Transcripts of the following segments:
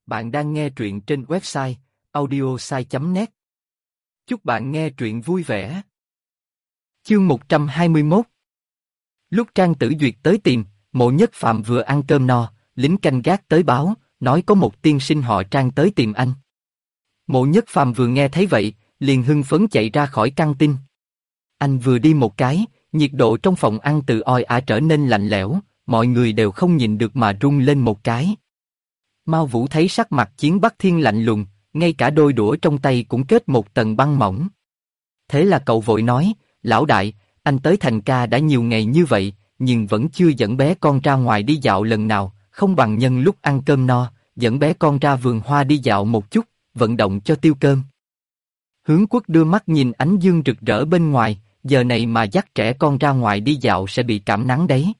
Bạn đang nghe truyện trên website audiosai.net. Chúc bạn nghe truyện vui vẻ. Chương 121. Lúc Trang Tử Duyệt tới tìm, Mộ Nhất Phàm vừa ăn cơm no, lính canh gác tới báo, nói có một tiên sinh họ Trang tới tìm anh. Mộ Nhất Phàm vừa nghe thấy vậy, liền hưng phấn chạy ra khỏi căng tin. Anh vừa đi một cái, nhiệt độ trong phòng ăn từ oi ả trở nên lạnh lẽo, mọi người đều không nhìn được mà run lên một cái. Mao Vũ thấy sắc mặt Chiến Bắc Thiên lạnh lùng, ngay cả đôi đũa trong tay cũng kết một tầng băng mỏng. Thế là cậu vội nói, lão đại, anh tới thành ca đã nhiều ngày như vậy, nhưng vẫn chưa dẫn bé con ra ngoài đi dạo lần nào, không bằng nhân lúc ăn cơm no, dẫn bé con ra vườn hoa đi dạo một chút, vận động cho tiêu cơm. Hướng Quốc đưa mắt nhìn ánh dương rực rỡ bên ngoài, giờ này mà dắt trẻ con ra ngoài đi dạo sẽ bị cảm nắng đấy.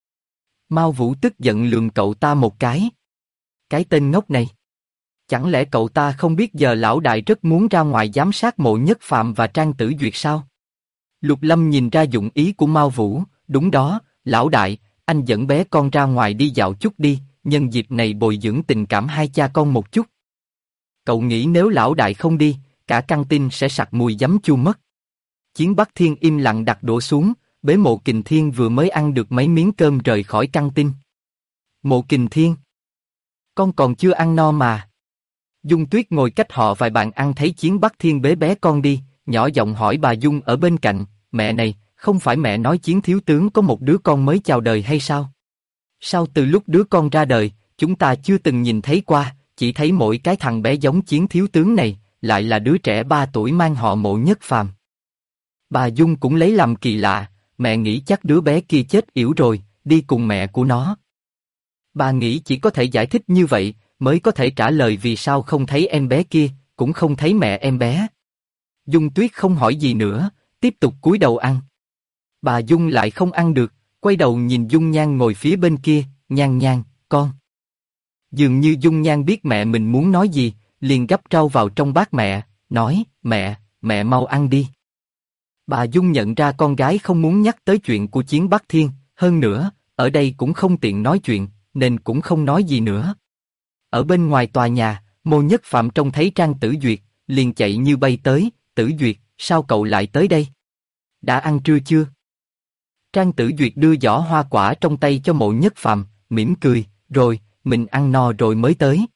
Mao Vũ tức giận lườm cậu ta một cái. Cái tên ngốc này. Chẳng lẽ cậu ta không biết giờ lão đại rất muốn ra ngoài giám sát Mộ Nhất Phàm và Trang Tử Duyệt sao? Lục Lâm nhìn ra dụng ý của Mao Vũ, đúng đó, lão đại, anh dẫn bé con ra ngoài đi dạo chút đi, nhân dịp này bồi dưỡng tình cảm hai cha con một chút. Cậu nghĩ nếu lão đại không đi, cả căng tin sẽ sặc mùi giấm chua mất. Chiến Bắc Thiên im lặng đặt đũa xuống, bế Mộ Kình Thiên vừa mới ăn được mấy miếng cơm rời khỏi căng tin. Mộ Kình Thiên, con còn chưa ăn no mà. Dung Tuyết ngồi cách họ vài bàn ăn thấy Chiến Bắc Thiên bế bé con đi, nhỏ giọng hỏi bà Dung ở bên cạnh, mẹ này, không phải mẹ nói Chiến thiếu tướng có một đứa con mới chào đời hay sao? Sao từ lúc đứa con ra đời, chúng ta chưa từng nhìn thấy qua, chỉ thấy mỗi cái thằng bé giống Chiến thiếu tướng này, lại là đứa trẻ 3 tuổi mang họ Mộ Nhất Phàm. Bà Dung cũng lấy làm kỳ lạ, mẹ nghĩ chắc đứa bé kia chết yểu rồi, đi cùng mẹ của nó. Bà nghĩ chỉ có thể giải thích như vậy, mới có thể trả lời vì sao không thấy em bé kia, cũng không thấy mẹ em bé. Dung Tuyết không hỏi gì nữa, tiếp tục cúi đầu ăn. Bà Dung lại không ăn được, quay đầu nhìn Dung Nhan ngồi phía bên kia, Nhan Nhan, con. Dường như Dung Nhan biết mẹ mình muốn nói gì, liền gắp rau vào trong bát mẹ, nói, mẹ mau ăn đi. Bà Dung nhận ra con gái không muốn nhắc tới chuyện của Chiến Bắc Thiên, hơn nữa, ở đây cũng không tiện nói chuyện, nên cũng không nói gì nữa. Ở bên ngoài tòa nhà, Mộ Nhất Phàm trông thấy Trang Tử Duyệt, liền chạy như bay tới, Tử Duyệt, sao cậu lại tới đây? Đã ăn trưa chưa? Trang Tử Duyệt đưa giỏ hoa quả trong tay cho Mộ Nhất Phàm, mỉm cười, rồi, mình ăn no rồi mới tới.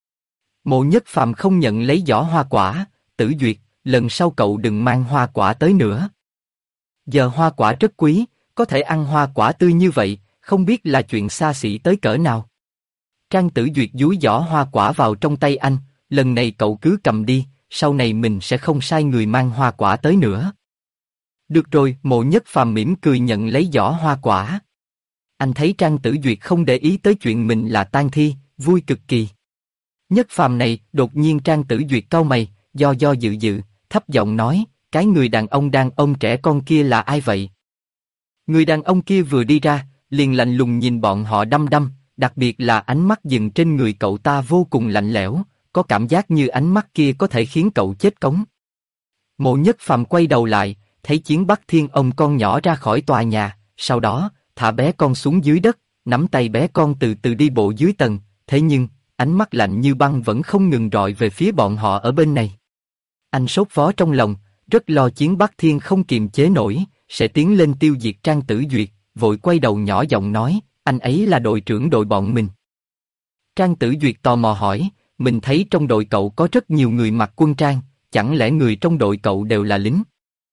Mộ Nhất Phàm không nhận lấy giỏ hoa quả, Tử Duyệt, lần sau cậu đừng mang hoa quả tới nữa. Giờ hoa quả rất quý, có thể ăn hoa quả tươi như vậy, không biết là chuyện xa xỉ tới cỡ nào. Trang Tử Duyệt dúi giỏ hoa quả vào trong tay anh, lần này cậu cứ cầm đi, sau này mình sẽ không sai người mang hoa quả tới nữa. Được rồi, Mộ Nhất Phàm mỉm cười nhận lấy giỏ hoa quả. Anh thấy Trang Tử Duyệt không để ý tới chuyện mình là tang thi, vui cực kỳ. Nhất Phàm này, đột nhiên Trang Tử Duyệt cau mày, do dự, thấp giọng nói, cái người đàn ông đang ôm trẻ con kia là ai vậy? Người đàn ông kia vừa đi ra, liền lạnh lùng nhìn bọn họ đăm đăm, đặc biệt là ánh mắt dừng trên người cậu ta vô cùng lạnh lẽo, có cảm giác như ánh mắt kia có thể khiến cậu chết cống. Mộ Nhất Phàm quay đầu lại, thấy Chiến Bắc Thiên ôm con nhỏ ra khỏi tòa nhà, sau đó, thả bé con xuống dưới đất, nắm tay bé con từ từ đi bộ dưới tầng, thế nhưng, ánh mắt lạnh như băng vẫn không ngừng rọi về phía bọn họ ở bên này. Anh sốt vó trong lòng, rất lo Chiến Bắc Thiên không kiềm chế nổi, sẽ tiến lên tiêu diệt Trang Tử Duyệt, vội quay đầu nhỏ giọng nói, anh ấy là đội trưởng đội bọn mình. Trang Tử Duyệt tò mò hỏi, mình thấy trong đội cậu có rất nhiều người mặc quân trang, chẳng lẽ người trong đội cậu đều là lính?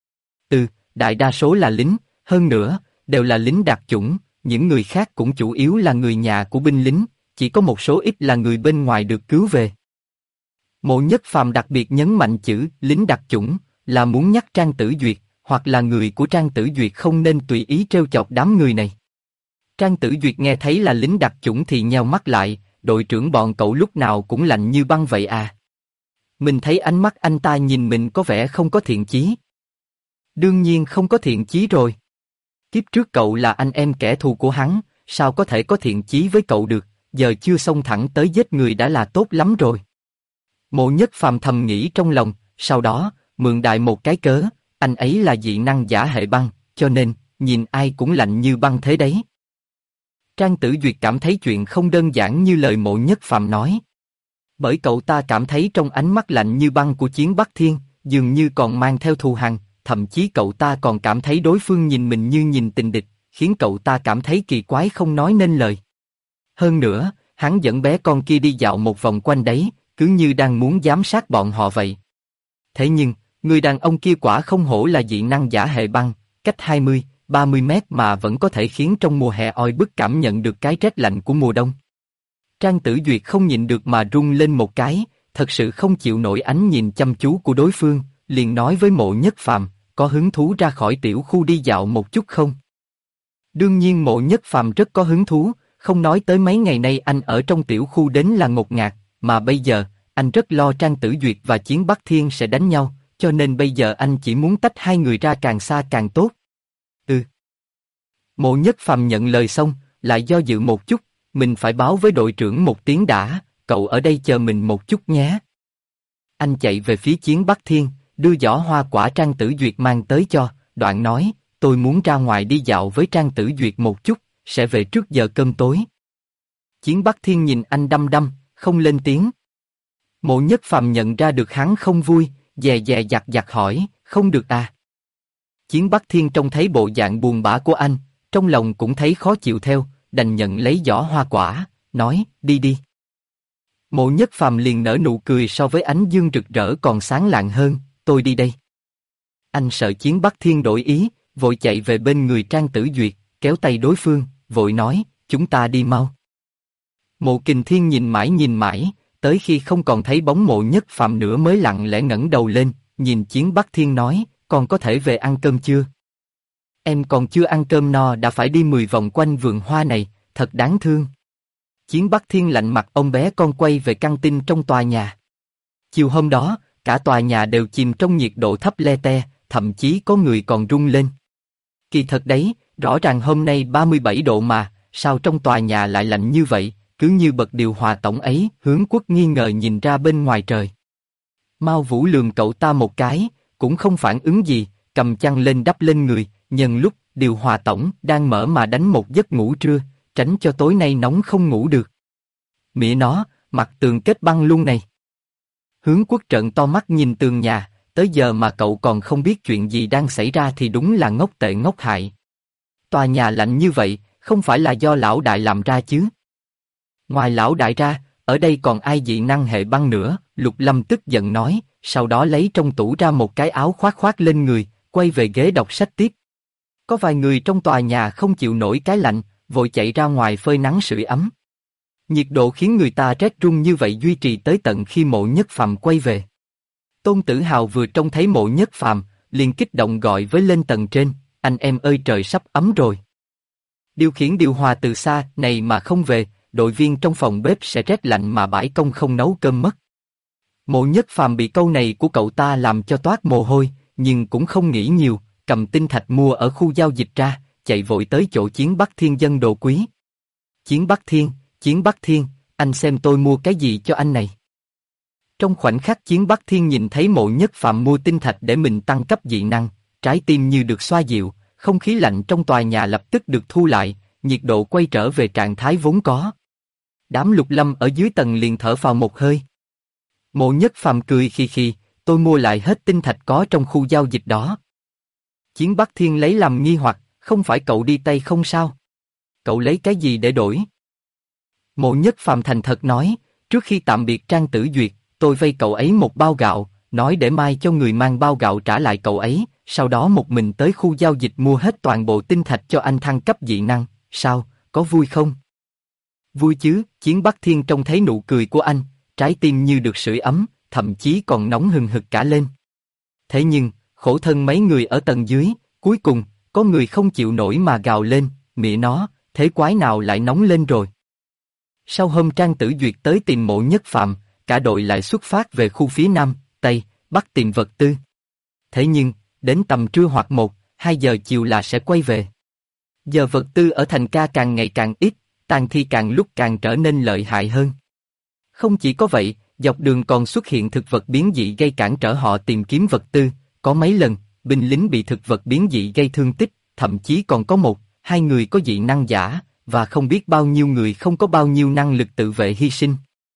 Đại đa số là lính, hơn nữa, đều là lính đặc chủng, những người khác cũng chủ yếu là người nhà của binh lính, chỉ có một số ít là người bên ngoài được cứu về. Mộ Nhất Phàm đặc biệt nhấn mạnh chữ lính đặc chủng, là muốn nhắc Trang Tử Duyệt, hoặc là người của Trang Tử Duyệt không nên tùy ý trêu chọc đám người này. Trang Tử Duyệt nghe thấy là lính đặc chủng thì nheo mắt lại, đội trưởng bọn cậu lúc nào cũng lạnh như băng vậy à? Mình thấy ánh mắt anh ta nhìn mình có vẻ không có thiện chí. Đương nhiên không có thiện chí rồi. Kiếp trước cậu là anh em kẻ thù của hắn, sao có thể có thiện chí với cậu được, giờ chưa xông thẳng tới giết người đã là tốt lắm rồi. Mộ Nhất Phàm thầm nghĩ trong lòng, sau đó, mượn đại một cái cớ, anh ấy là dị năng giả hệ băng, cho nên, nhìn ai cũng lạnh như băng thế đấy. Trang Tử Duyệt cảm thấy chuyện không đơn giản như lời Mộ Nhất Phàm nói. Bởi cậu ta cảm thấy trong ánh mắt lạnh như băng của Chiến Bắc Thiên, dường như còn mang theo thù hằn, thậm chí cậu ta còn cảm thấy đối phương nhìn mình như nhìn tình địch, khiến cậu ta cảm thấy kỳ quái không nói nên lời. Hơn nữa, hắn dẫn bé con kia đi dạo một vòng quanh đấy, cứ như đang muốn giám sát bọn họ vậy. Thế nhưng, người đàn ông kia quả không hổ là dị năng giả hệ băng, cách 20, 30 mét mà vẫn có thể khiến trong mùa hè oi bức cảm nhận được cái rét lạnh của mùa đông. Trang Tử Duyệt không nhịn được mà run lên một cái, thật sự không chịu nổi ánh nhìn chăm chú của đối phương, liền nói với Mộ Nhất Phàm, có hứng thú ra khỏi tiểu khu đi dạo một chút không? Đương nhiên Mộ Nhất Phàm rất có hứng thú, không nói tới mấy ngày nay anh ở trong tiểu khu đến là ngột ngạt, mà bây giờ, anh rất lo Trang Tử Duyệt và Chiến Bắc Thiên sẽ đánh nhau, cho nên bây giờ anh chỉ muốn tách hai người ra càng xa càng tốt. Mộ Nhất Phàm nhận lời xong, lại do dự một chút, mình phải báo với đội trưởng một tiếng đã, cậu ở đây chờ mình một chút nhé. Anh chạy về phía Chiến Bắc Thiên, đưa giỏ hoa quả Trang Tử Duyệt mang tới cho, đoạn nói, tôi muốn ra ngoài đi dạo với Trang Tử Duyệt một chút, sẽ về trước giờ cơm tối. Chiến Bắc Thiên nhìn anh đăm đăm, không lên tiếng. Mộ Nhất Phàm nhận ra được hắn không vui, dè dè dặt dặt hỏi, không được à? Chiến Bắc Thiên trông thấy bộ dạng buồn bã của anh, trong lòng cũng thấy khó chịu theo, đành nhận lấy giỏ hoa quả, nói, đi đi. Mộ Nhất Phàm liền nở nụ cười so với ánh dương rực rỡ còn sáng lạng hơn, tôi đi đây. Anh sợ Chiến Bắc Thiên đổi ý, vội chạy về bên người Trang Tử Duyệt, kéo tay đối phương, vội nói, chúng ta đi mau. Mộ Kình Thiên nhìn mãi, tới khi không còn thấy bóng Mộ Nhất Phàm nữa mới lặng lẽ ngẩng đầu lên, nhìn Chiến Bắc Thiên nói, con có thể về ăn cơm chưa? Em còn chưa ăn cơm no đã phải đi 10 vòng quanh vườn hoa này, thật đáng thương. Chiến Bắc Thiên lạnh mặt ông bé con quay về căng tin trong tòa nhà. Chiều hôm đó, cả tòa nhà đều chìm trong nhiệt độ thấp le te, thậm chí có người còn run lên. Kỳ thật đấy, rõ ràng hôm nay 37 độ mà, sao trong tòa nhà lại lạnh như vậy, cứ như bật điều hòa tổng ấy. Hướng Quốc nghi ngờ nhìn ra bên ngoài trời. Mao Vũ lườm cậu ta một cái, cũng không phản ứng gì, cầm chăn lên đắp lên người, nhân lúc điều hòa tổng đang mở mà đánh một giấc ngủ trưa, tránh cho tối nay nóng không ngủ được. Mẹ nó, mặt tường kết băng luôn này. Hướng Quốc trợn to mắt nhìn tường nhà, tới giờ mà cậu còn không biết chuyện gì đang xảy ra thì đúng là ngốc tệ ngốc hại. Tòa nhà lạnh như vậy, không phải là do lão đại làm ra chứ? Ngoài lão đại ra, ở đây còn ai dị năng hệ băng nữa? Lục Lâm tức giận nói, sau đó lấy trong tủ ra một cái áo khoác lên người, quay về ghế đọc sách tiếp. Có vài người trong tòa nhà không chịu nổi cái lạnh, vội chạy ra ngoài phơi nắng sưởi ấm. Nhiệt độ khiến người ta rét run như vậy duy trì tới tận khi Mộ Nhất Phàm quay về. Tôn Tử Hào vừa trông thấy Mộ Nhất Phàm, liền kích động gọi với lên tầng trên, anh em ơi trời sắp ấm rồi. Điều khiển điều hòa từ xa này mà không về, đội viên trong phòng bếp sẽ rét lạnh mà bãi công không nấu cơm mất. Mộ Nhất Phàm bị câu này của cậu ta làm cho toát mồ hôi, nhưng cũng không nghĩ nhiều, cầm tinh thạch mua ở khu giao dịch ra, chạy vội tới chỗ Chiến Bắc Thiên dân đồ quý. Chiến Bắc Thiên, anh xem tôi mua cái gì cho anh này. Trong khoảnh khắc Chiến Bắc Thiên nhìn thấy Mộ Nhất Phàm mua tinh thạch để mình tăng cấp dị năng, trái tim như được xoa dịu, không khí lạnh trong tòa nhà lập tức được thu lại, nhiệt độ quay trở về trạng thái vốn có. Đám Lục Lâm ở dưới tầng liền thở phào một hơi. Mộ Nhất Phàm cười khì khì, tôi mua lại hết tinh thạch có trong khu giao dịch đó. Chiến Bắc Thiên lấy làm nghi hoặc, không phải cậu đi Tây không sao? Cậu lấy cái gì để đổi? Mộ Nhất Phàm thành thật nói, trước khi tạm biệt Trang Tử Duyệt, tôi vay cậu ấy một bao gạo, nói để mai cho người mang bao gạo trả lại cậu ấy, sau đó một mình tới khu giao dịch mua hết toàn bộ tinh thạch cho anh thăng cấp dị năng, sao, có vui không? Vui chứ, Chiến Bắc Thiên trông thấy nụ cười của anh, trái tim như được sưởi ấm, thậm chí còn nóng hừng hực cả lên. Thế nhưng, khổ thân mấy người ở tầng dưới, cuối cùng, có người không chịu nổi mà gào lên, mẹ nó, thế quái nào lại nóng lên rồi. Sau hôm Trang Tử Duyệt tới tìm Mộ Nhất Phàm, cả đội lại xuất phát về khu phía Nam, Tây, Bắc tìm vật tư. Thế nhưng, đến tầm trưa hoặc 1-2 giờ chiều là sẽ quay về. Giờ vật tư ở thành ca càng ngày càng ít, tang thi càng lúc càng trở nên lợi hại hơn. Không chỉ có vậy, dọc đường còn xuất hiện thực vật biến dị gây cản trở họ tìm kiếm vật tư, có mấy lần, binh lính bị thực vật biến dị gây thương tích, thậm chí còn có 1-2 người có dị năng giả, và không biết bao nhiêu người không có bao nhiêu năng lực tự vệ hy sinh.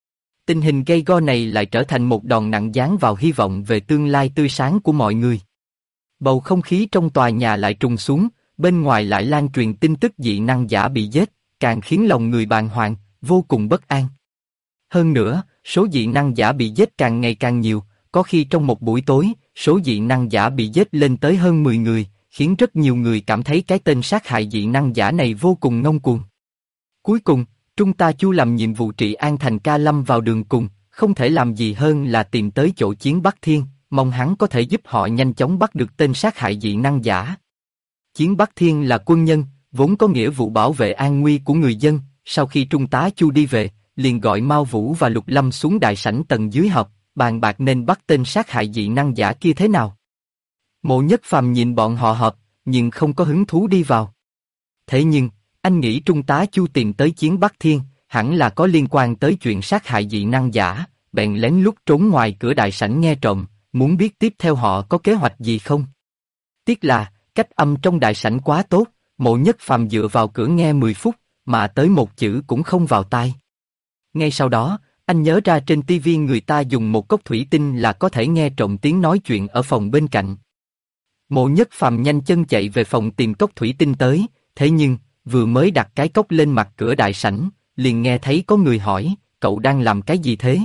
Tình hình gay go này lại trở thành một đòn nặng giáng vào hy vọng về tương lai tươi sáng của mọi người. Bầu không khí trong tòa nhà lại trùng xuống, bên ngoài lại lan truyền tin tức dị năng giả bị giết, càng khiến lòng người bàng hoàng, vô cùng bất an. Hơn nữa, số dị năng giả bị giết càng ngày càng nhiều, có khi trong một buổi tối, số dị năng giả bị giết lên tới hơn 10 người, khiến rất nhiều người cảm thấy cái tên sát hại dị năng giả này vô cùng ngông cuồng. Cuối cùng, Trung Ta Chu làm nhiệm vụ trị an thành Ca lâm vào đường cùng, không thể làm gì hơn là tìm tới chỗ Chiến Bắc Thiên, mong hắn có thể giúp họ nhanh chóng bắt được tên sát hại dị năng giả. Chiến Bắc Thiên là quân nhân, vốn có nghĩa vụ bảo vệ an nguy của người dân, sau khi Trung tá Chu đi về, liền gọi Mao Vũ và Lục Lâm xuống đại sảnh tầng dưới họp, bàn bạc nên bắt tên sát hại dị năng giả kia thế nào. Mộ Nhất Phàm nhìn bọn họ họp, nhưng không có hứng thú đi vào. Thế nhưng, anh nghĩ Trung tá Chu tìm tới Chiến Bắc Thiên, hẳn là có liên quan tới chuyện sát hại dị năng giả, bèn lén lút trốn ngoài cửa đại sảnh nghe trộm, muốn biết tiếp theo họ có kế hoạch gì không. Tiếc là, cách âm trong đại sảnh quá tốt, Mộ Nhất Phàm dựa vào cửa nghe 10 phút, mà tới một chữ cũng không vào tai. Ngay sau đó, anh nhớ ra trên TV người ta dùng một cốc thủy tinh là có thể nghe trộm tiếng nói chuyện ở phòng bên cạnh. Mộ Nhất Phàm nhanh chân chạy về phòng tìm cốc thủy tinh tới, thế nhưng, vừa mới đặt cái cốc lên mặt cửa đại sảnh, liền nghe thấy có người hỏi, cậu đang làm cái gì thế?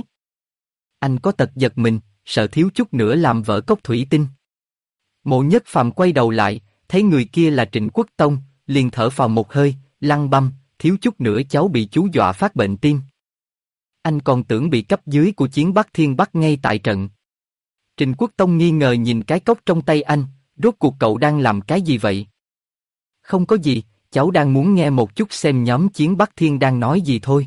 Anh có tật giật mình, sợ thiếu chút nữa làm vỡ cốc thủy tinh. Mộ Nhất Phàm quay đầu lại, thấy người kia là Trịnh Quốc Tông, liền thở phào một hơi, lăn băm, thiếu chút nữa cháu bị chú dọa phát bệnh tim. Anh còn tưởng bị cấp dưới của Chiến Bắc Thiên bắt ngay tại trận. Trịnh Quốc Tông nghi ngờ nhìn cái cốc trong tay anh, rốt cuộc cậu đang làm cái gì vậy? Không có gì, cháu đang muốn nghe một chút xem nhóm Chiến Bắc Thiên đang nói gì thôi.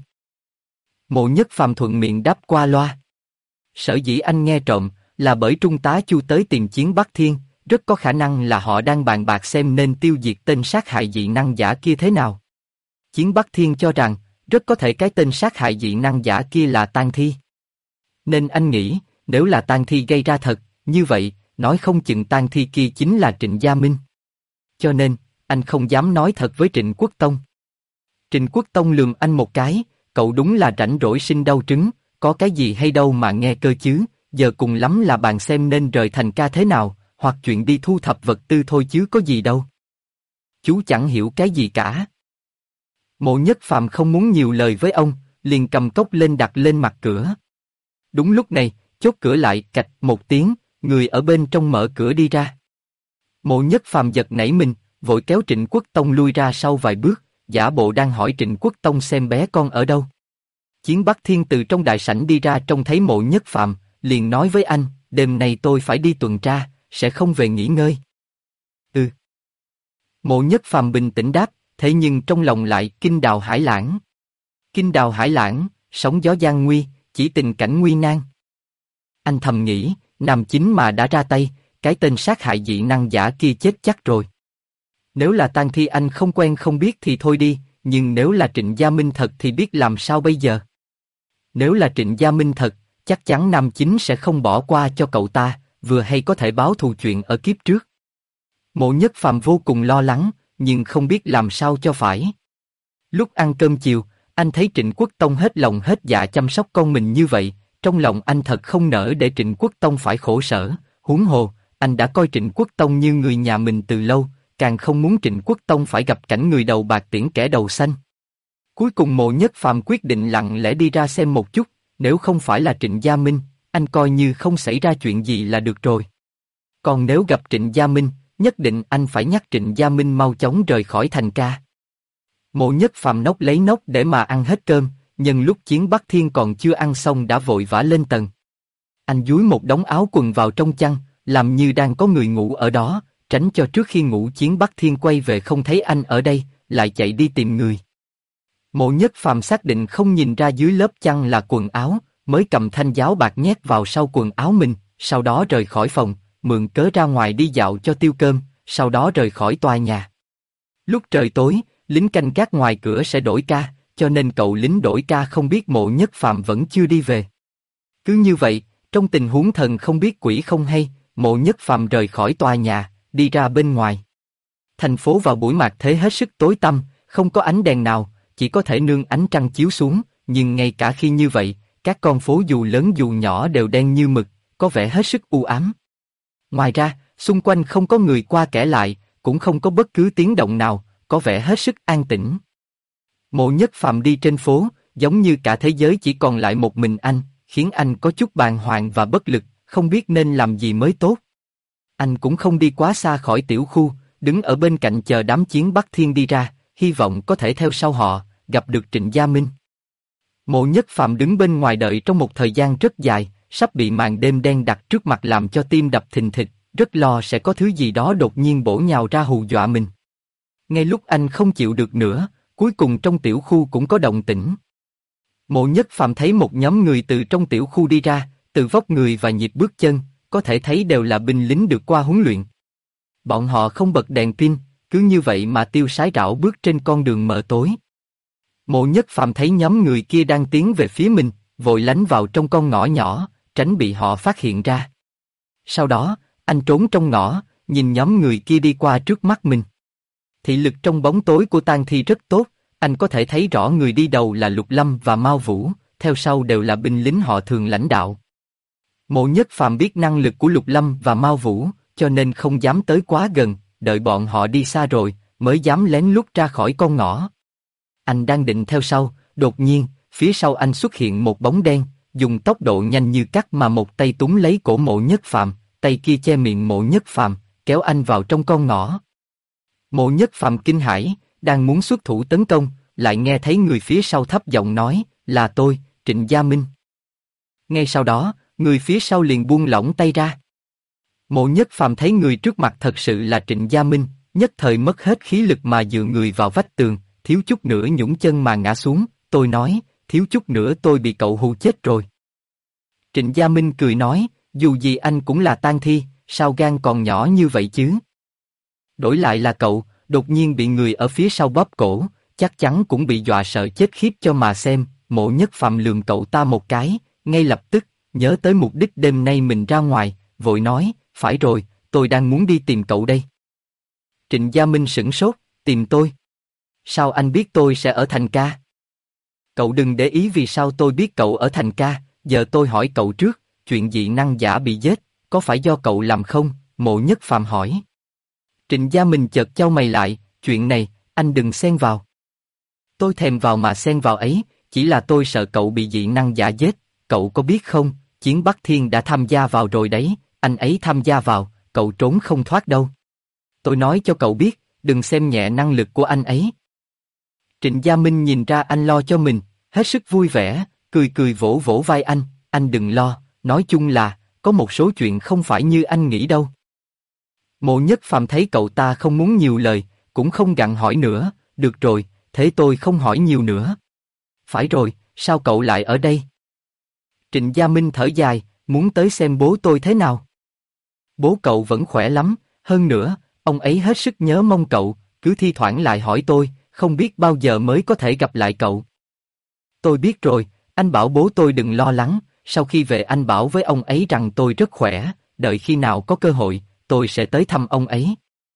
Mộ Nhất Phàm thuận miệng đáp qua loa. Sở dĩ anh nghe trộm, là bởi Trung tá Chu tới tìm Chiến Bắc Thiên, rất có khả năng là họ đang bàn bạc xem nên tiêu diệt tên sát hại dị năng giả kia thế nào. Chiến Bắc Thiên cho rằng, rất có thể cái tên sát hại dị năng giả kia là Tang Thi. Nên anh nghĩ, nếu là Tang Thi gây ra thật, như vậy, nói không chừng Tang Thi kia chính là Trịnh Gia Minh. Cho nên, anh không dám nói thật với Trịnh Quốc Tông. Trịnh Quốc Tông lườm anh một cái, cậu đúng là rảnh rỗi sinh đau trứng, có cái gì hay đâu mà nghe cơ chứ, giờ cùng lắm là bàn xem nên rời thành Ca thế nào, hoặc chuyện đi thu thập vật tư thôi chứ có gì đâu. Chú chẳng hiểu cái gì cả. Mộ Nhất Phàm không muốn nhiều lời với ông, liền cầm cốc lên đặt lên mặt cửa. Đúng lúc này, chốt cửa lại cạch một tiếng, người ở bên trong mở cửa đi ra. Mộ Nhất Phàm giật nảy mình, vội kéo Trịnh Quốc Tông lui ra sau vài bước, giả bộ đang hỏi Trịnh Quốc Tông xem bé con ở đâu. Chiến Bắc Thiên từ trong đại sảnh đi ra trông thấy Mộ Nhất Phàm, liền nói với anh, đêm nay tôi phải đi tuần tra, sẽ không về nghỉ ngơi. Ừ. Mộ Nhất Phàm bình tĩnh đáp, thế nhưng trong lòng lại kinh đào hải lãng. Kinh đào hải lãng, sóng gió gian nguy, chỉ tình cảnh nguy nan. Anh thầm nghĩ, Nam Chính mà đã ra tay, cái tên sát hại dị năng giả kia chết chắc rồi. Nếu là Tang Thi anh không quen không biết thì thôi đi, nhưng nếu là Trịnh Gia Minh thật thì biết làm sao bây giờ. Nếu là Trịnh Gia Minh thật, chắc chắn Nam Chính sẽ không bỏ qua cho cậu ta, vừa hay có thể báo thù chuyện ở kiếp trước. Mộ Nhất Phàm vô cùng lo lắng, nhưng không biết làm sao cho phải. Lúc ăn cơm chiều, anh thấy Trịnh Quốc Tông hết lòng hết dạ chăm sóc con mình như vậy, trong lòng anh thật không nỡ để Trịnh Quốc Tông phải khổ sở, huống hồ, anh đã coi Trịnh Quốc Tông như người nhà mình từ lâu, càng không muốn Trịnh Quốc Tông phải gặp cảnh người đầu bạc tiễn kẻ đầu xanh. Cuối cùng Mộ Nhất Phàm quyết định lặng lẽ đi ra xem một chút, nếu không phải là Trịnh Gia Minh, anh coi như không xảy ra chuyện gì là được rồi. Còn nếu gặp Trịnh Gia Minh, nhất định anh phải nhắc Trịnh Gia Minh mau chóng rời khỏi thành Ca. Mộ Nhất Phàm nốc lấy nốc để mà ăn hết cơm, nhân lúc Chiến Bắc Thiên còn chưa ăn xong đã vội vã lên tầng. Anh dúi một đống áo quần vào trong chăn, làm như đang có người ngủ ở đó, tránh cho trước khi ngủ Chiến Bắc Thiên quay về không thấy anh ở đây, lại chạy đi tìm người. Mộ Nhất Phàm xác định không nhìn ra dưới lớp chăn là quần áo, mới cầm thanh giáo bạc nhét vào sau quần áo mình, sau đó rời khỏi phòng, mượn cớ ra ngoài đi dạo cho tiêu cơm, sau đó rời khỏi tòa nhà. Lúc trời tối, lính canh gác ngoài cửa sẽ đổi ca, cho nên cậu lính đổi ca không biết Mộ Nhất Phàm vẫn chưa đi về. Cứ như vậy, trong tình huống thần không biết quỷ không hay, Mộ Nhất Phàm rời khỏi tòa nhà, đi ra bên ngoài. Thành phố vào buổi mạt thế hết sức tối tăm, không có ánh đèn nào, chỉ có thể nương ánh trăng chiếu xuống, nhưng ngay cả khi như vậy, các con phố dù lớn dù nhỏ đều đen như mực, có vẻ hết sức u ám. Ngoài ra, xung quanh không có người qua kẻ lại, cũng không có bất cứ tiếng động nào, có vẻ hết sức an tĩnh. Mộ Nhất Phàm đi trên phố, giống như cả thế giới chỉ còn lại một mình anh, khiến anh có chút bàng hoàng và bất lực, không biết nên làm gì mới tốt. Anh cũng không đi quá xa khỏi tiểu khu, đứng ở bên cạnh chờ đám chiến Bắc Thiên đi ra, hy vọng có thể theo sau họ, gặp được Trịnh Gia Minh. Mộ Nhất Phàm đứng bên ngoài đợi trong một thời gian rất dài, sắp bị màn đêm đen đặt trước mặt làm cho tim đập thình thịch, rất lo sẽ có thứ gì đó đột nhiên bổ nhào ra hù dọa mình. Ngay lúc anh không chịu được nữa, cuối cùng trong tiểu khu cũng có động tĩnh. Mộ Nhất Phàm thấy một nhóm người từ trong tiểu khu đi ra, từ vóc người và nhịp bước chân, có thể thấy đều là binh lính được qua huấn luyện. Bọn họ không bật đèn pin, cứ như vậy mà tiêu sái rảo bước trên con đường mờ tối. Mộ Nhất Phàm thấy nhóm người kia đang tiến về phía mình, vội lánh vào trong con ngõ nhỏ, tránh bị họ phát hiện ra. Sau đó, anh trốn trong ngõ, nhìn nhóm người kia đi qua trước mắt mình. Thị lực trong bóng tối của tang thi rất tốt, anh có thể thấy rõ người đi đầu là Lục Lâm và Mao Vũ, theo sau đều là binh lính họ Thường lãnh đạo. Mộ Nhất Phàm biết năng lực của Lục Lâm và Mao Vũ, cho nên không dám tới quá gần, đợi bọn họ đi xa rồi, mới dám lén lút ra khỏi con ngõ. Anh đang định theo sau, đột nhiên, phía sau anh xuất hiện một bóng đen, dùng tốc độ nhanh như cắt mà một tay túm lấy cổ Mộ Nhất Phàm, tay kia che miệng Mộ Nhất Phàm, kéo anh vào trong con ngõ. Mộ Nhất Phàm kinh hãi, đang muốn xuất thủ tấn công, lại nghe thấy người phía sau thấp giọng nói, là tôi, Trịnh Gia Minh. Ngay sau đó, người phía sau liền buông lỏng tay ra. Mộ Nhất Phàm thấy người trước mặt thật sự là Trịnh Gia Minh, nhất thời mất hết khí lực mà dựa người vào vách tường, thiếu chút nữa nhũng chân mà ngã xuống. Tôi nói, thiếu chút nữa tôi bị cậu hù chết rồi. Trịnh Gia Minh cười nói, dù gì anh cũng là tang thi, sao gan còn nhỏ như vậy chứ? Đổi lại là cậu, đột nhiên bị người ở phía sau bóp cổ, chắc chắn cũng bị dọa sợ chết khiếp cho mà xem. Mộ Nhất Phàm lườm cậu ta một cái, ngay lập tức nhớ tới mục đích đêm nay mình ra ngoài, vội nói, phải rồi, tôi đang muốn đi tìm cậu đây. Trịnh Gia Minh sửng sốt, tìm tôi? Sao anh biết tôi sẽ ở thành ca? Cậu đừng để ý vì sao tôi biết cậu ở thành ca, giờ tôi hỏi cậu trước, chuyện dị năng giả bị giết, có phải do cậu làm không? Mộ Nhất Phàm hỏi. Trịnh Gia Minh chợt chau mày lại, chuyện này, anh đừng xen vào. Tôi thèm vào mà xen vào ấy, chỉ là tôi sợ cậu bị dị năng giả giết, cậu có biết không, Chiến Bắc Thiên đã tham gia vào rồi đấy, anh ấy tham gia vào, cậu trốn không thoát đâu. Tôi nói cho cậu biết, đừng xem nhẹ năng lực của anh ấy. Trịnh Gia Minh nhìn ra anh lo cho mình, hết sức vui vẻ, cười cười vỗ vỗ vai anh đừng lo, nói chung là, có một số chuyện không phải như anh nghĩ đâu. Mộ Nhất Phàm thấy cậu ta không muốn nhiều lời, cũng không gặng hỏi nữa, được rồi, thế tôi không hỏi nhiều nữa. Phải rồi, sao cậu lại ở đây? Trịnh Gia Minh thở dài, muốn tới xem bố tôi thế nào. Bố cậu vẫn khỏe lắm, hơn nữa, ông ấy hết sức nhớ mong cậu, cứ thi thoảng lại hỏi tôi, không biết bao giờ mới có thể gặp lại cậu. Tôi biết rồi, anh bảo bố tôi đừng lo lắng, sau khi về anh bảo với ông ấy rằng tôi rất khỏe, đợi khi nào có cơ hội, tôi sẽ tới thăm ông ấy.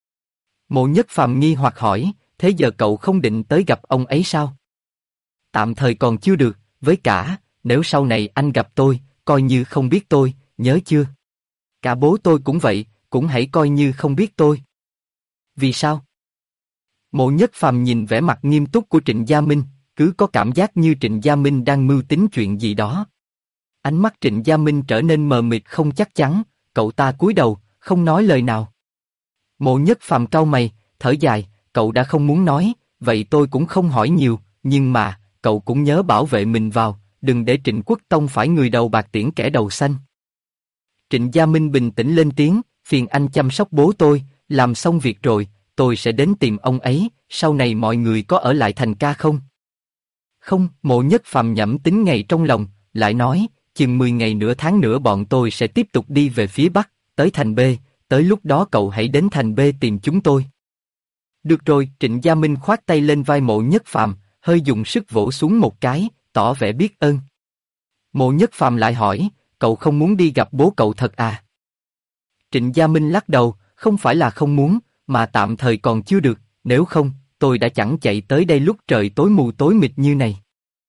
Mộ Nhất Phàm nghi hoặc hỏi, thế giờ cậu không định tới gặp ông ấy sao? Tạm thời còn chưa được, với cả, nếu sau này anh gặp tôi, coi như không biết tôi, nhớ chưa? Cả bố tôi cũng vậy, cũng hãy coi như không biết tôi. Vì sao? Mộ Nhất Phàm nhìn vẻ mặt nghiêm túc của Trịnh Gia Minh, cứ có cảm giác như Trịnh Gia Minh đang mưu tính chuyện gì đó. Ánh mắt Trịnh Gia Minh trở nên mờ mịt không chắc chắn, cậu ta cúi đầu, không nói lời nào. Mộ Nhất Phàm cau mày, thở dài, cậu đã không muốn nói, vậy tôi cũng không hỏi nhiều, nhưng mà, cậu cũng nhớ bảo vệ mình vào, đừng để Trịnh Quốc Tông phải người đầu bạc tiễn kẻ đầu xanh. Trịnh Gia Minh bình tĩnh lên tiếng, phiền anh chăm sóc bố tôi, làm xong việc rồi, tôi sẽ đến tìm ông ấy, sau này mọi người có ở lại thành ca không? Không, Mộ Nhất Phàm nhẩm tính ngày trong lòng, lại nói, chừng 10 ngày nửa tháng nữa bọn tôi sẽ tiếp tục đi về phía Bắc, tới thành B, tới lúc đó cậu hãy đến thành B tìm chúng tôi. Được rồi, Trịnh Gia Minh khoát tay lên vai Mộ Nhất Phàm, hơi dùng sức vỗ xuống một cái, tỏ vẻ biết ơn. Mộ Nhất Phàm lại hỏi, cậu không muốn đi gặp bố cậu thật à? Trịnh Gia Minh lắc đầu, không phải là không muốn, mà tạm thời còn chưa được, nếu không, tôi đã chẳng chạy tới đây lúc trời tối mù tối mịt như này.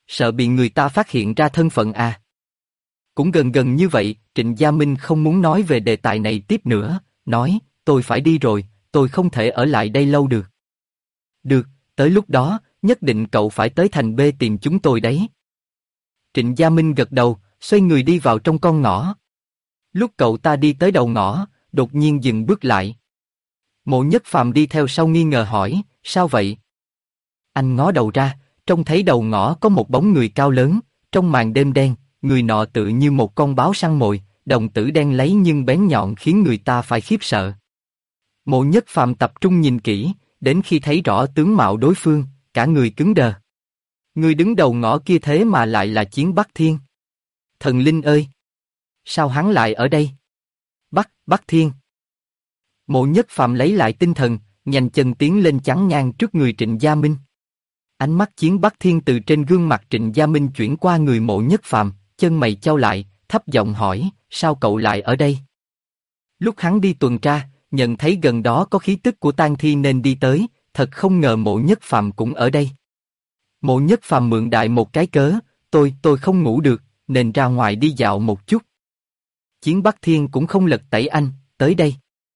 Sợ bị người ta phát hiện ra thân phận à? Cũng gần gần như vậy, Trịnh Gia Minh không muốn nói về đề tài này tiếp nữa, nói, tôi phải đi rồi, tôi không thể ở lại đây lâu được. Được, tới lúc đó, nhất định cậu phải tới thành B tìm chúng tôi đấy. Trịnh Gia Minh gật đầu, xoay người đi vào trong con ngõ. Lúc cậu ta đi tới đầu ngõ, đột nhiên dừng bước lại. Mộ Nhất Phàm đi theo sau nghi ngờ hỏi, sao vậy? Anh ngó đầu ra, trông thấy đầu ngõ có một bóng người cao lớn, trong màn đêm đen, người nọ tự như một con báo săn mồi, đồng tử đen láy nhưng bén nhọn khiến người ta phải khiếp sợ. Mộ Nhất Phàm tập trung nhìn kỹ, đến khi thấy rõ tướng mạo đối phương, cả người cứng đờ. Người đứng đầu ngõ kia thế mà lại là Chiến Bắc Thiên. Thần linh ơi! Sao hắn lại ở đây? Bắc Thiên! Mộ Nhất Phàm lấy lại tinh thần, nhanh chân tiến lên chắn ngang trước người Trịnh Gia Minh. Ánh mắt Chiến Bắc Thiên từ trên gương mặt Trịnh Gia Minh chuyển qua người Mộ Nhất Phàm, chân mày chau lại, thấp giọng hỏi, sao cậu lại ở đây? Lúc hắn đi tuần tra, nhận thấy gần đó có khí tức của tang thi nên đi tới, thật không ngờ Mộ Nhất Phàm cũng ở đây. Mộ Nhất Phàm mượn đại một cái cớ, tôi không ngủ được, nên ra ngoài đi dạo một chút. Chiến Bắc Thiên cũng không lật tẩy anh, tới đây.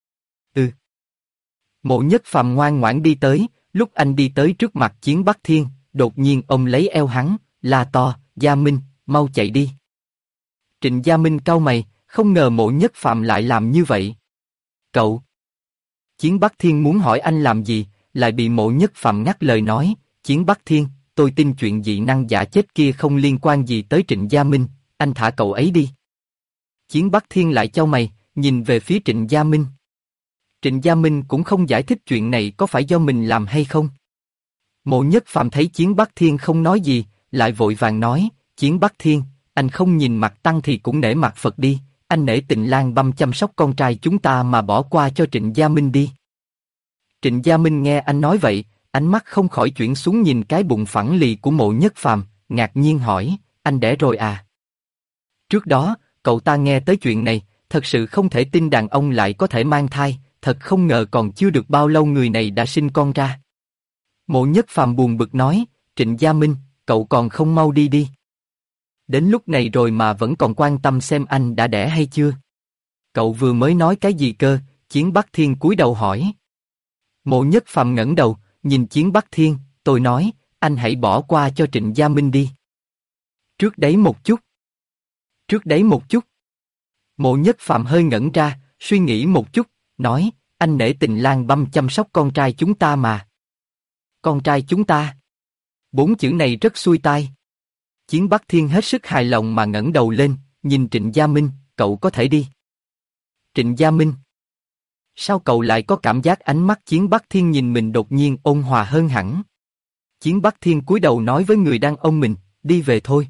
Mộ Nhất Phàm ngoan ngoãn đi tới, lúc anh đi tới trước mặt Chiến Bắc Thiên, đột nhiên ông lấy eo hắn, la to, Gia Minh, mau chạy đi. Trịnh Gia Minh cau mày, không ngờ Mộ Nhất Phàm lại làm như vậy. Cậu! Chiến Bắc Thiên muốn hỏi anh làm gì, lại bị Mộ Nhất Phàm ngắt lời nói, Chiến Bắc Thiên, tôi tin chuyện dị năng giả chết kia không liên quan gì tới Trịnh Gia Minh, anh thả cậu ấy đi. Chiến Bắc Thiên lại chau mày, nhìn về phía Trịnh Gia Minh. Trịnh Gia Minh cũng không giải thích chuyện này có phải do mình làm hay không. Mộ Nhất Phàm thấy Chiến Bắc Thiên không nói gì, lại vội vàng nói, Chiến Bắc Thiên, anh không nhìn mặt Tăng thì cũng nể mặt Phật đi, anh nể Tịnh Lan Băm chăm sóc con trai chúng ta mà bỏ qua cho Trịnh Gia Minh đi. Trịnh Gia Minh nghe anh nói vậy, ánh mắt không khỏi chuyển xuống nhìn cái bụng phẳng lì của Mộ Nhất Phàm, ngạc nhiên hỏi, anh đẻ rồi à? Trước đó, cậu ta nghe tới chuyện này, thật sự không thể tin đàn ông lại có thể mang thai, thật không ngờ còn chưa được bao lâu người này đã sinh con ra. Mộ Nhất Phàm buồn bực nói, Trịnh Gia Minh, cậu còn không mau đi đi. Đến lúc này rồi mà vẫn còn quan tâm xem anh đã đẻ hay chưa. Cậu vừa mới nói cái gì cơ? Chiến Bắc Thiên cúi đầu hỏi. Mộ Nhất Phàm ngẩng đầu, nhìn Chiến Bắc Thiên, tôi nói, anh hãy bỏ qua cho Trịnh Gia Minh đi. Trước đấy một chút. Trước đấy một chút. Mộ Nhất Phàm hơi ngẩn ra, suy nghĩ một chút, nói, anh nể Tình Lan Băm chăm sóc con trai chúng ta mà. Con trai chúng ta. 4 chữ này rất xuôi tai. Chiến Bắc Thiên hết sức hài lòng mà ngẩng đầu lên, nhìn Trịnh Gia Minh, cậu có thể đi. Trịnh Gia Minh. Sao cậu lại có cảm giác ánh mắt Chiến Bắc Thiên nhìn mình đột nhiên ôn hòa hơn hẳn? Chiến Bắc Thiên cúi đầu nói với người đang ôm mình, đi về thôi.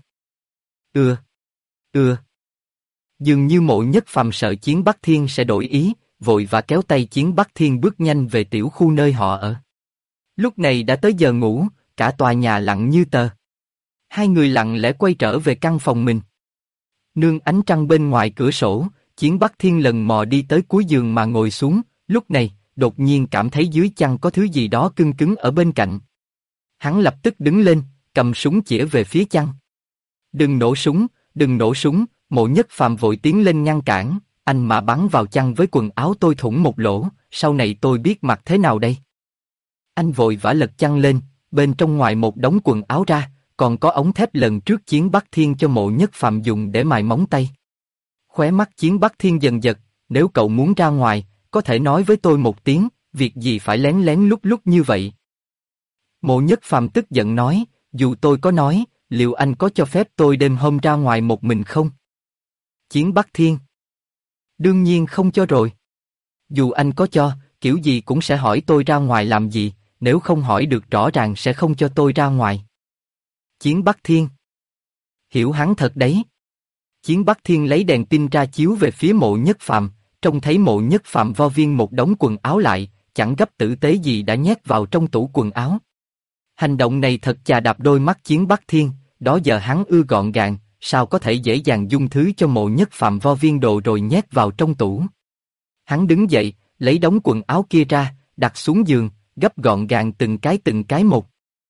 Dường như Mộ Nhất Phàm sợ Chiến Bắc Thiên sẽ đổi ý, vội và kéo tay Chiến Bắc Thiên bước nhanh về tiểu khu nơi họ ở. Lúc này đã tới giờ ngủ, cả tòa nhà lặng như tờ. Hai người lặng lẽ quay trở về căn phòng mình. Nương ánh trăng bên ngoài cửa sổ, Chiến Bắc Thiên lần mò đi tới cuối giường mà ngồi xuống, lúc này, đột nhiên cảm thấy dưới chăn có thứ gì đó cưng cứng ở bên cạnh. Hắn lập tức đứng lên, cầm súng chĩa về phía chăn. Đừng nổ súng, đừng nổ súng, Mộ Nhất Phàm vội tiến lên ngăn cản, anh mà bắn vào chăn với quần áo tôi thủng một lỗ, sau này tôi biết mặc thế nào đây? Anh vội vã lật chăn lên, bên trong ngoài một đống quần áo ra, còn có ống thép lần trước Chiến Bắc Thiên cho Mộ Nhất Phàm dùng để mài móng tay. Khóe mắt Chiến Bắc Thiên dần giật, nếu cậu muốn ra ngoài, có thể nói với tôi một tiếng, việc gì phải lén lén lút lút như vậy? Mộ Nhất Phàm tức giận nói, dù tôi có nói, liệu anh có cho phép tôi đêm hôm ra ngoài một mình không? Chiến Bắc Thiên. Đương nhiên không cho rồi. Dù anh có cho, kiểu gì cũng sẽ hỏi tôi ra ngoài làm gì, nếu không hỏi được rõ ràng sẽ không cho tôi ra ngoài. Chiến Bắc Thiên. Hiểu hắn thật đấy. Chiến Bắc Thiên lấy đèn tin ra chiếu về phía Mộ Nhất Phàm, trông thấy Mộ Nhất Phàm vo viên một đống quần áo lại, chẳng gấp tử tế gì đã nhét vào trong tủ quần áo. Hành động này thật chà đạp đôi mắt Chiến Bắc Thiên, đó giờ hắn ưa gọn gàng, sao có thể dễ dàng dung thứ cho Mộ Nhất Phàm vo viên đồ rồi nhét vào trong tủ. Hắn đứng dậy, lấy đống quần áo kia ra, đặt xuống giường, gấp gọn gàng từng cái một.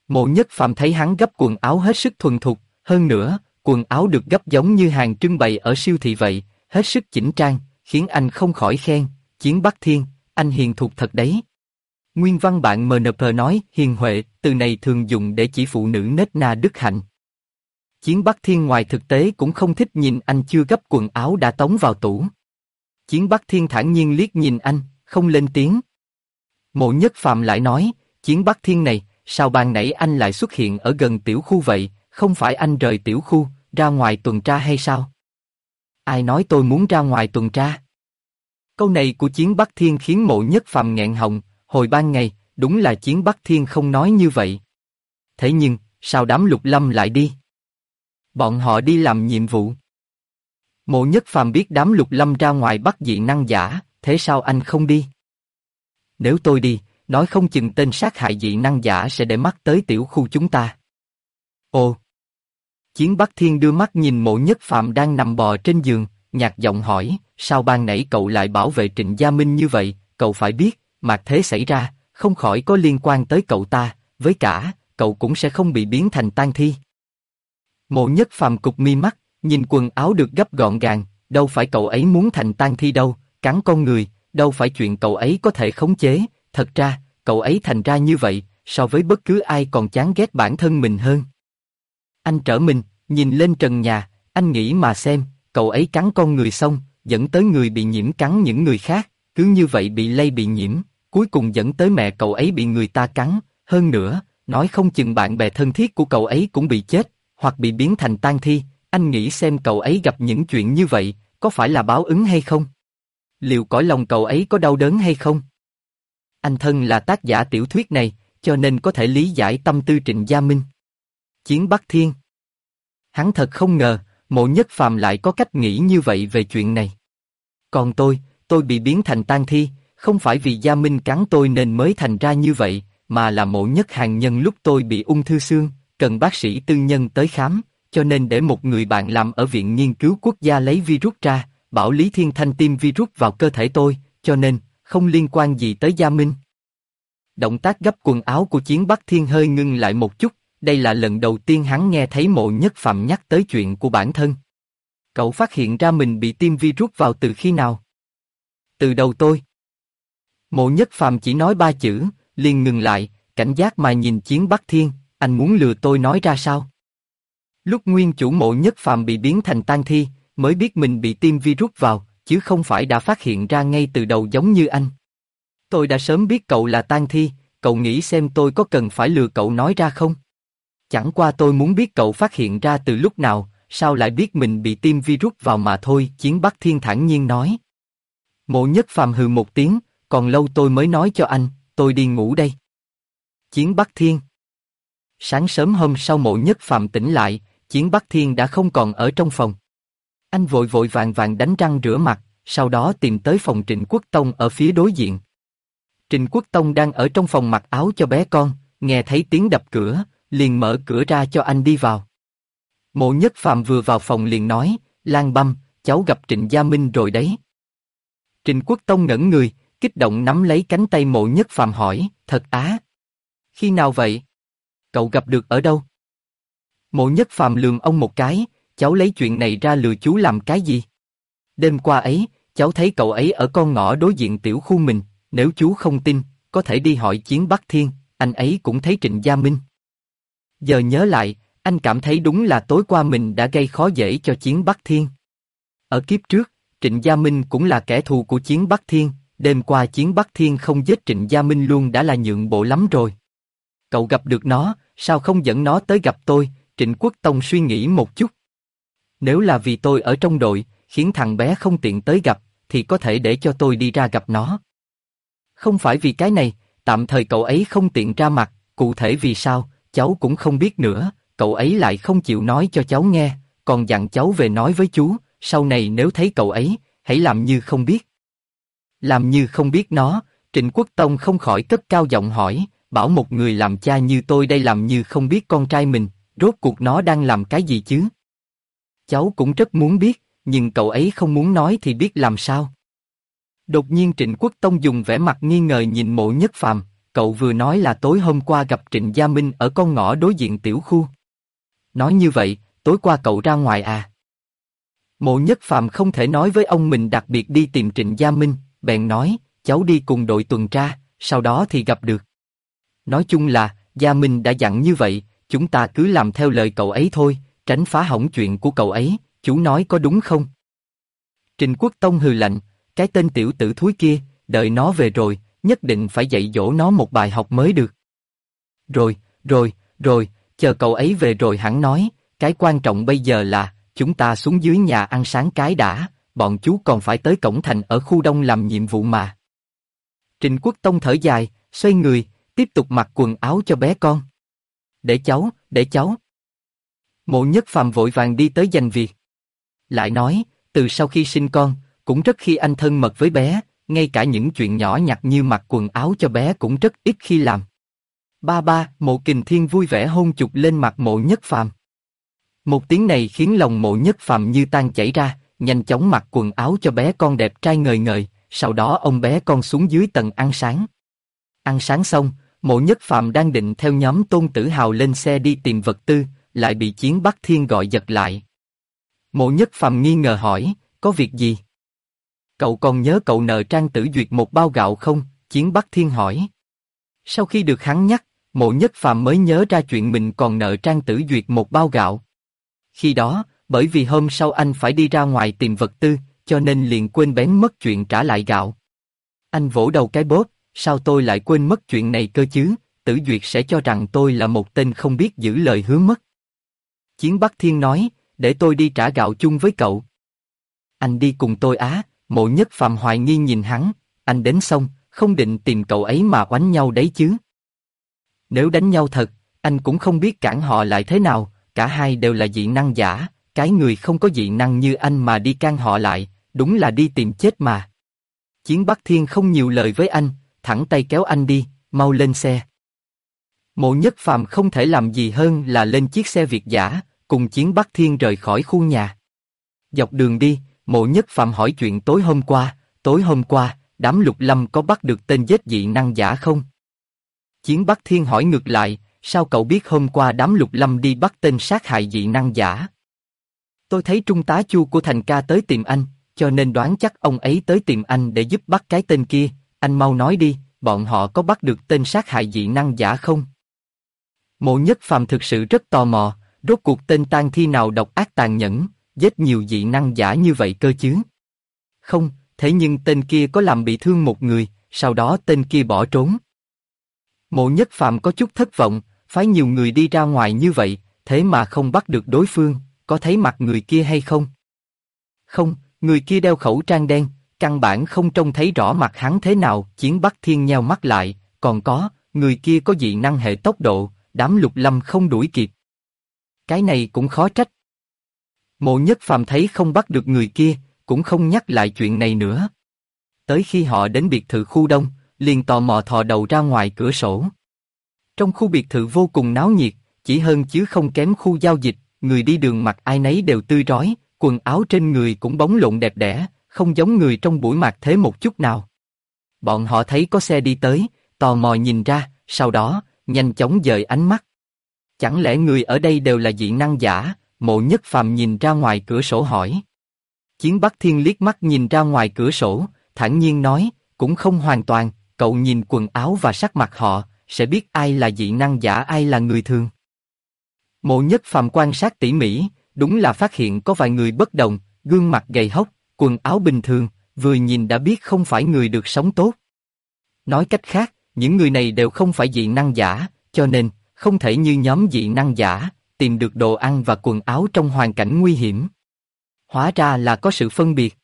Mộ Nhất Phàm thấy hắn gấp quần áo hết sức thuần thục, hơn nữa, quần áo được gấp giống như hàng trưng bày ở siêu thị vậy, hết sức chỉnh trang, khiến anh không khỏi khen, Chiến Bắc Thiên, anh hiền thục thật đấy. Nguyên văn bạn MNP nói hiền huệ, từ này thường dùng để chỉ phụ nữ nết na đức hạnh. Chiến Bắc Thiên ngoài thực tế cũng không thích nhìn anh chưa gấp quần áo đã tống vào tủ. Chiến Bắc Thiên thản nhiên liếc nhìn anh, không lên tiếng. Mộ Nhất Phàm lại nói, Chiến Bắc Thiên này, sao ban nãy anh lại xuất hiện ở gần tiểu khu vậy, không phải anh rời tiểu khu, ra ngoài tuần tra hay sao? Ai nói tôi muốn ra ngoài tuần tra? Câu này của Chiến Bắc Thiên khiến Mộ Nhất Phàm nghẹn họng, hồi ban ngày, đúng là Chiến Bắc Thiên không nói như vậy. Thế nhưng, sao đám Lục Lâm lại đi? Bọn họ đi làm nhiệm vụ. Mộ Nhất Phàm biết đám Lục Lâm ra ngoài bắt dị năng giả, thế sao anh không đi? Nếu tôi đi, nói không chừng tên sát hại dị năng giả sẽ để mắt tới tiểu khu chúng ta. Ồ! Chiến Bắc Thiên đưa mắt nhìn Mộ Nhất Phàm đang nằm bò trên giường, nhạt giọng hỏi, sao ban nãy cậu lại bảo vệ Trịnh Gia Minh như vậy, cậu phải biết, mạc thế xảy ra, không khỏi có liên quan tới cậu ta, với cả, cậu cũng sẽ không bị biến thành tang thi. Mộ Nhất Phàm cụp mi mắt, nhìn quần áo được gấp gọn gàng, đâu phải cậu ấy muốn thành tang thi đâu, cắn con người, đâu phải chuyện cậu ấy có thể khống chế, thật ra, cậu ấy thành ra như vậy, so với bất cứ ai còn chán ghét bản thân mình hơn. Anh trở mình, nhìn lên trần nhà, anh nghĩ mà xem, cậu ấy cắn con người xong, dẫn tới người bị nhiễm cắn những người khác, cứ như vậy bị lây bị nhiễm, cuối cùng dẫn tới mẹ cậu ấy bị người ta cắn, hơn nữa, nói không chừng bạn bè thân thiết của cậu ấy cũng bị chết, hoặc bị biến thành tang thi, anh nghĩ xem cậu ấy gặp những chuyện như vậy, có phải là báo ứng hay không? Liệu cõi lòng cậu ấy có đau đớn hay không? Anh thân là tác giả tiểu thuyết này, cho nên có thể lý giải tâm tư Trịnh Gia Minh. Chiến Bắc Thiên. Hắn thật không ngờ, Mộ Nhất Phàm lại có cách nghĩ như vậy về chuyện này. Còn tôi bị biến thành tang thi, không phải vì Gia Minh cắn tôi nên mới thành ra như vậy, mà là Mộ Nhất Hàn nhân lúc tôi bị ung thư xương, cần bác sĩ tư nhân tới khám, cho nên để một người bạn làm ở Viện Nghiên cứu Quốc gia lấy virus ra, bảo Lý Thiên Thanh tiêm virus vào cơ thể tôi, cho nên, không liên quan gì tới Gia Minh. Động tác gấp quần áo của Chiến Bắc Thiên hơi ngưng lại một chút, đây là lần đầu tiên hắn nghe thấy Mộ Nhất Phàm nhắc tới chuyện của bản thân. Cậu phát hiện ra mình bị tiêm virus vào từ khi nào? Từ đầu tôi. Mộ Nhất Phàm chỉ nói 3 chữ, liền ngừng lại, cảnh giác mà nhìn Chiến Bắc Thiên, anh muốn lừa tôi nói ra sao? Lúc nguyên chủ Mộ Nhất Phàm bị biến thành tang thi, mới biết mình bị tiêm virus vào, chứ không phải đã phát hiện ra ngay từ đầu giống như anh. Tôi đã sớm biết cậu là tang thi, cậu nghĩ xem tôi có cần phải lừa cậu nói ra không? Chẳng qua tôi muốn biết cậu phát hiện ra từ lúc nào, sao lại biết mình bị tiêm virus vào mà thôi, Chiến Bắc Thiên thản nhiên nói. Mộ Nhất Phàm hừ một tiếng, còn lâu tôi mới nói cho anh, tôi đi ngủ đây. Chiến Bắc Thiên. Sáng sớm hôm sau Mộ Nhất Phàm tỉnh lại, Chiến Bắc Thiên đã không còn ở trong phòng. Anh vội vội vàng vàng đánh răng rửa mặt, sau đó tìm tới phòng Trịnh Quốc Tông ở phía đối diện. Trịnh Quốc Tông đang ở trong phòng mặc áo cho bé con, nghe thấy tiếng đập cửa, liền mở cửa ra cho anh đi vào. Mộ Nhất Phàm vừa vào phòng liền nói, Lan Băm, cháu gặp Trịnh Gia Minh rồi đấy. Trịnh Quốc Tông ngẩn người, kích động nắm lấy cánh tay Mộ Nhất Phàm hỏi, thật á? Khi nào vậy? Cậu gặp được ở đâu? Mộ Nhất Phàm lườm ông một cái, cháu lấy chuyện này ra lừa chú làm cái gì? Đêm qua ấy, cháu thấy cậu ấy ở con ngõ đối diện tiểu khu mình, nếu chú không tin, có thể đi hỏi Chiến Bắc Thiên, anh ấy cũng thấy Trịnh Gia Minh. Giờ nhớ lại, anh cảm thấy đúng là tối qua mình đã gây khó dễ cho Chiến Bắc Thiên. Ở kiếp trước, Trịnh Gia Minh cũng là kẻ thù của Chiến Bắc Thiên, đêm qua Chiến Bắc Thiên không giết Trịnh Gia Minh luôn đã là nhượng bộ lắm rồi. Cậu gặp được nó, sao không dẫn nó tới gặp tôi? Trịnh Quốc Tông suy nghĩ một chút. Nếu là vì tôi ở trong đội, khiến thằng bé không tiện tới gặp, thì có thể để cho tôi đi ra gặp nó. Không phải vì cái này, tạm thời cậu ấy không tiện ra mặt, cụ thể vì sao, cháu cũng không biết nữa, cậu ấy lại không chịu nói cho cháu nghe, còn dặn cháu về nói với chú, sau này nếu thấy cậu ấy, hãy làm như không biết. Làm như không biết nó, Trịnh Quốc Tông không khỏi cất cao giọng hỏi, bảo một người làm cha như tôi đây làm như không biết con trai mình, rốt cuộc nó đang làm cái gì chứ? Cháu cũng rất muốn biết, nhưng cậu ấy không muốn nói thì biết làm sao? Đột nhiên Trịnh Quốc Tông dùng vẻ mặt nghi ngờ nhìn Mộ Nhất Phàm, cậu vừa nói là tối hôm qua gặp Trịnh Gia Minh ở con ngõ đối diện tiểu khu. Nói như vậy, tối qua cậu ra ngoài à? Mộ Nhất Phàm không thể nói với ông mình đặc biệt đi tìm Trịnh Gia Minh, bèn nói, cháu đi cùng đội tuần tra, sau đó thì gặp được. Nói chung là, Gia Minh đã dặn như vậy, chúng ta cứ làm theo lời cậu ấy thôi, tránh phá hỏng chuyện của cậu ấy, chú nói có đúng không? Trình Quốc Tông hừ lạnh, cái tên tiểu tử thúi kia, đợi nó về rồi, nhất định phải dạy dỗ nó một bài học mới được. Rồi, chờ cậu ấy về rồi hẳn nói, cái quan trọng bây giờ là, chúng ta xuống dưới nhà ăn sáng cái đã, bọn chú còn phải tới cổng thành ở khu đông làm nhiệm vụ mà. Trình Quốc Tông thở dài, xoay người, tiếp tục mặc quần áo cho bé con. Để cháu. Mộ Nhất Phàm vội vàng đi tới giành việc. Lại nói, từ sau khi sinh con, cũng rất khi anh thân mật với bé, ngay cả những chuyện nhỏ nhặt như mặc quần áo cho bé cũng rất ít khi làm. Ba, Mộ Kình Thiên vui vẻ hôn chụp lên mặt Mộ Nhất Phàm. Một tiếng này khiến lòng Mộ Nhất Phàm như tan chảy ra, nhanh chóng mặc quần áo cho bé con đẹp trai ngời ngời, sau đó ông bé con xuống dưới tầng ăn sáng. Ăn sáng xong, Mộ Nhất Phàm đang định theo nhóm Tôn Tử Hào lên xe đi tìm vật tư, lại bị Chiến Bắc Thiên gọi giật lại. Mộ Nhất Phàm nghi ngờ hỏi, có việc gì? Cậu còn nhớ cậu nợ Trang Tử Duyệt một bao gạo không? Chiến Bắc Thiên hỏi. Sau khi được hắn nhắc, Mộ Nhất Phàm mới nhớ ra chuyện mình còn nợ Trang Tử Duyệt một bao gạo. Khi đó, bởi vì hôm sau anh phải đi ra ngoài tìm vật tư, cho nên liền quên bén mất chuyện trả lại gạo. Anh vỗ đầu cái bóp, sao tôi lại quên mất chuyện này cơ chứ? Tử Duyệt sẽ cho rằng tôi là một tên không biết giữ lời hứa mất. Chiến Bắc Thiên nói, để tôi đi trả gạo chung với cậu. Anh đi cùng tôi á? Mộ Nhất Phàm hoài nghi nhìn hắn, anh đến xong, không định tìm cậu ấy mà oánh nhau đấy chứ? Nếu đánh nhau thật, anh cũng không biết cản họ lại thế nào, cả hai đều là dị năng giả, cái người không có dị năng như anh mà đi can họ lại, đúng là đi tìm chết mà. Chiến Bắc Thiên không nhiều lời với anh, thẳng tay kéo anh đi, mau lên xe. Mộ Nhất Phàm không thể làm gì hơn là lên chiếc xe Việt dã, cùng Chiến Bắc Thiên rời khỏi khu nhà. Dọc đường đi, Mộ Nhất Phàm hỏi chuyện tối hôm qua, đám Lục Lâm có bắt được tên giết dị năng giả không? Chiến Bắc Thiên hỏi ngược lại, sao cậu biết hôm qua đám Lục Lâm đi bắt tên sát hại dị năng giả? Tôi thấy Trung tá Chu của Thành ca tới tìm anh, cho nên đoán chắc ông ấy tới tìm anh để giúp bắt cái tên kia, anh mau nói đi, bọn họ có bắt được tên sát hại dị năng giả không? Mộ Nhất Phàm thực sự rất tò mò, rốt cuộc tên tang thi nào độc ác tàn nhẫn, giết nhiều dị năng giả như vậy cơ chứ? Không, thế nhưng tên kia có làm bị thương một người, sau đó tên kia bỏ trốn. Mộ Nhất Phàm có chút thất vọng, phái nhiều người đi ra ngoài như vậy, thế mà không bắt được đối phương, có thấy mặt người kia hay không? Không, người kia đeo khẩu trang đen, căn bản không trông thấy rõ mặt hắn thế nào. Chiến Bắc Thiên nheo mắt lại, còn có, người kia có dị năng hệ tốc độ, đám Lục Lâm không đuổi kịp. Cái này cũng khó trách. Mộ Nhất Phàm thấy không bắt được người kia, cũng không nhắc lại chuyện này nữa. Tới khi họ đến biệt thự khu đông, liền tò mò thò đầu ra ngoài cửa sổ. Trong khu biệt thự vô cùng náo nhiệt, chỉ hơn chứ không kém khu giao dịch, người đi đường mặc ai nấy đều tươi rói, quần áo trên người cũng bóng lộn đẹp đẽ, không giống người trong buổi mạc thế một chút nào. Bọn họ thấy có xe đi tới, tò mò nhìn ra, sau đó, nhanh chóng dời ánh mắt. Chẳng lẽ người ở đây đều là dị năng giả? Mộ Nhất Phàm nhìn ra ngoài cửa sổ hỏi. Chiến Bắc Thiên liếc mắt nhìn ra ngoài cửa sổ, thản nhiên nói, cũng không hoàn toàn, cậu nhìn quần áo và sắc mặt họ, sẽ biết ai là dị năng giả ai là người thường. Mộ Nhất Phàm quan sát tỉ mỉ, đúng là phát hiện có vài người bất đồng, gương mặt gầy hốc, quần áo bình thường, vừa nhìn đã biết không phải người được sống tốt. Nói cách khác, những người này đều không phải dị năng giả, cho nên, không thể như nhóm dị năng giả, tìm được đồ ăn và quần áo trong hoàn cảnh nguy hiểm. Hóa ra là có sự phân biệt.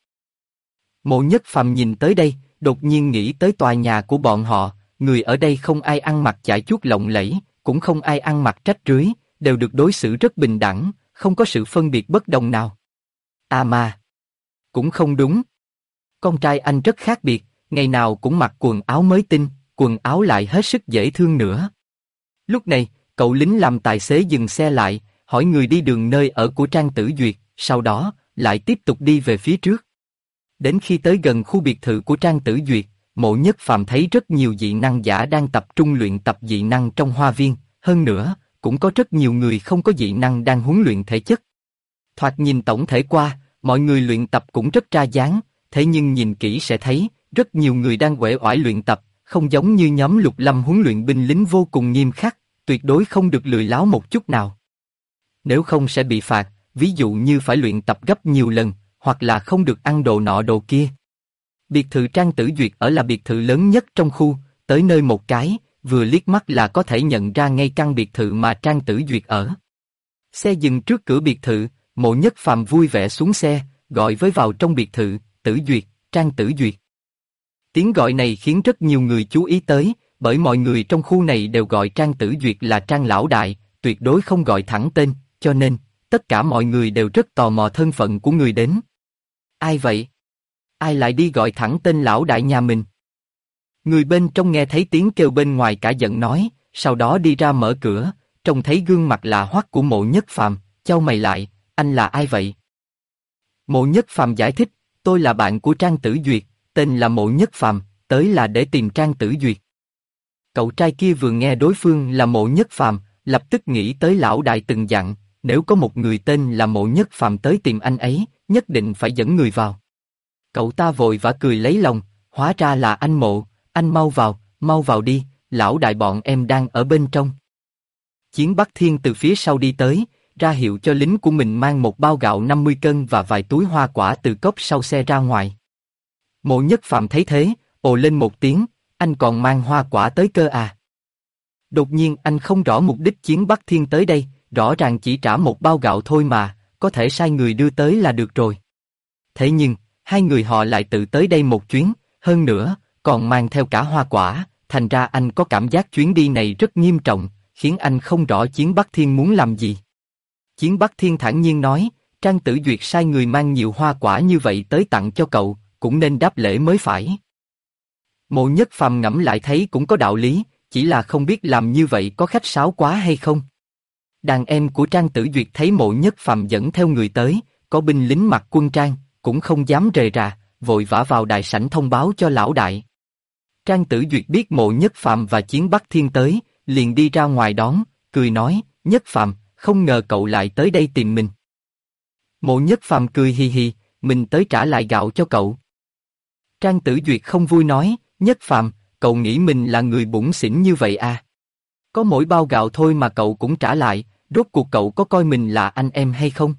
Mộ Nhất Phàm nhìn tới đây, đột nhiên nghĩ tới tòa nhà của bọn họ, người ở đây không ai ăn mặc chải chuốt lộng lẫy, cũng không ai ăn mặc rách rưới, đều được đối xử rất bình đẳng, không có sự phân biệt bất đồng nào. À mà, cũng không đúng. Con trai anh rất khác biệt, ngày nào cũng mặc quần áo mới tinh, quần áo lại hết sức dễ thương nữa. Lúc này, cậu lính làm tài xế dừng xe lại, hỏi người đi đường nơi ở của Trang Tử Duyệt, sau đó, lại tiếp tục đi về phía trước. Đến khi tới gần khu biệt thự của Trang Tử Duyệt, Mộ Nhất Phàm thấy rất nhiều dị năng giả đang tập trung luyện tập dị năng trong hoa viên, hơn nữa, cũng có rất nhiều người không có dị năng đang huấn luyện thể chất. Thoạt nhìn tổng thể qua, mọi người luyện tập cũng rất ra dáng, thế nhưng nhìn kỹ sẽ thấy, rất nhiều người đang uể oải luyện tập, không giống như nhóm Lục Lâm huấn luyện binh lính vô cùng nghiêm khắc, tuyệt đối không được lười láo một chút nào. Nếu không sẽ bị phạt, ví dụ như phải luyện tập gấp nhiều lần, hoặc là không được ăn đồ nọ đồ kia. Biệt thự Trang Tử Duyệt ở là biệt thự lớn nhất trong khu, tới nơi một cái, vừa liếc mắt là có thể nhận ra ngay căn biệt thự mà Trang Tử Duyệt ở. Xe dừng trước cửa biệt thự, Mộ Nhất Phàm vui vẻ xuống xe, gọi với vào trong biệt thự, Tử Duyệt, Trang Tử Duyệt. Tiếng gọi này khiến rất nhiều người chú ý tới, bởi mọi người trong khu này đều gọi Trang Tử Duyệt là Trang Lão Đại, tuyệt đối không gọi thẳng tên, cho nên, tất cả mọi người đều rất tò mò thân phận của người đến. Ai vậy? Ai lại đi gọi thẳng tên Lão Đại nhà mình? Người bên trong nghe thấy tiếng kêu bên ngoài cả giận nói, sau đó đi ra mở cửa, trông thấy gương mặt lạ hoắc của Mộ Nhất Phàm, chau mày lại, anh là ai vậy? Mộ Nhất Phàm giải thích, tôi là bạn của Trang Tử Duyệt, tên là Mộ Nhất Phàm, tới là để tìm Trang Tử Duyệt. Cậu trai kia vừa nghe đối phương là Mộ Nhất Phàm, lập tức nghĩ tới Lão Đại từng dặn, nếu có một người tên là Mộ Nhất Phàm tới tìm anh ấy, nhất định phải dẫn người vào. Cậu ta vội vã cười lấy lòng, hóa ra là anh Mộ, anh mau vào đi, Lão Đại bọn em đang ở bên trong. Chiến Bắc Thiên từ phía sau đi tới, ra hiệu cho lính của mình mang một bao gạo 50 cân và vài túi hoa quả từ cốp sau xe ra ngoài. Mộ Nhất Phàm thấy thế, ồ lên một tiếng, anh còn mang hoa quả tới cơ à? Đột nhiên anh không rõ mục đích Chiến Bắc Thiên tới đây, rõ ràng chỉ trả một bao gạo thôi mà, có thể sai người đưa tới là được rồi. Thế nhưng, hai người họ lại tự tới đây một chuyến, hơn nữa, còn mang theo cả hoa quả, thành ra anh có cảm giác chuyến đi này rất nghiêm trọng, khiến anh không rõ Chiến Bắc Thiên muốn làm gì. Chiến Bắc Thiên thản nhiên nói, Trang Tử Duyệt sai người mang nhiều hoa quả như vậy tới tặng cho cậu, cũng nên đáp lễ mới phải. Mộ Nhất Phàm ngẫm lại thấy cũng có đạo lý, chỉ là không biết làm như vậy có khách sáo quá hay không. Đàn em của Trang Tử Duyệt thấy Mộ Nhất Phàm dẫn theo người tới, có binh lính mặc quân trang, cũng không dám rề rà, vội vã vào đại sảnh thông báo cho Lão Đại. Trang Tử Duyệt biết Mộ Nhất Phàm và Chiến Bắc Thiên tới, liền đi ra ngoài đón, cười nói, Nhất Phàm, không ngờ cậu lại tới đây tìm mình. Mộ Nhất Phàm cười hì hì, mình tới trả lại gạo cho cậu. Trang Tử Duyệt không vui nói, Nhất Phàm, cậu nghĩ mình là người bủn xỉn như vậy à? Có mỗi bao gạo thôi mà cậu cũng trả lại, rốt cuộc cậu có coi mình là anh em hay không?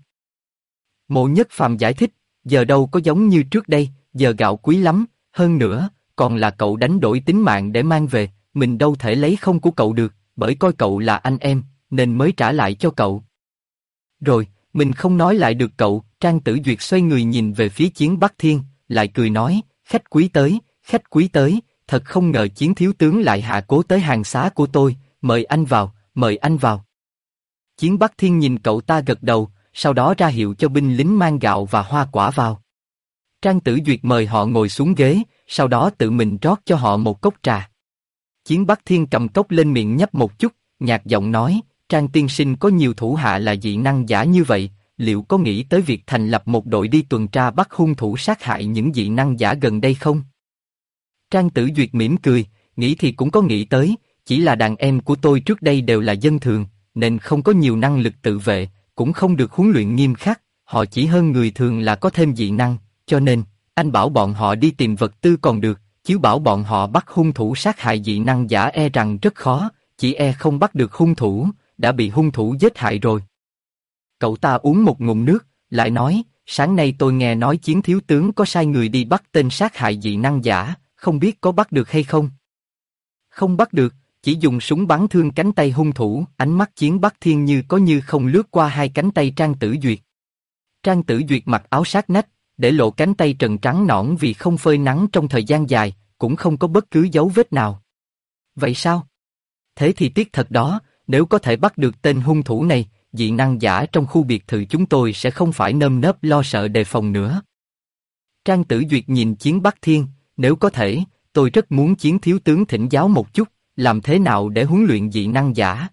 Mộ Nhất Phàm giải thích, giờ đâu có giống như trước đây, giờ gạo quý lắm, hơn nữa, còn là cậu đánh đổi tính mạng để mang về, mình đâu thể lấy không của cậu được, bởi coi cậu là anh em, nên mới trả lại cho cậu. Rồi, mình không nói lại được cậu, Trang Tử Duyệt xoay người nhìn về phía Chiến Bắc Thiên, lại cười nói, khách quý tới, thật không ngờ Chiến thiếu tướng lại hạ cố tới hàng xá của tôi, mời anh vào, mời anh vào. Chiến Bắc Thiên nhìn cậu ta gật đầu, sau đó ra hiệu cho binh lính mang gạo và hoa quả vào. Trang Tử Duyệt mời họ ngồi xuống ghế, sau đó tự mình rót cho họ một cốc trà. Chiến Bắc Thiên cầm cốc lên miệng nhấp một chút, nhạt giọng nói, Trang tiên sinh có nhiều thủ hạ là dị năng giả như vậy, liệu có nghĩ tới việc thành lập một đội đi tuần tra bắt hung thủ sát hại những dị năng giả gần đây không? Trang Tử Duyệt mỉm cười, nghĩ thì cũng có nghĩ tới, chỉ là đàn em của tôi trước đây đều là dân thường, nên không có nhiều năng lực tự vệ, cũng không được huấn luyện nghiêm khắc, họ chỉ hơn người thường là có thêm dị năng, cho nên, anh bảo bọn họ đi tìm vật tư còn được, chứ bảo bọn họ bắt hung thủ sát hại dị năng giả e rằng rất khó, chỉ e không bắt được hung thủ, đã bị hung thủ giết hại rồi. Cậu ta uống một ngụm nước, lại nói, sáng nay tôi nghe nói Chiến thiếu tướng có sai người đi bắt tên sát hại dị năng giả, không biết có bắt được hay không? Không bắt được, chỉ dùng súng bắn thương cánh tay hung thủ, ánh mắt Chiến Bắc Thiên như không lướt qua hai cánh tay Trang Tử Duyệt. Trang Tử Duyệt mặc áo sát nách, để lộ cánh tay trần trắng nõn vì không phơi nắng trong thời gian dài, cũng không có bất cứ dấu vết nào. Vậy sao? Thế thì tiếc thật đó, nếu có thể bắt được tên hung thủ này, dị năng giả trong khu biệt thự chúng tôi sẽ không phải nơm nớp lo sợ đề phòng nữa. Trang Tử Duyệt nhìn Chiến Bắc Thiên, nếu có thể, tôi rất muốn Chiến thiếu tướng thỉnh giáo một chút, làm thế nào để huấn luyện dị năng giả.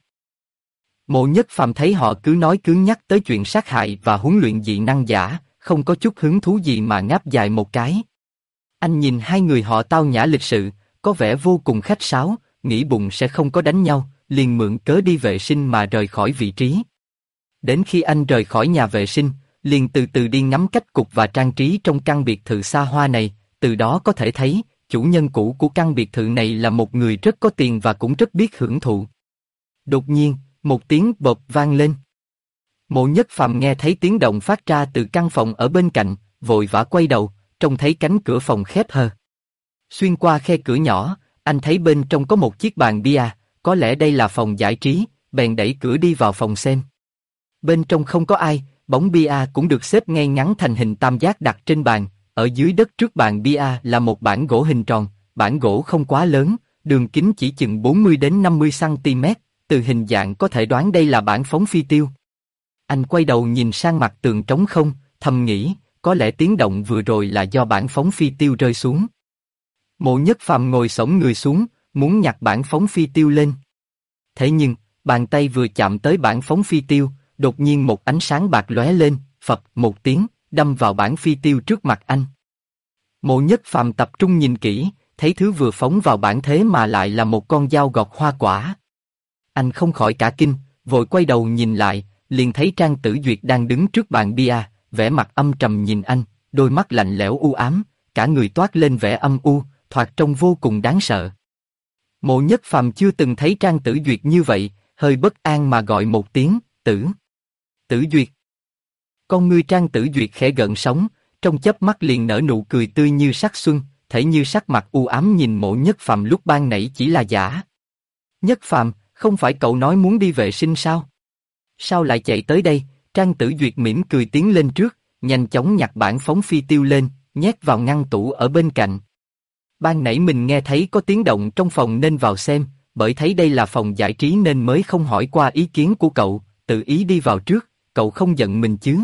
Mộ Nhất Phàm thấy họ cứ nói cứ nhắc tới chuyện sát hại và huấn luyện dị năng giả, không có chút hứng thú gì mà ngáp dài một cái. Anh nhìn hai người họ tao nhã lịch sự, có vẻ vô cùng khách sáo, nghĩ bụng sẽ không có đánh nhau, liền mượn cớ đi vệ sinh mà rời khỏi vị trí. Đến khi anh rời khỏi nhà vệ sinh, liền từ từ đi ngắm cách cục và trang trí trong căn biệt thự xa hoa này, từ đó có thể thấy, chủ nhân cũ của căn biệt thự này là một người rất có tiền và cũng rất biết hưởng thụ. Đột nhiên, một tiếng bộp vang lên. Mộ Nhất Phàm nghe thấy tiếng động phát ra từ căn phòng ở bên cạnh, vội vã quay đầu, trông thấy cánh cửa phòng khép hờ. Xuyên qua khe cửa nhỏ, anh thấy bên trong có một chiếc bàn bia, có lẽ đây là phòng giải trí, bèn đẩy cửa đi vào phòng xem. Bên trong không có ai, bóng bia cũng được xếp ngay ngắn thành hình tam giác đặt trên bàn, ở dưới đất trước bàn bia là một bảng gỗ hình tròn, bảng gỗ không quá lớn, đường kính chỉ chừng 40 đến 50 cm, từ hình dạng có thể đoán đây là bảng phóng phi tiêu. Anh quay đầu nhìn sang mặt tường trống không, thầm nghĩ, có lẽ tiếng động vừa rồi là do bảng phóng phi tiêu rơi xuống. Mộ Nhất Phàm ngồi xổm người xuống, muốn nhặt bảng phóng phi tiêu lên. Thế nhưng, bàn tay vừa chạm tới bảng phóng phi tiêu, đột nhiên một ánh sáng bạc lóe lên, phập một tiếng, đâm vào bảng phi tiêu trước mặt anh. Mộ Nhất Phàm tập trung nhìn kỹ, thấy thứ vừa phóng vào bảng thế mà lại là một con dao gọt hoa quả. Anh không khỏi cả kinh, vội quay đầu nhìn lại, liền thấy Trang Tử Duyệt đang đứng trước bàn bia, vẻ mặt âm trầm nhìn anh, đôi mắt lạnh lẽo u ám, cả người toát lên vẻ âm u, thoạt trông vô cùng đáng sợ. Mộ Nhất Phàm chưa từng thấy Trang Tử Duyệt như vậy, hơi bất an mà gọi một tiếng, Tử Duyệt. Con ngươi Trang Tử Duyệt khẽ gợn sóng, trong chớp mắt liền nở nụ cười tươi như sắc xuân, thể như sắc mặt u ám nhìn Mộ Nhất Phàm lúc ban nãy chỉ là giả. Nhất Phàm, không phải cậu nói muốn đi vệ sinh sao? Sao lại chạy tới đây? Trang Tử Duyệt mỉm cười tiến lên trước, nhanh chóng nhặt bảng phóng phi tiêu lên, nhét vào ngăn tủ ở bên cạnh. Ban nãy mình nghe thấy có tiếng động trong phòng nên vào xem, bởi thấy đây là phòng giải trí nên mới không hỏi qua ý kiến của cậu, tự ý đi vào trước, cậu không giận mình chứ?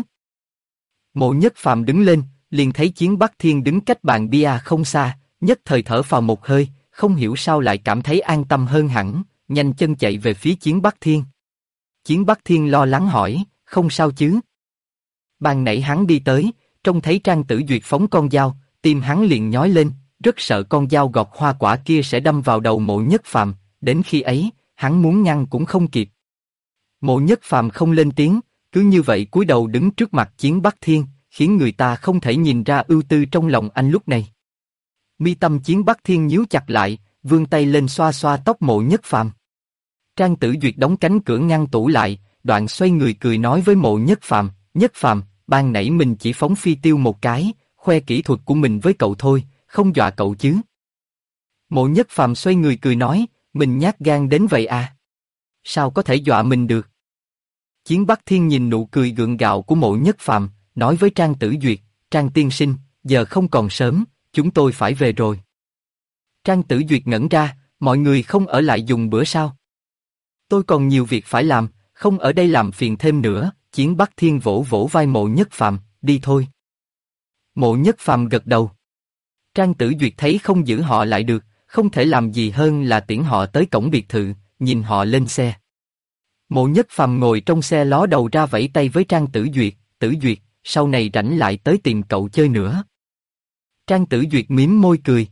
Mộ Nhất Phàm đứng lên, liền thấy Chiến Bắc Thiên đứng cách bàn bia không xa, nhất thời thở phào một hơi, không hiểu sao lại cảm thấy an tâm hơn hẳn, nhanh chân chạy về phía Chiến Bắc Thiên. Chiến Bắc Thiên lo lắng hỏi, không sao chứ? Ban nãy hắn đi tới, trông thấy Trang Tử Duyệt phóng con dao, tim hắn liền nhói lên, rất sợ con dao gọt hoa quả kia sẽ đâm vào đầu Mộ Nhất Phàm, đến khi ấy, hắn muốn ngăn cũng không kịp. Mộ Nhất Phàm không lên tiếng, cứ như vậy cúi đầu đứng trước mặt Chiến Bắc Thiên, khiến người ta không thể nhìn ra ưu tư trong lòng anh lúc này. Mi tâm Chiến Bắc Thiên nhíu chặt lại, vươn tay lên xoa xoa tóc Mộ Nhất Phàm. Trang Tử Duyệt đóng cánh cửa ngăn tủ lại, đoạn xoay người cười nói với Mộ Nhất Phàm, Nhất Phàm, ban nãy mình chỉ phóng phi tiêu một cái, khoe kỹ thuật của mình với cậu thôi, không dọa cậu chứ? Mộ Nhất Phàm xoay người cười nói, mình nhát gan đến vậy à? Sao có thể dọa mình được? Chiến Bắc Thiên nhìn nụ cười gượng gạo của Mộ Nhất Phàm, nói với Trang Tử Duyệt, Trang tiên sinh, giờ không còn sớm, chúng tôi phải về rồi. Trang Tử Duyệt ngẩn ra, mọi người không ở lại dùng bữa sao? Tôi còn nhiều việc phải làm, không ở đây làm phiền thêm nữa. Chiến Bắc Thiên vỗ vỗ vai Mộ Nhất Phàm, đi thôi. Mộ Nhất Phàm gật đầu. Trang Tử Duyệt thấy không giữ họ lại được, không thể làm gì hơn là tiễn họ tới cổng biệt thự, nhìn họ lên xe. Mộ Nhất Phàm ngồi trong xe ló đầu ra vẫy tay với Trang Tử Duyệt, sau này rảnh lại tới tìm cậu chơi nữa. Trang Tử Duyệt mím môi cười,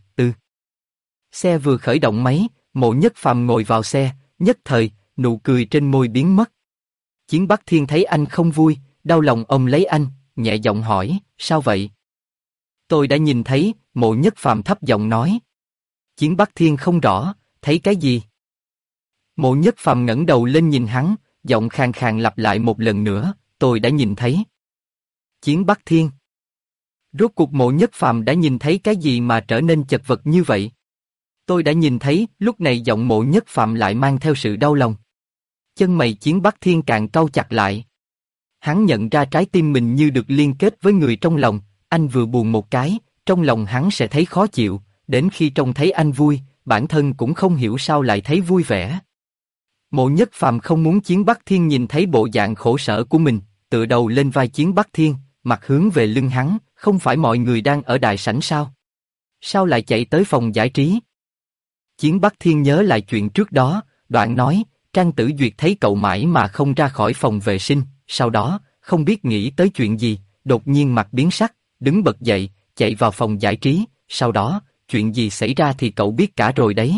Xe vừa khởi động máy, Mộ Nhất Phàm ngồi vào xe, nhất thời, nụ cười trên môi biến mất. Chiến Bắc Thiên thấy anh không vui, đau lòng ôm lấy anh, nhẹ giọng hỏi, sao vậy? Tôi đã nhìn thấy, Mộ Nhất Phàm thấp giọng nói. Chiến Bắc Thiên không rõ, thấy cái gì? Mộ Nhất Phàm ngẩng đầu lên nhìn hắn, giọng khàn khàn lặp lại một lần nữa, tôi đã nhìn thấy. Chiến Bắc Thiên. Rốt cuộc Mộ Nhất Phàm đã nhìn thấy cái gì mà trở nên chật vật như vậy? Tôi đã nhìn thấy, lúc này giọng Mộ Nhất Phàm lại mang theo sự đau lòng. Chân mày Chiến Bắc Thiên càng cau chặt lại. Hắn nhận ra trái tim mình như được liên kết với người trong lòng, anh vừa buồn một cái, trong lòng hắn sẽ thấy khó chịu, đến khi trông thấy anh vui, bản thân cũng không hiểu sao lại thấy vui vẻ. Mộ Nhất Phàm không muốn Chiến Bắc Thiên nhìn thấy bộ dạng khổ sở của mình, tựa đầu lên vai Chiến Bắc Thiên, mặt hướng về lưng hắn, không phải mọi người đang ở đại sảnh sao? Sao lại chạy tới phòng giải trí? Chiến Bắc Thiên nhớ lại chuyện trước đó, đoạn nói, Trang Tử Duyệt thấy cậu mãi mà không ra khỏi phòng vệ sinh, sau đó, không biết nghĩ tới chuyện gì, đột nhiên mặt biến sắc, đứng bật dậy, chạy vào phòng giải trí, sau đó, chuyện gì xảy ra thì cậu biết cả rồi đấy.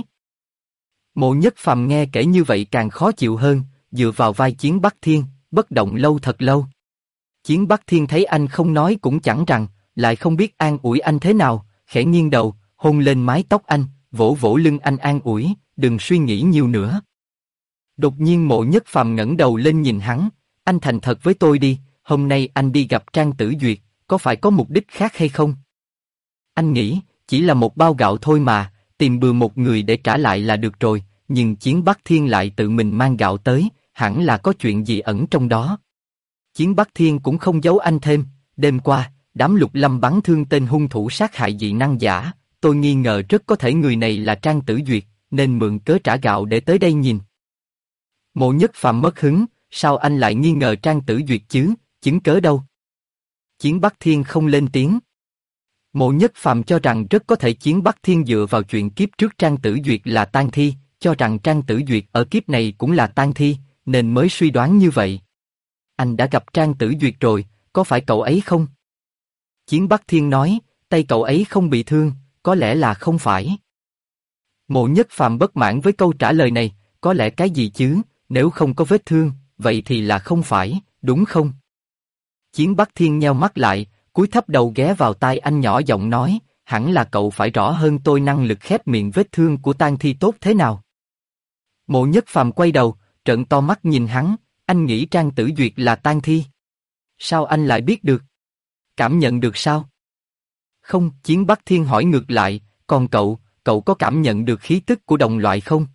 Mộ Nhất Phàm nghe kể như vậy càng khó chịu hơn, dựa vào vai Chiến Bắc Thiên, bất động lâu thật lâu. Chiến Bắc Thiên thấy anh không nói cũng chẳng rằng, lại không biết an ủi anh thế nào, khẽ nghiêng đầu, hôn lên mái tóc anh, vỗ vỗ lưng anh an ủi, đừng suy nghĩ nhiều nữa. Đột nhiên Mộ Nhất Phàm ngẩng đầu lên nhìn hắn, anh thành thật với tôi đi, hôm nay anh đi gặp Trang Tử Duyệt, có phải có mục đích khác hay không? Anh nghĩ, chỉ là một bao gạo thôi mà, tìm bừa một người để trả lại là được rồi, nhưng Chiến Bắc Thiên lại tự mình mang gạo tới, hẳn là có chuyện gì ẩn trong đó. Chiến Bắc Thiên cũng không giấu anh thêm, đêm qua, đám Lục Lâm bắn thương tên hung thủ sát hại dị năng giả, tôi nghi ngờ rất có thể người này là Trang Tử Duyệt, nên mượn cớ trả gạo để tới đây nhìn. Mộ Nhất Phàm mất hứng, sao anh lại nghi ngờ Trang Tử Duyệt chứ, chứng cớ đâu? Chiến Bắc Thiên không lên tiếng. Mộ Nhất Phàm cho rằng rất có thể Chiến Bắc Thiên dựa vào chuyện kiếp trước Trang Tử Duyệt là tang thi, cho rằng Trang Tử Duyệt ở kiếp này cũng là tang thi, nên mới suy đoán như vậy. Anh đã gặp Trang Tử Duyệt rồi, có phải cậu ấy không? Chiến Bắc Thiên nói, tay cậu ấy không bị thương, có lẽ là không phải. Mộ Nhất Phàm bất mãn với câu trả lời này, có lẽ cái gì chứ, nếu không có vết thương, vậy thì là không phải, đúng không? Chiến Bắc Thiên nheo mắt lại, cúi thấp đầu ghé vào tai anh nhỏ giọng nói, hẳn là cậu phải rõ hơn tôi năng lực khép miệng vết thương của tang thi tốt thế nào. Mộ Nhất Phàm quay đầu, trợn to mắt nhìn hắn, anh nghĩ Trang Tử Duyệt là tang thi? Sao anh lại biết được? Cảm nhận được sao? Không, Chiến Bắc Thiên hỏi ngược lại, còn cậu có cảm nhận được khí tức của đồng loại không?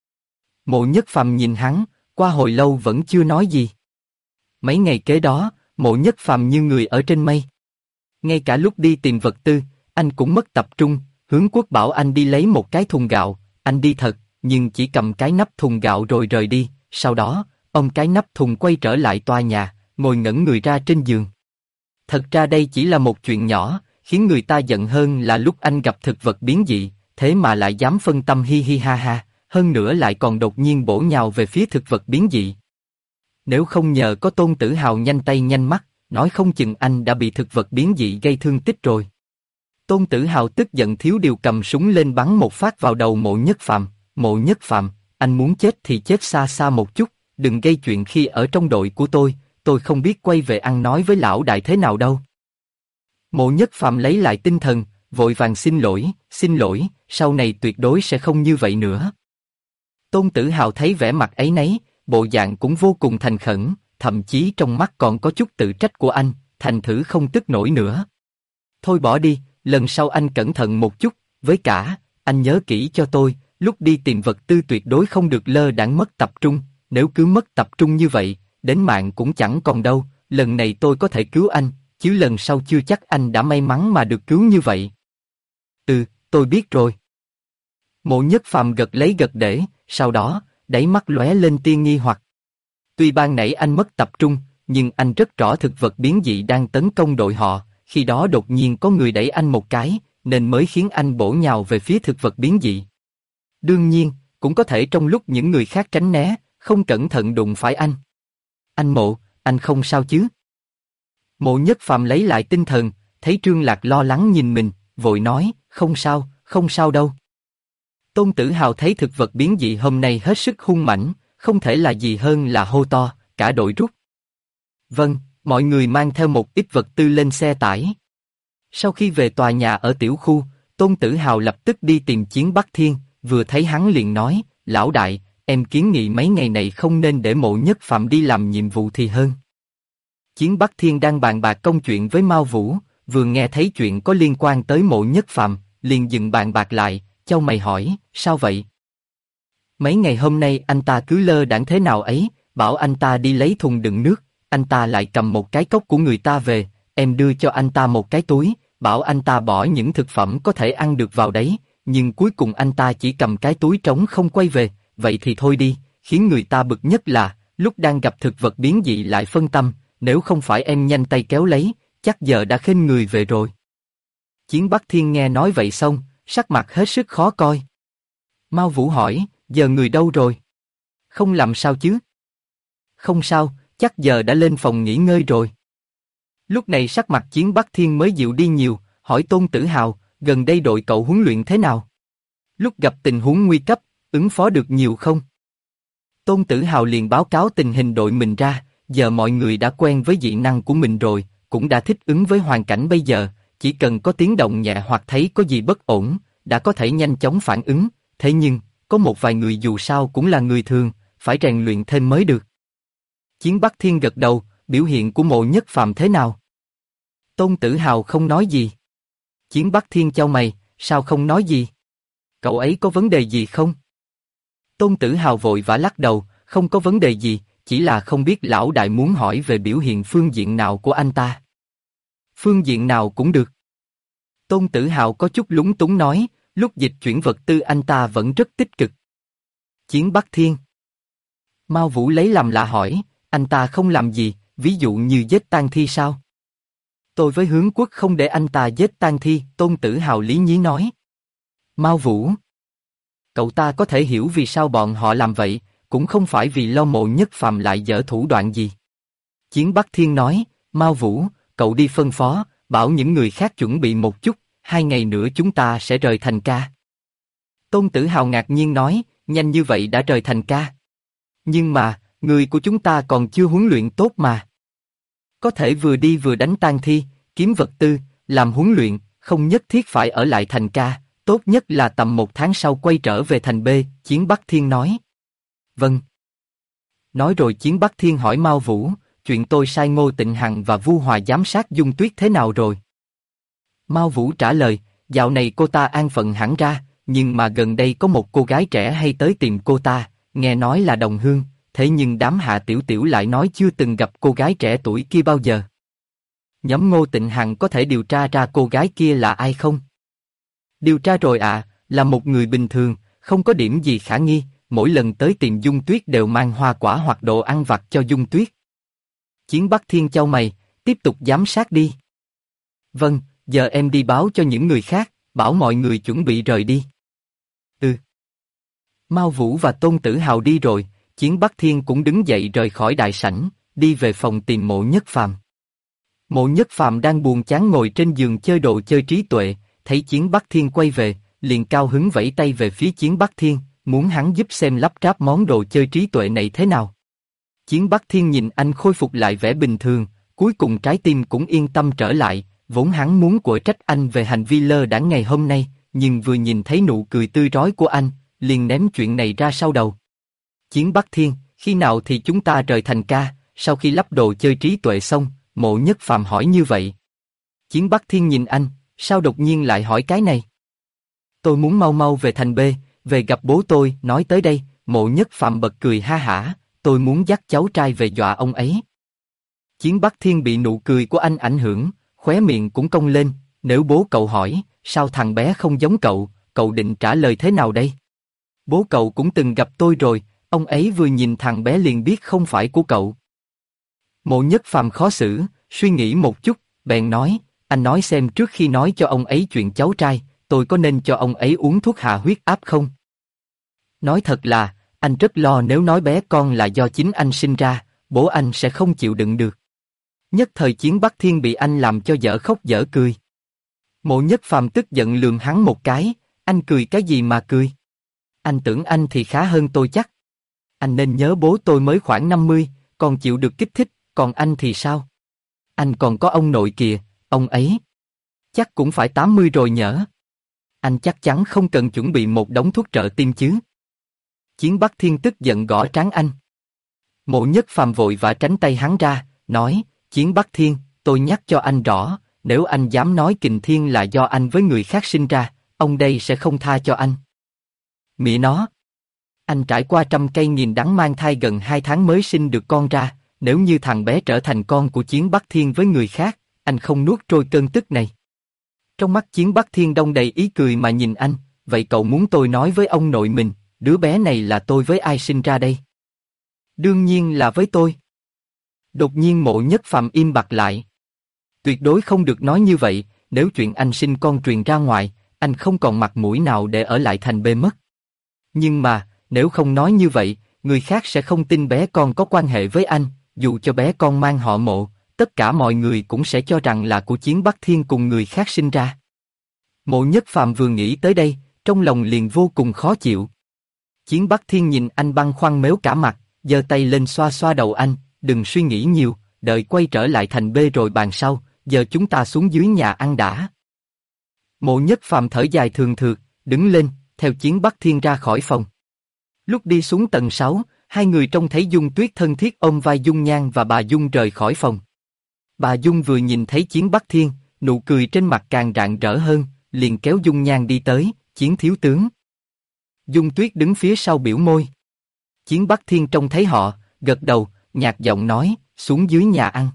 Mộ Nhất Phàm nhìn hắn, qua hồi lâu vẫn chưa nói gì. Mấy ngày kế đó, Mộ Nhất Phàm như người ở trên mây. Ngay cả lúc đi tìm vật tư, anh cũng mất tập trung, Hướng Quốc bảo anh đi lấy một cái thùng gạo, anh đi thật, nhưng chỉ cầm cái nắp thùng gạo rồi rời đi, sau đó, ông cái nắp thùng quay trở lại tòa nhà, ngồi ngẩn người ra trên giường. Thật ra đây chỉ là một chuyện nhỏ, khiến người ta giận hơn là lúc anh gặp thực vật biến dị, thế mà lại dám phân tâm hi hi ha ha, hơn nữa lại còn đột nhiên bổ nhào về phía thực vật biến dị. Nếu không nhờ có Tôn Tử Hào nhanh tay nhanh mắt, nói không chừng anh đã bị thực vật biến dị gây thương tích rồi. Tôn Tử Hào tức giận thiếu điều cầm súng lên bắn một phát vào đầu Mộ Nhất Phàm. Mộ Nhất Phàm, anh muốn chết thì chết xa xa một chút, đừng gây chuyện khi ở trong đội của tôi không biết quay về ăn nói với lão đại thế nào đâu. Mộ Nhất Phàm lấy lại tinh thần, vội vàng xin lỗi, sau này tuyệt đối sẽ không như vậy nữa. Tôn Tử Hào thấy vẻ mặt ấy nấy, bộ dạng cũng vô cùng thành khẩn, thậm chí trong mắt còn có chút tự trách của anh, thành thử không tức nổi nữa. Thôi bỏ đi, lần sau anh cẩn thận một chút, với cả, anh nhớ kỹ cho tôi, lúc đi tìm vật tư tuyệt đối không được lơ đãng mất tập trung, nếu cứ mất tập trung như vậy, đến mạng cũng chẳng còn đâu, lần này tôi có thể cứu anh, chứ lần sau chưa chắc anh đã may mắn mà được cứu như vậy. Tôi biết rồi. Mộ Nhất Phàm gật lấy gật để, sau đó, đáy mắt lóe lên tia nghi hoặc. Tuy ban nãy anh mất tập trung, nhưng anh rất rõ thực vật biến dị đang tấn công đội họ, khi đó đột nhiên có người đẩy anh một cái, nên mới khiến anh bổ nhào về phía thực vật biến dị. Đương nhiên, cũng có thể trong lúc những người khác tránh né, không cẩn thận đụng phải anh. Anh không sao chứ? Mộ Nhất Phàm lấy lại tinh thần, thấy Trương Lạc lo lắng nhìn mình, vội nói, không sao đâu. Tôn Tử Hào thấy thực vật biến dị hôm nay hết sức hung mãnh, không thể là gì hơn là hô to, cả đội rút. Vâng, mọi người mang theo một ít vật tư lên xe tải. Sau khi về tòa nhà ở tiểu khu, Tôn Tử Hào lập tức đi tìm Chiến Bắc Thiên, vừa thấy hắn liền nói, lão đại, em kiến nghị mấy ngày này không nên để Mộ Nhất Phàm đi làm nhiệm vụ thì hơn. Chiến Bắc Thiên đang bàn bạc công chuyện với Mao Vũ, vừa nghe thấy chuyện có liên quan tới Mộ Nhất Phàm, liền dừng bàn bạc lại, chau mày hỏi, sao vậy? Mấy ngày hôm nay anh ta cứ lơ đãng thế nào ấy, bảo anh ta đi lấy thùng đựng nước, anh ta lại cầm một cái cốc của người ta về, em đưa cho anh ta một cái túi, bảo anh ta bỏ những thực phẩm có thể ăn được vào đấy, nhưng cuối cùng anh ta chỉ cầm cái túi trống không quay về, vậy thì thôi đi, khiến người ta bực nhất là, lúc đang gặp thực vật biến dị lại phân tâm, nếu không phải em nhanh tay kéo lấy, chắc giờ đã khênh người về rồi. Chiến Bắc Thiên nghe nói vậy xong, sắc mặt hết sức khó coi. Mao Vũ hỏi, giờ người đâu rồi? Không làm sao chứ? Không sao, chắc giờ đã lên phòng nghỉ ngơi rồi. Lúc này sắc mặt Chiến Bắc Thiên mới dịu đi nhiều, hỏi Tôn Tử Hào, gần đây đội cậu huấn luyện thế nào? Lúc gặp tình huống nguy cấp, ứng phó được nhiều không? Tôn Tử Hào liền báo cáo tình hình đội mình ra, giờ mọi người đã quen với dị năng của mình rồi, cũng đã thích ứng với hoàn cảnh bây giờ, chỉ cần có tiếng động nhẹ hoặc thấy có gì bất ổn, đã có thể nhanh chóng phản ứng, thế nhưng, có một vài người dù sao cũng là người thường, phải rèn luyện thêm mới được. Chiến Bắc Thiên gật đầu, biểu hiện của Mộ Nhất Phàm thế nào? Tôn Tử Hào không nói gì. Chiến Bắc Thiên chau mày, sao không nói gì? Cậu ấy có vấn đề gì không? Tôn Tử Hào vội vã lắc đầu, không có vấn đề gì, chỉ là không biết lão đại muốn hỏi về biểu hiện phương diện nào của anh ta. Phương diện nào cũng được. Tôn Tử Hào có chút lúng túng nói, lúc dịch chuyển vật tư anh ta vẫn rất tích cực. Chiến Bắc Thiên. Mao Vũ lấy làm lạ hỏi, anh ta không làm gì, ví dụ như giết tang thi sao? Tôi với Hướng Quốc không để anh ta giết tang thi, Tôn Tử Hào lý nhí nói. Mao Vũ. Cậu ta có thể hiểu vì sao bọn họ làm vậy, cũng không phải vì lo Mộ Nhất Phàm lại dở thủ đoạn gì. Chiến Bắc Thiên nói, Mao Vũ, cậu đi phân phó, bảo những người khác chuẩn bị một chút, 2 ngày nữa chúng ta sẽ rời thành ca. Tôn Tử Hào ngạc nhiên nói, nhanh như vậy đã rời thành ca. Nhưng mà, người của chúng ta còn chưa huấn luyện tốt mà. Có thể vừa đi vừa đánh tang thi, kiếm vật tư, làm huấn luyện, không nhất thiết phải ở lại thành ca, tốt nhất là tầm 1 tháng sau quay trở về thành B, Chiến Bắc Thiên nói. Vâng. Nói rồi Chiến Bắc Thiên hỏi Mao Vũ, chuyện tôi sai Ngô Tịnh Hằng và Vu Hòa giám sát Dung Tuyết thế nào rồi? Mao Vũ trả lời, dạo này cô ta an phận hẳn ra, nhưng mà gần đây có một cô gái trẻ hay tới tìm cô ta, nghe nói là đồng hương, thế nhưng đám Hạ Tiểu Tiểu lại nói chưa từng gặp cô gái trẻ tuổi kia bao giờ. Nhóm Ngô Tịnh Hằng có thể điều tra ra cô gái kia là ai không? Điều tra rồi ạ, là một người bình thường, không có điểm gì khả nghi, mỗi lần tới tìm Dung Tuyết đều mang hoa quả hoặc đồ ăn vặt cho Dung Tuyết. Chiến Bắc Thiên chau mày, tiếp tục giám sát đi. Vâng, giờ em đi báo cho những người khác, bảo mọi người chuẩn bị rời đi. Ừ. Mao Vũ và Tôn Tử Hào đi rồi, Chiến Bắc Thiên cũng đứng dậy rời khỏi đại sảnh, đi về phòng tìm Mộ Nhất Phàm. Mộ Nhất Phàm đang buồn chán ngồi trên giường chơi đồ chơi trí tuệ, thấy Chiến Bắc Thiên quay về, liền cao hứng vẫy tay về phía Chiến Bắc Thiên, muốn hắn giúp xem lắp ráp món đồ chơi trí tuệ này thế nào. Chiến Bắc Thiên nhìn anh khôi phục lại vẻ bình thường, cuối cùng trái tim cũng yên tâm trở lại, vốn hắn muốn quở trách anh về hành vi lơ đãng ngày hôm nay, nhưng vừa nhìn thấy nụ cười tươi rói của anh, liền ném chuyện này ra sau đầu. Chiến Bắc Thiên, khi nào thì chúng ta rời thành ca? Sau khi lắp đồ chơi trí tuệ xong, Mộ Nhất Phàm hỏi như vậy. Chiến Bắc Thiên nhìn anh, sao đột nhiên lại hỏi cái này? Tôi muốn mau mau về thành B, về gặp bố tôi. Nói tới đây, Mộ Nhất Phàm bật cười ha hả, tôi muốn dắt cháu trai về dọa ông ấy. Chiến Bắc Thiên bị nụ cười của anh ảnh hưởng, khóe miệng cũng cong lên, nếu bố cậu hỏi, sao thằng bé không giống cậu, cậu định trả lời thế nào đây? Bố cậu cũng từng gặp tôi rồi, ông ấy vừa nhìn thằng bé liền biết không phải của cậu. Mộ Nhất Phàm khó xử, suy nghĩ một chút, bèn nói, anh nói xem trước khi nói cho ông ấy chuyện cháu trai, tôi có nên cho ông ấy uống thuốc hạ huyết áp không? Nói thật là, anh rất lo nếu nói bé con là do chính anh sinh ra, bố anh sẽ không chịu đựng được. Nhất thời Chiến Bắc Thiên bị anh làm cho dở khóc dở cười. Mộ Nhất Phàm tức giận lườm hắn một cái, anh cười cái gì mà cười? Anh tưởng anh thì khá hơn tôi chắc. Anh nên nhớ bố tôi mới khoảng 50, còn chịu được kích thích, còn anh thì sao? Anh còn có ông nội kìa, ông ấy chắc cũng phải 80 rồi nhở. Anh chắc chắn không cần chuẩn bị một đống thuốc trợ tim chứ. Chiến Bắc Thiên tức giận gõ trán anh. Mộ Nhất Phàm vội vã tránh tay hắn ra, nói, Chiến Bắc Thiên, tôi nhắc cho anh rõ, nếu anh dám nói Kình Thiên là do anh với người khác sinh ra, ông đây sẽ không tha cho anh. Mẹ nó! Anh trải qua trăm cây nghìn đắng mang thai gần 2 tháng mới sinh được con ra, nếu như thằng bé trở thành con của Chiến Bắc Thiên với người khác, anh không nuốt trôi cơn tức này. Trong mắt Chiến Bắc Thiên đong đầy ý cười mà nhìn anh, vậy cậu muốn tôi nói với ông nội mình, đứa bé này là tôi với ai sinh ra đây? Đương nhiên là với tôi. Đột nhiên Mộ Nhất Phàm im bặt lại. Tuyệt đối không được nói như vậy, nếu chuyện anh sinh con truyền ra ngoài, anh không còn mặt mũi nào để ở lại thành B mất. Nhưng mà, nếu không nói như vậy, người khác sẽ không tin bé con có quan hệ với anh, dù cho bé con mang họ Mộ, tất cả mọi người cũng sẽ cho rằng là của Chiến Bắc Thiên cùng người khác sinh ra. Mộ Nhất Phàm vừa nghĩ tới đây, trong lòng liền vô cùng khó chịu. Chiến Bắc Thiên nhìn anh băn khoăn méo cả mặt, giơ tay lên xoa xoa đầu anh, đừng suy nghĩ nhiều, đợi quay trở lại thành B rồi bàn sau, giờ chúng ta xuống dưới nhà ăn đã. Mộ Nhất Phàm thở dài thường thượt, đứng lên, theo Chiến Bắc Thiên ra khỏi phòng. Lúc đi xuống tầng 6, hai người trông thấy Dung Tuyết thân thiết ôm vai Dung Nhan và bà Dung rời khỏi phòng. Bà Dung vừa nhìn thấy Chiến Bắc Thiên, nụ cười trên mặt càng rạng rỡ hơn, liền kéo Dung Nhan đi tới, Chiến thiếu tướng. Dung Tuyết đứng phía sau biểu môi. Chiến Bắc Thiên trông thấy họ, gật đầu, nhạt giọng nói, xuống dưới nhà ăn.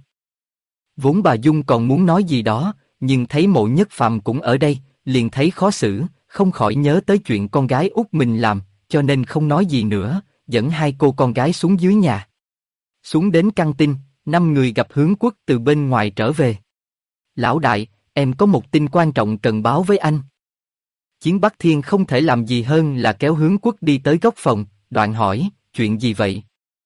Vốn bà Dung còn muốn nói gì đó, nhưng thấy Mộ Nhất Phàm cũng ở đây, liền thấy khó xử, không khỏi nhớ tới chuyện con gái út mình làm, cho nên không nói gì nữa, dẫn hai cô con gái xuống dưới nhà. Xuống đến căng tin, 5 người gặp Hướng Quốc từ bên ngoài trở về. Lão đại, em có một tin quan trọng cần báo với anh. Chiến Bắc Thiên không thể làm gì hơn là kéo Hướng Quốc đi tới góc phòng, đoạn hỏi, chuyện gì vậy?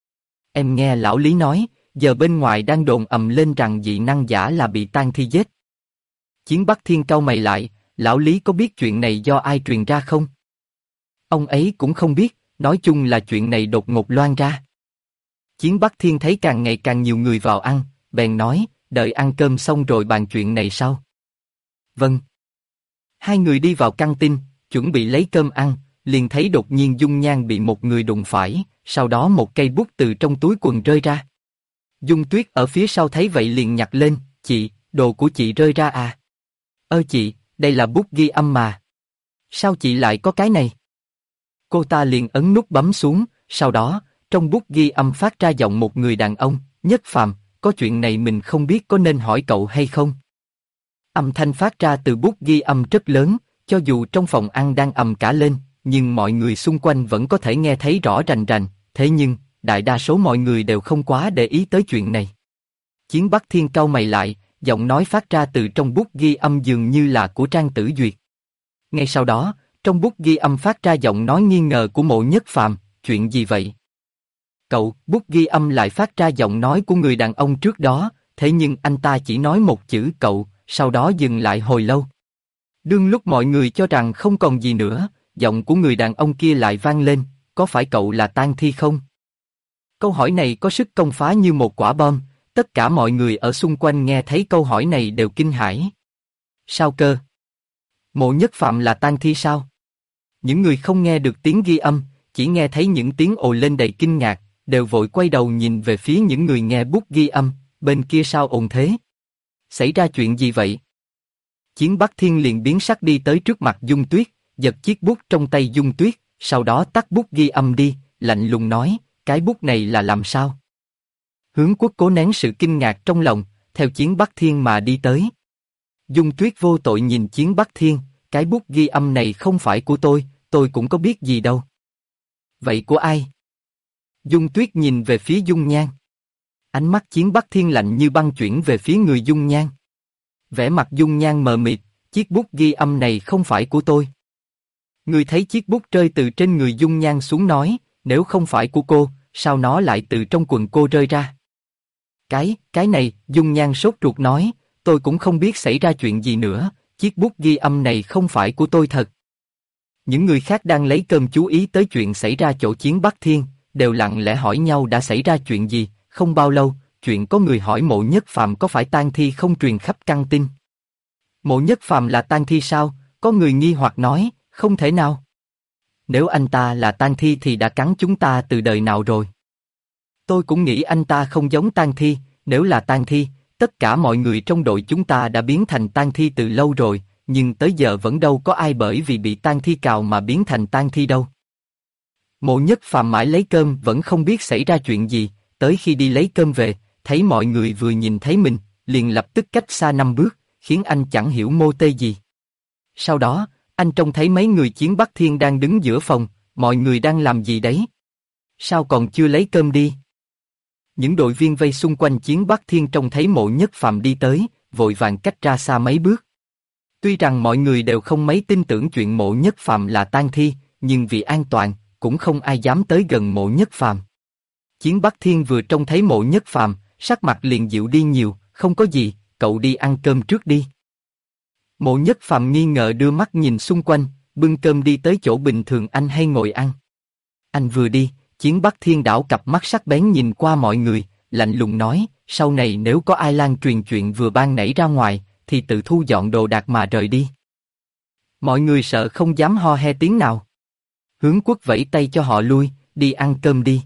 Em nghe lão Lý nói, giờ bên ngoài đang đồn ầm lên rằng dị năng giả là bị Tang Thi giết. Chiến Bắc Thiên cau mày lại, lão Lý có biết chuyện này do ai truyền ra không? Ông ấy cũng không biết, nói chung là chuyện này đột ngột loan ra. Chiến Bắc Thiên thấy càng ngày càng nhiều người vào ăn, bèn nói, đợi ăn cơm xong rồi bàn chuyện này sau. Vâng. Hai người đi vào căng tin, chuẩn bị lấy cơm ăn, liền thấy đột nhiên Dung Nhan bị một người đụng phải, sau đó một cây bút từ trong túi quần rơi ra. Dung Tuyết ở phía sau thấy vậy liền nhặt lên, chị, đồ của chị rơi ra à? Chị, đây là bút ghi âm mà. Sao chị lại có cái này? Cô ta liền ấn nút bấm xuống, sau đó, trong bút ghi âm phát ra giọng một người đàn ông, Nhất Phàm, có chuyện này mình không biết có nên hỏi cậu hay không? Âm thanh phát ra từ bút ghi âm rất lớn, cho dù trong phòng ăn đang ầm cả lên, nhưng mọi người xung quanh vẫn có thể nghe thấy rõ rành rành, thế nhưng, đại đa số mọi người đều không quá để ý tới chuyện này. Chiến Bắc Thiên cau mày lại, giọng nói phát ra từ trong bút ghi âm dường như là của Trang Tử Duyệt. Ngay sau đó, trong bút ghi âm phát ra giọng nói nghi ngờ của Mộ Nhất Phàm, chuyện gì vậy? Cậu, bút ghi âm lại phát ra giọng nói của người đàn ông trước đó, thế nhưng anh ta chỉ nói một chữ cậu, sau đó dừng lại hồi lâu. Đương lúc mọi người cho rằng không còn gì nữa, giọng của người đàn ông kia lại vang lên, có phải cậu là Tang Thi không? Câu hỏi này có sức công phá như một quả bom, tất cả mọi người ở xung quanh nghe thấy câu hỏi này đều kinh hãi. Sao cơ? Mộ Nhất Phàm là Tang Thi sao? Những người không nghe được tiếng ghi âm, chỉ nghe thấy những tiếng ồ lên đầy kinh ngạc, đều vội quay đầu nhìn về phía những người nghe bút ghi âm, bên kia sao ồn thế? Xảy ra chuyện gì vậy? Chiến Bắc Thiên liền biến sắc đi tới trước mặt Dung Tuyết, giật chiếc bút trong tay Dung Tuyết, sau đó tắt bút ghi âm đi, lạnh lùng nói, cái bút này là làm sao? Hướng Quốc cố nén sự kinh ngạc trong lòng, theo Chiến Bắc Thiên mà đi tới. Dung Tuyết vô tội nhìn Chiến Bắc Thiên, cái bút ghi âm này không phải của tôi cũng có biết gì đâu. Vậy của ai? Dung Tuyết nhìn về phía Dung Nhan. Ánh mắt Chiến Bắc Thiên lạnh như băng chuyển về phía người Dung Nhan. Vẻ mặt Dung Nhan mờ mịt, chiếc bút ghi âm này không phải của tôi. Người thấy chiếc bút rơi từ trên người Dung Nhan xuống nói, nếu không phải của cô, sao nó lại từ trong quần cô rơi ra? Cái này, Dung Nhan sốt ruột nói, tôi cũng không biết xảy ra chuyện gì nữa, chiếc bút ghi âm này không phải của tôi thật. Những người khác đang lấy cơm chú ý tới chuyện xảy ra chỗ Chiến Bắc Thiên, đều lặng lẽ hỏi nhau đã xảy ra chuyện gì, không bao lâu, chuyện có người hỏi Mộ Nhất Phàm có phải Tang Thi không truyền khắp căng tin. Mộ Nhất Phàm là Tang Thi sao? Có người nghi hoặc nói, không thể nào. Nếu anh ta là Tang Thi thì đã cắn chúng ta từ đời nào rồi. Tôi cũng nghĩ anh ta không giống Tang Thi, nếu là Tang Thi, tất cả mọi người trong đội chúng ta đã biến thành Tang Thi từ lâu rồi, nhưng tới giờ vẫn đâu có ai bởi vì bị Tang Thi cào mà biến thành Tang Thi đâu. Mộ Nhất Phàm mãi lấy cơm vẫn không biết xảy ra chuyện gì, tới khi đi lấy cơm về, thấy mọi người vừa nhìn thấy mình, liền lập tức cách xa 5 bước, khiến anh chẳng hiểu mô tê gì. Sau đó, anh trông thấy mấy người Chiến Bắc Thiên đang đứng giữa phòng, mọi người đang làm gì đấy? Sao còn chưa lấy cơm đi? Những đội viên vây xung quanh Chiến Bắc Thiên trông thấy Mộ Nhất Phàm đi tới, vội vàng cách ra xa mấy bước. Tuy rằng mọi người đều không mấy tin tưởng chuyện Mộ Nhất Phàm là Tang Thi, nhưng vì an toàn, cũng không ai dám tới gần Mộ Nhất Phàm. Chiến Bắc Thiên vừa trông thấy Mộ Nhất Phàm, sắc mặt liền dịu đi nhiều, không có gì, cậu đi ăn cơm trước đi. Mộ Nhất Phàm nghi ngờ đưa mắt nhìn xung quanh, bưng cơm đi tới chỗ bình thường anh hay ngồi ăn. Anh vừa đi, Chiến Bắc Thiên đảo cặp mắt sắc bén nhìn qua mọi người, lạnh lùng nói, sau này nếu có ai lan truyền chuyện vừa ban nãy ra ngoài, thì tự thu dọn đồ đạc mà rời đi. Mọi người sợ không dám ho he tiếng nào. Hướng Quốc vẫy tay cho họ lui, đi ăn cơm đi.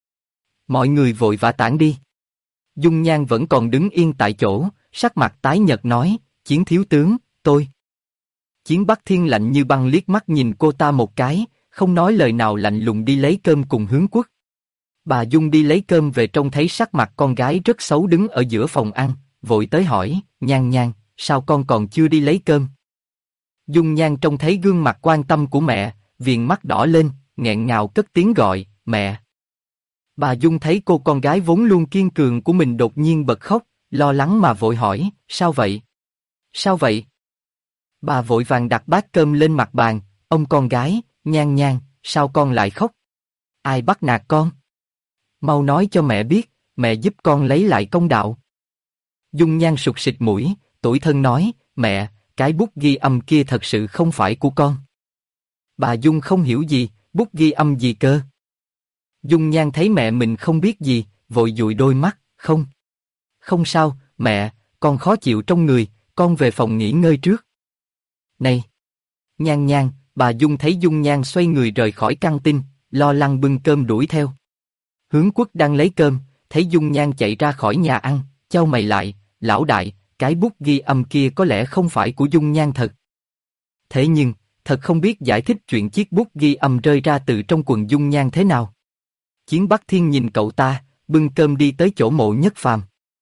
Mọi người vội vã tản đi. Dung Nhan vẫn còn đứng yên tại chỗ, sắc mặt tái nhợt nói, Chiến thiếu tướng, tôi. Chiến Bắc Thiên lạnh như băng liếc mắt nhìn cô ta một cái, không nói lời nào lạnh lùng đi lấy cơm cùng Hướng Quốc. Bà Dung đi lấy cơm về trông thấy sắc mặt con gái rất xấu đứng ở giữa phòng ăn, vội tới hỏi, Nhan Nhan, sao con còn chưa đi lấy cơm? Dung Nhan trông thấy gương mặt quan tâm của mẹ, viền mắt đỏ lên, nghẹn ngào cất tiếng gọi, mẹ. Bà Dung thấy cô con gái vốn luôn kiên cường của mình đột nhiên bật khóc, lo lắng mà vội hỏi, sao vậy? Sao vậy? Bà vội vàng đặt bát cơm lên mặt bàn, ông con gái, Nhan Nhan, sao con lại khóc? Ai bắt nạt con? Mau nói cho mẹ biết, mẹ giúp con lấy lại công đạo. Dung Nhan sụt sịt mũi, tủi thân nói, mẹ, cái bút ghi âm kia thật sự không phải của con. Bà Dung không hiểu gì, bút ghi âm gì cơ? Dung Nhan thấy mẹ mình không biết gì, vội dụi đôi mắt, không. Không sao, mẹ, con khó chịu trong người, con về phòng nghỉ ngơi trước. Này! Nhan Nhan, bà Dung thấy Dung Nhan xoay người rời khỏi căng tin, lo lắng bưng cơm đuổi theo. Hướng Quốc đang lấy cơm, thấy Dung Nhan chạy ra khỏi nhà ăn, chau mày lại, lão đại, cái bút ghi âm kia có lẽ không phải của Dung Nhan thật. Thế nhưng, thật không biết giải thích chuyện chiếc bút ghi âm rơi ra từ trong quần Dung Nhan thế nào. Chiến Bắc Thiên nhìn cậu ta, bưng cơm đi tới chỗ Mộ Nhất Phàm.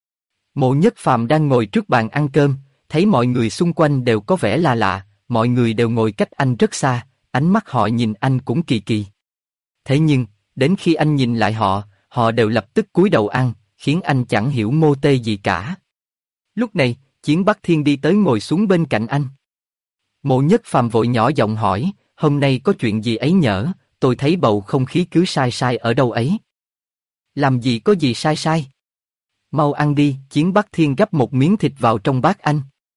Mộ Nhất Phàm đang ngồi trước bàn ăn cơm, thấy mọi người xung quanh đều có vẻ là lạ, mọi người đều ngồi cách anh rất xa, ánh mắt họ nhìn anh cũng kỳ kỳ. Thế nhưng, đến khi anh nhìn lại họ, họ đều lập tức cúi đầu ăn, khiến anh chẳng hiểu mô tê gì cả. Lúc này, Chiến Bắc Thiên đi tới ngồi xuống bên cạnh anh. Mộ Nhất Phàm vội nhỏ giọng hỏi, hôm nay có chuyện gì ấy nhở, tôi thấy bầu không khí cứ sai sai ở đâu ấy. Làm gì có gì sai sai? Mau ăn đi, Chiến Bắc Thiên gắp một miếng thịt vào trong bát anh.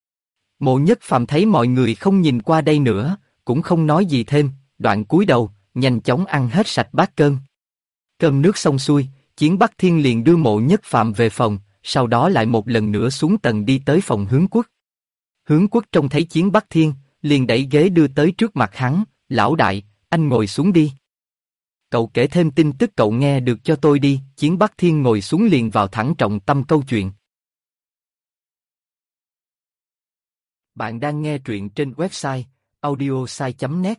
Mộ Nhất Phàm thấy mọi người không nhìn qua đây nữa, cũng không nói gì thêm, đoạn cúi đầu, nhanh chóng ăn hết sạch bát cơm. Cơm nước xong xuôi, Chiến Bắc Thiên liền đưa Mộ Nhất Phàm về phòng, sau đó lại một lần nữa xuống tầng đi tới phòng Hướng Quốc. Hướng Quốc trông thấy Chiến Bắc Thiên, liền đẩy ghế đưa tới trước mặt hắn, lão đại, anh ngồi xuống đi. Cậu kể thêm tin tức cậu nghe được cho tôi đi, Chiến Bắc Thiên ngồi xuống liền vào thẳng trọng tâm câu chuyện. Bạn đang nghe truyện trên website audiosai.net.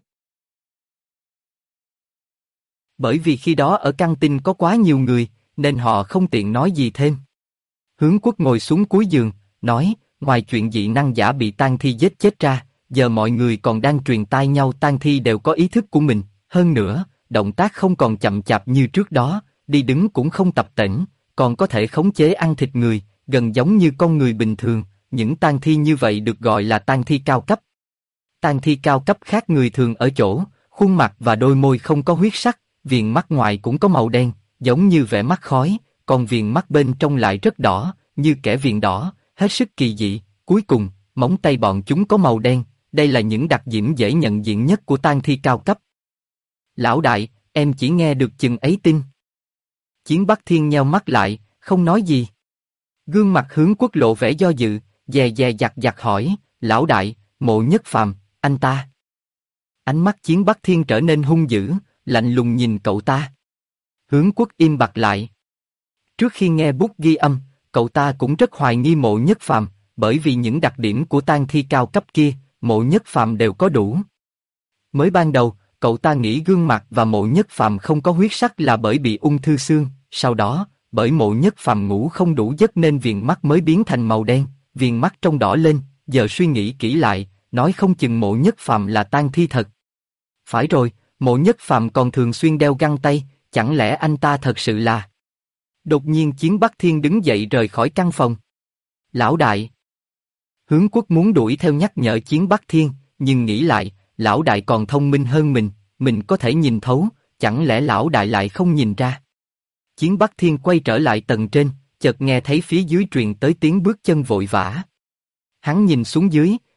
Bởi vì khi đó ở căng tin có quá nhiều người, nên họ không tiện nói gì thêm. Hướng Quốc ngồi xuống cuối giường, nói, ngoài chuyện dị năng giả bị tang thi giết chết ra, giờ mọi người còn đang truyền tai nhau tang thi đều có ý thức của mình, hơn nữa, động tác không còn chậm chạp như trước đó, đi đứng cũng không tập tễnh, còn có thể khống chế ăn thịt người, gần giống như con người bình thường, những tang thi như vậy được gọi là tang thi cao cấp. Tang thi cao cấp khác người thường ở chỗ, khuôn mặt và đôi môi không có huyết sắc, viền mắt ngoài cũng có màu đen, giống như vẻ mắt khói, còn viền mắt bên trong lại rất đỏ, như kẻ viền đỏ, hết sức kỳ dị. Cuối cùng, móng tay bọn chúng có màu đen, đây là những đặc điểm dễ nhận diện nhất của tang thi cao cấp. Lão đại, em chỉ nghe được chừng ấy tin. Chiến Bắc Thiên nheo mắt lại, không nói gì. Gương mặt Hướng Quốc lộ vẻ do dự, dè dè dặt dặt hỏi, lão đại, Mộ Nhất Phàm, anh ta. Ánh mắt Chiến Bắc Thiên trở nên hung dữ, lạnh lùng nhìn cậu ta. Hướng Quốc im bặt lại. Trước khi nghe bút ghi âm, cậu ta cũng rất hoài nghi Mộ Nhất Phàm, bởi vì những đặc điểm của tang thi cao cấp kia, Mộ Nhất Phàm đều có đủ. Mới ban đầu, cậu ta nghĩ gương mặt và Mộ Nhất Phàm không có huyết sắc là bởi bị ung thư xương, sau đó, bởi Mộ Nhất Phàm ngủ không đủ giấc nên viền mắt mới biến thành màu đen, viền mắt trông đỏ lên, giờ suy nghĩ kỹ lại, nói không chừng Mộ Nhất Phàm là tang thi thật. Phải rồi, Mộ Nhất Phàm còn thường xuyên đeo găng tay, chẳng lẽ anh ta thật sự là... Đột nhiên Chiến Bắc Thiên đứng dậy rời khỏi căn phòng. Lão đại. Hướng Quốc muốn đuổi theo nhắc nhở Chiến Bắc Thiên, nhưng nghĩ lại, lão đại còn thông minh hơn mình có thể nhìn thấu, chẳng lẽ lão đại lại không nhìn ra. Chiến Bắc Thiên quay trở lại tầng trên, chợt nghe thấy phía dưới truyền tới tiếng bước chân vội vã. Hắn nhìn xuống dưới,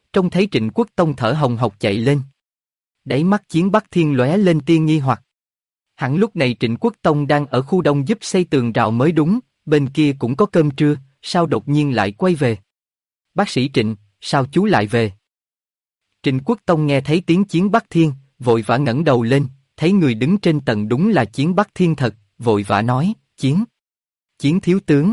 trông thấy Trịnh Quốc Tông thở hồng hộc chạy lên. Đáy mắt Chiến Bắc Thiên lóe lên tia nghi hoặc. Hẳn lúc này Trịnh Quốc Tông đang ở khu đông giúp xây tường rào mới đúng, bên kia cũng có cơm trưa, sao đột nhiên lại quay về? Bác sĩ Trịnh, sao chú lại về? Trịnh Quốc Tông nghe thấy tiếng Chiến Bắc Thiên, vội vã ngẩng đầu lên, thấy người đứng trên tầng đúng là Chiến Bắc Thiên thật, vội vã nói, Chiến thiếu tướng,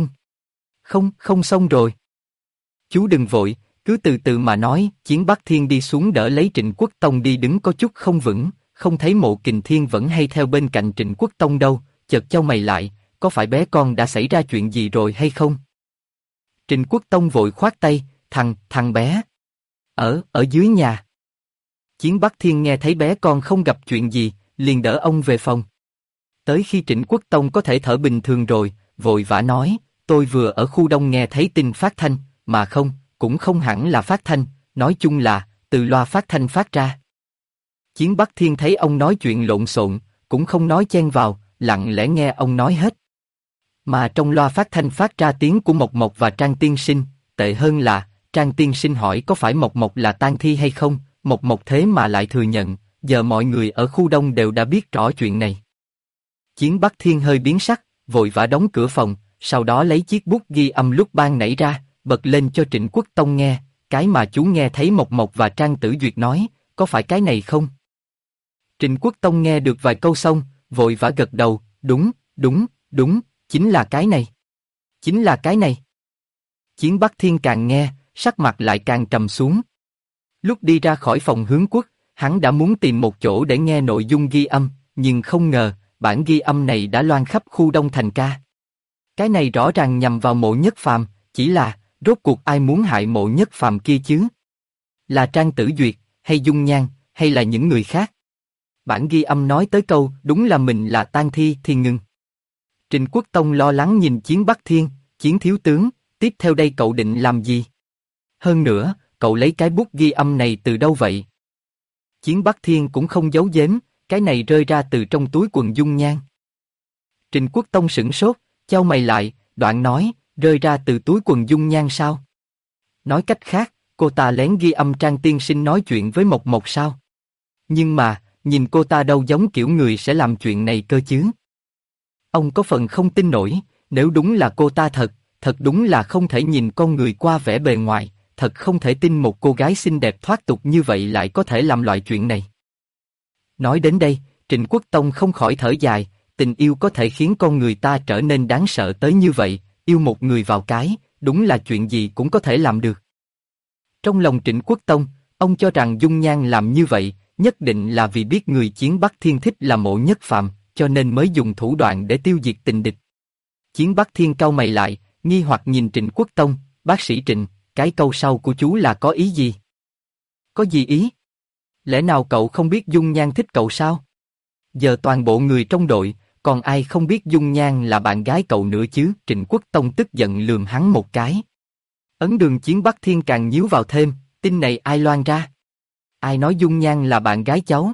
không xong rồi. Chú đừng vội, cứ từ từ mà nói. Chiến Bắc Thiên đi xuống đỡ lấy Trịnh Quốc Tông đi đứng có chút không vững, không thấy Mộ Kình Thiên vẫn hay theo bên cạnh Trịnh Quốc Tông đâu, chợt chau mày lại, có phải bé con đã xảy ra chuyện gì rồi hay không? Trịnh Quốc Tông vội khoát tay, thằng bé. Ở dưới nhà. Chiến Bắc Thiên nghe thấy bé con không gặp chuyện gì, liền đỡ ông về phòng. Tới khi Trịnh Quốc Tông có thể thở bình thường rồi, vội vã nói, tôi vừa ở khu đông nghe thấy tin phát thanh, mà cũng không hẳn là phát thanh, nói chung là, từ loa phát thanh phát ra. Chiến Bắc Thiên thấy ông nói chuyện lộn xộn, cũng không nói chen vào, lặng lẽ nghe ông nói hết. Mà trong loa phát thanh phát ra tiếng của Mộc Mộc và Trang Tiên Sinh, tệ hơn là, Trang Tiên Sinh hỏi có phải Mộc Mộc là tang thi hay không, Mộc Mộc thế mà lại thừa nhận, giờ mọi người ở khu đông đều đã biết rõ chuyện này. Chiến Bắc Thiên hơi biến sắc, vội vã đóng cửa phòng, sau đó lấy chiếc bút ghi âm lúc ban nãy ra, bật lên cho Trịnh Quốc Tông nghe, cái mà chú nghe thấy Mộc Mộc và Trang Tử Duyệt nói, có phải cái này không? Trịnh Quốc Tông nghe được vài câu xong, vội vã gật đầu, đúng, chính là cái này. Chiến Bắc Thiên càng nghe, sắc mặt lại càng trầm xuống. Lúc đi ra khỏi phòng hướng quốc, hắn đã muốn tìm một chỗ để nghe nội dung ghi âm, nhưng không ngờ, bản ghi âm này đã loan khắp khu Đông Thành ca. Cái này rõ ràng nhằm vào Mộ Nhất Phàm, chỉ là, rốt cuộc ai muốn hại Mộ Nhất Phàm kia chứ? Là Trang Tử Duyệt, hay Dung Nhan, hay là những người khác? Bản ghi âm nói tới câu, đúng là mình là tang thi thì ngừng. Trịnh Quốc Tông lo lắng nhìn Chiến Bắc Thiên, Chiến thiếu tướng, tiếp theo đây cậu định làm gì? Hơn nữa, cậu lấy cái bút ghi âm này từ đâu vậy? Chiến Bắc Thiên cũng không giấu giếm, cái này rơi ra từ trong túi quần Dung Nhan. Trịnh Quốc Tông sửng sốt, chau mày lại, đoạn nói, rơi ra từ túi quần Dung Nhan sao? Nói cách khác, cô ta lén ghi âm Trang Tiên Sinh nói chuyện với Mộc Mộc sao? Nhưng mà, nhìn cô ta đâu giống kiểu người sẽ làm chuyện này cơ chứ? Ông có phần không tin nổi, nếu đúng là cô ta thật đúng là không thể nhìn con người qua vẻ bề ngoài, thật không thể tin một cô gái xinh đẹp thoát tục như vậy lại có thể làm loại chuyện này. Nói đến đây, Trịnh Quốc Tông không khỏi thở dài, tình yêu có thể khiến con người ta trở nên đáng sợ tới như vậy, yêu một người vào cái, đúng là chuyện gì cũng có thể làm được. Trong lòng Trịnh Quốc Tông, ông cho rằng Dung Nhan làm như vậy, nhất định là vì biết người Chiến Bắc Thiên thích là Mộ Nhất Phàm, cho nên mới dùng thủ đoạn để tiêu diệt tình địch. Chiến Bắc Thiên cau mày lại, nghi hoặc nhìn Trịnh Quốc Tông, bác sĩ Trịnh, cái câu sau của chú là có ý gì? Có gì ý? Lẽ nào cậu không biết Dung Nhan thích cậu sao? Giờ toàn bộ người trong đội, còn ai không biết Dung Nhan là bạn gái cậu nữa chứ? Trịnh Quốc Tông tức giận lườm hắn một cái. Ấn Đường Chiến Bắc Thiên càng nhíu vào thêm, tin này ai loan ra? Ai nói Dung Nhan là bạn gái cháu?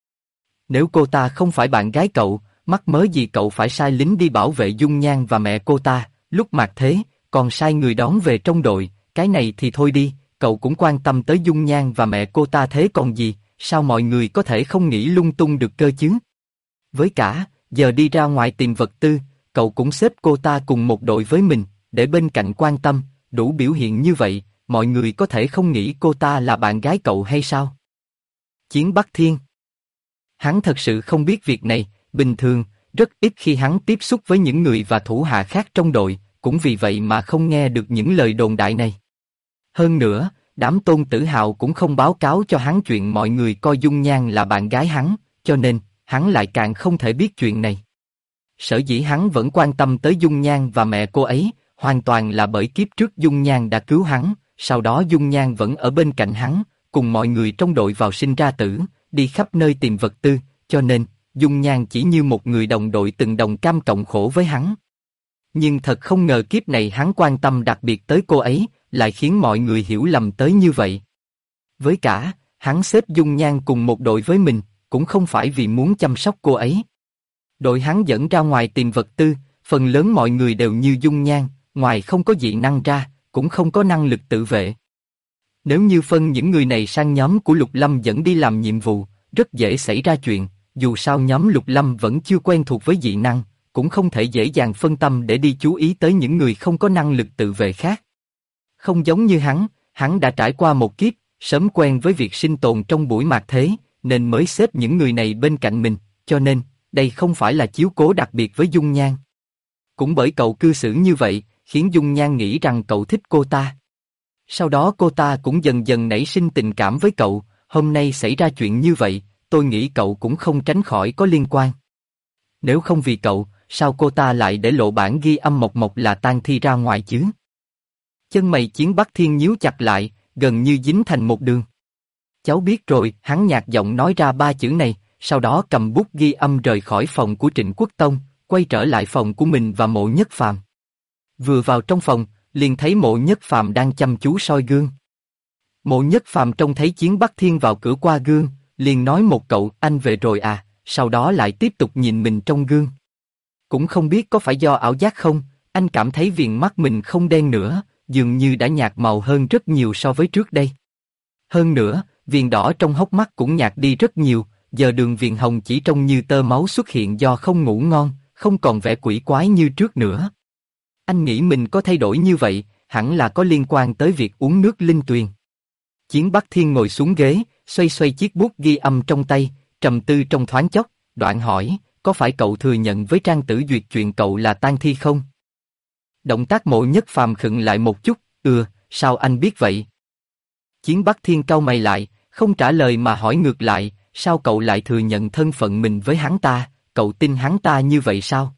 Nếu cô ta không phải bạn gái cậu, mắc mớ gì cậu phải sai lính đi bảo vệ Dung Nhan và mẹ cô ta, lúc mạt thế, còn sai người đón về trong đội, cái này thì thôi đi, cậu cũng quan tâm tới Dung Nhan và mẹ cô ta thế còn gì, sao mọi người có thể không nghĩ lung tung được cơ chứ? Với cả, giờ đi ra ngoài tìm vật tư, cậu cũng xếp cô ta cùng một đội với mình, để bên cạnh quan tâm, đủ biểu hiện như vậy, mọi người có thể không nghĩ cô ta là bạn gái cậu hay sao? Chiến Bắc Thiên. Hắn thật sự không biết việc này, bình thường, rất ít khi hắn tiếp xúc với những người và thủ hạ khác trong đội, cũng vì vậy mà không nghe được những lời đồn đại này. Hơn nữa, đám Tôn Tử Hạo cũng không báo cáo cho hắn chuyện mọi người coi Dung Nhan là bạn gái hắn, cho nên, hắn lại càng không thể biết chuyện này. Sở dĩ hắn vẫn quan tâm tới Dung Nhan và mẹ cô ấy, hoàn toàn là bởi kiếp trước Dung Nhan đã cứu hắn, sau đó Dung Nhan vẫn ở bên cạnh hắn, cùng mọi người trong đội vào sinh ra tử, đi khắp nơi tìm vật tư, cho nên, Dung Nhan chỉ như một người đồng đội từng đồng cam cộng khổ với hắn. Nhưng thật không ngờ kiếp này hắn quan tâm đặc biệt tới cô ấy, lại khiến mọi người hiểu lầm tới như vậy. Với cả, hắn xếp Dung Nhan cùng một đội với mình, cũng không phải vì muốn chăm sóc cô ấy. Đội hắn dẫn ra ngoài tìm vật tư, phần lớn mọi người đều như Dung Nhan, ngoài không có dị năng ra, cũng không có năng lực tự vệ. Nếu như phân những người này sang nhóm của Lục Lâm dẫn đi làm nhiệm vụ, rất dễ xảy ra chuyện, dù sao nhóm Lục Lâm vẫn chưa quen thuộc với dị năng, cũng không thể dễ dàng phân tâm để đi chú ý tới những người không có năng lực tự vệ khác. Không giống như hắn đã trải qua một kiếp, sớm quen với việc sinh tồn trong buổi mạt thế, nên mới xếp những người này bên cạnh mình, cho nên, đây không phải là chiếu cố đặc biệt với Dung Nhan. Cũng bởi cậu cư xử như vậy, khiến Dung Nhan nghĩ rằng cậu thích cô ta. Sau đó cô ta cũng dần dần nảy sinh tình cảm với cậu, hôm nay xảy ra chuyện như vậy, tôi nghĩ cậu cũng không tránh khỏi có liên quan. Nếu không vì cậu, sao cô ta lại để lộ bản ghi âm Mộc Mộc là tang thi ra ngoài chứ? Chân mày Chiến Bắc Thiên nhíu chặt lại, gần như dính thành một đường. Cháu biết rồi, hắn nhạt giọng nói ra ba chữ này, sau đó cầm bút ghi âm rời khỏi phòng của Trịnh Quốc Tông, quay trở lại phòng của mình và Mộ Nhất Phàm. Vừa vào trong phòng, liền thấy Mộ Nhất Phàm đang chăm chú soi gương. Mộ Nhất Phàm trông thấy Chiến Bắc Thiên vào cửa qua gương, liền nói một câu anh về rồi à, sau đó lại tiếp tục nhìn mình trong gương. Cũng không biết có phải do ảo giác không, anh cảm thấy viền mắt mình không đen nữa, dường như đã nhạt màu hơn rất nhiều so với trước đây. Hơn nữa, viền đỏ trong hốc mắt cũng nhạt đi rất nhiều, giờ đường viền hồng chỉ trông như tơ máu xuất hiện do không ngủ ngon, không còn vẻ quỷ quái như trước nữa. Anh nghĩ mình có thay đổi như vậy, hẳn là có liên quan tới việc uống nước linh tuyền. Chiến Bắc Thiên ngồi xuống ghế, xoay xoay chiếc bút ghi âm trong tay, trầm tư trong thoáng chốc, đoạn hỏi, có phải cậu thừa nhận với Trang Tử Duyệt chuyện cậu là tang thi không? Động tác Mộ Nhất Phàm khựng lại một chút, sao anh biết vậy? Chiến Bắc Thiên cau mày lại, không trả lời mà hỏi ngược lại, sao cậu lại thừa nhận thân phận mình với hắn ta, cậu tin hắn ta như vậy sao?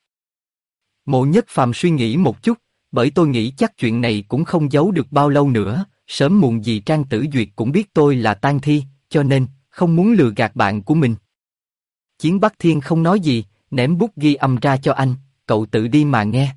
Mộ Nhất Phàm suy nghĩ một chút, bởi tôi nghĩ chắc chuyện này cũng không giấu được bao lâu nữa, sớm muộn gì Trang Tử Duyệt cũng biết tôi là tang thi, cho nên, không muốn lừa gạt bạn của mình. Chiến Bắc Thiên không nói gì, ném bút ghi âm ra cho anh, cậu tự đi mà nghe.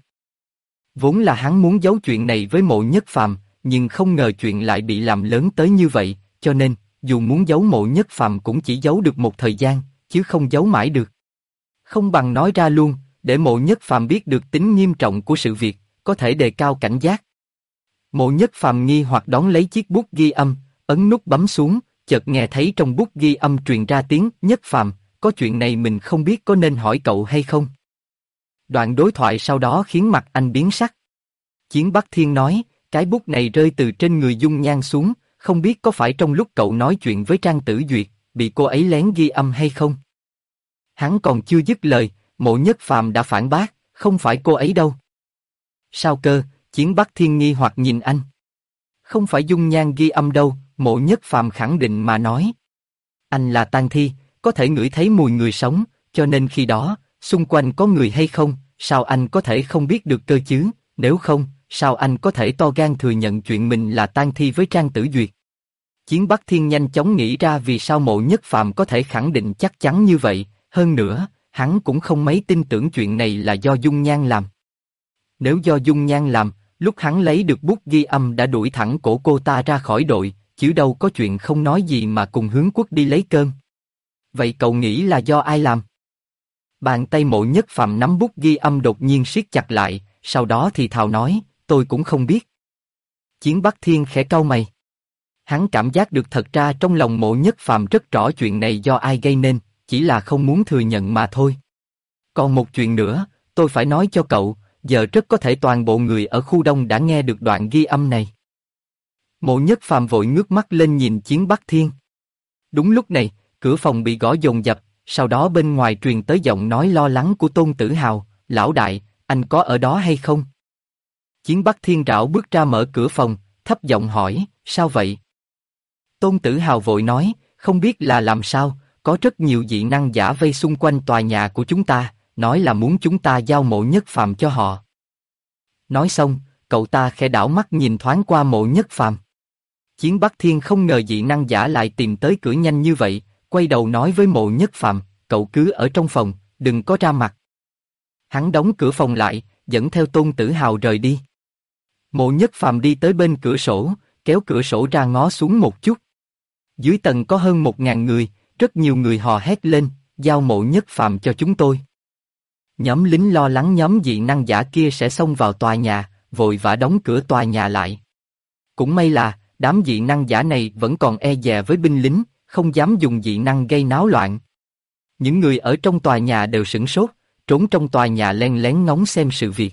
Vốn là hắn muốn giấu chuyện này với Mộ Nhất Phàm, nhưng không ngờ chuyện lại bị làm lớn tới như vậy, cho nên, dù muốn giấu Mộ Nhất Phàm cũng chỉ giấu được một thời gian, chứ không giấu mãi được. Không bằng nói ra luôn, để Mộ Nhất Phàm biết được tính nghiêm trọng của sự việc, có thể đề cao cảnh giác. Mộ Nhất Phàm nghi hoặc đón lấy chiếc bút ghi âm, ấn nút bấm xuống, chợt nghe thấy trong bút ghi âm truyền ra tiếng Nhất Phàm, có chuyện này mình không biết có nên hỏi cậu hay không. Đoạn đối thoại sau đó khiến mặt anh biến sắc. Chiến Bắc Thiên nói, cái bút này rơi từ trên người Dung Nhan xuống, không biết có phải trong lúc cậu nói chuyện với Trang Tử Duyệt, bị cô ấy lén ghi âm hay không? Hắn còn chưa dứt lời, Mộ Nhất Phàm đã phản bác, không phải cô ấy đâu. Sao cơ? Chiến Bắc Thiên nghi hoặc nhìn anh. Không phải Dung Nhan ghi âm đâu, Mộ Nhất Phàm khẳng định mà nói. Anh là tang thi, có thể ngửi thấy mùi người sống, cho nên khi đó, xung quanh có người hay không, sao anh có thể không biết được cơ chứ, nếu không, sao anh có thể to gan thừa nhận chuyện mình là tang thi với Trang Tử Duyệt. Chiến Bắc Thiên nhanh chóng nghĩ ra vì sao Mộ Nhất Phàm có thể khẳng định chắc chắn như vậy, hơn nữa, hắn cũng không mấy tin tưởng chuyện này là do Dung Nhan làm. Nếu do Dung Nhan làm, lúc hắn lấy được bút ghi âm đã đuổi thẳng cổ cô ta ra khỏi đội, chứ đâu có chuyện không nói gì mà cùng Hướng Quốc đi lấy cơm. Vậy cậu nghĩ là do ai làm? Bàn tay Mộ Nhất Phàm nắm bút ghi âm đột nhiên siết chặt lại, sau đó thì thào nói, tôi cũng không biết. Chiến Bắc Thiên khẽ cau mày. Hắn cảm giác được thật ra trong lòng Mộ Nhất Phàm rất rõ chuyện này do ai gây nên, chỉ là không muốn thừa nhận mà thôi. Còn một chuyện nữa, tôi phải nói cho cậu, giờ rất có thể toàn bộ người ở khu đông đã nghe được đoạn ghi âm này. Mộ Nhất Phàm vội ngước mắt lên nhìn Chiến Bắc Thiên. Đúng lúc này, cửa phòng bị gõ dồn dập, sau đó bên ngoài truyền tới giọng nói lo lắng của Tôn Tử Hào, lão đại, anh có ở đó hay không? Chiến Bắc Thiên rảo bước ra mở cửa phòng, thấp giọng hỏi, sao vậy? Tôn Tử Hào vội nói, không biết là làm sao, có rất nhiều dị năng giả vây xung quanh tòa nhà của chúng ta, nói là muốn chúng ta giao Mộ Nhất Phàm cho họ. Nói xong, cậu ta khẽ đảo mắt nhìn thoáng qua Mộ Nhất Phàm. Chiến Bắc Thiên không ngờ dị năng giả lại tìm tới cửa nhanh như vậy, quay đầu nói với Mộ Nhất Phàm, cậu cứ ở trong phòng, đừng có ra mặt. Hắn đóng cửa phòng lại, dẫn theo Tôn Tử Hào rời đi. Mộ Nhất Phàm đi tới bên cửa sổ, kéo cửa sổ ra ngó xuống một chút. Dưới tầng có hơn 1000 người, rất nhiều người hò hét lên, giao Mộ Nhất Phàm cho chúng tôi. Nhóm lính lo lắng nhóm dị năng giả kia sẽ xông vào tòa nhà, vội vã đóng cửa tòa nhà lại. Cũng may là, Đám dị năng giả này vẫn còn e dè với binh lính, không dám dùng dị năng gây náo loạn. Những người ở trong tòa nhà đều sửng sốt, trốn trong tòa nhà len lén ngóng xem sự việc.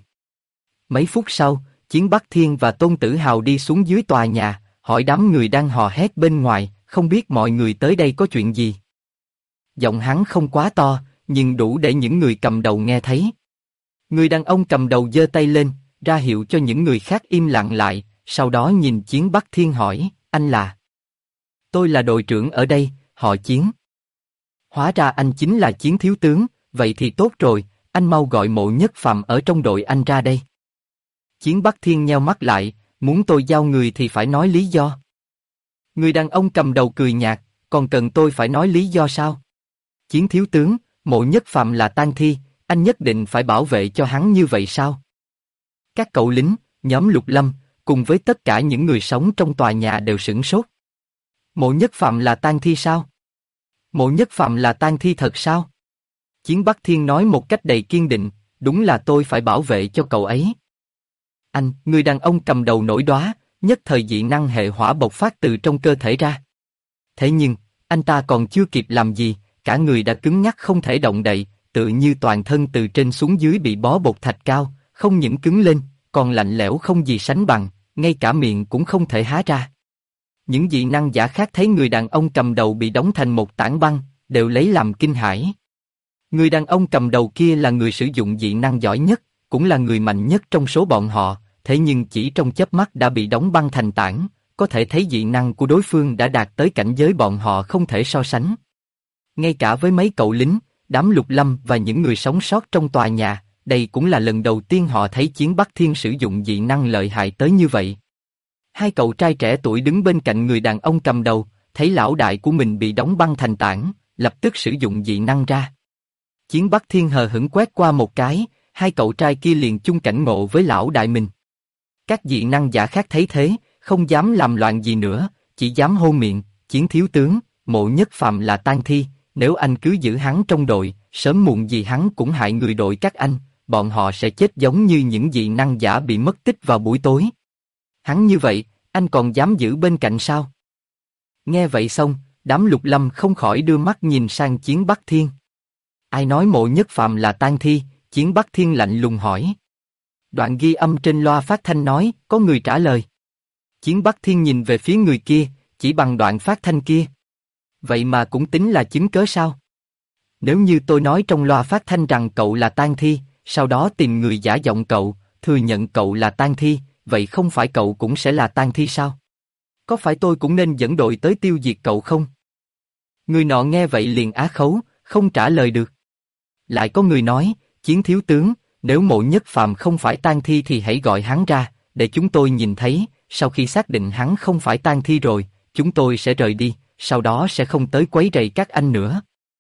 Mấy phút sau, Chiến Bắc Thiên và Tôn Tử Hào đi xuống dưới tòa nhà, hỏi đám người đang hò hét bên ngoài, không biết mọi người tới đây có chuyện gì. Giọng hắn không quá to, nhưng đủ để những người cầm đầu nghe thấy. Người đàn ông cầm đầu giơ tay lên, ra hiệu cho những người khác im lặng lại, sau đó nhìn Chiến Bắc Thiên hỏi, anh là? Tôi là đội trưởng ở đây, họ Chiến. Hóa ra anh chính là Chiến thiếu tướng, vậy thì tốt rồi, anh mau gọi Mộ Nhất Phàm ở trong đội anh ra đây. Chiến Bắc Thiên nheo mắt lại, muốn tôi giao người thì phải nói lý do. Người đàn ông cầm đầu cười nhạt, còn cần tôi phải nói lý do sao? Chiến thiếu tướng, Mộ Nhất Phàm là tang thi, anh nhất định phải bảo vệ cho hắn như vậy sao? Các cậu lính, nhóm Lục Lâm, cùng với tất cả những người sống trong tòa nhà đều sửng sốt. Mộ Nhất Phàm là tang thi sao? Mộ Nhất Phàm là tang thi thật sao? Chiến Bắc Thiên nói một cách đầy kiên định, đúng là tôi phải bảo vệ cho cậu ấy. Anh, người đàn ông cầm đầu nổi đoá, nhất thời dị năng hệ hỏa bộc phát từ trong cơ thể ra. Thế nhưng, anh ta còn chưa kịp làm gì, cả người đã cứng nhắc không thể động đậy, tự như toàn thân từ trên xuống dưới bị bó bột thạch cao, không những cứng lên, còn lạnh lẽo không gì sánh bằng, ngay cả miệng cũng không thể há ra. Những dị năng giả khác thấy người đàn ông cầm đầu bị đóng thành một tảng băng, đều lấy làm kinh hãi. Người đàn ông cầm đầu kia là người sử dụng dị năng giỏi nhất, cũng là người mạnh nhất trong số bọn họ, thế nhưng chỉ trong chớp mắt đã bị đóng băng thành tảng, có thể thấy dị năng của đối phương đã đạt tới cảnh giới bọn họ không thể so sánh. Ngay cả với mấy cậu lính, đám Lục Lâm và những người sống sót trong tòa nhà, đây cũng là lần đầu tiên họ thấy Chiến Bắc Thiên sử dụng dị năng lợi hại tới như vậy. Hai cậu trai trẻ tuổi đứng bên cạnh người đàn ông cầm đầu, thấy lão đại của mình bị đóng băng thành tảng, lập tức sử dụng dị năng ra. Chiến Bắc Thiên hờ hững quét qua một cái, hai cậu trai kia liền chung cảnh ngộ với lão đại mình. Các dị năng giả khác thấy thế, không dám làm loạn gì nữa, chỉ dám hô miệng, Chiến thiếu tướng, Mộ Nhất Phàm là tang thi, nếu anh cứ giữ hắn trong đội, sớm muộn gì hắn cũng hại người đội các anh, bọn họ sẽ chết giống như những dị năng giả bị mất tích vào buổi tối. Hắn như vậy, anh còn dám giữ bên cạnh sao? Nghe vậy xong, đám Lục Lâm không khỏi đưa mắt nhìn sang Chiến Bắc Thiên. Ai nói Mộ Nhất Phàm là tang thi? Chiến Bắc Thiên lạnh lùng hỏi. Đoạn ghi âm trên loa phát thanh nói, có người trả lời. Chiến Bắc Thiên nhìn về phía người kia, chỉ bằng đoạn phát thanh kia. Vậy mà cũng tính là chứng cớ sao? Nếu như tôi nói trong loa phát thanh rằng cậu là tang thi, sau đó tìm người giả giọng cậu, thừa nhận cậu là tang thi, vậy không phải cậu cũng sẽ là tang thi sao? Có phải tôi cũng nên dẫn đội tới tiêu diệt cậu không? Người nọ nghe vậy liền á khấu, không trả lời được. Lại có người nói, Chiến thiếu tướng, nếu Mộ Nhất Phàm không phải tang thi thì hãy gọi hắn ra, để chúng tôi nhìn thấy, sau khi xác định hắn không phải tang thi rồi, chúng tôi sẽ rời đi, sau đó sẽ không tới quấy rầy các anh nữa.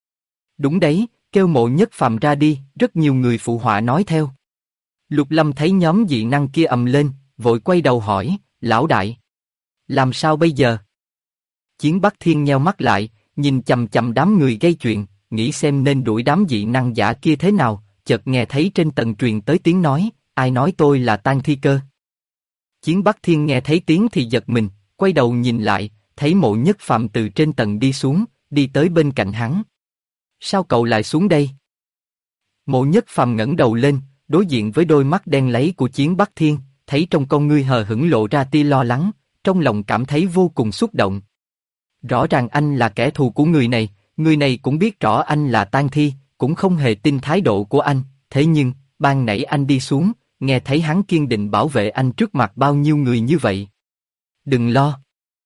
Đúng đấy, kêu Mộ Nhất Phàm ra đi, rất nhiều người phụ họa nói theo. Lục Lâm thấy nhóm dị năng kia ầm lên, vội quay đầu hỏi, lão đại, làm sao bây giờ? Chiến Bắc Thiên nheo mắt lại, nhìn chằm chằm đám người gây chuyện, nghĩ xem nên đuổi đám dị năng giả kia thế nào, chợt nghe thấy trên tầng truyền tới tiếng nói, ai nói tôi là tang thi cơ? Chiến Bắc Thiên nghe thấy tiếng thì giật mình, quay đầu nhìn lại, thấy Mộ Nhất Phàm từ trên tầng đi xuống, đi tới bên cạnh hắn. Sao cậu lại xuống đây? Mộ Nhất Phàm ngẩng đầu lên, đối diện với đôi mắt đen láy của Chiến Bắc Thiên, thấy trong con ngươi hờ hững lộ ra tia lo lắng, trong lòng cảm thấy vô cùng xúc động. Rõ ràng anh là kẻ thù của người này cũng biết rõ anh là tang thi, cũng không hề tin thái độ của anh, thế nhưng, ban nãy anh đi xuống, nghe thấy hắn kiên định bảo vệ anh trước mặt bao nhiêu người như vậy. Đừng lo.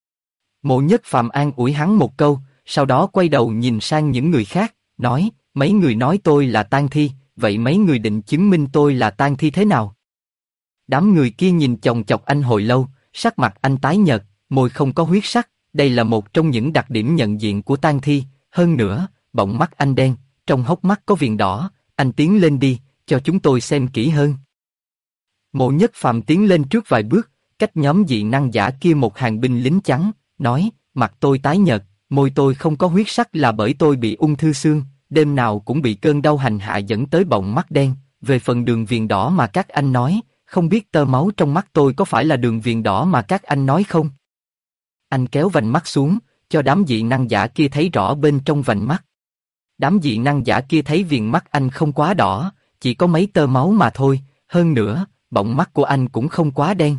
Mộ Nhất Phàm an ủi hắn một câu, sau đó quay đầu nhìn sang những người khác, nói, mấy người nói tôi là tang thi, vậy mấy người định chứng minh tôi là tang thi thế nào? Đám người kia nhìn chòng chọc anh hồi lâu, sắc mặt anh tái nhợt, môi không có huyết sắc, đây là một trong những đặc điểm nhận diện của tang thi, hơn nữa, bọng mắt anh đen, trong hốc mắt có viền đỏ, anh tiến lên đi, cho chúng tôi xem kỹ hơn. Mộ Nhất Phàm tiến lên trước vài bước, cách nhóm dị năng giả kia một hàng binh lính trắng, nói, mặt tôi tái nhợt, môi tôi không có huyết sắc là bởi tôi bị ung thư xương, đêm nào cũng bị cơn đau hành hạ dẫn tới bọng mắt đen, về phần đường viền đỏ mà các anh nói, không biết tơ máu trong mắt tôi có phải là đường viền đỏ mà các anh nói không? Anh kéo vành mắt xuống, cho đám dị năng giả kia thấy rõ bên trong vành mắt. Đám dị năng giả kia thấy viền mắt anh không quá đỏ, chỉ có mấy tơ máu mà thôi, hơn nữa, bọng mắt của anh cũng không quá đen.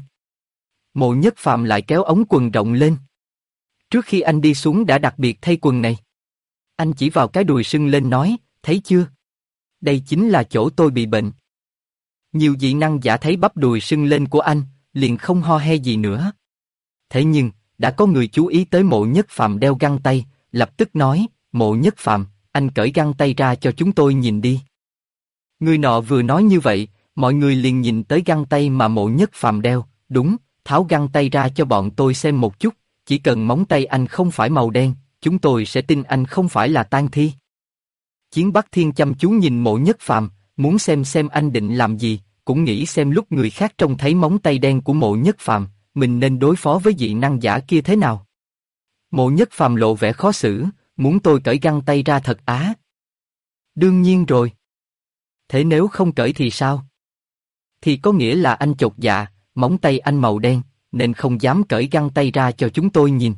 Mộ Nhất Phàm lại kéo ống quần rộng lên. Trước khi anh đi xuống đã đặc biệt thay quần này. Anh chỉ vào cái đùi sưng lên nói, thấy chưa? Đây chính là chỗ tôi bị bệnh. Nhiều dị năng giả thấy bắp đùi sưng lên của anh, liền không ho he gì nữa. Thế nhưng, đã có người chú ý tới Mộ Nhất Phàm đeo găng tay, lập tức nói, Mộ Nhất Phàm, anh cởi găng tay ra cho chúng tôi nhìn đi. Người nọ vừa nói như vậy, mọi người liền nhìn tới găng tay mà Mộ Nhất Phàm đeo, đúng, tháo găng tay ra cho bọn tôi xem một chút, chỉ cần móng tay anh không phải màu đen, chúng tôi sẽ tin anh không phải là tang thi. Chiến Bắc Thiên chăm chú nhìn Mộ Nhất Phàm, muốn xem anh định làm gì, cũng nghĩ xem lúc người khác trông thấy móng tay đen của Mộ Nhất Phàm, mình nên đối phó với dị năng giả kia thế nào. Mộ Nhất Phàm lộ vẻ khó xử, muốn tôi cởi găng tay ra thật á. Đương nhiên rồi. Thế nếu không cởi thì sao? Thì có nghĩa là anh chột dạ, móng tay anh màu đen, nên không dám cởi găng tay ra cho chúng tôi nhìn.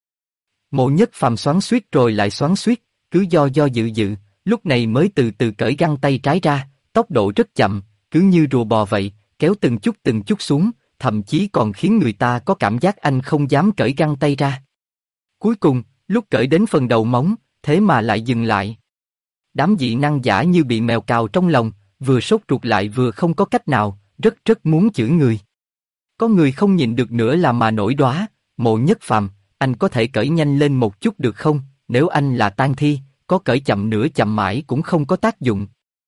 Mộ Nhất Phàm xoắn xuýt rồi lại xoắn xuýt, cứ do dự, lúc này mới từ từ cởi găng tay trái ra, tốc độ rất chậm, cứ như rùa bò vậy, kéo từng chút xuống, thậm chí còn khiến người ta có cảm giác anh không dám cởi găng tay ra. Cuối cùng, lúc cởi đến phần đầu móng, thế mà lại dừng lại. Đám dị năng giả như bị mèo cào trong lòng, vừa sốt ruột lại vừa không có cách nào, rất muốn chửi người. Có người không nhịn được nữa là mà nổi đoá, Mộ Nhất Phàm, anh có thể cởi nhanh lên một chút được không? Nếu anh là tang thi, có cởi chậm nữa chậm mãi cũng không có tác dụng.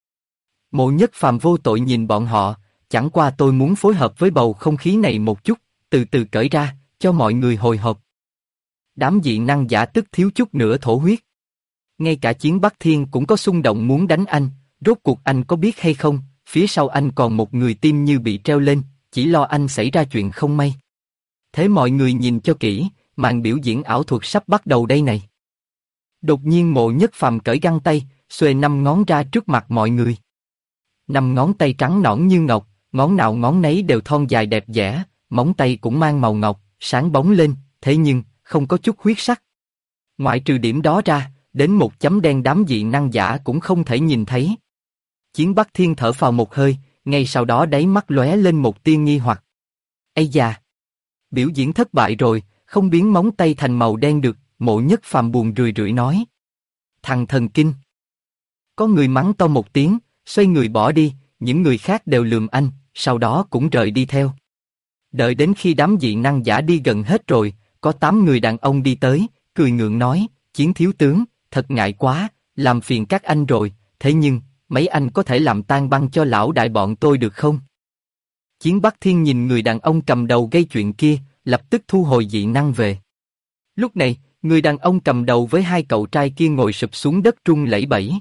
Mộ Nhất Phàm vô tội nhìn bọn họ, chẳng qua tôi muốn phối hợp với bầu không khí này một chút, từ từ cởi ra, cho mọi người hồi hộp. Đám dị năng giả tức thiếu chút nữa thổ huyết. Ngay cả Chiến Bắc Thiên cũng có xung động muốn đánh anh, rốt cuộc anh có biết hay không, phía sau anh còn một người tim như bị treo lên, chỉ lo anh xảy ra chuyện không may. Thế mọi người nhìn cho kỹ, màn biểu diễn ảo thuật sắp bắt đầu đây này. Đột nhiên Mộ Nhất Phàm cởi găng tay, xuề 5 ngón ra trước mặt mọi người. 5 ngón tay trắng nõn như ngọc, ngón nào ngón nấy đều thon dài đẹp đẽ, móng tay cũng mang màu ngọc, sáng bóng lên, thế nhưng, không có chút huyết sắc. Ngoại trừ điểm đó ra, đến một chấm đen đám dị năng giả cũng không thể nhìn thấy. Chiến Bắc Thiên thở phào một hơi, ngay sau đó đáy mắt lóe lên một tia nghi hoặc. Ây da! Biểu diễn thất bại rồi, không biến móng tay thành màu đen được, Mộ Nhất Phàm buồn rười nói. Thằng thần kinh! Có người mắng to một tiếng, xoay người bỏ đi, những người khác đều lườm anh, sau đó cũng rời đi theo. Đợi đến khi đám dị năng giả đi gần hết rồi, có 8 người đàn ông đi tới, cười ngượng nói, Chiến thiếu tướng, thật ngại quá, làm phiền các anh rồi, thế nhưng, mấy anh có thể làm tan băng cho lão đại bọn tôi được không? Chiến Bắc Thiên nhìn người đàn ông cầm đầu gây chuyện kia, lập tức thu hồi dị năng về. Lúc này, người đàn ông cầm đầu với 2 cậu trai kia ngồi sụp xuống đất run lẩy bẩy.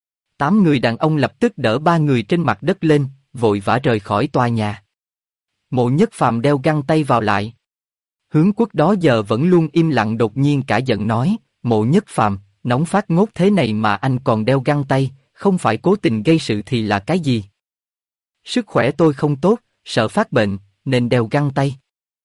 8 người đàn ông lập tức đỡ 3 người trên mặt đất lên, vội vã rời khỏi tòa nhà. Mộ Nhất Phàm đeo găng tay vào lại. Hướng Quốc đó giờ vẫn luôn im lặng đột nhiên cả giận nói, Mộ Nhất Phàm, nóng phát ngốt thế này mà anh còn đeo găng tay, không phải cố tình gây sự thì là cái gì? Sức khỏe tôi không tốt, sợ phát bệnh, nên đeo găng tay.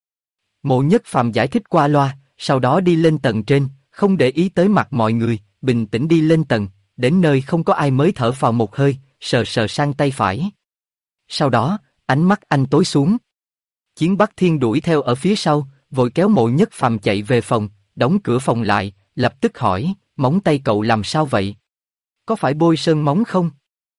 Mộ Nhất Phàm giải thích qua loa, sau đó đi lên tầng trên, không để ý tới mặt mọi người, bình tĩnh đi lên tầng, đến nơi không có ai mới thở phào một hơi, sờ sang tay phải. Sau đó, ánh mắt anh tối xuống. Chiến Bắc Thiên đuổi theo ở phía sau, vội kéo Mộ Nhất Phàm chạy về phòng, đóng cửa phòng lại, lập tức hỏi, móng tay cậu làm sao vậy? Có phải bôi sơn móng không?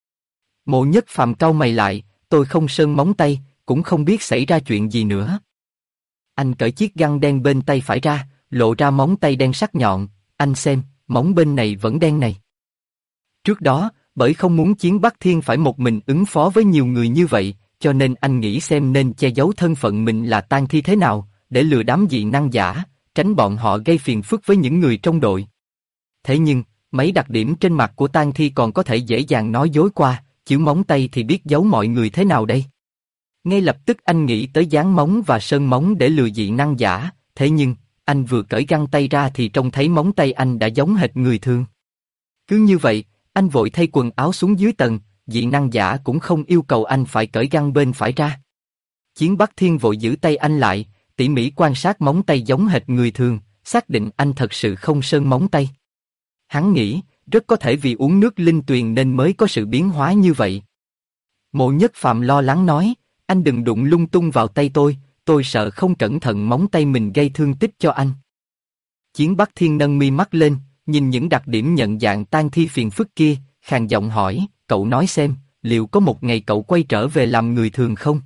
Mộ Nhất Phàm cau mày lại, tôi không sơn móng tay, cũng không biết xảy ra chuyện gì nữa. Anh cởi chiếc găng đen bên tay phải ra, lộ ra móng tay đen sắc nhọn, anh xem, móng bên này vẫn đen này. Trước đó, bởi không muốn Chiến Bắc Thiên phải một mình ứng phó với nhiều người như vậy, cho nên anh nghĩ xem nên che giấu thân phận mình là tang thi thế nào, để lừa đám dị năng giả, tránh bọn họ gây phiền phức với những người trong đội. Thế nhưng, mấy đặc điểm trên mặt của tang thi còn có thể dễ dàng nói dối qua, chữ móng tay thì biết giấu mọi người thế nào đây? Ngay lập tức anh nghĩ tới dán móng và sơn móng để lừa dị năng giả, thế nhưng, anh vừa cởi găng tay ra thì trông thấy móng tay anh đã giống hệt người thường. Cứ như vậy, anh vội thay quần áo xuống dưới tầng, dị năng giả cũng không yêu cầu anh phải cởi găng bên phải ra. Chiến Bắc Thiên vội giữ tay anh lại, tỉ mỉ quan sát móng tay giống hệt người thường, xác định anh thật sự không sơn móng tay. Hắn nghĩ, rất có thể vì uống nước linh tuyền nên mới có sự biến hóa như vậy. Mộ Nhất Phàm lo lắng nói, anh đừng đụng lung tung vào tay tôi sợ không cẩn thận móng tay mình gây thương tích cho anh. Chiến Bắc Thiên nâng mi mắt lên, nhìn những đặc điểm nhận dạng tang thi phiền phức kia, khàn giọng hỏi, cậu nói xem, liệu có một ngày cậu quay trở về làm người thường không?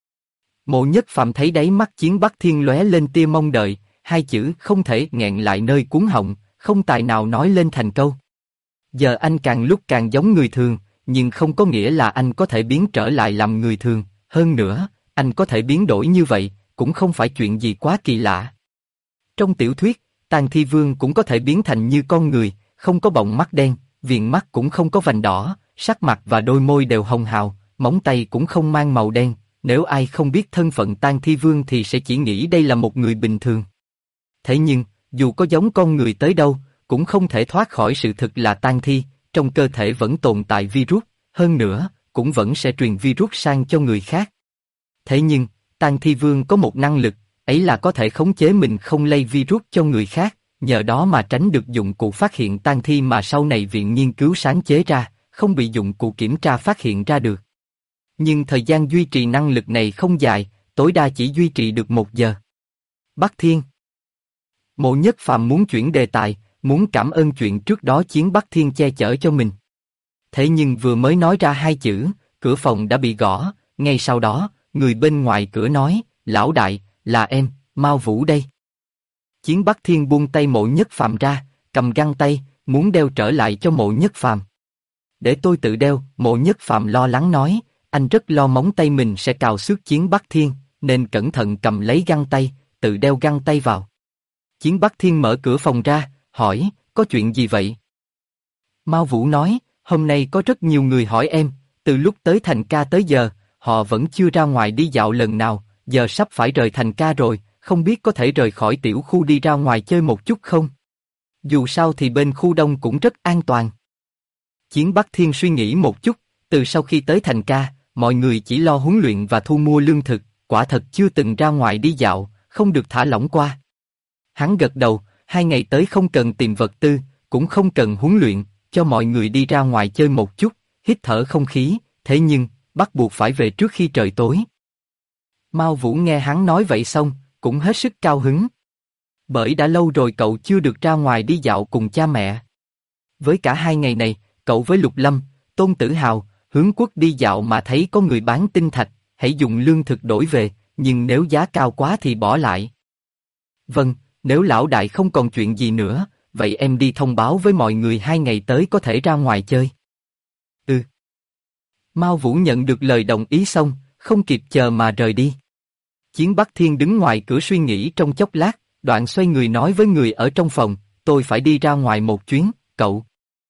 Mộ Nhất Phàm thấy đáy mắt Chiến Bắc Thiên lóe lên tia mong đợi, hai chữ không thể nghẹn lại nơi cuống họng, không tài nào nói lên thành câu. Giờ anh càng lúc càng giống người thường, nhưng không có nghĩa là anh có thể biến trở lại làm người thường, hơn nữa, anh có thể biến đổi như vậy, cũng không phải chuyện gì quá kỳ lạ. Trong tiểu thuyết, Tang Thi Vương cũng có thể biến thành như con người, không có bọng mắt đen, viền mắt cũng không có vành đỏ, sắc mặt và đôi môi đều hồng hào, móng tay cũng không mang màu đen. Nếu ai không biết thân phận Tang Thi Vương thì sẽ chỉ nghĩ đây là một người bình thường. Thế nhưng, dù có giống con người tới đâu, cũng không thể thoát khỏi sự thực là tang thi, trong cơ thể vẫn tồn tại virus, hơn nữa, cũng vẫn sẽ truyền virus sang cho người khác. Thế nhưng, Tang Thi Vương có một năng lực, ấy là có thể khống chế mình không lây virus cho người khác, nhờ đó mà tránh được dụng cụ phát hiện tang thi mà sau này viện nghiên cứu sáng chế ra, không bị dụng cụ kiểm tra phát hiện ra được. Nhưng thời gian duy trì năng lực này không dài, tối đa chỉ duy trì được 1 giờ. Bắc Thiên. Mộ Nhất Phàm muốn chuyển đề tài, muốn cảm ơn chuyện trước đó Chiến Bắc Thiên che chở cho mình. Thế nhưng vừa mới nói ra 2 chữ, cửa phòng đã bị gõ, ngay sau đó, người bên ngoài cửa nói, lão đại, là em, Mao Vũ đây. Chiến Bắc Thiên buông tay Mộ Nhất Phàm ra, cầm găng tay, muốn đeo trở lại cho Mộ Nhất Phàm. Để tôi tự đeo, Mộ Nhất Phàm lo lắng nói, anh rất lo móng tay mình sẽ cào xước Chiến Bắc Thiên, nên cẩn thận cầm lấy găng tay, tự đeo găng tay vào. Chiến Bắc Thiên mở cửa phòng ra, hỏi, có chuyện gì vậy? Mao Vũ nói, hôm nay có rất nhiều người hỏi em, từ lúc tới Thành Ca tới giờ, họ vẫn chưa ra ngoài đi dạo lần nào, giờ sắp phải rời Thành Ca rồi, không biết có thể rời khỏi tiểu khu đi ra ngoài chơi một chút không? Dù sao thì bên khu đông cũng rất an toàn. Chiến Bắc Thiên suy nghĩ một chút, từ sau khi tới Thành Ca, mọi người chỉ lo huấn luyện và thu mua lương thực, quả thật chưa từng ra ngoài đi dạo, không được thả lỏng qua. Hắn gật đầu, 2 ngày tới không cần tìm vật tư, cũng không cần huấn luyện, cho mọi người đi ra ngoài chơi một chút, hít thở không khí, thế nhưng, bắt buộc phải về trước khi trời tối. Mao Vũ nghe hắn nói vậy xong, cũng hết sức cao hứng. Bởi đã lâu rồi cậu chưa được ra ngoài đi dạo cùng cha mẹ. Với cả 2 ngày này, cậu với Lục Lâm, Tôn Tử Hào, Hướng Quốc đi dạo mà thấy có người bán tinh thạch, hãy dùng lương thực đổi về, nhưng nếu giá cao quá thì bỏ lại. Vâng, nếu lão đại không còn chuyện gì nữa, vậy em đi thông báo với mọi người 2 ngày tới có thể ra ngoài chơi. Ừ. Mao Vũ nhận được lời đồng ý xong, không kịp chờ mà rời đi. Chiến Bắc Thiên đứng ngoài cửa suy nghĩ trong chốc lát, đoạn xoay người nói với người ở trong phòng, tôi phải đi ra ngoài một chuyến, cậu.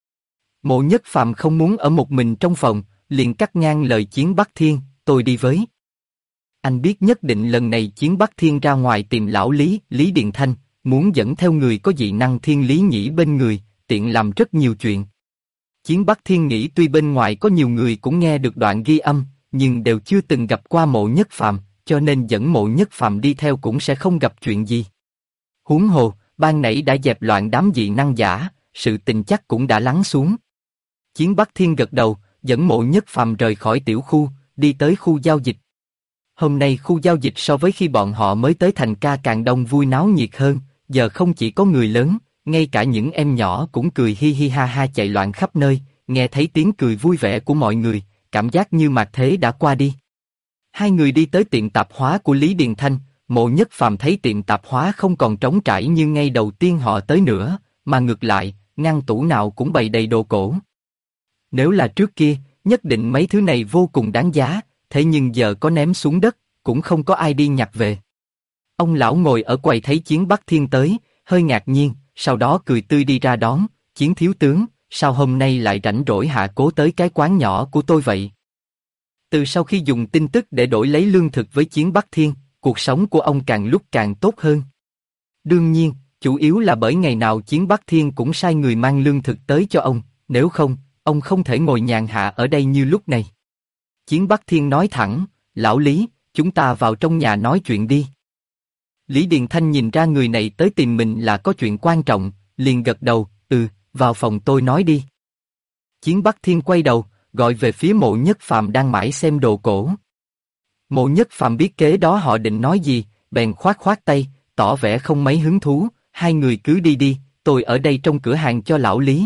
Mộ Nhất Phàm không muốn ở một mình trong phòng, liền cắt ngang lời Chiến Bắc Thiên, tôi đi với. Anh biết nhất định lần này Chiến Bắc Thiên ra ngoài tìm lão Lý, Lý Điền Thanh, muốn dẫn theo người có dị năng thiên lý nhĩ bên người, tiện làm rất nhiều chuyện. Chiến Bắc Thiên nghĩ tuy bên ngoài có nhiều người cũng nghe được đoạn ghi âm, nhưng đều chưa từng gặp qua Mộ Nhất Phàm, cho nên dẫn Mộ Nhất Phàm đi theo cũng sẽ không gặp chuyện gì. Huống hồ, ban nãy đã dẹp loạn đám dị năng giả, sự tình chắc cũng đã lắng xuống. Chiến Bắc Thiên gật đầu, dẫn Mộ Nhất Phàm rời khỏi tiểu khu, đi tới khu giao dịch. Hôm nay khu giao dịch so với khi bọn họ mới tới Thành Ca càng đông vui náo nhiệt hơn, giờ không chỉ có người lớn, ngay cả những em nhỏ cũng cười hi hi ha ha chạy loạn khắp nơi, nghe thấy tiếng cười vui vẻ của mọi người, cảm giác như mạt thế đã qua đi. Hai người đi tới tiệm tạp hóa của Lý Điền Thanh, Mộ Nhất Phàm thấy tiệm tạp hóa không còn trống trải như ngay đầu tiên họ tới nữa, mà ngược lại, ngăn tủ nào cũng bày đầy đồ cổ. Nếu là trước kia, nhất định mấy thứ này vô cùng đáng giá, thế nhưng giờ có ném xuống đất, cũng không có ai đi nhặt về. Ông lão ngồi ở quầy thấy Chiến Bắc Thiên tới, hơi ngạc nhiên, sau đó cười tươi đi ra đón, Chiến thiếu tướng, sao hôm nay lại rảnh rỗi hạ cố tới cái quán nhỏ của tôi vậy? Từ sau khi dùng tin tức để đổi lấy lương thực với Chiến Bắc Thiên, cuộc sống của ông càng lúc càng tốt hơn. Đương nhiên, chủ yếu là bởi ngày nào Chiến Bắc Thiên cũng sai người mang lương thực tới cho ông, nếu không, ông không thể ngồi nhàn hạ ở đây như lúc này. Chiến Bắc Thiên nói thẳng, lão Lý, chúng ta vào trong nhà nói chuyện đi. Lý Điền Thanh nhìn ra người này tới tìm mình là có chuyện quan trọng, liền gật đầu, vào phòng tôi nói đi. Chiến Bắc Thiên quay đầu, gọi về phía Mộ Nhất Phàm đang mãi xem đồ cổ. Mộ Nhất Phàm biết kế đó họ định nói gì, bèn khoát khoát tay, tỏ vẻ không mấy hứng thú, hai người cứ đi đi, tôi ở đây trong cửa hàng cho lão Lý.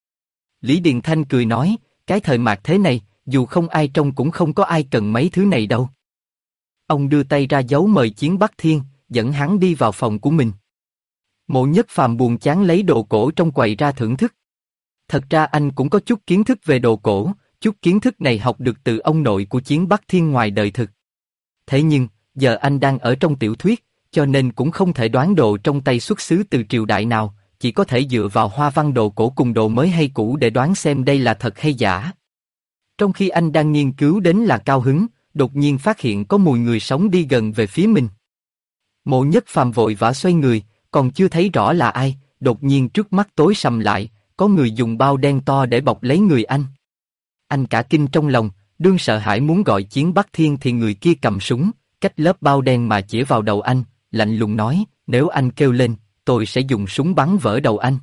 Lý Điền Thanh cười nói, cái thời mạt thế này, dù không ai trông cũng không có ai cần mấy thứ này đâu. Ông đưa tay ra dấu mời Chiến Bắc Thiên, dẫn hắn đi vào phòng của mình. Mộ Nhất Phàm buồn chán lấy đồ cổ trong quầy ra thưởng thức. Thật ra anh cũng có chút kiến thức về đồ cổ, chút kiến thức này học được từ ông nội của Chiến Bắc Thiên ngoài đời thực. Thế nhưng, giờ anh đang ở trong tiểu thuyết, cho nên cũng không thể đoán đồ trong tay xuất xứ từ triều đại nào, chỉ có thể dựa vào hoa văn đồ cổ cùng đồ mới hay cũ để đoán xem đây là thật hay giả. Trong khi anh đang nghiên cứu đến là cao hứng, đột nhiên phát hiện có mùi người sống đi gần về phía mình. Mộ Nhất Phàm vội vã xoay người, còn chưa thấy rõ là ai, đột nhiên trước mắt tối sầm lại, có người dùng bao đen to để bọc lấy người anh. Anh cả kinh trong lòng, đương sợ hãi muốn gọi Chiến Bắc Thiên thì người kia cầm súng, cách lớp bao đen mà chĩa vào đầu anh, lạnh lùng nói, nếu anh kêu lên, tôi sẽ dùng súng bắn vỡ đầu anh.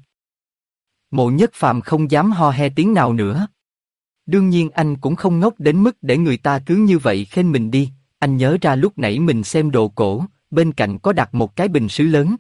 Mộ Nhất Phàm không dám ho he tiếng nào nữa. Đương nhiên anh cũng không ngốc đến mức để người ta cứ như vậy khen mình đi, anh nhớ ra lúc nãy mình xem đồ cổ, bên cạnh có đặt một cái bình sứ lớn.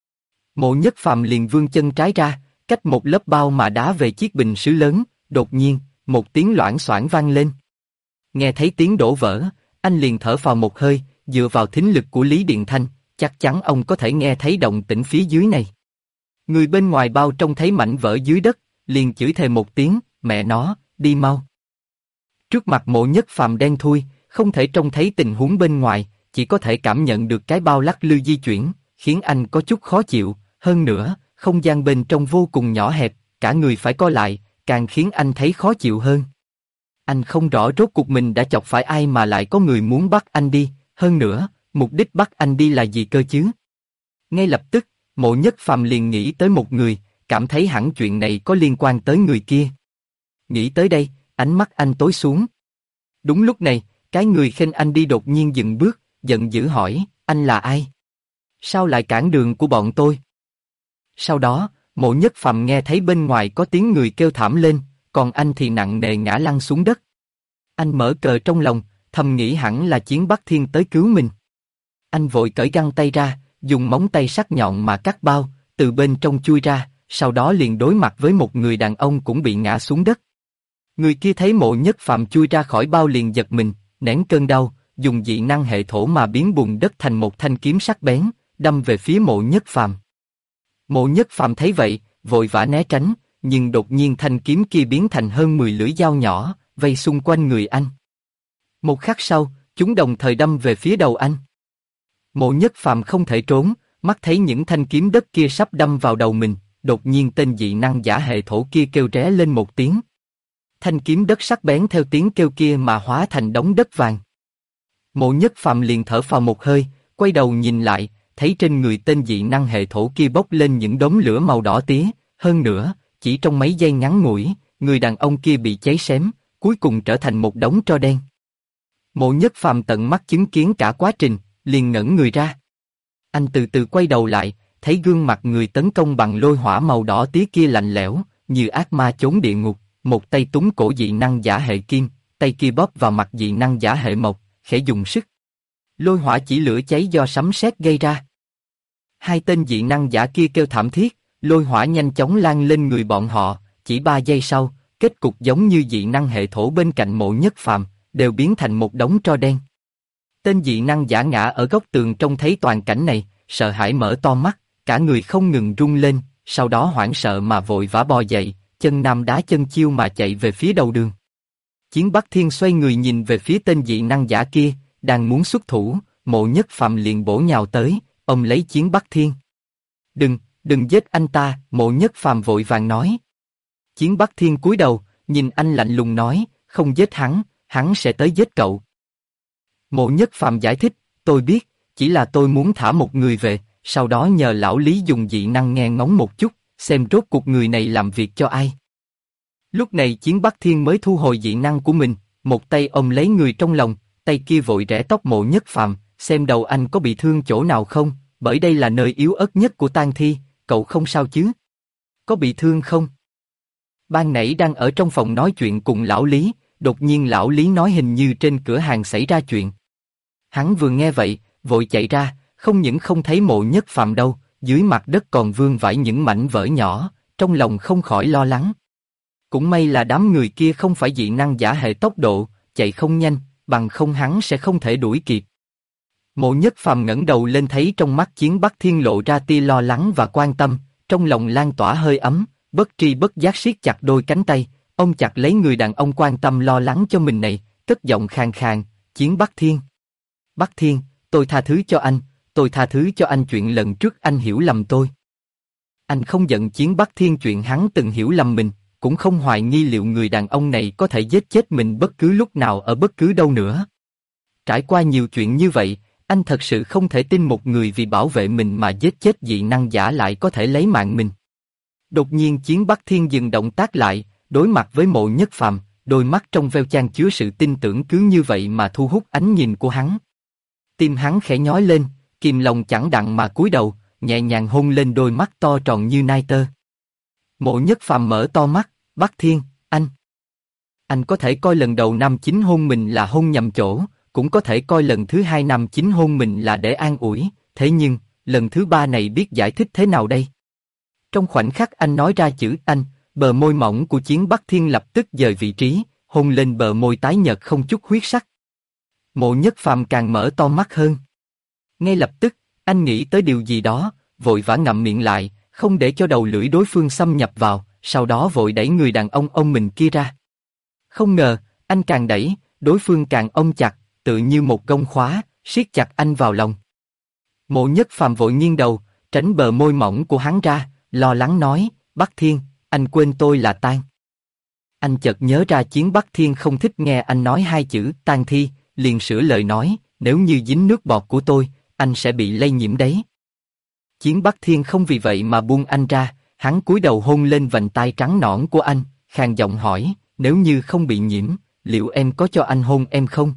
Mộ Nhất Phàm liền vươn chân trái ra, cách một lớp bao mà đá về chiếc bình sứ lớn, đột nhiên, một tiếng loảng xoảng vang lên. Nghe thấy tiếng đổ vỡ, anh liền thở phào một hơi, dựa vào thính lực của Lý Điền Thanh, chắc chắn ông có thể nghe thấy động tĩnh phía dưới này. Người bên ngoài bao trông thấy mảnh vỡ dưới đất, liền chửi thề một tiếng, mẹ nó, đi mau. Trước mặt Mộ Nhất Phàm đen thui, không thể trông thấy tình huống bên ngoài, chỉ có thể cảm nhận được cái bao lắc lư di chuyển, khiến anh có chút khó chịu, hơn nữa, không gian bên trong vô cùng nhỏ hẹp, cả người phải co lại, càng khiến anh thấy khó chịu hơn. Anh không rõ rốt cuộc mình đã chọc phải ai mà lại có người muốn bắt anh đi, hơn nữa, mục đích bắt anh đi là gì cơ chứ? Ngay lập tức, Mộ Nhất Phàm liền nghĩ tới một người, cảm thấy hẳn chuyện này có liên quan tới người kia. Nghĩ tới đây, ánh mắt anh tối xuống. Đúng lúc này, cái người khênh anh đi đột nhiên dừng bước, giận dữ hỏi, anh là ai? Sao lại cản đường của bọn tôi? Sau đó, Mộ Nhất Phàm nghe thấy bên ngoài có tiếng người kêu thảm lên, còn anh thì nặng nề ngã lăn xuống đất. Anh mở cờ trong lòng, thầm nghĩ hẳn là Chiến Bắc Thiên tới cứu mình. Anh vội cởi găng tay ra, dùng móng tay sắc nhọn mà cắt bao, từ bên trong chui ra, sau đó liền đối mặt với một người đàn ông cũng bị ngã xuống đất. Người kia thấy Mộ Nhất Phàm chui ra khỏi bao liền giật mình, nén cơn đau, dùng dị năng hệ thổ mà biến bùn đất thành một thanh kiếm sắc bén, đâm về phía Mộ Nhất Phàm. Mộ Nhất Phàm thấy vậy, vội vã né tránh, nhưng đột nhiên thanh kiếm kia biến thành hơn 10 lưỡi dao nhỏ, vây xung quanh người anh. Một khắc sau, chúng đồng thời đâm về phía đầu anh. Mộ Nhất Phàm không thể trốn, mắt thấy những thanh kiếm đất kia sắp đâm vào đầu mình, đột nhiên tên dị năng giả hệ thổ kia kêu ré lên một tiếng. Thanh kiếm đất sắc bén theo tiếng kêu kia mà hóa thành đống đất vàng. Mộ Nhất Phàm liền thở phào một hơi, quay đầu nhìn lại, thấy trên người tên dị năng hệ thổ kia bốc lên những đốm lửa màu đỏ tía, hơn nữa, chỉ trong mấy giây ngắn ngủi, người đàn ông kia bị cháy xém, cuối cùng trở thành một đống tro đen. Mộ Nhất Phàm tận mắt chứng kiến cả quá trình, liền ngẩn người ra. Anh từ từ quay đầu lại, thấy gương mặt người tấn công bằng lôi hỏa màu đỏ tía kia lạnh lẽo, như ác ma chốn địa ngục, một tay túng cổ dị năng giả hệ kim, tay kia bóp vào mặt dị năng giả hệ mộc, khẽ dùng sức. Lôi hỏa chỉ lửa cháy do sấm sét gây ra. Hai tên dị năng giả kia kêu thảm thiết, lôi hỏa nhanh chóng lan lên người bọn họ, chỉ 3 giây sau, kết cục giống như dị năng hệ thổ bên cạnh Mộ Nhất Phàm, đều biến thành một đống tro đen. Tên dị năng giả ngã ở góc tường trông thấy toàn cảnh này, sợ hãi mở to mắt, cả người không ngừng rung lên, sau đó hoảng sợ mà vội vã bò dậy, chân nam đá chân chiêu mà chạy về phía đầu đường. Chiến Bắc Thiên xoay người nhìn về phía tên dị năng giả kia, đang muốn xuất thủ, Mộ Nhất Phàm liền bổ nhào tới, ôm lấy Chiến Bắc Thiên. Đừng giết anh ta, Mộ Nhất Phàm vội vàng nói. Chiến Bắc Thiên cúi đầu, nhìn anh lạnh lùng nói, không giết hắn sẽ tới giết cậu. Mộ Nhất Phàm giải thích, tôi biết, chỉ là tôi muốn thả một người về, sau đó nhờ lão Lý dùng dị năng nghe ngóng một chút, xem rốt cuộc người này làm việc cho ai. Lúc này Chiến Bắc Thiên mới thu hồi dị năng của mình, một tay ôm lấy người trong lòng, tay kia vội rẽ tóc Mộ Nhất Phàm, xem đầu anh có bị thương chỗ nào không, bởi đây là nơi yếu ớt nhất của tang thi, cậu không sao chứ? Có bị thương không? Ban nãy đang ở trong phòng nói chuyện cùng lão Lý, đột nhiên lão Lý nói hình như trên cửa hàng xảy ra chuyện. Hắn vừa nghe vậy, vội chạy ra, không những không thấy Mộ Nhất Phàm đâu, dưới mặt đất còn vương vãi những mảnh vỡ nhỏ, trong lòng không khỏi lo lắng. Cũng may là đám người kia không phải dị năng giả hệ tốc độ, chạy không nhanh, bằng không hắn sẽ không thể đuổi kịp. Mộ Nhất Phàm ngẩng đầu lên thấy trong mắt Chiến Bắc Thiên lộ ra tia lo lắng và quan tâm, trong lòng lan tỏa hơi ấm, bất tri bất giác siết chặt đôi cánh tay, ông chặt lấy người đàn ông quan tâm lo lắng cho mình này, cất giọng khàn khàn, Chiến Bắc Thiên. Bắc Thiên, tôi tha thứ cho anh, tôi tha thứ cho anh chuyện lần trước anh hiểu lầm tôi. Anh không giận Chiến Bắc Thiên chuyện hắn từng hiểu lầm mình, cũng không hoài nghi liệu người đàn ông này có thể giết chết mình bất cứ lúc nào ở bất cứ đâu nữa. Trải qua nhiều chuyện như vậy, anh thật sự không thể tin một người vì bảo vệ mình mà giết chết dị năng giả lại có thể lấy mạng mình. Đột nhiên Chiến Bắc Thiên dừng động tác lại, đối mặt với Mộ Nhất Phàm, đôi mắt trong veo chan chứa sự tin tưởng cứ như vậy mà thu hút ánh nhìn của hắn. Tim hắn khẽ nhói lên, kìm lòng chẳng đặng mà cúi đầu, nhẹ nhàng hôn lên đôi mắt to tròn như nai tơ. Mộ Nhất Phàm mở to mắt, Bắc Thiên, anh có thể coi lần đầu nam chính hôn mình là hôn nhầm chỗ, cũng có thể coi lần thứ hai nam chính hôn mình là để an ủi, thế nhưng, lần thứ ba này biết giải thích thế nào đây? Trong khoảnh khắc anh nói ra chữ anh, bờ môi mỏng của Chiến Bắc Thiên lập tức dời vị trí, hôn lên bờ môi tái nhợt không chút huyết sắc. Mộ Nhất Phàm càng mở to mắt hơn. Ngay lập tức, anh nghĩ tới điều gì đó, vội vã ngậm miệng lại, không để cho đầu lưỡi đối phương xâm nhập vào, sau đó vội đẩy người đàn ông mình kia ra. Không ngờ, anh càng đẩy, đối phương càng ôm chặt, tự như một gông khóa, siết chặt anh vào lòng. Mộ Nhất Phàm vội nghiêng đầu, tránh bờ môi mỏng của hắn ra, lo lắng nói, Bắc Thiên, anh quên tôi là Tang. Anh chợt nhớ ra Chiến Bắc Thiên không thích nghe anh nói hai chữ tang thi, liền sửa lời nói, nếu như dính nước bọt của tôi, anh sẽ bị lây nhiễm đấy. Chiến Bắc Thiên không vì vậy mà buông anh ra, hắn cúi đầu hôn lên vành tai trắng nõn của anh, khàn giọng hỏi, nếu như không bị nhiễm, liệu em có cho anh hôn em không?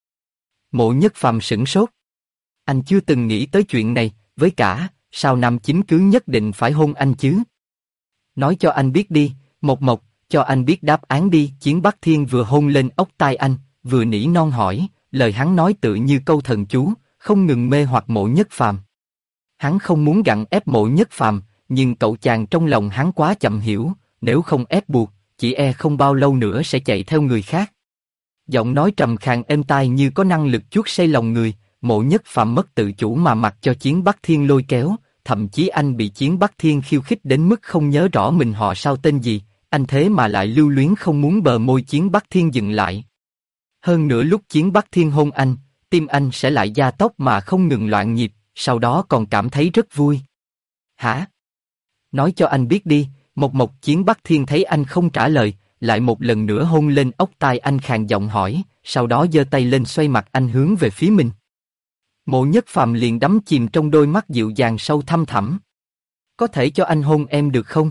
Mộ Nhất Phàm sửng sốt. Anh chưa từng nghĩ tới chuyện này, với cả, sao nam chính cứ nhất định phải hôn anh chứ? Nói cho anh biết đi, Mộc Mộc, cho anh biết đáp án đi. Chiến Bắc Thiên vừa hôn lên ốc tai anh, vừa nỉ non hỏi, lời hắn nói tự như câu thần chú, không ngừng mê hoặc Mộ Nhất Phàm. Hắn không muốn gặn ép Mộ Nhất Phàm, nhưng cậu chàng trong lòng hắn quá chậm hiểu, nếu không ép buộc, chỉ e không bao lâu nữa sẽ chạy theo người khác. Giọng nói trầm khàn êm tai như có năng lực chuốt say lòng người, Mộ Nhất Phàm mất tự chủ mà mặc cho Chiến Bắc Thiên lôi kéo, thậm chí anh bị Chiến Bắc Thiên khiêu khích đến mức không nhớ rõ mình họ sao tên gì, anh thế mà lại lưu luyến không muốn bờ môi Chiến Bắc Thiên dừng lại. Hơn nữa lúc Chiến Bắc Thiên hôn anh, tim anh sẽ lại gia tốc mà không ngừng loạn nhịp, sau đó còn cảm thấy rất vui. Hả? Nói cho anh biết đi. Mộc Mộc. Chiến Bắc Thiên thấy anh không trả lời, lại một lần nữa hôn lên ốc tai anh khàn giọng hỏi, sau đó giơ tay lên xoay mặt anh hướng về phía mình. Mộ Nhất Phàm liền đắm chìm trong đôi mắt dịu dàng sâu thăm thẳm. Có thể cho anh hôn em được không?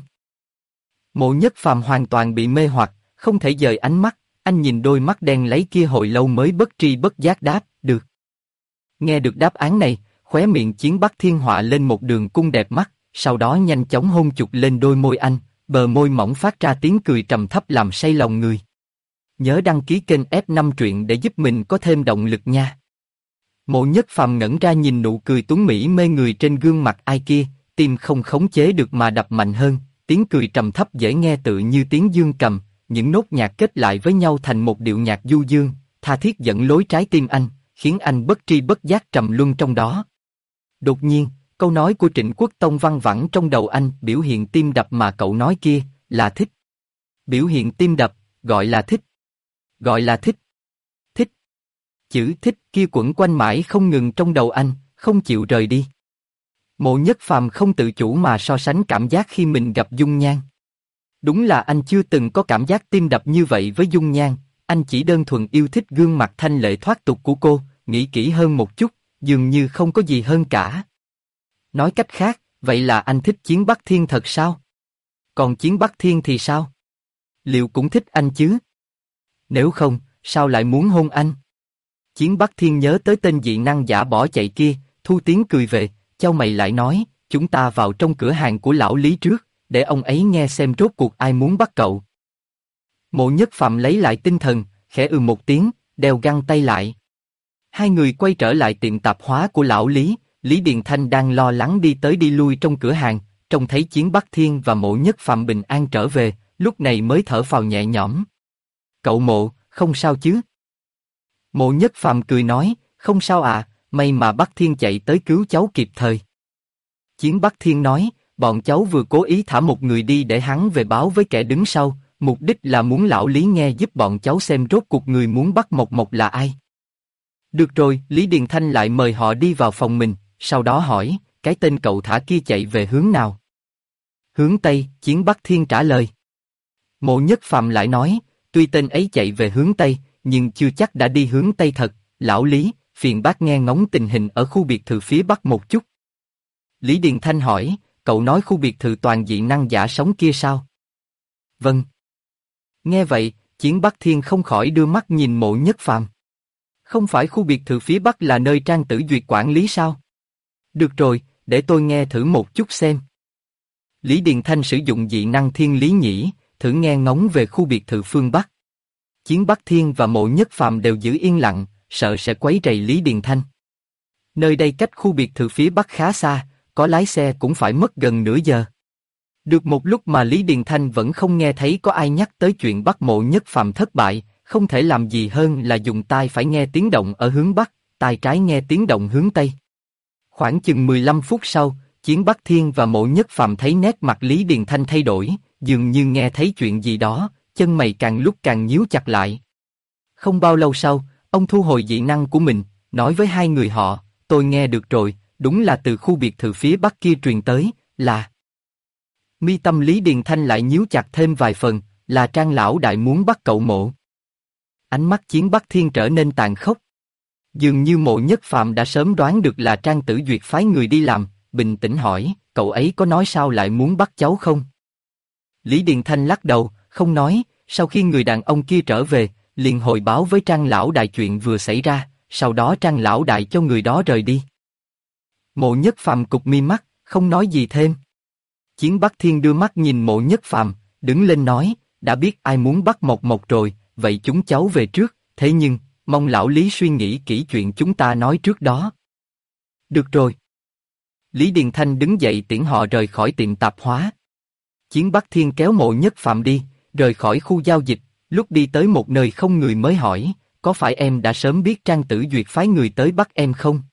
Mộ Nhất Phàm hoàn toàn bị mê hoặc, không thể dời ánh mắt, anh nhìn đôi mắt đen lấy kia hồi lâu mới bất tri bất giác đáp, được. Nghe được đáp án này, khóe miệng Chiến Bắc Thiên họa lên một đường cung đẹp mắt, sau đó nhanh chóng hôn chụp lên đôi môi anh, bờ môi mỏng phát ra tiếng cười trầm thấp làm say lòng người. Nhớ đăng ký kênh F5 truyện để giúp mình có thêm động lực nha. Mộ Nhất Phàm ngẩn ra nhìn nụ cười tuấn mỹ mê người trên gương mặt ai kia, tim không khống chế được mà đập mạnh hơn, tiếng cười trầm thấp dễ nghe tự như tiếng dương cầm, những nốt nhạc kết lại với nhau thành một điệu nhạc du dương, tha thiết dẫn lối trái tim anh, khiến anh bất tri bất giác trầm luân trong đó. Đột nhiên, câu nói của Trịnh Quốc Tông văng vẳng trong đầu anh, biểu hiện tim đập mà cậu nói kia, là thích. Biểu hiện tim đập, gọi là thích. Gọi là thích. Thích. Chữ thích kia quẩn quanh mãi không ngừng trong đầu anh, không chịu rời đi. Mộ Nhất Phàm không tự chủ mà so sánh cảm giác khi mình gặp Dung Nhan. Đúng là anh chưa từng có cảm giác tim đập như vậy với Dung Nhan, anh chỉ đơn thuần yêu thích gương mặt thanh lệ thoát tục của cô, nghĩ kỹ hơn một chút, dường như không có gì hơn cả. Nói cách khác, vậy là anh thích Chiến Bắc Thiên thật sao? Còn Chiến Bắc Thiên thì sao? Liệu cũng thích anh chứ? Nếu không, sao lại muốn hôn anh? Chiến Bắc Thiên nhớ tới tên dị năng giả bỏ chạy kia, thu tiếng cười về, chau mày lại nói, chúng ta vào trong cửa hàng của lão Lý trước, để ông ấy nghe xem rốt cuộc ai muốn bắt cậu. Mộ Nhất Phạm lấy lại tinh thần, khẽ một tiếng, đeo găng tay lại. Hai người quay trở lại tiệm tạp hóa của lão Lý, Lý Điền Thanh đang lo lắng đi tới đi lui trong cửa hàng, trông thấy Chiến Bắc Thiên và Mộ Nhất Phạm bình an trở về, lúc này mới thở phào nhẹ nhõm. Cậu Mộ, không sao chứ? Mộ Nhất Phạm cười nói, không sao à, may mà Bắc Thiên chạy tới cứu cháu kịp thời. Chiến Bắc Thiên nói, bọn cháu vừa cố ý thả một người đi để hắn về báo với kẻ đứng sau, mục đích là muốn lão Lý nghe giúp bọn cháu xem rốt cuộc người muốn bắt Mộc Mộc là ai. Được rồi, Lý Điền Thanh lại mời họ đi vào phòng mình, sau đó hỏi, cái tên cậu thả kia chạy về hướng nào? Hướng Tây, Chiến Bắc Thiên trả lời. Mộ Nhất Phạm lại nói, tuy tên ấy chạy về hướng Tây, nhưng chưa chắc đã đi hướng Tây thật, lão Lý, phiền bác nghe ngóng tình hình ở khu biệt thự phía Bắc một chút. Lý Điền Thanh hỏi, cậu nói khu biệt thự toàn dị năng giả sống kia sao? Vâng. Nghe vậy, Chiến Bắc Thiên không khỏi đưa mắt nhìn Mộ Nhất Phạm. Không phải khu biệt thự phía Bắc là nơi Trang Tử Duyệt quản lý sao? Được rồi, để tôi nghe thử một chút xem. Lý Điền Thanh sử dụng dị năng thiên lý nhĩ, thử nghe ngóng về khu biệt thự phương Bắc. Chiến Bắc Thiên và Mộ Nhất Phạm đều giữ yên lặng, sợ sẽ quấy rầy Lý Điền Thanh. Nơi đây cách khu biệt thự phía Bắc khá xa, có lái xe cũng phải mất gần nửa giờ. Được một lúc mà Lý Điền Thanh vẫn không nghe thấy có ai nhắc tới chuyện bắt Mộ Nhất Phạm thất bại, không thể làm gì hơn là dùng tai phải nghe tiếng động ở hướng Bắc, tai trái nghe tiếng động hướng Tây. Khoảng chừng 15 phút sau, Chiến Bắc Thiên và Mộ Nhất Phạm thấy nét mặt Lý Điền Thanh thay đổi, dường như nghe thấy chuyện gì đó, chân mày càng lúc càng nhíu chặt lại. Không bao lâu sau, ông thu hồi dị năng của mình, nói với hai người họ, tôi nghe được rồi, đúng là từ khu biệt thự phía Bắc kia truyền tới, là... Mi tâm Lý Điền Thanh lại nhíu chặt thêm vài phần, là Trang lão đại muốn bắt cậu Mộ. Ánh mắt Chiến Bắc Thiên trở nên tàn khốc. Dường như Mộ Nhất Phạm đã sớm đoán được là Trang Tử Duyệt phái người đi làm, bình tĩnh hỏi, cậu ấy có nói sao lại muốn bắt cháu không? Lý Điền Thanh lắc đầu, không nói, sau khi người đàn ông kia trở về, liền hồi báo với Trang lão đại chuyện vừa xảy ra, sau đó Trang lão đại cho người đó rời đi. Mộ Nhất Phạm cụp mi mắt, không nói gì thêm. Chiến Bắc Thiên đưa mắt nhìn Mộ Nhất Phạm, đứng lên nói, đã biết ai muốn bắt Mộc Mộc rồi, vậy chúng cháu về trước, thế nhưng, mong lão Lý suy nghĩ kỹ chuyện chúng ta nói trước đó. Được rồi. Lý Điền Thanh đứng dậy tiễn họ rời khỏi tiệm tạp hóa. Chiến Bắc Thiên kéo Mộ Nhất Phạm đi, rời khỏi khu giao dịch, lúc đi tới một nơi không người mới hỏi, có phải em đã sớm biết Trang Tử Duyệt phái người tới bắt em không?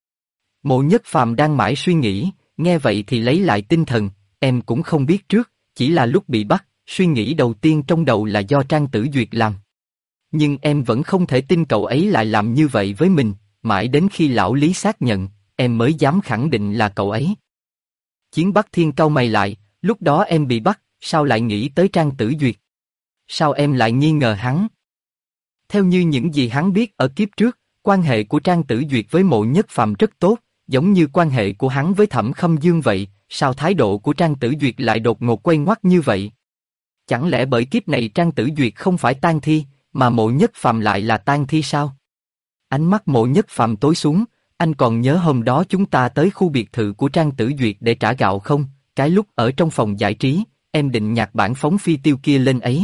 Mộ Nhất Phạm đang mãi suy nghĩ, nghe vậy thì lấy lại tinh thần, em cũng không biết trước, chỉ là lúc bị bắt, suy nghĩ đầu tiên trong đầu là do Trang Tử Duyệt làm. Nhưng em vẫn không thể tin cậu ấy lại làm như vậy với mình, mãi đến khi lão Lý xác nhận, em mới dám khẳng định là cậu ấy. Chiến Bắc Thiên cau mày lại, lúc đó em bị bắt, sao lại nghĩ tới Trang Tử Duyệt? Sao em lại nghi ngờ hắn? Theo như những gì hắn biết ở kiếp trước, quan hệ của Trang Tử Duyệt với Mộ Nhất Phạm rất tốt, giống như quan hệ của hắn với Thẩm Khâm Dương vậy, sao thái độ của Trang Tử Duyệt lại đột ngột quay ngoắt như vậy? Chẳng lẽ bởi kiếp này Trang Tử Duyệt không phải tang thi, mà Mộ Nhất Phạm lại là tang thi sao? Ánh mắt Mộ Nhất Phạm tối xuống, anh còn nhớ hôm đó chúng ta tới khu biệt thự của Trang Tử Duyệt để trả gạo không? Cái lúc ở trong phòng giải trí, em định nhặt bản phóng phi tiêu kia lên ấy.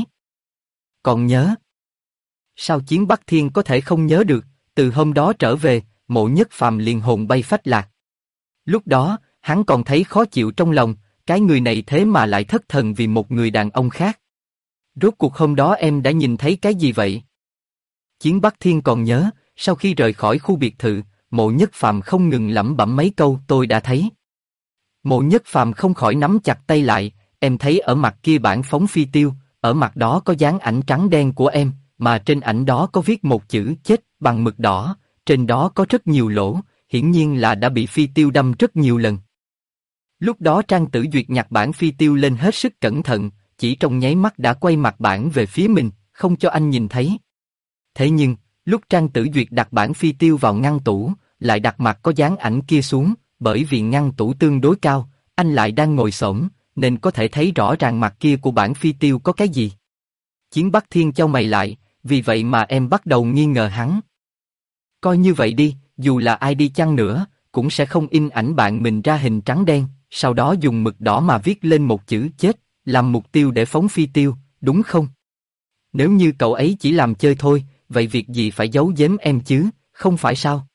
Còn nhớ? Sao Chiến Bắc Thiên có thể không nhớ được? Từ hôm đó trở về, Mộ Nhất Phạm liền hồn bay phách lạc. Lúc đó, hắn còn thấy khó chịu trong lòng, cái người này thế mà lại thất thần vì một người đàn ông khác. Rốt cuộc hôm đó em đã nhìn thấy cái gì vậy? Chiến Bắc Thiên còn nhớ, sau khi rời khỏi khu biệt thự, Mộ Nhất Phạm không ngừng lẩm bẩm mấy câu tôi đã thấy. Mộ Nhất Phạm không khỏi nắm chặt tay lại, em thấy ở mặt kia bản phóng phi tiêu, ở mặt đó có dán ảnh trắng đen của em, mà trên ảnh đó có viết một chữ chết bằng mực đỏ, trên đó có rất nhiều lỗ, hiển nhiên là đã bị phi tiêu đâm rất nhiều lần. Lúc đó Trang Tử Duyệt nhặt bản phi tiêu lên hết sức cẩn thận, chỉ trong nháy mắt đã quay mặt bản về phía mình, không cho anh nhìn thấy. Thế nhưng, lúc Trang Tử Duyệt đặt bản phi tiêu vào ngăn tủ, lại đặt mặt có dán ảnh kia xuống, bởi vì ngăn tủ tương đối cao, anh lại đang ngồi xổm, nên có thể thấy rõ ràng mặt kia của bản phi tiêu có cái gì. Chiến Bắc Thiên chau mày lại, vì vậy mà em bắt đầu nghi ngờ hắn. Coi như vậy đi, dù là ai đi chăng nữa, cũng sẽ không in ảnh bạn mình ra hình trắng đen, sau đó dùng mực đỏ mà viết lên một chữ chết, làm mục tiêu để phóng phi tiêu, đúng không? Nếu như cậu ấy chỉ làm chơi thôi, vậy việc gì phải giấu giếm em chứ, không phải sao?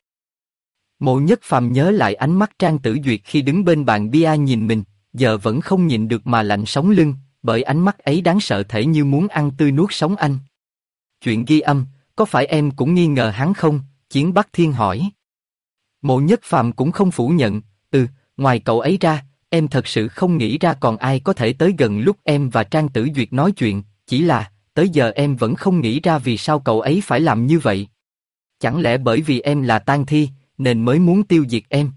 Mộ Nhất Phàm nhớ lại ánh mắt Trang Tử Duyệt khi đứng bên bàn bia nhìn mình, giờ vẫn không nhịn được mà lạnh sống lưng, bởi ánh mắt ấy đáng sợ thể như muốn ăn tươi nuốt sống anh. Chuyện ghi âm, có phải em cũng nghi ngờ hắn không? Chiến Bắc Thiên hỏi. Mộ Nhất Phàm cũng không phủ nhận, ngoài cậu ấy ra, em thật sự không nghĩ ra còn ai có thể tới gần lúc em và Trang Tử Duyệt nói chuyện, chỉ là, tới giờ em vẫn không nghĩ ra vì sao cậu ấy phải làm như vậy. Chẳng lẽ bởi vì em là tang thi, nên mới muốn tiêu diệt em?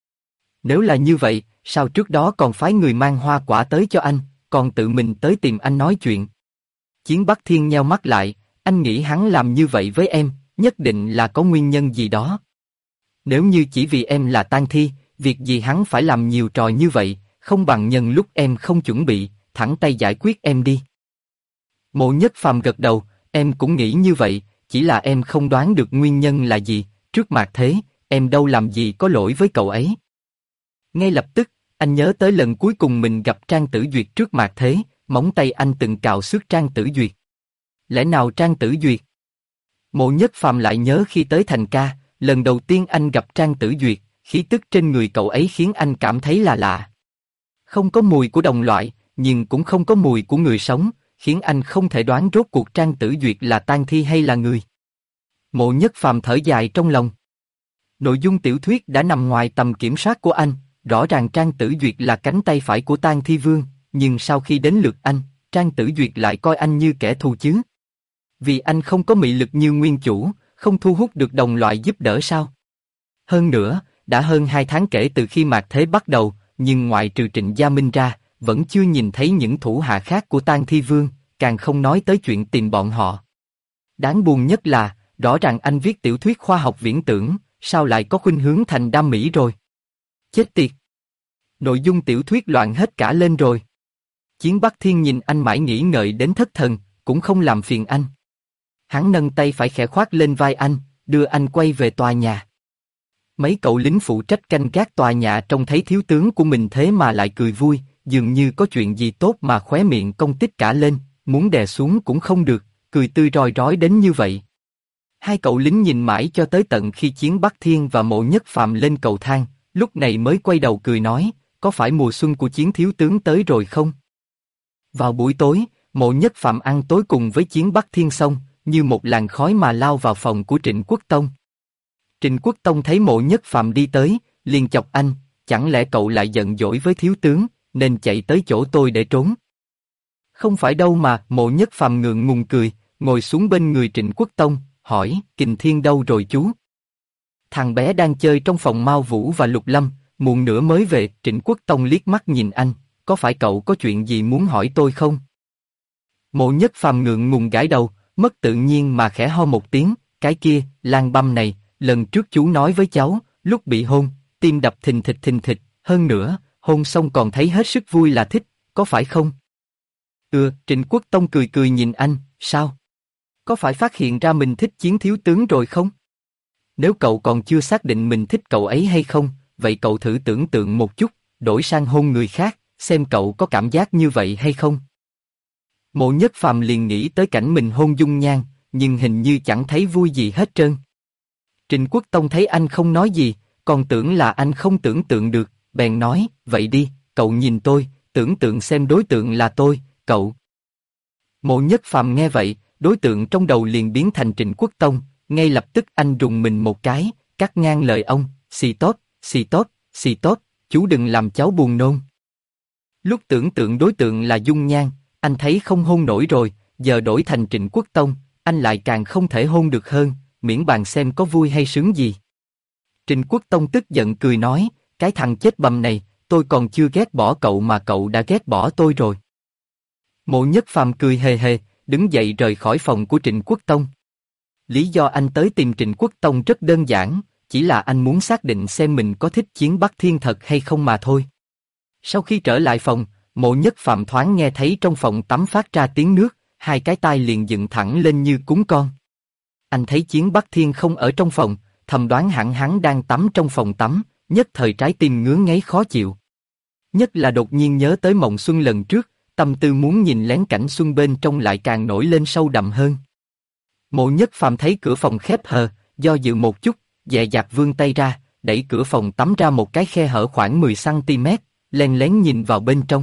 Nếu là như vậy, sao trước đó còn phái người mang hoa quả tới cho anh, còn tự mình tới tìm anh nói chuyện? Chiến Bắc Thiên nheo mắt lại, anh nghĩ hắn làm như vậy với em, nhất định là có nguyên nhân gì đó. Nếu như chỉ vì em là tang thi, việc gì hắn phải làm nhiều trò như vậy, không bằng nhân lúc em không chuẩn bị, thẳng tay giải quyết em đi. Mộ Nhất Phàm gật đầu, em cũng nghĩ như vậy, chỉ là em không đoán được nguyên nhân là gì, trước mặt thế, em đâu làm gì có lỗi với cậu ấy. Ngay lập tức, anh nhớ tới lần cuối cùng mình gặp Trang Tử Duyệt trước mặt thế, móng tay anh từng cào xước Trang Tử Duyệt. Lẽ nào Trang Tử Duyệt? Mộ Nhất Phàm lại nhớ khi tới thành ca, lần đầu tiên anh gặp Trang Tử Duyệt, khí tức trên người cậu ấy khiến anh cảm thấy là lạ. Không có mùi của đồng loại, nhưng cũng không có mùi của người sống, khiến anh không thể đoán rốt cuộc Trang Tử Duyệt là tang thi hay là người. Mộ Nhất Phàm thở dài trong lòng. Nội dung tiểu thuyết đã nằm ngoài tầm kiểm soát của anh, rõ ràng Trang Tử Duyệt là cánh tay phải của Tang Thi Vương, nhưng sau khi đến lượt anh, Trang Tử Duyệt lại coi anh như kẻ thù chứ. Vì anh không có mị lực như nguyên chủ, không thu hút được đồng loại giúp đỡ sao? Hơn nữa, đã hơn 2 tháng kể từ khi mạt thế bắt đầu, nhưng ngoại trừ Trịnh Gia Minh ra, vẫn chưa nhìn thấy những thủ hạ khác của Tang Thi Vương, càng không nói tới chuyện tìm bọn họ. Đáng buồn nhất là, rõ ràng anh viết tiểu thuyết khoa học viễn tưởng, sao lại có khuynh hướng thành đam mỹ rồi? Chết tiệt! Nội dung tiểu thuyết loạn hết cả lên rồi. Chiến Bắc Thiên nhìn anh mãi nghĩ ngợi đến thất thần, cũng không làm phiền anh. Hắn nâng tay phải khẽ khoác lên vai anh, đưa anh quay về tòa nhà. Mấy cậu lính phụ trách canh gác tòa nhà trông thấy thiếu tướng của mình thế mà lại cười vui, dường như có chuyện gì tốt mà khóe miệng cong tít cả lên, muốn đè xuống cũng không được, cười tươi rói rói đến như vậy. Hai cậu lính nhìn mãi cho tới tận khi Chiến Bắc Thiên và Mộ Nhất Phàm lên cầu thang, lúc này mới quay đầu cười nói, có phải mùa xuân của Chiến thiếu tướng tới rồi không? Vào buổi tối, Mộ Nhất Phàm ăn tối cùng với Chiến Bắc Thiên xong, như một làn khói mà lao vào phòng của Trịnh Quốc Tông. Trịnh Quốc Tông thấy Mộ Nhất Phàm đi tới, liền chọc anh, chẳng lẽ cậu lại giận dỗi với thiếu tướng, nên chạy tới chỗ tôi để trốn? Không phải đâu mà, Mộ Nhất Phàm ngượng ngùng cười, ngồi xuống bên người Trịnh Quốc Tông, hỏi, Kình Thiên đâu rồi chú? Thằng bé đang chơi trong phòng Mao Vũ và Lục Lâm, muộn nữa mới về. Trịnh Quốc Tông liếc mắt nhìn anh, có phải cậu có chuyện gì muốn hỏi tôi không? Mộ Nhất Phàm ngượng ngùng gãi đầu, mất tự nhiên mà khẽ ho một tiếng, cái kia, Lan Băm này, lần trước chú nói với cháu, lúc bị hôn, tim đập thình thịch, hơn nữa, hôn xong còn thấy hết sức vui là thích, có phải không? Trịnh Quốc Tông cười cười nhìn anh, sao? Có phải phát hiện ra mình thích Chiến thiếu tướng rồi không? Nếu cậu còn chưa xác định mình thích cậu ấy hay không, vậy cậu thử tưởng tượng một chút, đổi sang hôn người khác, xem cậu có cảm giác như vậy hay không? Mộ Nhất Phàm liền nghĩ tới cảnh mình hôn Dung Nhan, nhưng hình như chẳng thấy vui gì hết trơn. Trịnh Quốc Tông thấy anh không nói gì, còn tưởng là anh không tưởng tượng được, bèn nói, vậy đi, cậu nhìn tôi, tưởng tượng xem đối tượng là tôi, cậu. Mộ Nhất Phàm nghe vậy, đối tượng trong đầu liền biến thành Trịnh Quốc Tông, ngay lập tức anh rùng mình một cái, cắt ngang lời ông, xì tốt, chú đừng làm cháu buồn nôn. Lúc tưởng tượng đối tượng là Dung Nhan, anh thấy không hôn nổi rồi, giờ đổi thành Trịnh Quốc Tông, anh lại càng không thể hôn được hơn, miễn bàn xem có vui hay sướng gì. Trịnh Quốc Tông tức giận cười nói, cái thằng chết bầm này, tôi còn chưa ghét bỏ cậu mà cậu đã ghét bỏ tôi rồi. Mộ Nhất Phàm cười hề hề, đứng dậy rời khỏi phòng của Trịnh Quốc Tông. Lý do anh tới tìm Trịnh Quốc Tông rất đơn giản, chỉ là anh muốn xác định xem mình có thích Chiến Bắc Thiên thật hay không mà thôi. Sau khi trở lại phòng, Mộ Nhất Phàm thoáng nghe thấy trong phòng tắm phát ra tiếng nước, hai cái tai liền dựng thẳng lên như cún con. Anh thấy Chiến Bắc Thiên không ở trong phòng, thầm đoán hẳn hắn đang tắm trong phòng tắm, nhất thời trái tim ngứa ngáy khó chịu. Nhất là đột nhiên nhớ tới mộng xuân lần trước, tâm tư muốn nhìn lén cảnh xuân bên trong lại càng nổi lên sâu đậm hơn. Mộ Nhất Phàm thấy cửa phòng khép hờ, do dự một chút, dè dặt vươn tay ra, đẩy cửa phòng tắm ra một cái khe hở khoảng 10 cm, len lén nhìn vào bên trong.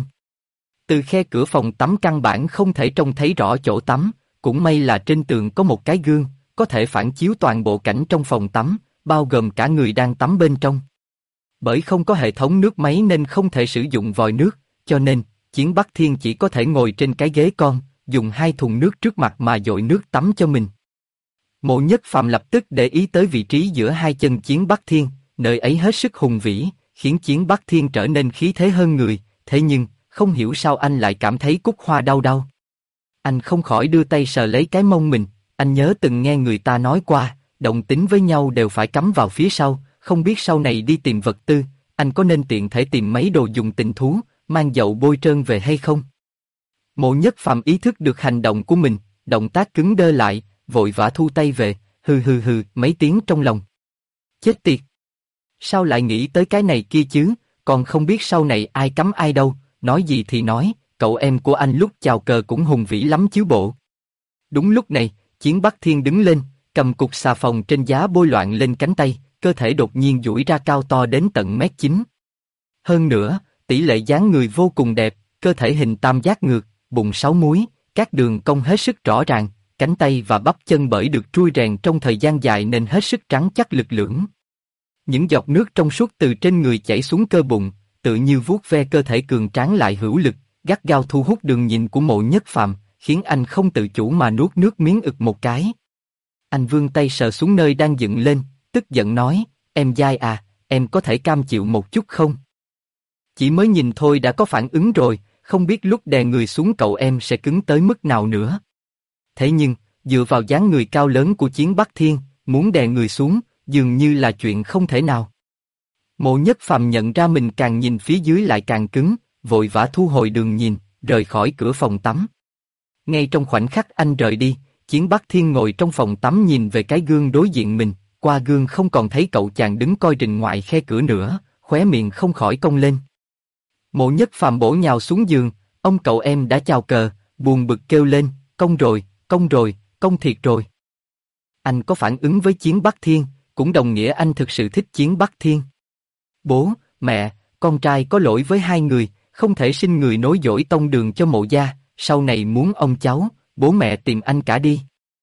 Từ khe cửa phòng tắm căn bản không thể trông thấy rõ chỗ tắm, cũng may là trên tường có một cái gương, có thể phản chiếu toàn bộ cảnh trong phòng tắm, bao gồm cả người đang tắm bên trong. Bởi không có hệ thống nước máy nên không thể sử dụng vòi nước, cho nên, Chiến Bắc Thiên chỉ có thể ngồi trên cái ghế con, dùng 2 thùng nước trước mặt mà dội nước tắm cho mình. Mộ Nhất Phàm lập tức để ý tới vị trí giữa hai chân Chiến Bắc Thiên, nơi ấy hết sức hùng vĩ, khiến Chiến Bắc Thiên trở nên khí thế hơn người, thế nhưng, không hiểu sao anh lại cảm thấy cúc hoa đau đau. Anh không khỏi đưa tay sờ lấy cái mông mình, anh nhớ từng nghe người ta nói qua, động tính với nhau đều phải cắm vào phía sau, không biết sau này đi tìm vật tư, anh có nên tiện thể tìm mấy đồ dùng tình thú, mang dậu bôi trơn về hay không? Mộ Nhất Phàm ý thức được hành động của mình, động tác cứng đơ lại, vội vã thu tay về, hừ mấy tiếng trong lòng. Chết tiệt! Sao lại nghĩ tới cái này kia chứ, còn không biết sau này ai cắm ai đâu, nói gì thì nói, cậu em của anh lúc chào cờ cũng hùng vĩ lắm chứ bộ. Đúng lúc này, Chiến Bắc Thiên đứng lên, cầm cục xà phòng trên giá bôi loạn lên cánh tay, cơ thể đột nhiên duỗi ra cao to đến tận 1m9. Hơn nữa, tỷ lệ dáng người vô cùng đẹp, cơ thể hình tam giác ngược, bụng 6 múi, các đường cong hết sức rõ ràng, cánh tay và bắp chân bởi được trui rèn trong thời gian dài nên hết sức trắng chắc lực lưỡng. Những giọt nước trong suốt từ trên người chảy xuống cơ bụng, tự như vuốt ve cơ thể cường tráng lại hữu lực, gắt gao thu hút đường nhìn của Mộ Nhất Phàm, khiến anh không tự chủ mà nuốt nước miếng ực một cái. Anh vươn tay sờ xuống nơi đang dựng lên, tức giận nói, em dai à, em có thể cam chịu một chút không? Chỉ mới nhìn thôi đã có phản ứng rồi, không biết lúc đè người xuống cậu em sẽ cứng tới mức nào nữa. Thế nhưng, dựa vào dáng người cao lớn của Chiến Bắc Thiên, muốn đè người xuống, dường như là chuyện không thể nào. Mộ Nhất Phàm nhận ra mình càng nhìn phía dưới lại càng cứng, vội vã thu hồi đường nhìn, rời khỏi cửa phòng tắm. Ngay trong khoảnh khắc anh rời đi, Chiến Bắc Thiên ngồi trong phòng tắm nhìn về cái gương đối diện mình, qua gương không còn thấy cậu chàng đứng coi rình ngoài khe cửa nữa, khóe miệng không khỏi cong lên. Mộ Nhất Phàm bổ nhào xuống giường, ông cậu em đã chào cờ, buồn bực kêu lên, cong rồi, cong thiệt rồi. Anh có phản ứng với Chiến Bắc Thiên, cũng đồng nghĩa anh thực sự thích Chiến Bắc Thiên. Bố, mẹ, con trai có lỗi với hai người, không thể sinh người nối dõi tông đường cho Mộ gia, sau này muốn ông cháu, bố mẹ tìm anh cả đi.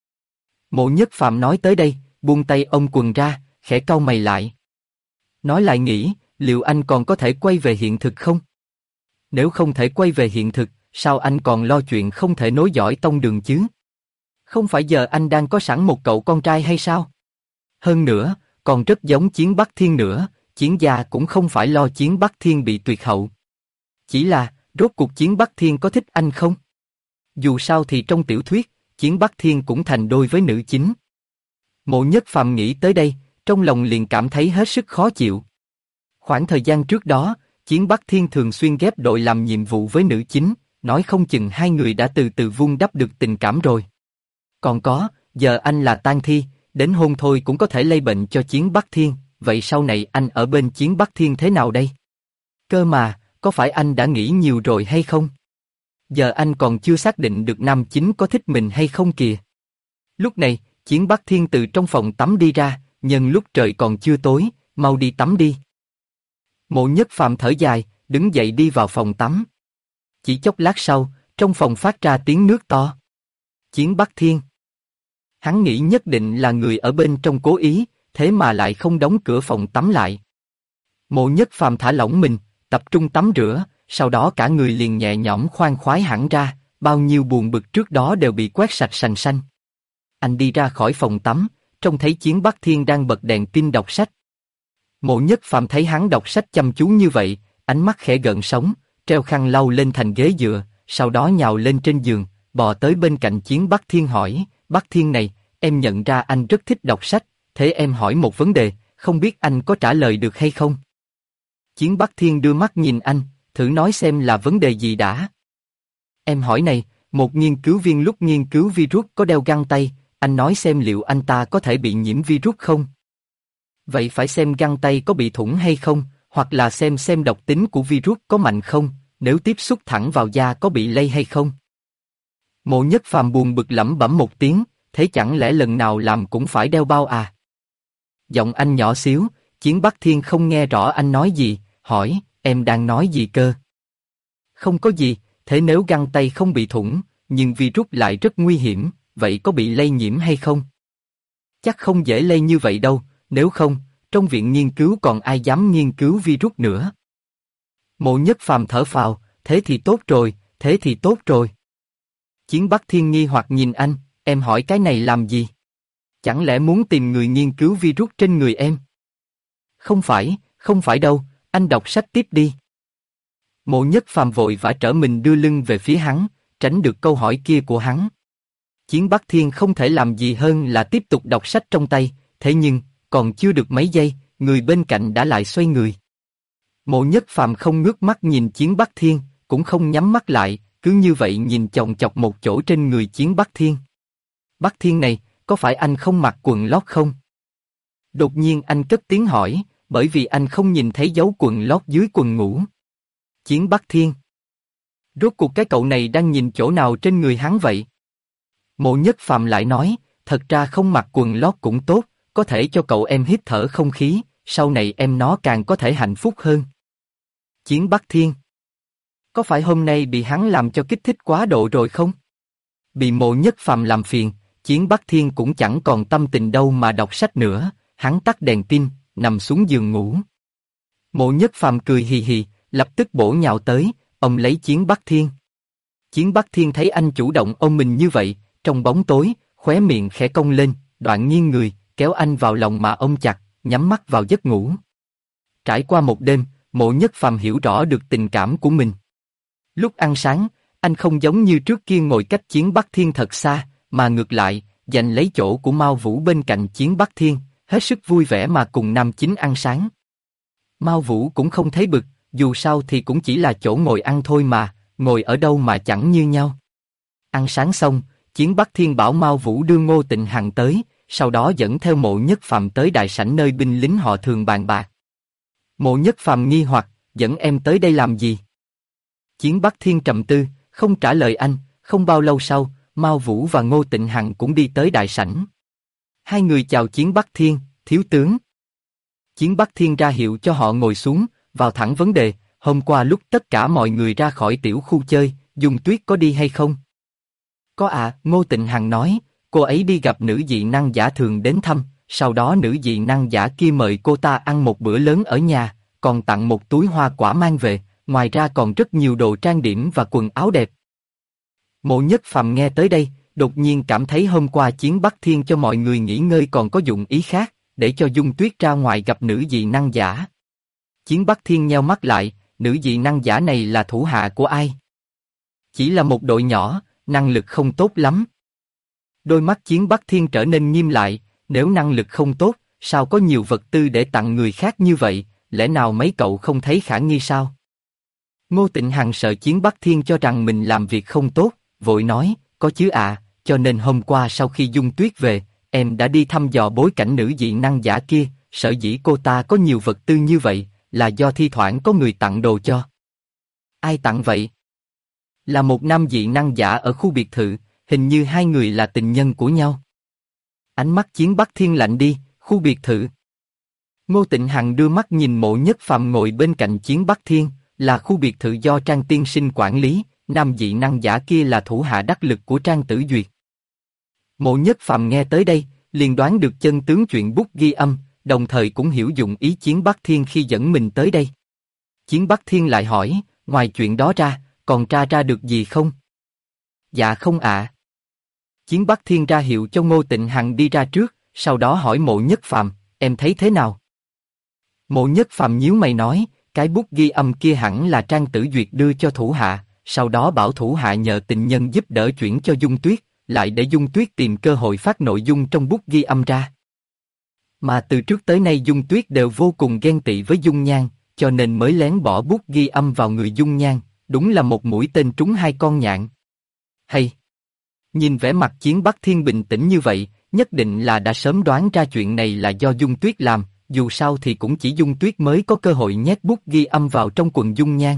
Mộ Nhất Phàm nói tới đây, buông tay ông quần ra, khẽ cau mày lại. Nói lại nghĩ, liệu anh còn có thể quay về hiện thực không? Nếu không thể quay về hiện thực, sao anh còn lo chuyện không thể nối dõi tông đường chứ? Không phải giờ anh đang có sẵn một cậu con trai hay sao? Hơn nữa, còn rất giống Chiến Bắc Thiên nữa, Chiến gia cũng không phải lo Chiến Bắc Thiên bị tuyệt hậu. Chỉ là, rốt cuộc Chiến Bắc Thiên có thích anh không? Dù sao thì trong tiểu thuyết, Chiến Bắc Thiên cũng thành đôi với nữ chính. Mộ Nhất Phàm nghĩ tới đây, trong lòng liền cảm thấy hết sức khó chịu. Khoảng thời gian trước đó, Chiến Bắc Thiên thường xuyên ghép đội làm nhiệm vụ với nữ chính, nói không chừng hai người đã từ từ vun đắp được tình cảm rồi. Còn có, giờ anh là tang thi, đến hôn thôi cũng có thể lây bệnh cho Chiến Bắc Thiên, vậy sau này anh ở bên Chiến Bắc Thiên thế nào đây? Cơ mà, có phải anh đã nghĩ nhiều rồi hay không? Giờ anh còn chưa xác định được nam chính có thích mình hay không kìa. Lúc này, Chiến Bắc Thiên từ trong phòng tắm đi ra, nhân lúc trời còn chưa tối, mau đi tắm đi. Mộ Nhất Phàm thở dài, đứng dậy đi vào phòng tắm. Chỉ chốc lát sau, trong phòng phát ra tiếng nước to. Chiến Bắc Thiên. Hắn nghĩ nhất định là người ở bên trong cố ý, thế mà lại không đóng cửa phòng tắm lại. Mộ Nhất Phàm thả lỏng mình, tập trung tắm rửa, sau đó cả người liền nhẹ nhõm khoan khoái hẳn ra, bao nhiêu buồn bực trước đó đều bị quét sạch sành sanh. Anh đi ra khỏi phòng tắm, trông thấy Chiến Bắc Thiên đang bật đèn pin đọc sách. Mộ Nhất Phàm thấy hắn đọc sách chăm chú như vậy, ánh mắt khẽ gợn sóng, treo khăn lau lên thành ghế dựa, sau đó nhào lên trên giường, bò tới bên cạnh Chiến Bắc Thiên hỏi, Bắc Thiên này, em nhận ra anh rất thích đọc sách, thế em hỏi một vấn đề, không biết anh có trả lời được hay không? Chiến Bắc Thiên đưa mắt nhìn anh, thử nói xem là vấn đề gì đã. Em hỏi này, một nghiên cứu viên lúc nghiên cứu virus có đeo găng tay, anh nói xem liệu anh ta có thể bị nhiễm virus không? Vậy phải xem găng tay có bị thủng hay không, hoặc là xem độc tính của virus có mạnh không, nếu tiếp xúc thẳng vào da có bị lây hay không. Mộ Nhất Phàm buồn bực lẩm bẩm một tiếng, thế chẳng lẽ lần nào làm cũng phải đeo bao à? Giọng anh nhỏ xíu, Chiến Bắc Thiên không nghe rõ anh nói gì, hỏi, em đang nói gì cơ? Không có gì, thế nếu găng tay không bị thủng, nhưng virus lại rất nguy hiểm, vậy có bị lây nhiễm hay không? Chắc không dễ lây như vậy đâu, nếu không, trong viện nghiên cứu còn ai dám nghiên cứu virus nữa. Mộ Nhất Phàm thở phào, thế thì tốt rồi, thế thì tốt rồi. Chiến Bắc Thiên nghi hoặc nhìn anh, em hỏi cái này làm gì? Chẳng lẽ muốn tìm người nghiên cứu virus trên người em? Không phải đâu, anh đọc sách tiếp đi. Mộ Nhất Phàm vội vã trở mình đưa lưng về phía hắn, tránh được câu hỏi kia của hắn. Chiến Bắc Thiên không thể làm gì hơn là tiếp tục đọc sách trong tay, thế nhưng, còn chưa được mấy giây, người bên cạnh đã lại xoay người. Mộ Nhất Phàm không ngước mắt nhìn Chiến Bắc Thiên, cũng không nhắm mắt lại, cứ như vậy nhìn chòng chọc một chỗ trên người Chiến Bắc Thiên. Bắc Thiên này, có phải anh không mặc quần lót không? Đột nhiên anh cất tiếng hỏi, bởi vì anh không nhìn thấy dấu quần lót dưới quần ngủ. Chiến Bắc Thiên. Rốt cuộc cái cậu này đang nhìn chỗ nào trên người hắn vậy? Mộ Nhất Phàm lại nói, thật ra không mặc quần lót cũng tốt, có thể cho cậu em hít thở không khí, sau này em nó càng có thể hạnh phúc hơn. Chiến Bắc Thiên. Có phải hôm nay bị hắn làm cho kích thích quá độ rồi không? Bị Mộ Nhất Phàm làm phiền, Chiến Bắc Thiên cũng chẳng còn tâm tình đâu mà đọc sách nữa, hắn tắt đèn tin, nằm xuống giường ngủ. Mộ Nhất Phàm cười hì hì, lập tức bổ nhào tới, ôm lấy Chiến Bắc Thiên. Chiến Bắc Thiên thấy anh chủ động ôm mình như vậy, trong bóng tối, khóe miệng khẽ cong lên, đoạn nghiêng người, kéo anh vào lòng mà ôm chặt, nhắm mắt vào giấc ngủ. Trải qua một đêm, Mộ Nhất Phàm hiểu rõ được tình cảm của mình. Lúc ăn sáng, anh không giống như trước kia ngồi cách Chiến Bắc Thiên thật xa, mà ngược lại, giành lấy chỗ của Mao Vũ bên cạnh Chiến Bắc Thiên, hết sức vui vẻ mà cùng nam chính ăn sáng. Mao Vũ cũng không thấy bực, dù sao thì cũng chỉ là chỗ ngồi ăn thôi mà, ngồi ở đâu mà chẳng như nhau. Ăn sáng xong, Chiến Bắc Thiên bảo Mao Vũ đưa Ngô Tịnh Hằng tới, sau đó dẫn theo Mộ Nhất Phàm tới đại sảnh nơi binh lính họ thường bàn bạc. Mộ Nhất Phàm nghi hoặc, dẫn em tới đây làm gì? Chiến Bắc Thiên trầm tư, không trả lời anh, không bao lâu sau, Mao Vũ và Ngô Tịnh Hằng cũng đi tới đại sảnh. Hai người chào Chiến Bắc Thiên, thiếu tướng. Chiến Bắc Thiên ra hiệu cho họ ngồi xuống, vào thẳng vấn đề, hôm qua lúc tất cả mọi người ra khỏi tiểu khu chơi, Dung Tuyết có đi hay không? Có à, Ngô Tịnh Hằng nói, cô ấy đi gặp nữ dị năng giả thường đến thăm, sau đó nữ dị năng giả kia mời cô ta ăn một bữa lớn ở nhà, còn tặng một túi hoa quả mang về, ngoài ra còn rất nhiều đồ trang điểm và quần áo đẹp. Mộ Nhất Phàm nghe tới đây, đột nhiên cảm thấy hôm qua Chiến Bắc Thiên cho mọi người nghỉ ngơi còn có dụng ý khác, để cho Dung Tuyết ra ngoài gặp nữ dị năng giả. Chiến Bắc Thiên nheo mắt lại, nữ dị năng giả này là thủ hạ của ai? Chỉ là một đội nhỏ, năng lực không tốt lắm. Đôi mắt Chiến Bắc Thiên trở nên nghiêm lại, nếu năng lực không tốt, sao có nhiều vật tư để tặng người khác như vậy, lẽ nào mấy cậu không thấy khả nghi sao? Ngô Tịnh Hằng sợ Chiến Bắc Thiên cho rằng mình làm việc không tốt, vội nói, có chứ ạ, cho nên hôm qua sau khi Dung Tuyết về, em đã đi thăm dò bối cảnh nữ dị năng giả kia, sở dĩ cô ta có nhiều vật tư như vậy, là do thi thoảng có người tặng đồ cho. Ai tặng vậy? Là một nam dị năng giả ở khu biệt thự, hình như hai người là tình nhân của nhau. Ánh mắt Chiến Bắc Thiên lạnh đi, khu biệt thự. Ngô Tịnh Hằng đưa mắt nhìn Mộ Nhất Phàm ngồi bên cạnh Chiến Bắc Thiên, là khu biệt thự do Trang tiên sinh quản lý, nam dị năng giả kia là thủ hạ đắc lực của Trang Tử Duyệt. Mộ Nhất Phàm nghe tới đây, liền đoán được chân tướng chuyện bút ghi âm, đồng thời cũng hiểu dụng ý Chiến Bắc Thiên khi dẫn mình tới đây. Chiến Bắc Thiên lại hỏi, ngoài chuyện đó ra, còn tra ra được gì không? Dạ không ạ. Chiến Bắc Thiên ra hiệu cho Ngô Tịnh Hằng đi ra trước, sau đó hỏi Mộ Nhất Phàm, em thấy thế nào? Mộ Nhất Phàm nhíu mày nói, cái bút ghi âm kia hẳn là Trang Tử Duyệt đưa cho thủ hạ, sau đó bảo thủ hạ nhờ tình nhân giúp đỡ chuyển cho Dung Tuyết, lại để Dung Tuyết tìm cơ hội phát nội dung trong bút ghi âm ra. Mà từ trước tới nay Dung Tuyết đều vô cùng ghen tị với Dung Nhan, cho nên mới lén bỏ bút ghi âm vào người Dung Nhan, đúng là một mũi tên trúng hai con nhạn. Hay! Nhìn vẻ mặt Chiến Bắc Thiên bình tĩnh như vậy, nhất định là đã sớm đoán ra chuyện này là do Dung Tuyết làm, dù sao thì cũng chỉ Dung Tuyết mới có cơ hội nhét bút ghi âm vào trong quần Dung Nhan.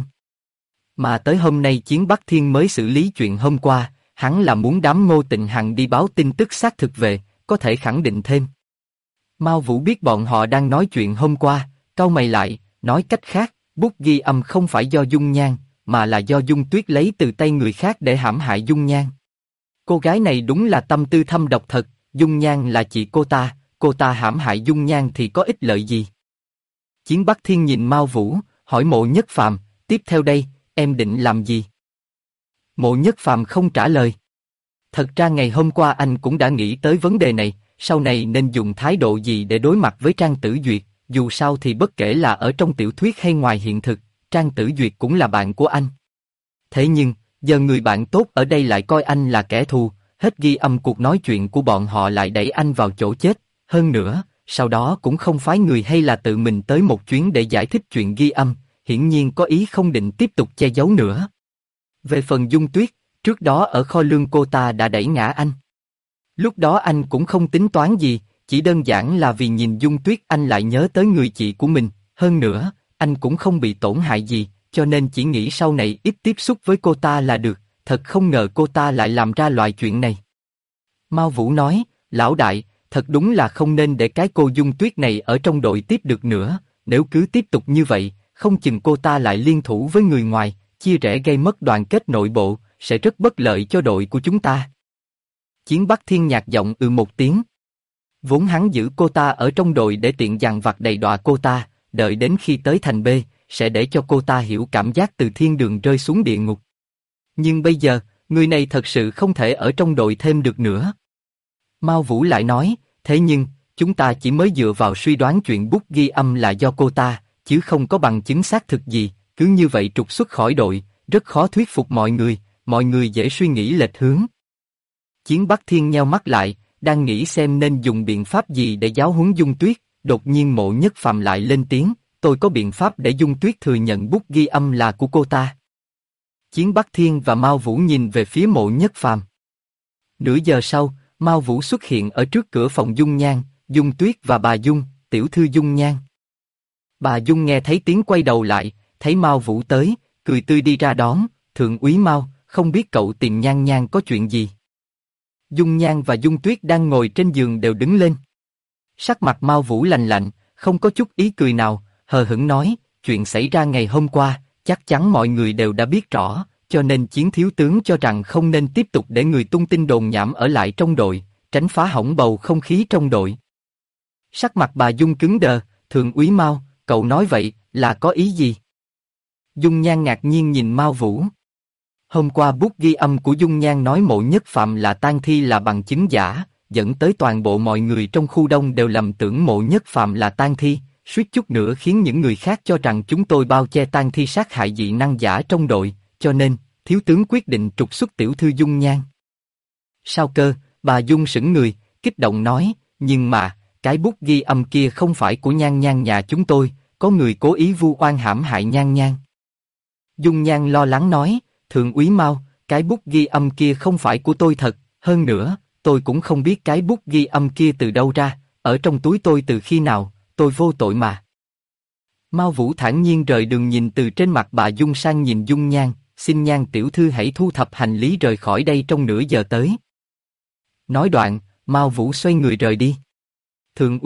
Mà tới hôm nay Chiến Bắc Thiên mới xử lý chuyện hôm qua, hắn là muốn đám Ngô Tịnh Hằng đi báo tin tức xác thực về, có thể khẳng định thêm. Mao Vũ biết bọn họ đang nói chuyện hôm qua, cau mày lại, nói cách khác, bút ghi âm không phải do Dung Nhan, mà là do Dung Tuyết lấy từ tay người khác để hãm hại Dung Nhan. Cô gái này đúng là tâm tư thâm độc thật, Dung Nhan là chị cô ta hãm hại Dung Nhan thì có ích lợi gì? Chiến Bắc Thiên nhìn Mao Vũ, hỏi Mộ Nhất Phàm, tiếp theo đây, em định làm gì? Mộ Nhất Phàm không trả lời. Thật ra ngày hôm qua anh cũng đã nghĩ tới vấn đề này, sau này nên dùng thái độ gì để đối mặt với Trang Tử Duyệt, dù sao thì bất kể là ở trong tiểu thuyết hay ngoài hiện thực, Trang Tử Duyệt cũng là bạn của anh. Thế nhưng, giờ người bạn tốt ở đây lại coi anh là kẻ thù, hết ghi âm cuộc nói chuyện của bọn họ lại đẩy anh vào chỗ chết, hơn nữa, sau đó cũng không phái người hay là tự mình tới một chuyến để giải thích chuyện ghi âm, hiển nhiên có ý không định tiếp tục che giấu nữa. Về phần Dung Tuyết, trước đó ở kho lương cô ta đã đẩy ngã anh. Lúc đó anh cũng không tính toán gì, chỉ đơn giản là vì nhìn Dung Tuyết anh lại nhớ tới người chị của mình, hơn nữa, anh cũng không bị tổn hại gì, cho nên chỉ nghĩ sau này ít tiếp xúc với cô ta là được, thật không ngờ cô ta lại làm ra loại chuyện này. Mao Vũ nói, lão đại, thật đúng là không nên để cái cô Dung Tuyết này ở trong đội tiếp được nữa, nếu cứ tiếp tục như vậy, không chừng cô ta lại liên thủ với người ngoài, chia rẽ gây mất đoàn kết nội bộ, sẽ rất bất lợi cho đội của chúng ta. Chiến Bắc Thiên nhạt giọng một tiếng. Vốn hắn giữ cô ta ở trong đội để tiện dằn vặt đầy đọa cô ta, đợi đến khi tới thành B, sẽ để cho cô ta hiểu cảm giác từ thiên đường rơi xuống địa ngục. Nhưng bây giờ, người này thật sự không thể ở trong đội thêm được nữa. Mao Vũ lại nói, thế nhưng, chúng ta chỉ mới dựa vào suy đoán chuyện bút ghi âm là do cô ta, chứ không có bằng chứng xác thực gì, cứ như vậy trục xuất khỏi đội, rất khó thuyết phục mọi người dễ suy nghĩ lệch hướng. Chiến Bắc Thiên nheo mắt lại, đang nghĩ xem nên dùng biện pháp gì để giáo huấn Dung Tuyết, đột nhiên Mộ Nhất Phàm lại lên tiếng, tôi có biện pháp để Dung Tuyết thừa nhận bút ghi âm là của cô ta. Chiến Bắc Thiên và Mao Vũ nhìn về phía Mộ Nhất Phàm. Nửa giờ sau, Mao Vũ xuất hiện ở trước cửa phòng Dung Nhan, Dung Tuyết và bà Dung, tiểu thư Dung Nhan. Bà Dung nghe thấy tiếng quay đầu lại, thấy Mao Vũ tới, cười tươi đi ra đón, thượng úy Mao, không biết cậu tìm Nhan Nhan có chuyện gì. Dung Nhan và Dung Tuyết đang ngồi trên giường đều đứng lên. Sắc mặt Mao Vũ lạnh lạnh, không có chút ý cười nào, hờ hững nói, chuyện xảy ra ngày hôm qua, chắc chắn mọi người đều đã biết rõ, cho nên Chiến thiếu tướng cho rằng không nên tiếp tục để người tung tin đồn nhảm ở lại trong đội, tránh phá hỏng bầu không khí trong đội. Sắc mặt bà Dung cứng đờ, thượng úy Mao, cậu nói vậy là có ý gì? Dung Nhan ngạc nhiên nhìn Mao Vũ. Hôm qua bút ghi âm của Dung Nhan nói Mộ Nhất Phàm là tang thi là bằng chứng giả, dẫn tới toàn bộ mọi người trong khu đông đều lầm tưởng Mộ Nhất Phàm là tang thi, suýt chút nữa khiến những người khác cho rằng chúng tôi bao che tang thi sát hại dị năng giả trong đội, cho nên, thiếu tướng quyết định trục xuất tiểu thư Dung Nhan. Sao cơ, bà Dung sững người, kích động nói, nhưng mà, cái bút ghi âm kia không phải của Nhan Nhan nhà chúng tôi, có người cố ý vu oan hãm hại Nhan Nhan. Dung Nhan lo lắng nói, thượng úy Mao, cái bút ghi âm kia không phải của tôi thật, hơn nữa, tôi cũng không biết cái bút ghi âm kia từ đâu ra, ở trong túi tôi từ khi nào, tôi vô tội mà. Mao Vũ thản nhiên rời đường nhìn từ trên mặt bà Dung sang nhìn Dung Nhan, xin Nhan tiểu thư hãy thu thập hành lý rời khỏi đây trong nửa giờ tới. Nói đoạn, Mao Vũ xoay người rời đi. Thượng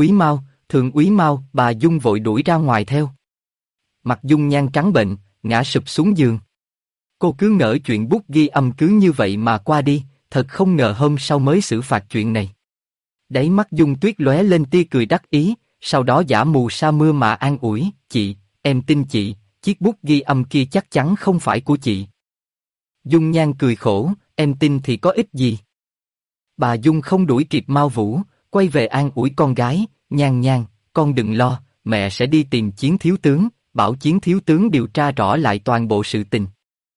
úy Mao, bà Dung vội đuổi ra ngoài theo. Mặt Dung Nhan trắng bệnh, ngã sụp xuống giường. Cô cứ ngỡ chuyện bút ghi âm cứ như vậy mà qua đi, thật không ngờ hôm sau mới xử phạt chuyện này. Đáy mắt Dung Tuyết lóe lên tia cười đắc ý, sau đó giả mù sa mưa mà an ủi, chị, em tin chị, chiếc bút ghi âm kia chắc chắn không phải của chị. Dung Nhan cười khổ, em tin thì có ích gì. Bà Dung không đuổi kịp Mao Vũ, quay về an ủi con gái, Nhan Nhan, con đừng lo, mẹ sẽ đi tìm Chiến thiếu tướng, bảo Chiến thiếu tướng điều tra rõ lại toàn bộ sự tình.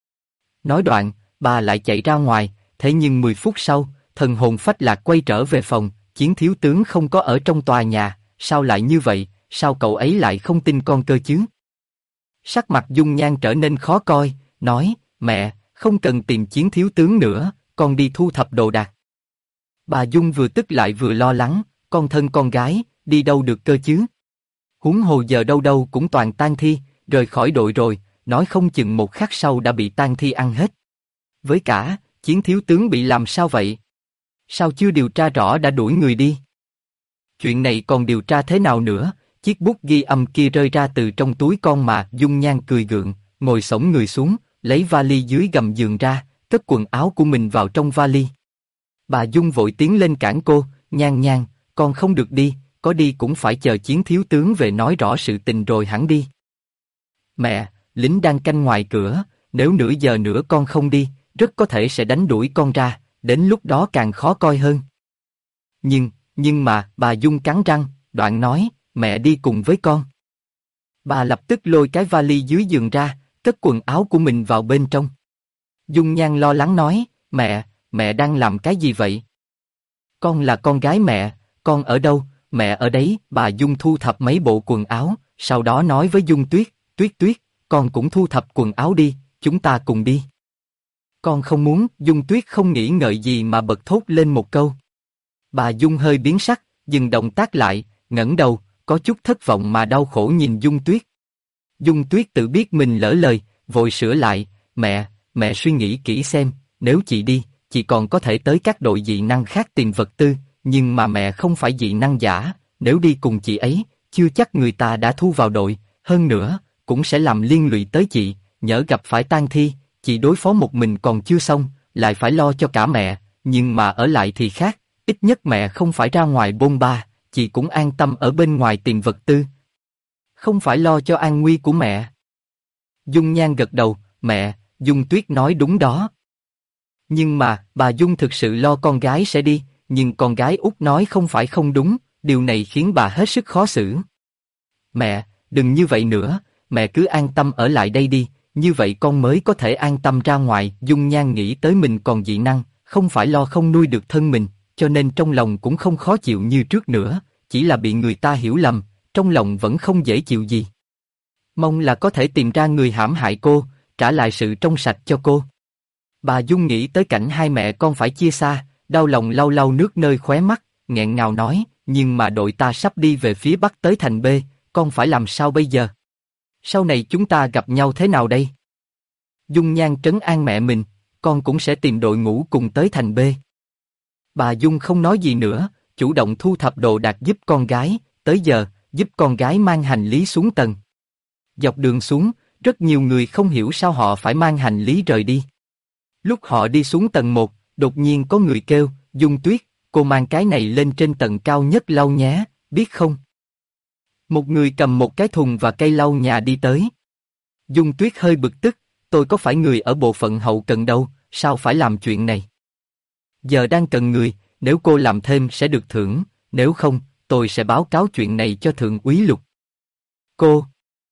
Nói đoạn, bà lại chạy ra ngoài, thế nhưng 10 phút sau, thần hồn phách lạc quay trở về phòng, Chiến thiếu tướng không có ở trong tòa nhà, sao lại như vậy, sao cậu ấy lại không tin con cơ chứ? Sắc mặt Dung Nhan trở nên khó coi, nói, mẹ, không cần tìm Chiến thiếu tướng nữa, con đi thu thập đồ đạc. Bà Dung vừa tức lại vừa lo lắng, con thân con gái, đi đâu được cơ chứ? Huống hồ giờ đâu đâu cũng toàn tang thi, rời khỏi đội rồi, nói không chừng một khắc sau đã bị tang thi ăn hết. Với cả, Chiến thiếu tướng bị làm sao vậy? Sao chưa điều tra rõ đã đuổi người đi? Chuyện này còn điều tra thế nào nữa? Chiếc bút ghi âm kia rơi ra từ trong túi con mà. Dung Nhan cười gượng, ngồi xổm người xuống, lấy vali dưới gầm giường ra, cất quần áo của mình vào trong vali. Bà Dung vội tiến lên cản cô, Nhan Nhan, con không được đi, có đi cũng phải chờ Chiến thiếu tướng về nói rõ sự tình rồi hẳn đi. Mẹ, lính đang canh ngoài cửa, nếu nửa giờ nữa con không đi, rất có thể sẽ đánh đuổi con ra, đến lúc đó càng khó coi hơn. Nhưng mà, bà Dung cắn răng, đoạn nói, mẹ đi cùng với con. Bà lập tức lôi cái vali dưới giường ra, cất quần áo của mình vào bên trong. Dung Nhan lo lắng nói, mẹ đang làm cái gì vậy? Con là con gái mẹ, con ở đâu? Mẹ ở đấy. Bà Dung thu thập mấy bộ quần áo, sau đó nói với Dung Tuyết, Tuyết, con cũng thu thập quần áo đi, chúng ta cùng đi. Con không muốn. Dung Tuyết không nghĩ ngợi gì mà bật thốt lên một câu. Bà Dung hơi biến sắc, dừng động tác lại, ngẩng đầu, có chút thất vọng mà đau khổ nhìn Dung Tuyết. Dung Tuyết tự biết mình lỡ lời, vội sửa lại, mẹ suy nghĩ kỹ xem, nếu chị đi, chị còn có thể tới các đội dị năng khác tìm vật tư, nhưng mà mẹ không phải dị năng giả, nếu đi cùng chị ấy, chưa chắc người ta đã thu vào đội, hơn nữa, cũng sẽ làm liên lụy tới chị, nhỡ gặp phải tang thi, chị đối phó một mình còn chưa xong, lại phải lo cho cả mẹ, nhưng mà ở lại thì khác, ít nhất mẹ không phải ra ngoài bôn ba, chị cũng an tâm ở bên ngoài tìm vật tư. Không phải lo cho an nguy của mẹ. Dung Nhan gật đầu, mẹ, Dung Tuyết nói đúng đó. Nhưng mà, bà Dung thực sự lo con gái sẽ đi, nhưng con gái út nói không phải không đúng, điều này khiến bà hết sức khó xử. Mẹ, đừng như vậy nữa, mẹ cứ an tâm ở lại đây đi, như vậy con mới có thể an tâm ra ngoài. Dung Nhan nghĩ tới mình còn dị năng, không phải lo không nuôi được thân mình, cho nên trong lòng cũng không khó chịu như trước nữa, chỉ là bị người ta hiểu lầm, trong lòng vẫn không dễ chịu gì. Mong là có thể tìm ra người hãm hại cô, trả lại sự trong sạch cho cô. Bà Dung nghĩ tới cảnh hai mẹ con phải chia xa, đau lòng lau lau nước nơi khóe mắt, nghẹn ngào nói, nhưng mà đội ta sắp đi về phía bắc tới thành B, con phải làm sao bây giờ? Sau này chúng ta gặp nhau thế nào đây? Dung Nhan trấn an mẹ mình, con cũng sẽ tìm đội ngũ cùng tới thành B. Bà Dung không nói gì nữa, chủ động thu thập đồ đạc giúp con gái, tới giờ, giúp con gái mang hành lý xuống tầng. Dọc đường xuống, rất nhiều người không hiểu sao họ phải mang hành lý rời đi. Lúc họ đi xuống tầng 1, đột nhiên có người kêu, Dung Tuyết, cô mang cái này lên trên tầng cao nhất lau nhé, biết không? Một người cầm một cái thùng và cây lau nhà đi tới. Dung Tuyết hơi bực tức, tôi có phải người ở bộ phận hậu cần đâu, sao phải làm chuyện này? Giờ đang cần người, nếu cô làm thêm sẽ được thưởng, nếu không, tôi sẽ báo cáo chuyện này cho thượng úy Lục. Cô!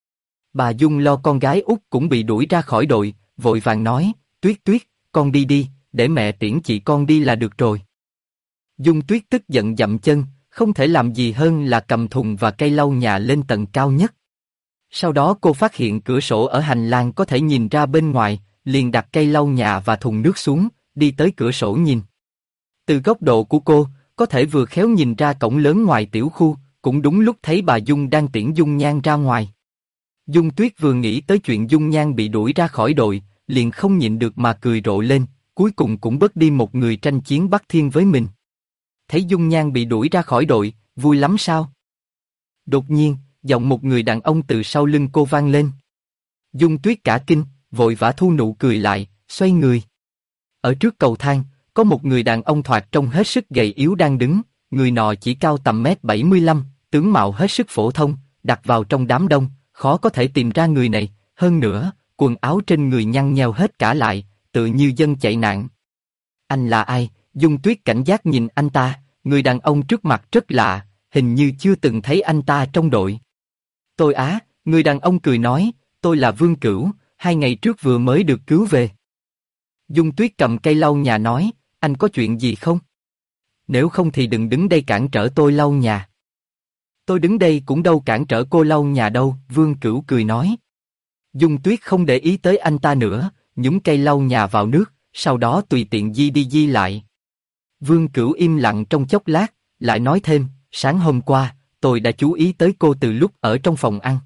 Bà Dung lo con gái út cũng bị đuổi ra khỏi đội, vội vàng nói, Tuyết, con đi đi, để mẹ tiễn chị con đi là được rồi. Dung Tuyết tức giận dậm chân, không thể làm gì hơn là cầm thùng và cây lau nhà lên tầng cao nhất. Sau đó cô phát hiện cửa sổ ở hành lang có thể nhìn ra bên ngoài, liền đặt cây lau nhà và thùng nước xuống, đi tới cửa sổ nhìn. Từ góc độ của cô, có thể vừa khéo nhìn ra cổng lớn ngoài tiểu khu, cũng đúng lúc thấy bà Dung đang tiễn Dung Nhan ra ngoài. Dung Tuyết vừa nghĩ tới chuyện Dung Nhan bị đuổi ra khỏi đội, liền không nhịn được mà cười rộ lên, cuối cùng cũng bớt đi một người tranh chiến Bắc Thiên với mình. Thấy Dung Nhan bị đuổi ra khỏi đội, vui lắm sao? Đột nhiên, giọng một người đàn ông từ sau lưng cô vang lên. Dung Tuyết cả kinh, vội vã thu nụ cười lại, xoay người. Ở trước cầu thang, có một người đàn ông thoạt trông hết sức gầy yếu đang đứng, người nọ chỉ cao tầm 1m75, tướng mạo hết sức phổ thông, đặt vào trong đám đông, khó có thể tìm ra người này, hơn nữa, quần áo trên người nhăn nheo hết cả lại, tựa như dân chạy nạn. Anh là ai? Dung Tuyết cảnh giác nhìn anh ta, người đàn ông trước mặt rất lạ, hình như chưa từng thấy anh ta trong đội. Tôi á, người đàn ông cười nói, tôi là Vương Cửu, 2 ngày trước vừa mới được cứu về. Dung Tuyết cầm cây lau nhà nói, anh có chuyện gì không? Nếu không thì đừng đứng đây cản trở tôi lau nhà. Tôi đứng đây cũng đâu cản trở cô lau nhà đâu, Vương Cửu cười nói. Dung Tuyết không để ý tới anh ta nữa, nhúng cây lau nhà vào nước, sau đó tùy tiện di đi di lại. Vương Cửu im lặng trong chốc lát, lại nói thêm, sáng hôm qua, tôi đã chú ý tới cô từ lúc ở trong phòng ăn.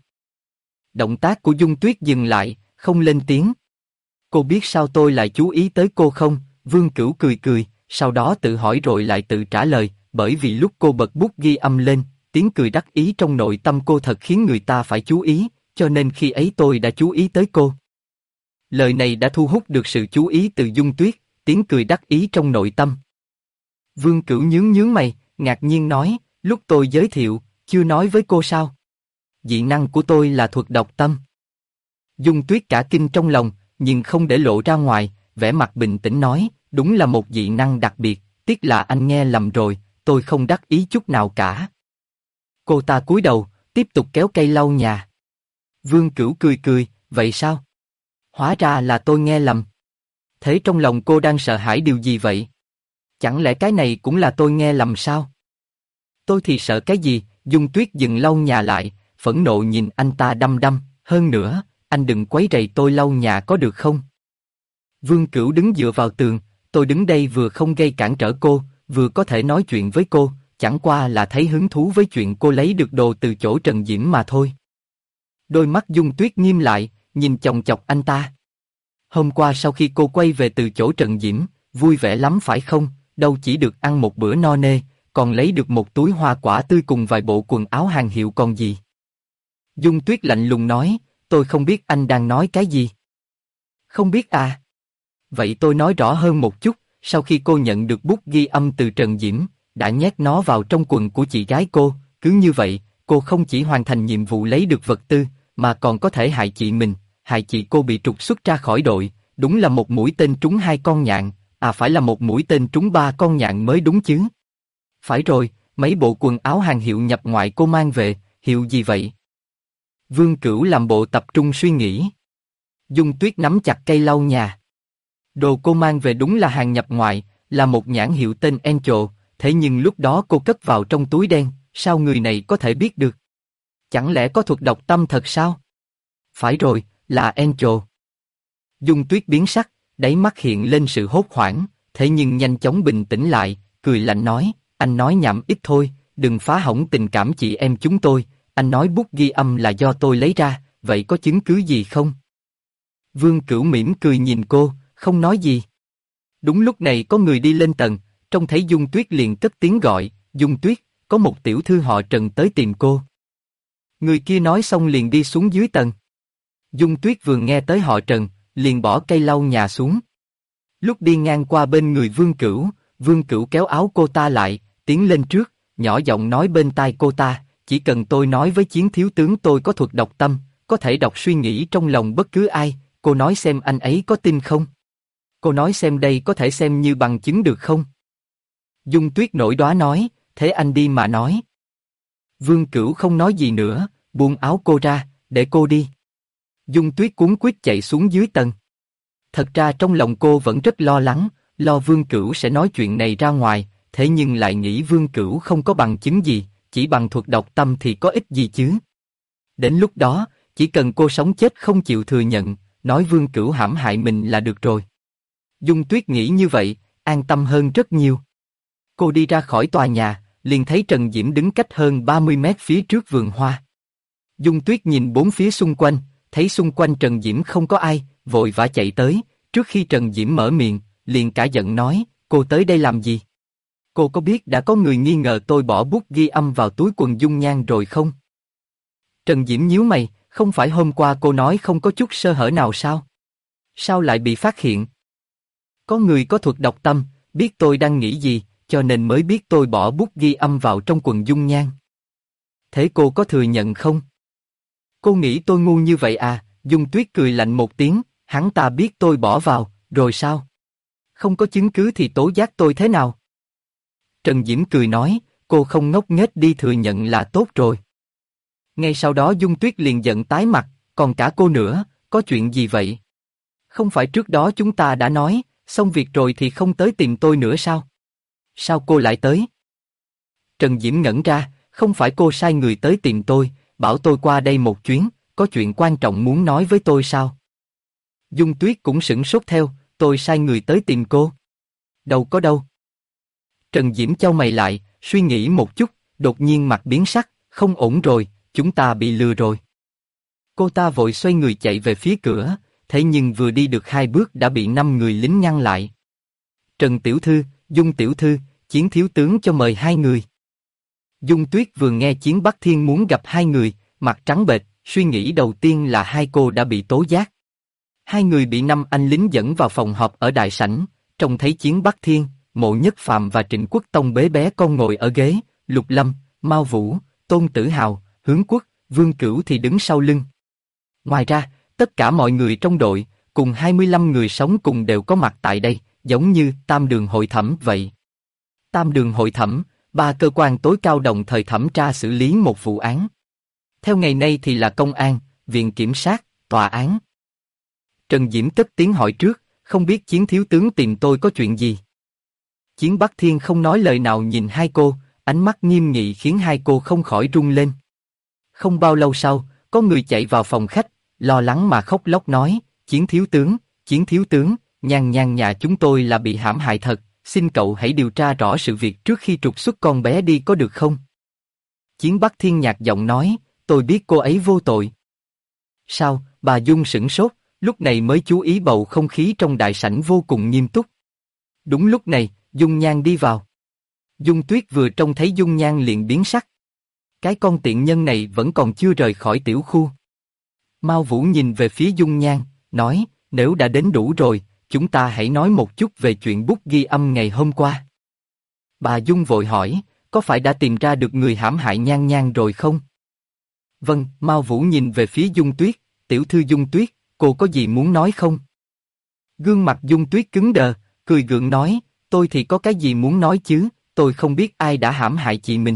Động tác của Dung Tuyết dừng lại, không lên tiếng. Cô biết sao tôi lại chú ý tới cô không? Vương Cửu cười cười, sau đó tự hỏi rồi lại tự trả lời, bởi vì lúc cô bật bút ghi âm lên, tiếng cười đắc ý trong nội tâm cô thật khiến người ta phải chú ý, cho nên khi ấy tôi đã chú ý tới cô. Lời này đã thu hút được sự chú ý từ Dung Tuyết, tiếng cười đắc ý trong nội tâm. Vương Cửu nhướng nhướng mày, ngạc nhiên nói, lúc tôi giới thiệu, chưa nói với cô sao? Dị năng của tôi là thuật đọc tâm. Dung Tuyết cả kinh trong lòng, nhưng không để lộ ra ngoài, vẻ mặt bình tĩnh nói, đúng là một dị năng đặc biệt, tiếc là anh nghe lầm rồi, tôi không đắc ý chút nào cả. Cô ta cúi đầu, tiếp tục kéo cây lau nhà. Vương Cửu cười cười, vậy sao? Hóa ra là tôi nghe lầm. Thế trong lòng cô đang sợ hãi điều gì vậy? Chẳng lẽ cái này cũng là tôi nghe lầm sao? Tôi thì sợ cái gì? Dung Tuyết dừng lau nhà lại, phẫn nộ nhìn anh ta đăm đăm, hơn nữa, anh đừng quấy rầy tôi lau nhà có được không? Vương Cửu đứng dựa vào tường, tôi đứng đây vừa không gây cản trở cô, vừa có thể nói chuyện với cô, chẳng qua là thấy hứng thú với chuyện cô lấy được đồ từ chỗ Trần Diễm mà thôi. Đôi mắt Dung Tuyết nghiêm lại, nhìn chòng chọc anh ta. Hôm qua sau khi cô quay về từ chỗ Trần Diễm, vui vẻ lắm phải không? Đâu chỉ được ăn một bữa no nê, còn lấy được một túi hoa quả tươi cùng vài bộ quần áo hàng hiệu còn gì. Dung Tuyết lạnh lùng nói, tôi không biết anh đang nói cái gì. Không biết à? Vậy tôi nói rõ hơn một chút, sau khi cô nhận được bút ghi âm từ Trần Diễm, đã nhét nó vào trong quần của chị gái cô, cứ như vậy, cô không chỉ hoàn thành nhiệm vụ lấy được vật tư, mà còn có thể hại chị mình, hại chị cô bị trục xuất ra khỏi đội, đúng là một mũi tên trúng 2 con nhạn, à phải là một mũi tên trúng 3 con nhạn mới đúng chứ. Phải rồi, mấy bộ quần áo hàng hiệu nhập ngoại cô mang về, hiệu gì vậy? Vương Cửu làm bộ tập trung suy nghĩ. Dung Tuyết nắm chặt cây lau nhà. Đồ cô mang về đúng là hàng nhập ngoại, là một nhãn hiệu tên Encho, thế nhưng lúc đó cô cất vào trong túi đen, sao người này có thể biết được? Chẳng lẽ có thuật đọc tâm thật sao? Phải rồi, là Encho. Dung Tuyết biến sắc, đáy mắt hiện lên sự hốt hoảng, thế nhưng nhanh chóng bình tĩnh lại, cười lạnh nói, anh nói nhảm ít thôi, đừng phá hỏng tình cảm chị em chúng tôi, anh nói bút ghi âm là do tôi lấy ra, vậy có chứng cứ gì không? Vương Cửu mỉm cười nhìn cô, không nói gì. Đúng lúc này có người đi lên tầng, trông thấy Dung Tuyết liền cất tiếng gọi, Dung Tuyết, có một tiểu thư họ Trần tới tìm cô. Người kia nói xong liền đi xuống dưới tầng. Dung Tuyết vừa nghe tới họ Trần, liền bỏ cây lau nhà xuống. Lúc đi ngang qua bên người Vương Cửu kéo áo cô ta lại, tiến lên trước, nhỏ giọng nói bên tai cô ta, chỉ cần tôi nói với Chiến thiếu tướng tôi có thuật đọc tâm, có thể đọc suy nghĩ trong lòng bất cứ ai, cô nói xem anh ấy có tin không? Cô nói xem đây có thể xem như bằng chứng được không? Dung Tuyết nổi đoá nói, thế anh đi mà nói. Vương Cửu không nói gì nữa, buông áo cô ra, để cô đi. Dung Tuyết cuống quýt chạy xuống dưới tầng. Thật ra trong lòng cô vẫn rất lo lắng, lo Vương Cửu sẽ nói chuyện này ra ngoài, thế nhưng lại nghĩ Vương Cửu không có bằng chứng gì, chỉ bằng thuật đọc tâm thì có ích gì chứ. Đến lúc đó, chỉ cần cô sống chết không chịu thừa nhận, nói Vương Cửu hãm hại mình là được rồi. Dung Tuyết nghĩ như vậy, an tâm hơn rất nhiều. Cô đi ra khỏi tòa nhà, liền thấy Trần Diễm đứng cách hơn 30 mét phía trước vườn hoa. Dung Tuyết nhìn bốn phía xung quanh, thấy xung quanh Trần Diễm không có ai, vội vã chạy tới, trước khi Trần Diễm mở miệng, liền cả giận nói, cô tới đây làm gì? Cô có biết đã có người nghi ngờ tôi bỏ bút ghi âm vào túi quần Dung Nhan rồi không? Trần Diễm nhíu mày, không phải hôm qua cô nói không có chút sơ hở nào sao? Sao lại bị phát hiện? Có người có thuật đọc tâm, biết tôi đang nghĩ gì, cho nên mới biết tôi bỏ bút ghi âm vào trong quần Dung Nhan. Thế cô có thừa nhận không? Cô nghĩ tôi ngu như vậy à? Dung Tuyết cười lạnh một tiếng, hắn ta biết tôi bỏ vào, rồi sao? Không có chứng cứ thì tố giác tôi thế nào? Trần Diễm cười nói, cô không ngốc nghếch đi thừa nhận là tốt rồi. Ngay sau đó Dung Tuyết liền giận tái mặt, còn cả cô nữa, có chuyện gì vậy? Không phải trước đó chúng ta đã nói, xong việc rồi thì không tới tìm tôi nữa sao? Sao cô lại tới? Trần Diễm ngẩn ra, không phải cô sai người tới tìm tôi, bảo tôi qua đây một chuyến, có chuyện quan trọng muốn nói với tôi sao? Dung Tuyết cũng sửng sốt theo, tôi sai người tới tìm cô. Đâu có đâu. Trần Diễm chau mày lại, suy nghĩ một chút, đột nhiên mặt biến sắc, Không ổn rồi, chúng ta bị lừa rồi. Cô ta vội xoay người chạy về phía cửa, thế nhưng vừa đi được 2 bước đã bị 5 người lính ngăn lại. Trần tiểu thư, Dung tiểu thư, Chiến thiếu tướng cho mời 2 người. Dung Tuyết vừa nghe Chiến Bắc Thiên muốn gặp 2 người, mặt trắng bệch, suy nghĩ đầu tiên là 2 cô đã bị tố giác. 2 người bị 5 anh lính dẫn vào phòng họp ở đại sảnh, trông thấy Chiến Bắc Thiên, Mộ Nhất Phàm và Trịnh Quốc Tông bế bé con ngồi ở ghế, Lục Lâm, Mao Vũ, Tôn Tử Hào, Hướng Quốc, Vương Cửu thì đứng sau lưng. Ngoài ra, tất cả mọi người trong đội, cùng 25 người sống cùng đều có mặt tại đây, giống như Tam Đường Hội Thẩm vậy. Tam Đường Hội Thẩm, 3 cơ quan tối cao đồng thời thẩm tra xử lý một vụ án. Theo ngày nay thì là công an, viện kiểm sát, tòa án. Trần Diễm cất tiếng hỏi trước, không biết Chiến thiếu tướng tìm tôi có chuyện gì? Chiến Bắc Thiên không nói lời nào nhìn 2 cô, ánh mắt nghiêm nghị khiến 2 cô không khỏi run lên. Không bao lâu sau, có người chạy vào phòng khách, lo lắng mà khóc lóc nói, Chiến thiếu tướng, Nhan Nhan nhà chúng tôi là bị hãm hại thật, xin cậu hãy điều tra rõ sự việc trước khi trục xuất con bé đi có được không? Chiến Bắc Thiên nhạt giọng nói, tôi biết cô ấy vô tội. Sao? Bà Dung sửng sốt, lúc này mới chú ý bầu không khí trong đại sảnh vô cùng nghiêm túc. Đúng lúc này, Dung Nhan đi vào. Dung Tuyết vừa trông thấy Dung Nhan liền biến sắc. Cái con tiện nhân này vẫn còn chưa rời khỏi tiểu khu. Mao Vũ nhìn về phía Dung Nhan, nói, nếu đã đến đủ rồi, chúng ta hãy nói một chút về chuyện bút ghi âm ngày hôm qua. Bà Dung vội hỏi, có phải đã tìm ra được người hãm hại Nhan Nhan rồi không? Vâng, Mao Vũ nhìn về phía Dung Tuyết, tiểu thư Dung Tuyết, cô có gì muốn nói không? Gương mặt Dung Tuyết cứng đờ, cười gượng nói, tôi thì có cái gì muốn nói chứ, tôi không biết ai đã hãm hại chị mình.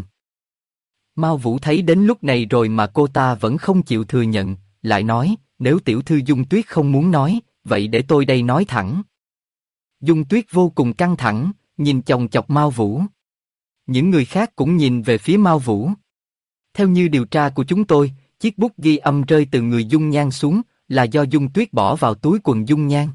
Mao Vũ thấy đến lúc này rồi mà cô ta vẫn không chịu thừa nhận, lại nói, nếu tiểu thư Dung Tuyết không muốn nói, vậy để tôi đây nói thẳng. Dung Tuyết vô cùng căng thẳng, nhìn chòng chọc Mao Vũ. Những người khác cũng nhìn về phía Mao Vũ. Theo như điều tra của chúng tôi, chiếc bút ghi âm rơi từ người Dung Nhan xuống, là do Dung Tuyết bỏ vào túi quần Dung Nhan.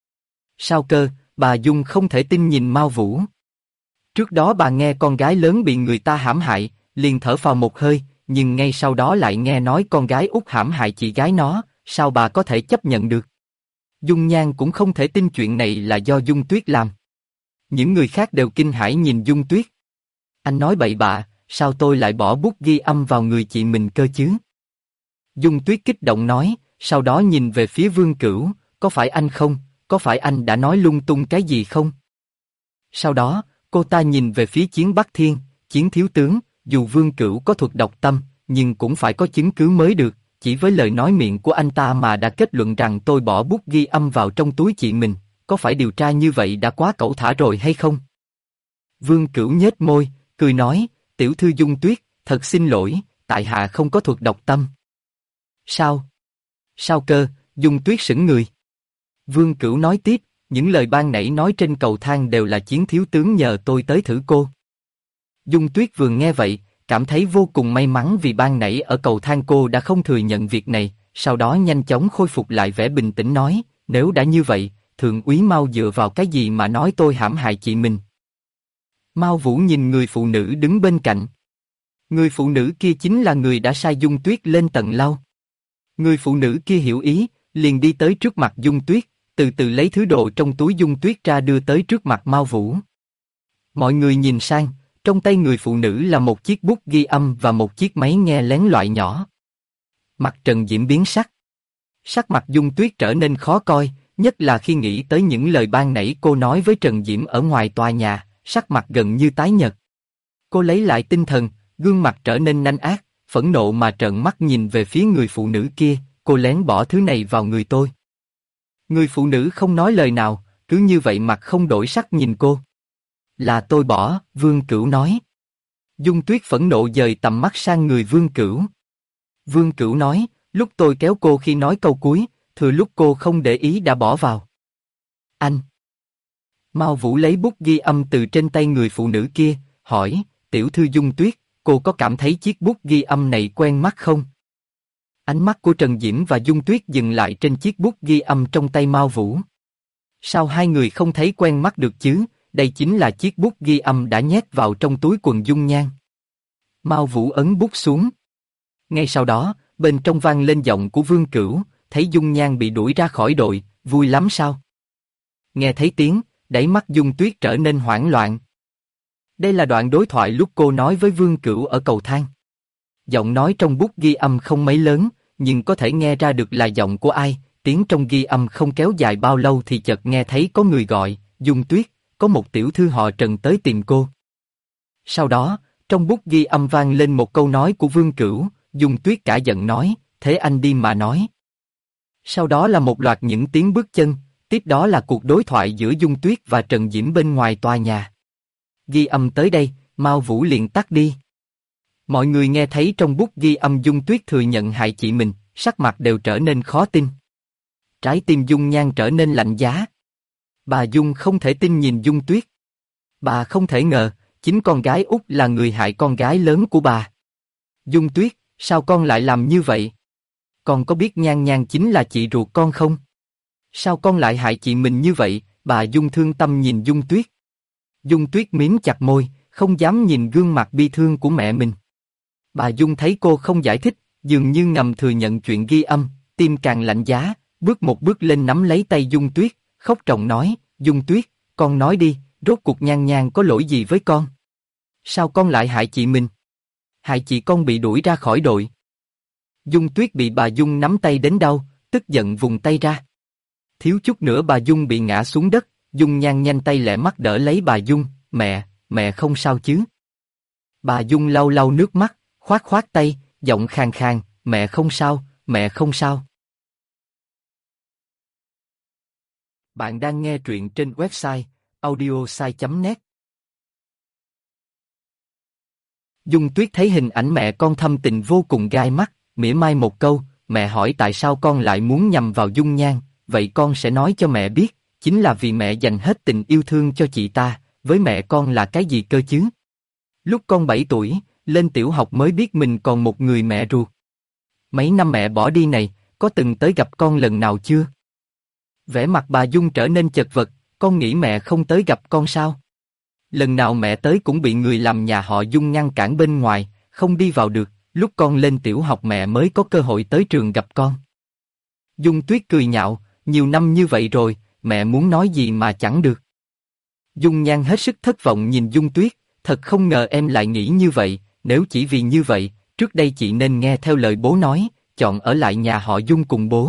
Sao cơ? Bà Dung không thể tin nhìn Mao Vũ. Trước đó bà nghe con gái lớn bị người ta hãm hại, liền thở phào một hơi, nhưng ngay sau đó lại nghe nói con gái út hãm hại chị gái nó, sao bà có thể chấp nhận được? Dung Nhan cũng không thể tin chuyện này là do Dung Tuyết làm. Những người khác đều kinh hãi nhìn Dung Tuyết. Anh nói bậy bạ, sao tôi lại bỏ bút ghi âm vào người chị mình cơ chứ? Dung Tuyết kích động nói, sau đó nhìn về phía Vương Cửu, có phải anh không? Có phải anh đã nói lung tung cái gì không? Sau đó, cô ta nhìn về phía Chiến Bắc Thiên, Chiến thiếu tướng, dù Vương Cửu có thuật đọc tâm, nhưng cũng phải có chứng cứ mới được, chỉ với lời nói miệng của anh ta mà đã kết luận rằng tôi bỏ bút ghi âm vào trong túi chị mình, có phải điều tra như vậy đã quá cẩu thả rồi hay không? Vương Cửu nhếch môi, cười nói, tiểu thư Dung Tuyết, thật xin lỗi, tại hạ không có thuật đọc tâm. Sao? Sao cơ? Dung Tuyết sững người. Vương Cửu nói tiếp, những lời ban nãy nói trên cầu thang đều là Chiến thiếu tướng nhờ tôi tới thử cô. Dung Tuyết vừa nghe vậy, cảm thấy vô cùng may mắn vì ban nãy ở cầu thang cô đã không thừa nhận việc này, sau đó nhanh chóng khôi phục lại vẻ bình tĩnh nói, nếu đã như vậy, thượng úy Mao dựa vào cái gì mà nói tôi hãm hại chị mình? Mao Vũ nhìn người phụ nữ đứng bên cạnh. Người phụ nữ kia chính là người đã sai Dung Tuyết lên tầng lao. Người phụ nữ kia hiểu ý, liền đi tới trước mặt Dung Tuyết, từ từ lấy thứ đồ trong túi Dung Tuyết ra đưa tới trước mặt Mao Vũ. Mọi người nhìn sang, trong tay người phụ nữ là một chiếc bút ghi âm và một chiếc máy nghe lén loại nhỏ. Mặt Trần Diễm biến sắc. Sắc mặt Dung Tuyết trở nên khó coi, nhất là khi nghĩ tới những lời ban nãy cô nói với Trần Diễm ở ngoài tòa nhà, sắc mặt gần như tái nhợt. Cô lấy lại tinh thần, gương mặt trở nên nanh ác, phẫn nộ mà trợn mắt nhìn về phía người phụ nữ kia, cô lén bỏ thứ này vào người tôi. Người phụ nữ không nói lời nào, cứ như vậy mặt không đổi sắc nhìn cô. Là tôi bỏ, Vương Cửu nói. Dung Tuyết phẫn nộ dời tầm mắt sang người Vương Cửu. Vương Cửu nói, lúc tôi kéo cô khi nói câu cuối, thừa lúc cô không để ý đã bỏ vào. Anh. Mao Vũ lấy bút ghi âm từ trên tay người phụ nữ kia, hỏi, tiểu thư Dung Tuyết, cô có cảm thấy chiếc bút ghi âm này quen mắt không? Ánh mắt của Trần Diễm và Dung Tuyết dừng lại trên chiếc bút ghi âm trong tay Mao Vũ. Sao hai người không thấy quen mắt được chứ? Đây chính là chiếc bút ghi âm đã nhét vào trong túi quần Dung Nhan. Mao Vũ ấn bút xuống. Ngay sau đó, bên trong vang lên giọng của Vương Cửu, thấy Dung Nhan bị đuổi ra khỏi đội, vui lắm sao? Nghe thấy tiếng, đáy mắt Dung Tuyết trở nên hoảng loạn. Đây là đoạn đối thoại lúc cô nói với Vương Cửu ở cầu thang. Giọng nói trong bút ghi âm không mấy lớn, nhưng có thể nghe ra được là giọng của ai. Tiếng trong ghi âm không kéo dài bao lâu thì chợt nghe thấy có người gọi, Dung Tuyết, có một tiểu thư họ Trần tới tìm cô. Sau đó, trong bút ghi âm vang lên một câu nói của Vương Cửu, Dung Tuyết cả giận nói, thế anh đi mà nói. Sau đó là một loạt những tiếng bước chân, tiếp đó là cuộc đối thoại giữa Dung Tuyết và Trần Diễm bên ngoài tòa nhà. Ghi âm tới đây, Mao Vũ liền tắt đi. Mọi người nghe thấy trong bút ghi âm Dung Tuyết thừa nhận hại chị mình, sắc mặt đều trở nên khó tin. Trái tim Dung Nhan trở nên lạnh giá. Bà Dung không thể tin nhìn Dung Tuyết. Bà không thể ngờ, chính con gái út là người hại con gái lớn của bà. Dung Tuyết, sao con lại làm như vậy? Con có biết Nhan Nhan chính là chị ruột con không? Sao con lại hại chị mình như vậy? Bà Dung thương tâm nhìn Dung Tuyết. Dung Tuyết mím chặt môi, không dám nhìn gương mặt bi thương của mẹ mình. Bà Dung thấy cô không giải thích, dường như ngầm thừa nhận chuyện ghi âm, tim càng lạnh giá, bước một bước lên nắm lấy tay Dung Tuyết, khóc ròng nói, Dung Tuyết, con nói đi, rốt cuộc Nhan Nhan có lỗi gì với con? Sao con lại hại chị mình? Hại chị con bị đuổi ra khỏi đội. Dung Tuyết bị bà Dung nắm tay đến đau, tức giận vùng tay ra. Thiếu chút nữa bà Dung bị ngã xuống đất, Dung Nhan nhanh tay lẹ mắt đỡ lấy bà Dung, mẹ không sao chứ? Bà Dung lau lau nước mắt, khoát khoát tay, giọng khàn khàn, mẹ không sao, mẹ không sao. Bạn đang nghe truyện trên website audiosai.net. Dung Tuyết thấy hình ảnh mẹ con thâm tình vô cùng gai mắt, mỉa mai một câu, mẹ hỏi tại sao con lại muốn nhằm vào Dung Nhan, vậy con sẽ nói cho mẹ biết, chính là vì mẹ dành hết tình yêu thương cho chị ta, với mẹ con là cái gì cơ chứ? Lúc con 7 tuổi, lên tiểu học mới biết mình còn một người mẹ ruột. Mấy năm mẹ bỏ đi này, có từng tới gặp con lần nào chưa? Vẻ mặt bà Dung trở nên chật vật, con nghĩ mẹ không tới gặp con sao? Lần nào mẹ tới cũng bị người làm nhà họ Dung ngăn cản bên ngoài, không đi vào được, lúc con lên tiểu học mẹ mới có cơ hội tới trường gặp con. Dung Tuyết cười nhạo, nhiều năm như vậy rồi, mẹ muốn nói gì mà chẳng được. Dung Nhan hết sức thất vọng nhìn Dung Tuyết, thật không ngờ em lại nghĩ như vậy, nếu chỉ vì như vậy, trước đây chị nên nghe theo lời bố nói, chọn ở lại nhà họ Dung cùng bố.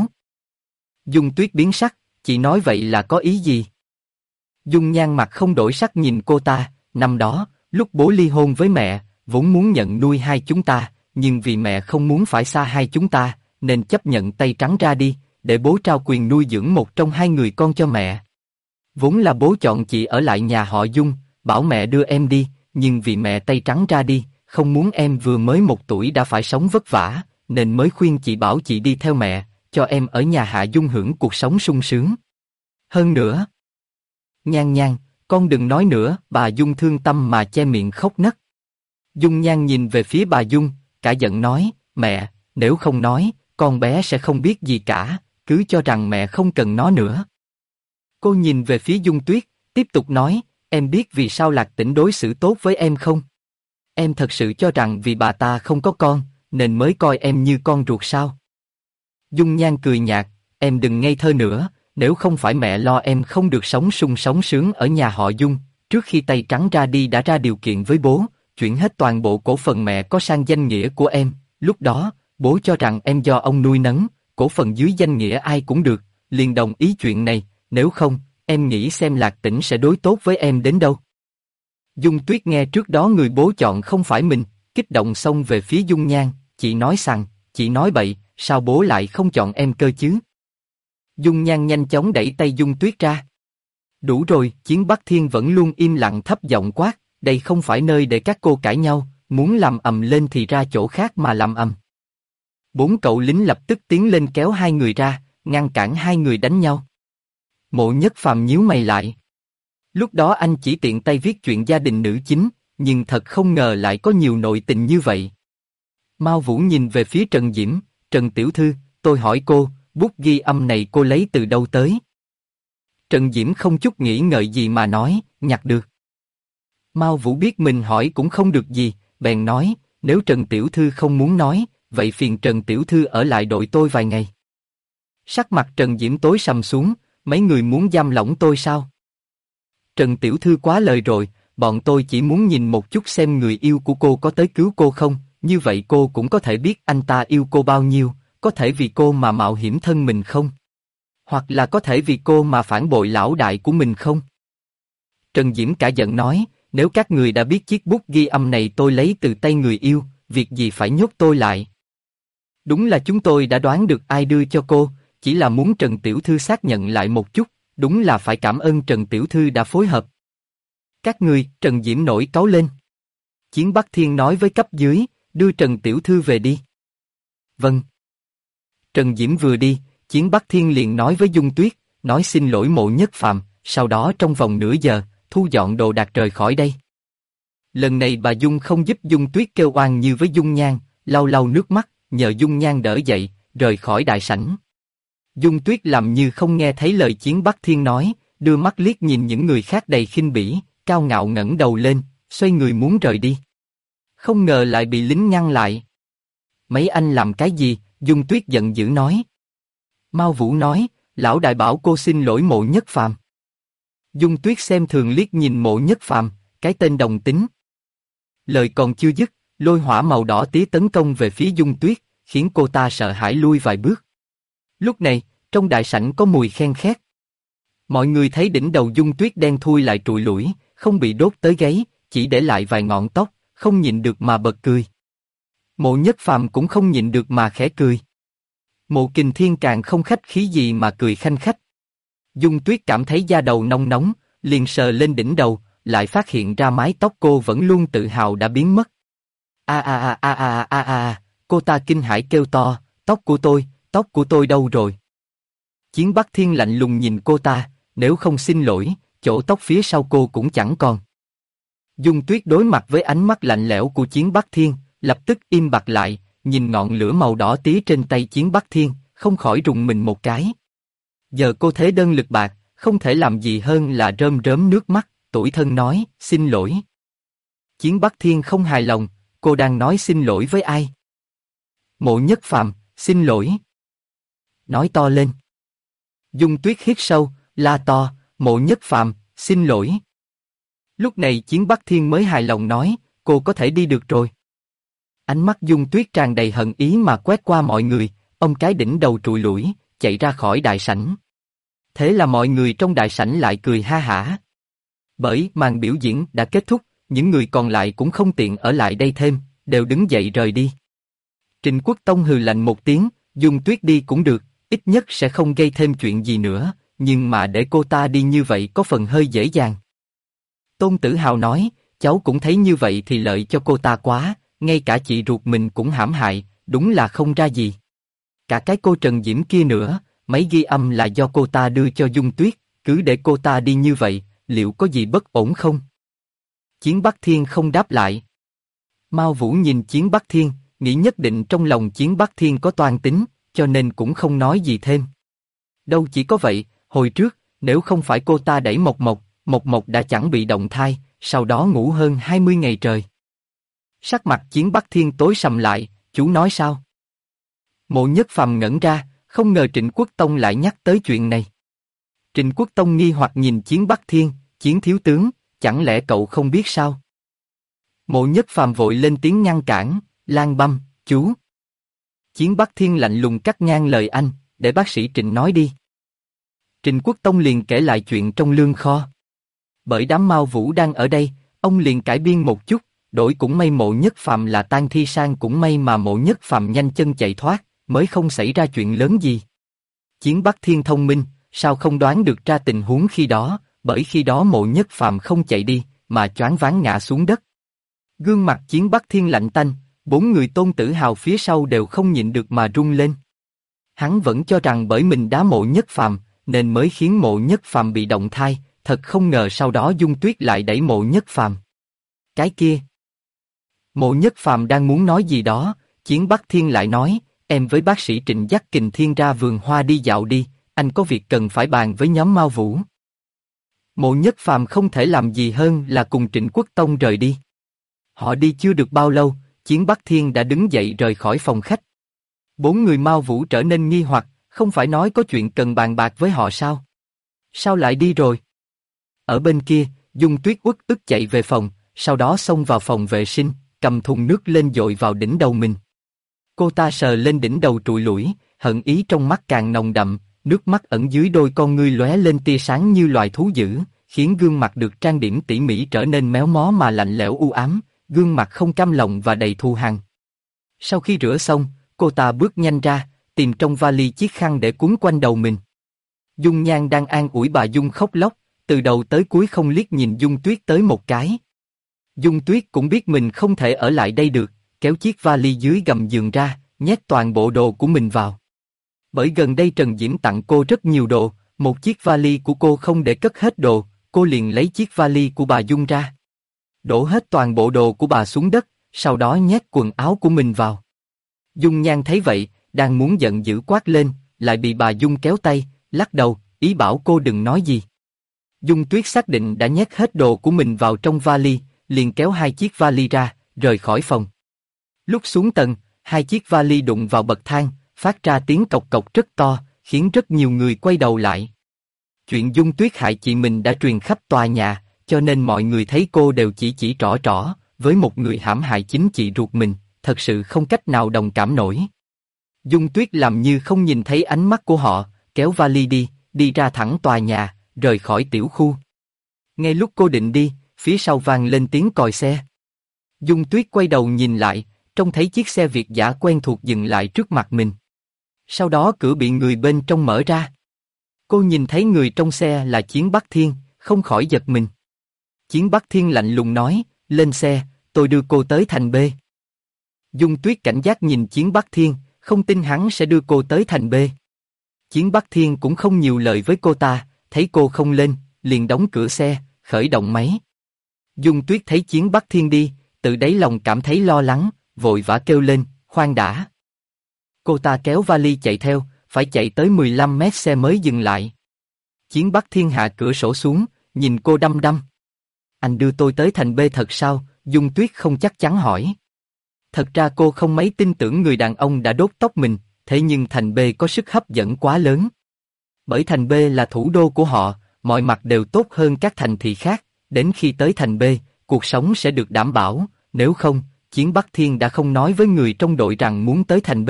Dung Tuyết biến sắc, chị nói vậy là có ý gì? Dung Nhan mặt không đổi sắc nhìn cô ta, năm đó, lúc bố ly hôn với mẹ, vốn muốn nhận nuôi hai chúng ta, nhưng vì mẹ không muốn phải xa hai chúng ta, nên chấp nhận tay trắng ra đi, để bố trao quyền nuôi dưỡng một trong hai người con cho mẹ. Vốn là bố chọn chị ở lại nhà họ Dung, bảo mẹ đưa em đi, nhưng vì mẹ tay trắng ra đi, không muốn em vừa mới 1 tuổi đã phải sống vất vả, nên mới khuyên chị bảo chị đi theo mẹ, cho em ở nhà Hạ Dung hưởng cuộc sống sung sướng. Hơn nữa, Nhan Nhan, con đừng nói nữa, bà Dung thương tâm mà che miệng khóc nấc. Dung Nhan nhìn về phía bà Dung, cả giận nói, mẹ, nếu không nói, con bé sẽ không biết gì cả, cứ cho rằng mẹ không cần nó nữa. Cô nhìn về phía Dung Tuyết, tiếp tục nói, em biết vì sao Lạc Tĩnh đối xử tốt với em không? Em thật sự cho rằng vì bà ta không có con, nên mới coi em như con ruột sao? Dung Nhan cười nhạt, em đừng ngây thơ nữa, nếu không phải mẹ lo em không được sống sống sướng ở nhà họ Dung, trước khi tay trắng ra đi đã ra điều kiện với bố, chuyển hết toàn bộ cổ phần mẹ có sang danh nghĩa của em, lúc đó, bố cho rằng em do ông nuôi nấng, cổ phần dưới danh nghĩa ai cũng được, liền đồng ý chuyện này, nếu không, em nghĩ xem Lạc Tĩnh sẽ đối tốt với em đến đâu. Dung Tuyết nghe trước đó người bố chọn không phải mình, kích động xông về phía Dung Nhan, chị nói rằng, chị nói bậy, sao bố lại không chọn em cơ chứ? Dung Nhan nhanh chóng đẩy tay Dung Tuyết ra. Đủ rồi, Chiến Bắc Thiên vẫn luôn im lặng thấp giọng quát, đây không phải nơi để các cô cãi nhau, muốn làm ầm lên thì ra chỗ khác mà làm ầm. 4 cậu lính lập tức tiến lên kéo hai người ra, ngăn cản hai người đánh nhau. Mộ Nhất Phàm nhíu mày lại. Lúc đó anh chỉ tiện tay viết chuyện gia đình nữ chính, nhưng thật không ngờ lại có nhiều nội tình như vậy. Mao Vũ nhìn về phía Trần Diễm, Trần Tiểu Thư, tôi hỏi cô, bút ghi âm này cô lấy từ đâu tới? Trần Diễm không chút nghĩ ngợi gì mà nói, nhặt được. Mao Vũ biết mình hỏi cũng không được gì, bèn nói, nếu Trần Tiểu Thư không muốn nói, vậy phiền Trần Tiểu Thư ở lại đội tôi vài ngày. Sắc mặt Trần Diễm tối sầm xuống, mấy người muốn giam lỏng tôi sao? Trần Tiểu Thư quá lời rồi, bọn tôi chỉ muốn nhìn một chút xem người yêu của cô có tới cứu cô không, như vậy cô cũng có thể biết anh ta yêu cô bao nhiêu, có thể vì cô mà mạo hiểm thân mình không? Hoặc là có thể vì cô mà phản bội lão đại của mình không? Trần Diễm cả giận nói, nếu các người đã biết chiếc bút ghi âm này tôi lấy từ tay người yêu, việc gì phải nhốt tôi lại? Đúng là chúng tôi đã đoán được ai đưa cho cô, chỉ là muốn Trần Tiểu Thư xác nhận lại một chút, đúng là phải cảm ơn Trần Tiểu Thư đã phối hợp. Các người, Trần Diễm nổi cáu lên. Chiến Bắc Thiên nói với cấp dưới, đưa Trần Tiểu Thư về đi. Vâng. Trần Diễm vừa đi, Chiến Bắc Thiên liền nói với Dung Tuyết, nói xin lỗi Mộ Nhất Phàm, sau đó trong vòng nửa giờ, thu dọn đồ đạc rời khỏi đây. Lần này bà Dung không giúp Dung Tuyết kêu oan như với Dung Nhan, lau lau nước mắt, nhờ Dung Nhan đỡ dậy, rời khỏi đại sảnh. Dung Tuyết làm như không nghe thấy lời Chiến Bắc Thiên nói, đưa mắt liếc nhìn những người khác đầy khinh bỉ, cao ngạo ngẩng đầu lên, xoay người muốn rời đi. Không ngờ lại bị lính ngăn lại. Mấy anh làm cái gì? Dung Tuyết giận dữ nói. Mao Vũ nói, lão đại bảo cô xin lỗi Mộ Nhất Phàm. Dung Tuyết xem thường liếc nhìn Mộ Nhất Phàm, cái tên đồng tính. Lời còn chưa dứt, lôi hỏa màu đỏ tía tấn công về phía Dung Tuyết, khiến cô ta sợ hãi lui vài bước. Lúc này, trong đại sảnh có mùi khen khét. Mọi người thấy đỉnh đầu Dung Tuyết đen thui lại trụi lủi, không bị đốt tới gáy, chỉ để lại vài ngọn tóc, không nhịn được mà bật cười. Mộ Nhất Phàm cũng không nhịn được mà khẽ cười. Mộ Kình Thiên càng không khách khí gì mà cười khanh khách. Dung Tuyết cảm thấy da đầu nóng nóng, liền sờ lên đỉnh đầu, lại phát hiện ra mái tóc cô vẫn luôn tự hào đã biến mất. Cô ta kinh hãi kêu to, tóc của tôi đâu rồi? Chiến Bắc Thiên lạnh lùng nhìn cô ta, nếu không xin lỗi, chỗ tóc phía sau cô cũng chẳng còn. Dung Tuyết đối mặt với ánh mắt lạnh lẽo của Chiến Bắc Thiên, lập tức im bặt lại, nhìn ngọn lửa màu đỏ tía trên tay Chiến Bắc Thiên, không khỏi rùng mình một cái. Giờ cô thế đơn lực bạc, không thể làm gì hơn là rơm rớm nước mắt, tủi thân nói, xin lỗi. Chiến Bắc Thiên không hài lòng, cô đang nói xin lỗi với ai? Mộ Nhất Phàm, xin lỗi. Nói to lên. Dung Tuyết hít sâu, la to, Mộ Nhất Phàm, xin lỗi. Lúc này Chiến Bắc Thiên mới hài lòng nói, cô có thể đi được rồi. Ánh mắt Dung Tuyết tràn đầy hận ý mà quét qua mọi người, ông cái đỉnh đầu trụi lủi, chạy ra khỏi đại sảnh. Thế là mọi người trong đại sảnh lại cười ha hả. Bởi màn biểu diễn đã kết thúc, những người còn lại cũng không tiện ở lại đây thêm, đều đứng dậy rời đi. Trịnh Quốc Tông hừ lạnh một tiếng, Dung Tuyết đi cũng được, ít nhất sẽ không gây thêm chuyện gì nữa, nhưng mà để cô ta đi như vậy có phần hơi dễ dàng. Tôn Tử Hào nói, cháu cũng thấy như vậy thì lợi cho cô ta quá, ngay cả chị ruột mình cũng hãm hại, đúng là không ra gì. Cả cái cô Trần Diễm kia nữa, mấy ghi âm là do cô ta đưa cho Dung Tuyết, cứ để cô ta đi như vậy, liệu có gì bất ổn không? Chiến Bắc Thiên không đáp lại. Mao Vũ nhìn Chiến Bắc Thiên, nghĩ nhất định trong lòng Chiến Bắc Thiên có toan tính, cho nên cũng không nói gì thêm. Đâu chỉ có vậy, hồi trước, nếu không phải cô ta đẩy Mộc Mộc đã chẳng bị động thai, sau đó ngủ hơn 20 ngày trời. Sắc mặt Chiến Bắc Thiên tối sầm lại, chú nói sao? Mộ Nhất Phàm ngẩn ra, không ngờ Trịnh Quốc Tông lại nhắc tới chuyện này. Trịnh Quốc Tông nghi hoặc nhìn Chiến Bắc Thiên, Chiến thiếu tướng, chẳng lẽ cậu không biết sao? Mộ Nhất Phàm vội lên tiếng ngăn cản, Lan Băm, chú. Chiến Bắc Thiên lạnh lùng cắt ngang lời anh, để bác sĩ Trịnh nói đi. Trịnh Quốc Tông liền kể lại chuyện trong lương kho. Bởi đám Mao Vũ đang ở đây, ông liền cải biên một chút, đổi cũng may Mộ Nhất Phàm là tang thi sang cũng may mà Mộ Nhất Phàm nhanh chân chạy thoát, mới không xảy ra chuyện lớn gì. Chiến Bắc Thiên thông minh, sao không đoán được ra tình huống khi đó, bởi khi đó Mộ Nhất Phàm không chạy đi, mà choáng váng ngã xuống đất. Gương mặt Chiến Bắc Thiên lạnh tanh, 4 người Tôn Tử Hào phía sau đều không nhịn được mà run lên. Hắn vẫn cho rằng bởi mình đá Mộ Nhất Phàm, nên mới khiến Mộ Nhất Phàm bị động thai, thật không ngờ sau đó Dung Tuyết lại đẩy Mộ Nhất Phàm. Cái kia. Mộ Nhất Phàm đang muốn nói gì đó, Chiến Bắc Thiên lại nói, em với bác sĩ Trịnh dắt Kình Thiên ra vườn hoa đi dạo đi, anh có việc cần phải bàn với nhóm Mao Vũ. Mộ Nhất Phàm không thể làm gì hơn là cùng Trịnh Quốc Tông rời đi. Họ đi chưa được bao lâu, Chiến Bắc Thiên đã đứng dậy rời khỏi phòng khách. Bốn người Mao Vũ trở nên nghi hoặc, không phải nói có chuyện cần bàn bạc với họ sao? Sao lại đi rồi? Ở bên kia, Dung Tuyết uất ức chạy về phòng, sau đó xông vào phòng vệ sinh, cầm thùng nước lên dội vào đỉnh đầu mình. Cô ta sờ lên đỉnh đầu trụi lủi, hận ý trong mắt càng nồng đậm, nước mắt ẩn dưới đôi con ngươi lóe lên tia sáng như loài thú dữ, khiến gương mặt được trang điểm tỉ mỉ trở nên méo mó mà lạnh lẽo u ám, gương mặt không cam lòng và đầy thù hằn. Sau khi rửa xong, cô ta bước nhanh ra, tìm trong vali chiếc khăn để cuốn quanh đầu mình. Dung Nhan đang an ủi bà Dung khóc lóc, từ đầu tới cuối không liếc nhìn Dung Tuyết tới một cái. Dung Tuyết cũng biết mình không thể ở lại đây được, kéo chiếc vali dưới gầm giường ra, nhét toàn bộ đồ của mình vào. Bởi gần đây Trần Diễm tặng cô rất nhiều đồ, một chiếc vali của cô không để cất hết đồ, cô liền lấy chiếc vali của bà Dung ra. Đổ hết toàn bộ đồ của bà xuống đất, sau đó nhét quần áo của mình vào. Dung Nhan thấy vậy, đang muốn giận dữ quát lên, lại bị bà Dung kéo tay, lắc đầu, ý bảo cô đừng nói gì. Dung Tuyết xác định đã nhét hết đồ của mình vào trong vali, liền kéo hai chiếc vali ra, rời khỏi phòng. Lúc xuống tầng, hai chiếc vali đụng vào bậc thang, phát ra tiếng cộc cộc rất to, khiến rất nhiều người quay đầu lại. Chuyện Dung Tuyết hại chị mình đã truyền khắp tòa nhà, cho nên mọi người thấy cô đều chỉ trỏ trỏ, với một người hãm hại chính chị ruột mình, thật sự không cách nào đồng cảm nổi. Dung Tuyết làm như không nhìn thấy ánh mắt của họ, kéo vali đi ra thẳng tòa nhà, rời khỏi tiểu khu. Ngay lúc cô định đi, phía sau vang lên tiếng còi xe. Dung Tuyết quay đầu nhìn lại, trông thấy chiếc xe Việt dã quen thuộc dừng lại trước mặt mình. Sau đó cửa bị người bên trong mở ra. Cô nhìn thấy người trong xe là Chiến Bắc Thiên, không khỏi giật mình. Chiến Bắc Thiên lạnh lùng nói, lên xe, tôi đưa cô tới thành B. Dung Tuyết cảnh giác nhìn Chiến Bắc Thiên, không tin hắn sẽ đưa cô tới thành B. Chiến Bắc Thiên cũng không nhiều lời với cô ta, thấy cô không lên, liền đóng cửa xe, khởi động máy. Dung Tuyết thấy Chiến Bắc Thiên đi, tự đáy lòng cảm thấy lo lắng, vội vã kêu lên, khoan đã. Cô ta kéo vali chạy theo, phải chạy tới 15 mét xe mới dừng lại. Chiến Bắc Thiên hạ cửa sổ xuống, nhìn cô đăm đăm. Anh đưa tôi tới thành B thật sao? Dung Tuyết không chắc chắn hỏi. Thật ra cô không mấy tin tưởng người đàn ông đã đốt tóc mình, thế nhưng thành B có sức hấp dẫn quá lớn. Bởi thành B là thủ đô của họ, mọi mặt đều tốt hơn các thành thị khác, đến khi tới thành B, cuộc sống sẽ được đảm bảo, nếu không, Chiến Bắc Thiên đã không nói với người trong đội rằng muốn tới thành B.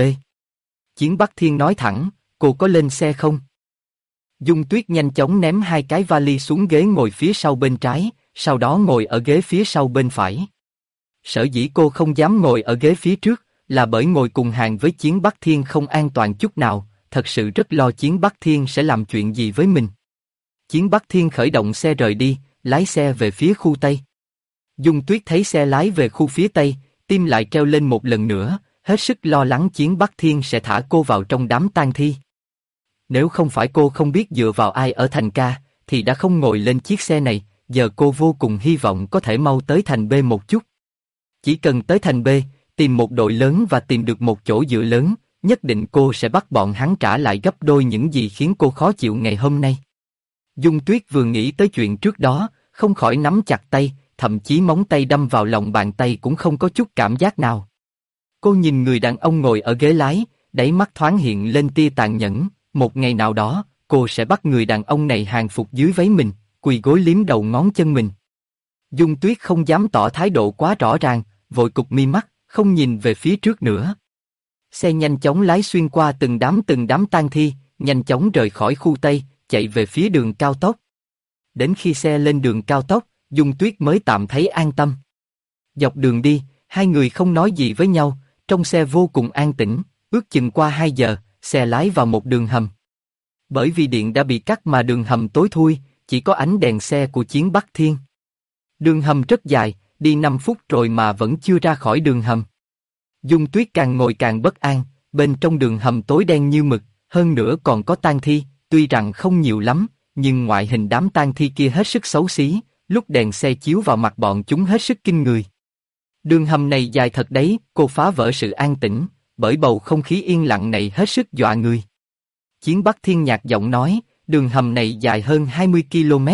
Chiến Bắc Thiên nói thẳng, cô có lên xe không? Dung Tuyết nhanh chóng ném hai cái vali xuống ghế ngồi phía sau bên trái, sau đó ngồi ở ghế phía sau bên phải. Sở dĩ cô không dám ngồi ở ghế phía trước, là bởi ngồi cùng hàng với Chiến Bắc Thiên không an toàn chút nào, thật sự rất lo Chiến Bắc Thiên sẽ làm chuyện gì với mình. Chiến Bắc Thiên khởi động xe rời đi, lái xe về phía khu Tây. Dung Tuyết thấy xe lái về khu phía Tây, tim lại treo lên một lần nữa, hết sức lo lắng Chiến Bắc Thiên sẽ thả cô vào trong đám tang thi. Nếu không phải cô không biết dựa vào ai ở thành ca, thì đã không ngồi lên chiếc xe này, giờ cô vô cùng hy vọng có thể mau tới thành B một chút. Chỉ cần tới thành B, tìm một đội lớn và tìm được một chỗ dựa lớn, nhất định cô sẽ bắt bọn hắn trả lại gấp đôi những gì khiến cô khó chịu ngày hôm nay. Dung Tuyết vừa nghĩ tới chuyện trước đó, không khỏi nắm chặt tay, thậm chí móng tay đâm vào lòng bàn tay cũng không có chút cảm giác nào. Cô nhìn người đàn ông ngồi ở ghế lái, đáy mắt thoáng hiện lên tia tàn nhẫn, một ngày nào đó, cô sẽ bắt người đàn ông này hàng phục dưới váy mình, quỳ gối liếm đầu ngón chân mình. Dung Tuyết không dám tỏ thái độ quá rõ ràng, vội cụp mi mắt, không nhìn về phía trước nữa. Xe nhanh chóng lái xuyên qua từng đám tang thi, nhanh chóng rời khỏi khu Tây, chạy về phía đường cao tốc. Đến khi xe lên đường cao tốc, Dung Tuyết mới tạm thấy an tâm. Dọc đường đi, hai người không nói gì với nhau, trong xe vô cùng an tĩnh, ước chừng qua 2 giờ, xe lái vào một đường hầm. Bởi vì điện đã bị cắt mà đường hầm tối thui, chỉ có ánh đèn xe của Chiến Bắc Thiên. Đường hầm rất dài, đi 5 phút rồi mà vẫn chưa ra khỏi đường hầm. Dung Tuyết càng ngồi càng bất an, bên trong đường hầm tối đen như mực, hơn nữa còn có tang thi, tuy rằng không nhiều lắm, nhưng ngoại hình đám tang thi kia hết sức xấu xí, lúc đèn xe chiếu vào mặt bọn chúng hết sức kinh người. Đường hầm này dài thật đấy, cô phá vỡ sự an tĩnh, bởi bầu không khí yên lặng này hết sức dọa người. Chiến Bắc Thiên nhạt giọng nói, đường hầm này dài hơn 20 km.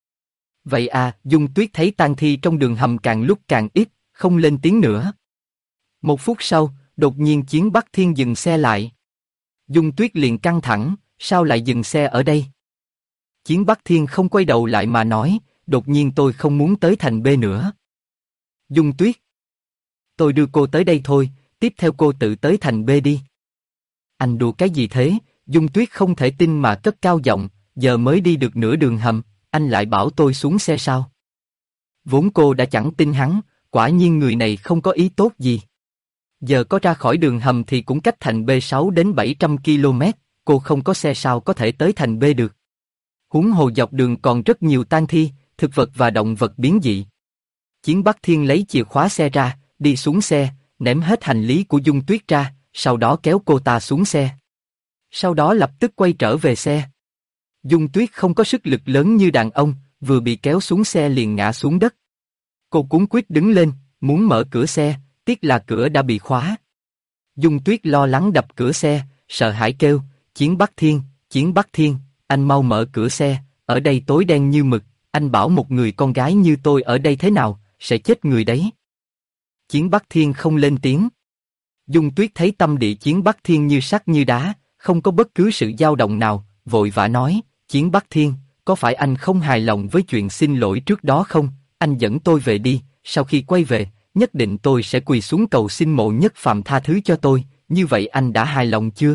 Vậy à, Dung Tuyết thấy tang thi trong đường hầm càng lúc càng ít, không lên tiếng nữa. Một phút sau, đột nhiên Chiến Bắc Thiên dừng xe lại. Dung Tuyết liền căng thẳng, sao lại dừng xe ở đây? Chiến Bắc Thiên không quay đầu lại mà nói, đột nhiên tôi không muốn tới thành B nữa. Dung Tuyết. Tôi đưa cô tới đây thôi, tiếp theo cô tự tới thành B đi. Anh đùa cái gì thế? Dung Tuyết không thể tin mà cất cao giọng, giờ mới đi được nửa đường hầm, anh lại bảo tôi xuống xe sao? Vốn cô đã chẳng tin hắn, quả nhiên người này không có ý tốt gì. Giờ có ra khỏi đường hầm thì cũng cách thành B6 đến 700 km, cô không có xe sao có thể tới thành B được. Huống hồ dọc đường còn rất nhiều tang thi, thực vật và động vật biến dị. Chiến Bắc Thiên lấy chìa khóa xe ra, đi xuống xe, ném hết hành lý của Dung Tuyết ra, sau đó kéo cô ta xuống xe. Sau đó lập tức quay trở về xe. Dung Tuyết không có sức lực lớn như đàn ông, vừa bị kéo xuống xe liền ngã xuống đất. Cô cuống quýt đứng lên, muốn mở cửa xe, tiếc là cửa đã bị khóa. Dung Tuyết lo lắng đập cửa xe, sợ hãi kêu, Chiến Bắc Thiên, anh mau mở cửa xe, ở đây tối đen như mực, anh bảo một người con gái như tôi ở đây thế nào, sẽ chết người đấy. Chiến Bắc Thiên không lên tiếng. Dung Tuyết thấy tâm địa Chiến Bắc Thiên như sắt như đá, không có bất cứ sự dao động nào, vội vã nói, Chiến Bắc Thiên, có phải anh không hài lòng với chuyện xin lỗi trước đó không? Anh dẫn tôi về đi, sau khi quay về, nhất định tôi sẽ quỳ xuống cầu xin Mộ Nhất Phàm tha thứ cho tôi, như vậy anh đã hài lòng chưa?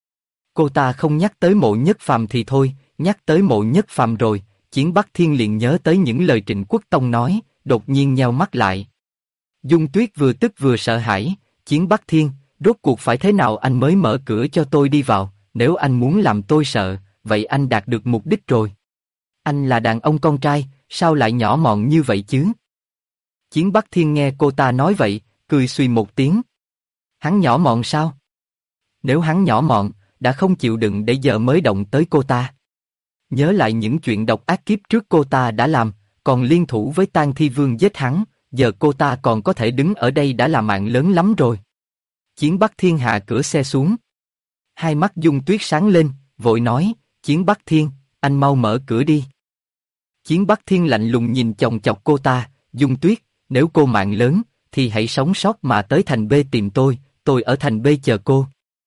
Cô ta không nhắc tới Mộ Nhất Phàm thì thôi, nhắc tới Mộ Nhất Phàm rồi, Chiến Bắc Thiên liền nhớ tới những lời Trịnh Quốc Tông nói, đột nhiên nheo mắt lại. Dung Tuyết vừa tức vừa sợ hãi, Chiến Bắc Thiên, rốt cuộc phải thế nào anh mới mở cửa cho tôi đi vào, nếu anh muốn làm tôi sợ, vậy anh đạt được mục đích rồi. Anh là đàn ông con trai, sao lại nhỏ mọn như vậy chứ? Chiến Bắc Thiên nghe cô ta nói vậy, cười suy một tiếng. Hắn nhỏ mọn sao? Nếu hắn nhỏ mọn, đã không chịu đựng để giờ mới động tới cô ta. Nhớ lại những chuyện độc ác kiếp trước cô ta đã làm, còn liên thủ với Tang Thi Vương giết hắn, giờ cô ta còn có thể đứng ở đây đã là mạng lớn lắm rồi. Chiến Bắc Thiên hạ cửa xe xuống. Hai mắt Dung Tuyết sáng lên, vội nói, Chiến Bắc Thiên, anh mau mở cửa đi. Chiến Bắc Thiên lạnh lùng nhìn chòng chọc cô ta, Dung Tuyết, nếu cô mạng lớn, thì hãy sống sót mà tới thành B tìm tôi ở thành B chờ cô.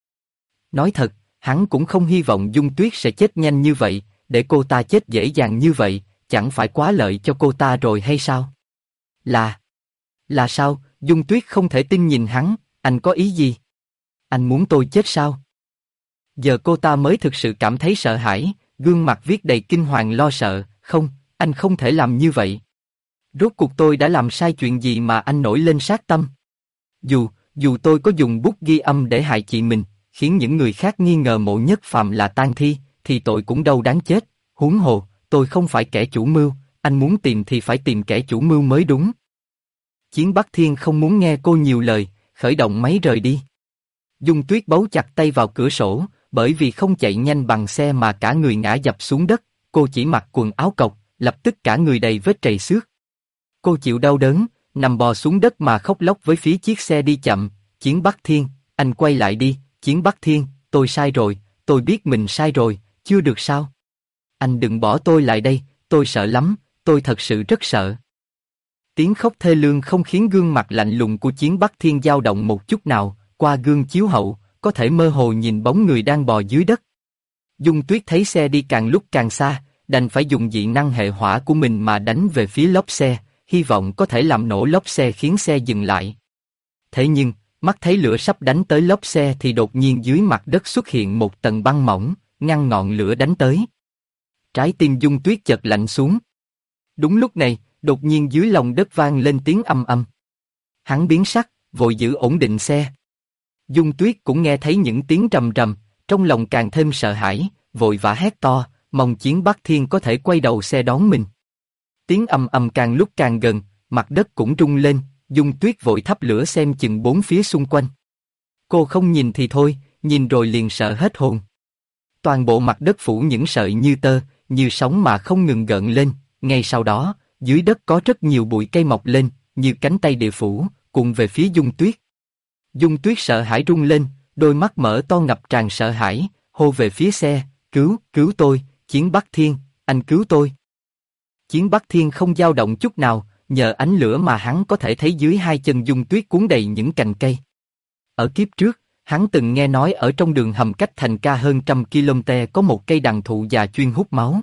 Nói thật, hắn cũng không hy vọng Dung Tuyết sẽ chết nhanh như vậy, để cô ta chết dễ dàng như vậy, chẳng phải quá lợi cho cô ta rồi hay sao? Là sao? Dung Tuyết không thể tin nhìn hắn, anh có ý gì? Anh muốn tôi chết sao? Giờ cô ta mới thực sự cảm thấy sợ hãi, gương mặt viết đầy kinh hoàng lo sợ, không, anh không thể làm như vậy. Rốt cuộc tôi đã làm sai chuyện gì mà anh nổi lên sát tâm? Dù tôi có dùng bút ghi âm để hại chị mình, khiến những người khác nghi ngờ Mộ Nhất Phàm là tang thi, thì tội cũng đâu đáng chết, huống hồ, tôi không phải kẻ chủ mưu, anh muốn tìm thì phải tìm kẻ chủ mưu mới đúng. Chiến Bắc Thiên không muốn nghe cô nhiều lời, khởi động máy rời đi. Dung Tuyết bấu chặt tay vào cửa sổ, bởi vì không chạy nhanh bằng xe mà cả người ngã dập xuống đất, cô chỉ mặc quần áo cộc, lập tức cả người đầy vết trầy xước. Cô chịu đau đớn, nằm bò xuống đất mà khóc lóc với phía chiếc xe đi chậm, Chiến Bắc Thiên, anh quay lại đi, Chiến Bắc Thiên, tôi sai rồi, tôi biết mình sai rồi, chưa được sao? Anh đừng bỏ tôi lại đây, tôi sợ lắm, tôi thật sự rất sợ. Tiếng khóc thê lương không khiến gương mặt lạnh lùng của Chiến Bắc Thiên dao động một chút nào, qua gương chiếu hậu, có thể mơ hồ nhìn bóng người đang bò dưới đất. Dung Tuyết thấy xe đi càng lúc càng xa, đành phải dùng dị năng hệ hỏa của mình mà đánh về phía lốp xe, hy vọng có thể làm nổ lốp xe khiến xe dừng lại. Thế nhưng, mắt thấy lửa sắp đánh tới lốp xe thì đột nhiên dưới mặt đất xuất hiện một tầng băng mỏng, ngăn ngọn lửa đánh tới. Trái tim Dung Tuyết chợt lạnh xuống. Đúng lúc này, đột nhiên dưới lòng đất vang lên tiếng ầm ầm. Hắn biến sắc, vội giữ ổn định xe. Dung Tuyết cũng nghe thấy những tiếng rầm rầm, trong lòng càng thêm sợ hãi, vội vã hét to, mong Chiến Bắc Thiên có thể quay đầu xe đón mình. Tiếng ầm ầm càng lúc càng gần, mặt đất cũng rung lên, Dung Tuyết vội thắp lửa xem chừng bốn phía xung quanh. Cô không nhìn thì thôi, nhìn rồi liền sợ hết hồn. Toàn bộ mặt đất phủ những sợi như tơ, như sóng mà không ngừng gợn lên, ngay sau đó, dưới đất có rất nhiều bụi cây mọc lên, như cánh tay địa phủ, cùng về phía Dung Tuyết. Dung Tuyết sợ hãi rung lên, đôi mắt mở to ngập tràn sợ hãi, hô về phía xe, cứu tôi, Chiến Bắc Thiên, anh cứu tôi. Chiến Bắc Thiên không dao động chút nào, nhờ ánh lửa mà hắn có thể thấy dưới hai chân Dung Tuyết cuốn đầy những cành cây. Ở kiếp trước, hắn từng nghe nói ở trong đường hầm cách Thành Ca hơn 100 km có một cây đằng thụ già chuyên hút máu.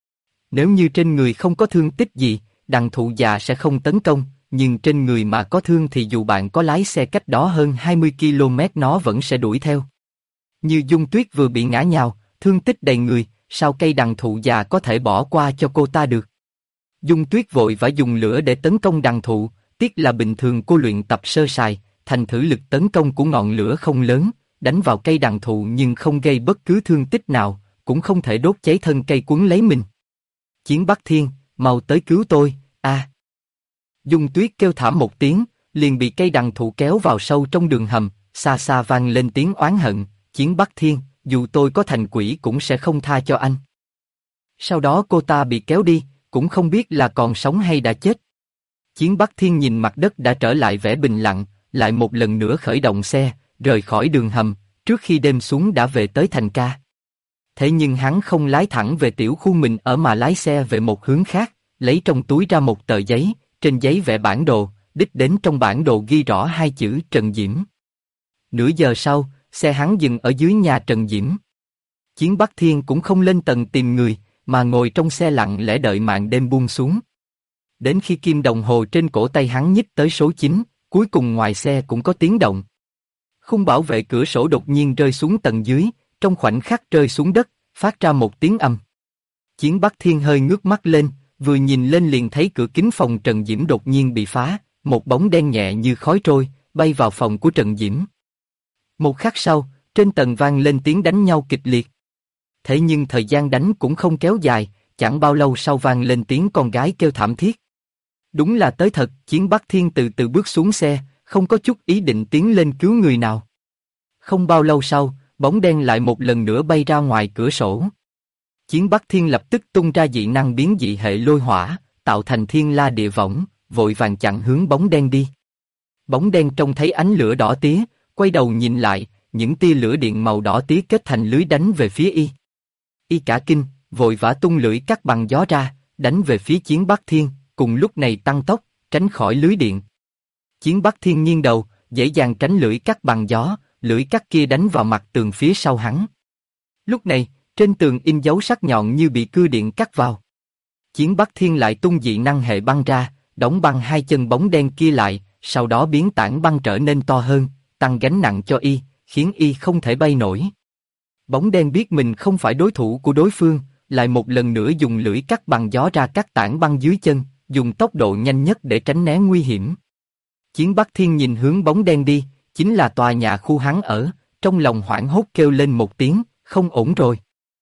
Nếu như trên người không có thương tích gì, đằng thụ già sẽ không tấn công, nhưng trên người mà có thương thì dù bạn có lái xe cách đó hơn 20 km nó vẫn sẽ đuổi theo. Như Dung Tuyết vừa bị ngã nhào, thương tích đầy người, sao cây đằng thụ già có thể bỏ qua cho cô ta được? Dung Tuyết vội vã dùng lửa để tấn công đằng thụ, tiếc là bình thường cô luyện tập sơ sài, thành thử lực tấn công của ngọn lửa không lớn, đánh vào cây đằng thụ nhưng không gây bất cứ thương tích nào, cũng không thể đốt cháy thân cây quấn lấy mình. Chiến Bắc Thiên, mau tới cứu tôi, a! Dung Tuyết kêu thảm một tiếng, liền bị cây đằng thụ kéo vào sâu trong đường hầm, xa xa vang lên tiếng oán hận, Chiến Bắc Thiên, dù tôi có thành quỷ cũng sẽ không tha cho anh. Sau đó cô ta bị kéo đi, cũng không biết là còn sống hay đã chết. Chiến Bắc Thiên nhìn mặt đất đã trở lại vẻ bình lặng, lại một lần nữa khởi động xe, rời khỏi đường hầm, trước khi đêm xuống đã về tới Thành Ca. Thế nhưng hắn không lái thẳng về tiểu khu mình ở mà lái xe về một hướng khác, lấy trong túi ra một tờ giấy, trên giấy vẽ bản đồ, đích đến trong bản đồ ghi rõ hai chữ Trần Diễm. Nửa giờ sau, xe hắn dừng ở dưới nhà Trần Diễm. Chiến Bắc Thiên cũng không lên tầng tìm người, mà ngồi trong xe lặng lẽ đợi màn đêm buông xuống. Đến khi kim đồng hồ trên cổ tay hắn nhích tới số 9, cuối cùng ngoài xe cũng có tiếng động. Khung bảo vệ cửa sổ đột nhiên rơi xuống tầng dưới, trong khoảnh khắc rơi xuống đất, phát ra một tiếng âm. Chiến Bắc Thiên hơi ngước mắt lên, vừa nhìn lên liền thấy cửa kính phòng Trần Diễm đột nhiên bị phá, một bóng đen nhẹ như khói trôi, bay vào phòng của Trần Diễm. Một khắc sau, trên tầng vang lên tiếng đánh nhau kịch liệt. Thế nhưng thời gian đánh cũng không kéo dài, chẳng bao lâu sau vang lên tiếng con gái kêu thảm thiết. Đúng là tới thật, Chiến Bắc Thiên từ từ bước xuống xe, không có chút ý định tiến lên cứu người nào. Không bao lâu sau, bóng đen lại một lần nữa bay ra ngoài cửa sổ. Chiến Bắc Thiên lập tức tung ra dị năng biến dị hệ lôi hỏa, tạo thành thiên la địa võng, vội vàng chặn hướng bóng đen đi. Bóng đen trông thấy ánh lửa đỏ tía, quay đầu nhìn lại, những tia lửa điện màu đỏ tía kết thành lưới đánh về phía y. Y cả kinh, vội vã tung lưỡi cắt bằng gió ra, đánh về phía Chiến Bắc Thiên, cùng lúc này tăng tốc, tránh khỏi lưới điện. Chiến Bắc Thiên nghiêng đầu, dễ dàng tránh lưỡi cắt bằng gió, lưỡi cắt kia đánh vào mặt tường phía sau hắn. Lúc này, trên tường in dấu sắc nhọn như bị cưa điện cắt vào. Chiến Bắc Thiên lại tung dị năng hệ băng ra, đóng băng hai chân bóng đen kia lại, sau đó biến tảng băng trở nên to hơn, tăng gánh nặng cho y, khiến y không thể bay nổi. Bóng đen biết mình không phải đối thủ của đối phương, lại một lần nữa dùng lưỡi cắt bằng gió ra cắt tảng băng dưới chân, dùng tốc độ nhanh nhất để tránh né nguy hiểm. Chiến Bắc Thiên nhìn hướng bóng đen đi, chính là tòa nhà khu hắn ở, trong lòng hoảng hốt kêu lên một tiếng, không ổn rồi.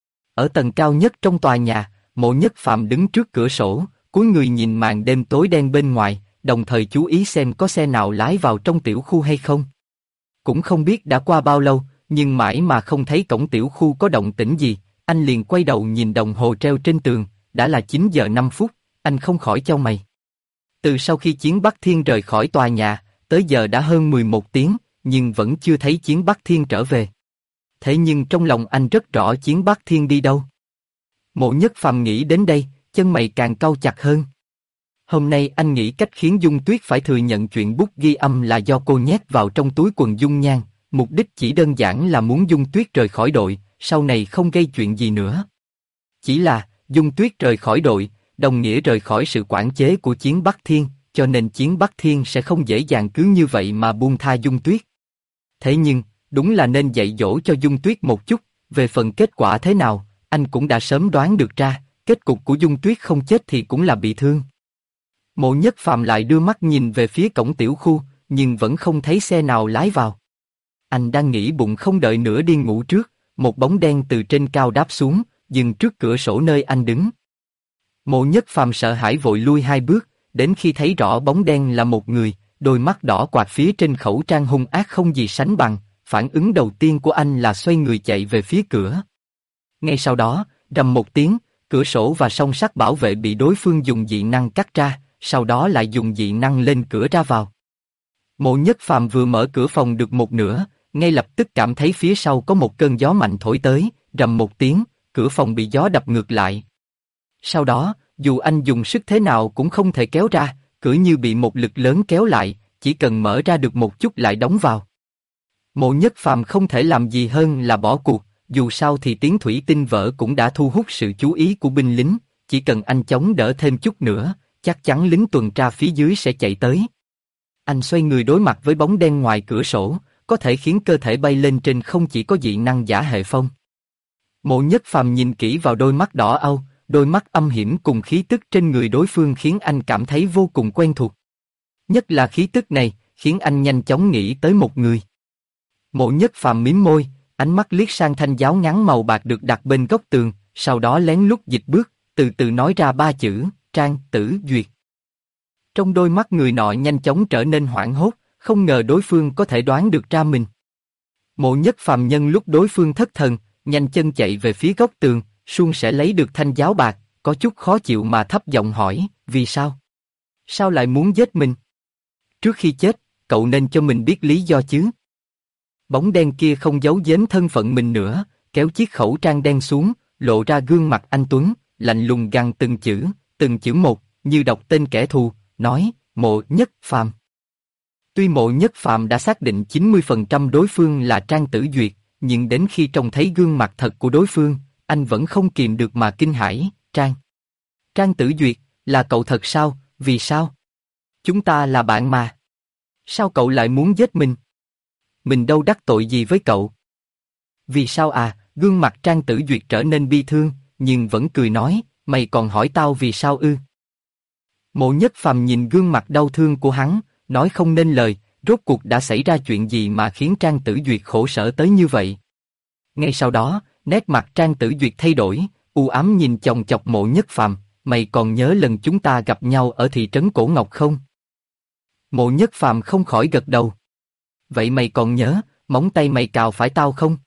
Ở tầng cao nhất trong tòa nhà, Mộ Nhất Phạm đứng trước cửa sổ, cúi người nhìn màn đêm tối đen bên ngoài, đồng thời chú ý xem có xe nào lái vào trong tiểu khu hay không. Cũng không biết đã qua bao lâu, nhưng mãi mà không thấy cổng tiểu khu có động tĩnh gì, anh liền quay đầu nhìn đồng hồ treo trên tường, đã là 9 giờ 5 phút, anh không khỏi chau mày. Từ sau khi Chiến Bắc Thiên rời khỏi tòa nhà, tới giờ đã hơn 11 tiếng, nhưng vẫn chưa thấy Chiến Bắc Thiên trở về. Thế nhưng trong lòng anh rất rõ Chiến Bắc Thiên đi đâu. Mộ Nhất Phạm nghĩ đến đây, chân mày càng cau chặt hơn. Hôm nay anh nghĩ cách khiến Dung Tuyết phải thừa nhận chuyện bút ghi âm là do cô nhét vào trong túi quần Dung Nhan, mục đích chỉ đơn giản là muốn Dung Tuyết rời khỏi đội, sau này không gây chuyện gì nữa. Chỉ là, Dung Tuyết rời khỏi đội, đồng nghĩa rời khỏi sự quản chế của Chiến Bắc Thiên, cho nên Chiến Bắc Thiên sẽ không dễ dàng cứ như vậy mà buông tha Dung Tuyết. Thế nhưng, đúng là nên dạy dỗ cho Dung Tuyết một chút, về phần kết quả thế nào, anh cũng đã sớm đoán được ra, kết cục của Dung Tuyết không chết thì cũng là bị thương. Mộ Nhất Phạm lại đưa mắt nhìn về phía cổng tiểu khu, nhưng vẫn không thấy xe nào lái vào. Anh đang nghĩ bụng không đợi nữa đi ngủ trước, một bóng đen từ trên cao đáp xuống, dừng trước cửa sổ nơi anh đứng. Mộ Nhất Phạm sợ hãi vội lui 2 bước, đến khi thấy rõ bóng đen là một người, đôi mắt đỏ quạt phía trên khẩu trang hung ác không gì sánh bằng, phản ứng đầu tiên của anh là xoay người chạy về phía cửa. Ngay sau đó, rầm một tiếng, cửa sổ và song sắt bảo vệ bị đối phương dùng dị năng cắt ra, sau đó lại dùng dị năng lên cửa ra vào. Mộ Nhất Phạm vừa mở cửa phòng được một nửa, ngay lập tức cảm thấy phía sau có một cơn gió mạnh thổi tới, rầm một tiếng, cửa phòng bị gió đập ngược lại. Sau đó, dù anh dùng sức thế nào cũng không thể kéo ra, cửa như bị một lực lớn kéo lại, chỉ cần mở ra được một chút lại đóng vào. Mộ Nhất Phàm không thể làm gì hơn là bỏ cuộc, dù sao thì tiếng thủy tinh vỡ cũng đã thu hút sự chú ý của binh lính, chỉ cần anh chống đỡ thêm chút nữa, chắc chắn lính tuần tra phía dưới sẽ chạy tới. Anh xoay người đối mặt với bóng đen ngoài cửa sổ, có thể khiến cơ thể bay lên trên không chỉ có dị năng giả hệ phong. Mộ Nhất Phàm nhìn kỹ vào đôi mắt đỏ au, đôi mắt âm hiểm cùng khí tức trên người đối phương khiến anh cảm thấy vô cùng quen thuộc. Nhất là khí tức này, khiến anh nhanh chóng nghĩ tới một người. Mộ Nhất Phàm mím môi, ánh mắt liếc sang thanh giáo ngắn màu bạc được đặt bên góc tường, sau đó lén lút dịch bước, từ từ nói ra 3 chữ, Trang Tử Duyệt. Trong đôi mắt người nọ nhanh chóng trở nên hoảng hốt, không ngờ đối phương có thể đoán được ra mình. Mộ Nhất Phàm nhân lúc đối phương thất thần, nhanh chân chạy về phía góc tường, suôn sẽ lấy được thanh giáo bạc, có chút khó chịu mà thấp giọng hỏi, vì sao? Sao lại muốn giết mình? Trước khi chết, cậu nên cho mình biết lý do chứ. Bóng đen kia không giấu giếm thân phận mình nữa, kéo chiếc khẩu trang đen xuống, lộ ra gương mặt anh tuấn, lạnh lùng gằn từng chữ một, như đọc tên kẻ thù, nói, Mộ Nhất Phàm. Tuy Mộ Nhất Phàm đã xác định 90% đối phương là Trang Tử Duyệt, nhưng đến khi trông thấy gương mặt thật của đối phương, anh vẫn không kìm được mà kinh hãi, Trang Tử Duyệt, là cậu thật sao, vì sao? Chúng ta là bạn mà. Sao cậu lại muốn giết mình? Mình đâu đắc tội gì với cậu? Vì sao à? Gương mặt Trang Tử Duyệt trở nên bi thương, nhưng vẫn cười nói, mày còn hỏi tao vì sao ư? Mộ Nhất Phàm nhìn gương mặt đau thương của hắn, nói không nên lời, rốt cuộc đã xảy ra chuyện gì mà khiến Trang Tử Duyệt khổ sở tới như vậy? Ngay sau đó, nét mặt Trang Tử Duyệt thay đổi, u ám nhìn chòng chọc Mộ Nhất Phàm, mày còn nhớ lần chúng ta gặp nhau ở thị trấn Cổ Ngọc không? Mộ Nhất Phàm không khỏi gật đầu. Vậy mày còn nhớ, móng tay mày cào phải tao không?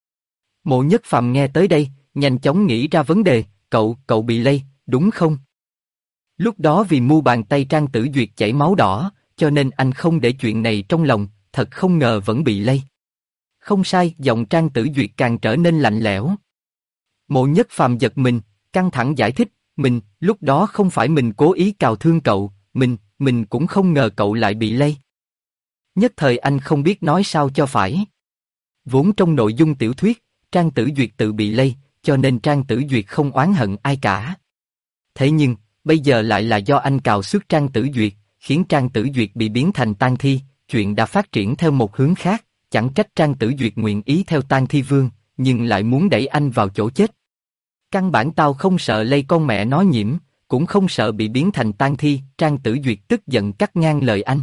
Mộ Nhất Phàm nghe tới đây, nhanh chóng nghĩ ra vấn đề, cậu bị lây, đúng không? Lúc đó vì mu bàn tay Trang Tử Duyệt chảy máu đỏ, cho nên anh không để chuyện này trong lòng, thật không ngờ vẫn bị lây. Không sai, giọng Trang Tử Duyệt càng trở nên lạnh lẽo. Mộ Nhất Phàm giật mình, căng thẳng giải thích, lúc đó không phải mình cố ý cào thương cậu, mình cũng không ngờ cậu lại bị lây. Nhất thời anh không biết nói sao cho phải. Vốn trong nội dung tiểu thuyết, Trang Tử Duyệt tự bị lây, cho nên Trang Tử Duyệt không oán hận ai cả. Thế nhưng, bây giờ lại là do anh cào xước Trang Tử Duyệt, khiến Trang Tử Duyệt bị biến thành tang thi, chuyện đã phát triển theo một hướng khác, chẳng trách Trang Tử Duyệt nguyện ý theo tang thi vương, nhưng lại muốn đẩy anh vào chỗ chết. Căn bản tao không sợ lây con mẹ nó nhiễm, cũng không sợ bị biến thành tang thi, Trang Tử Duyệt tức giận cắt ngang lời anh.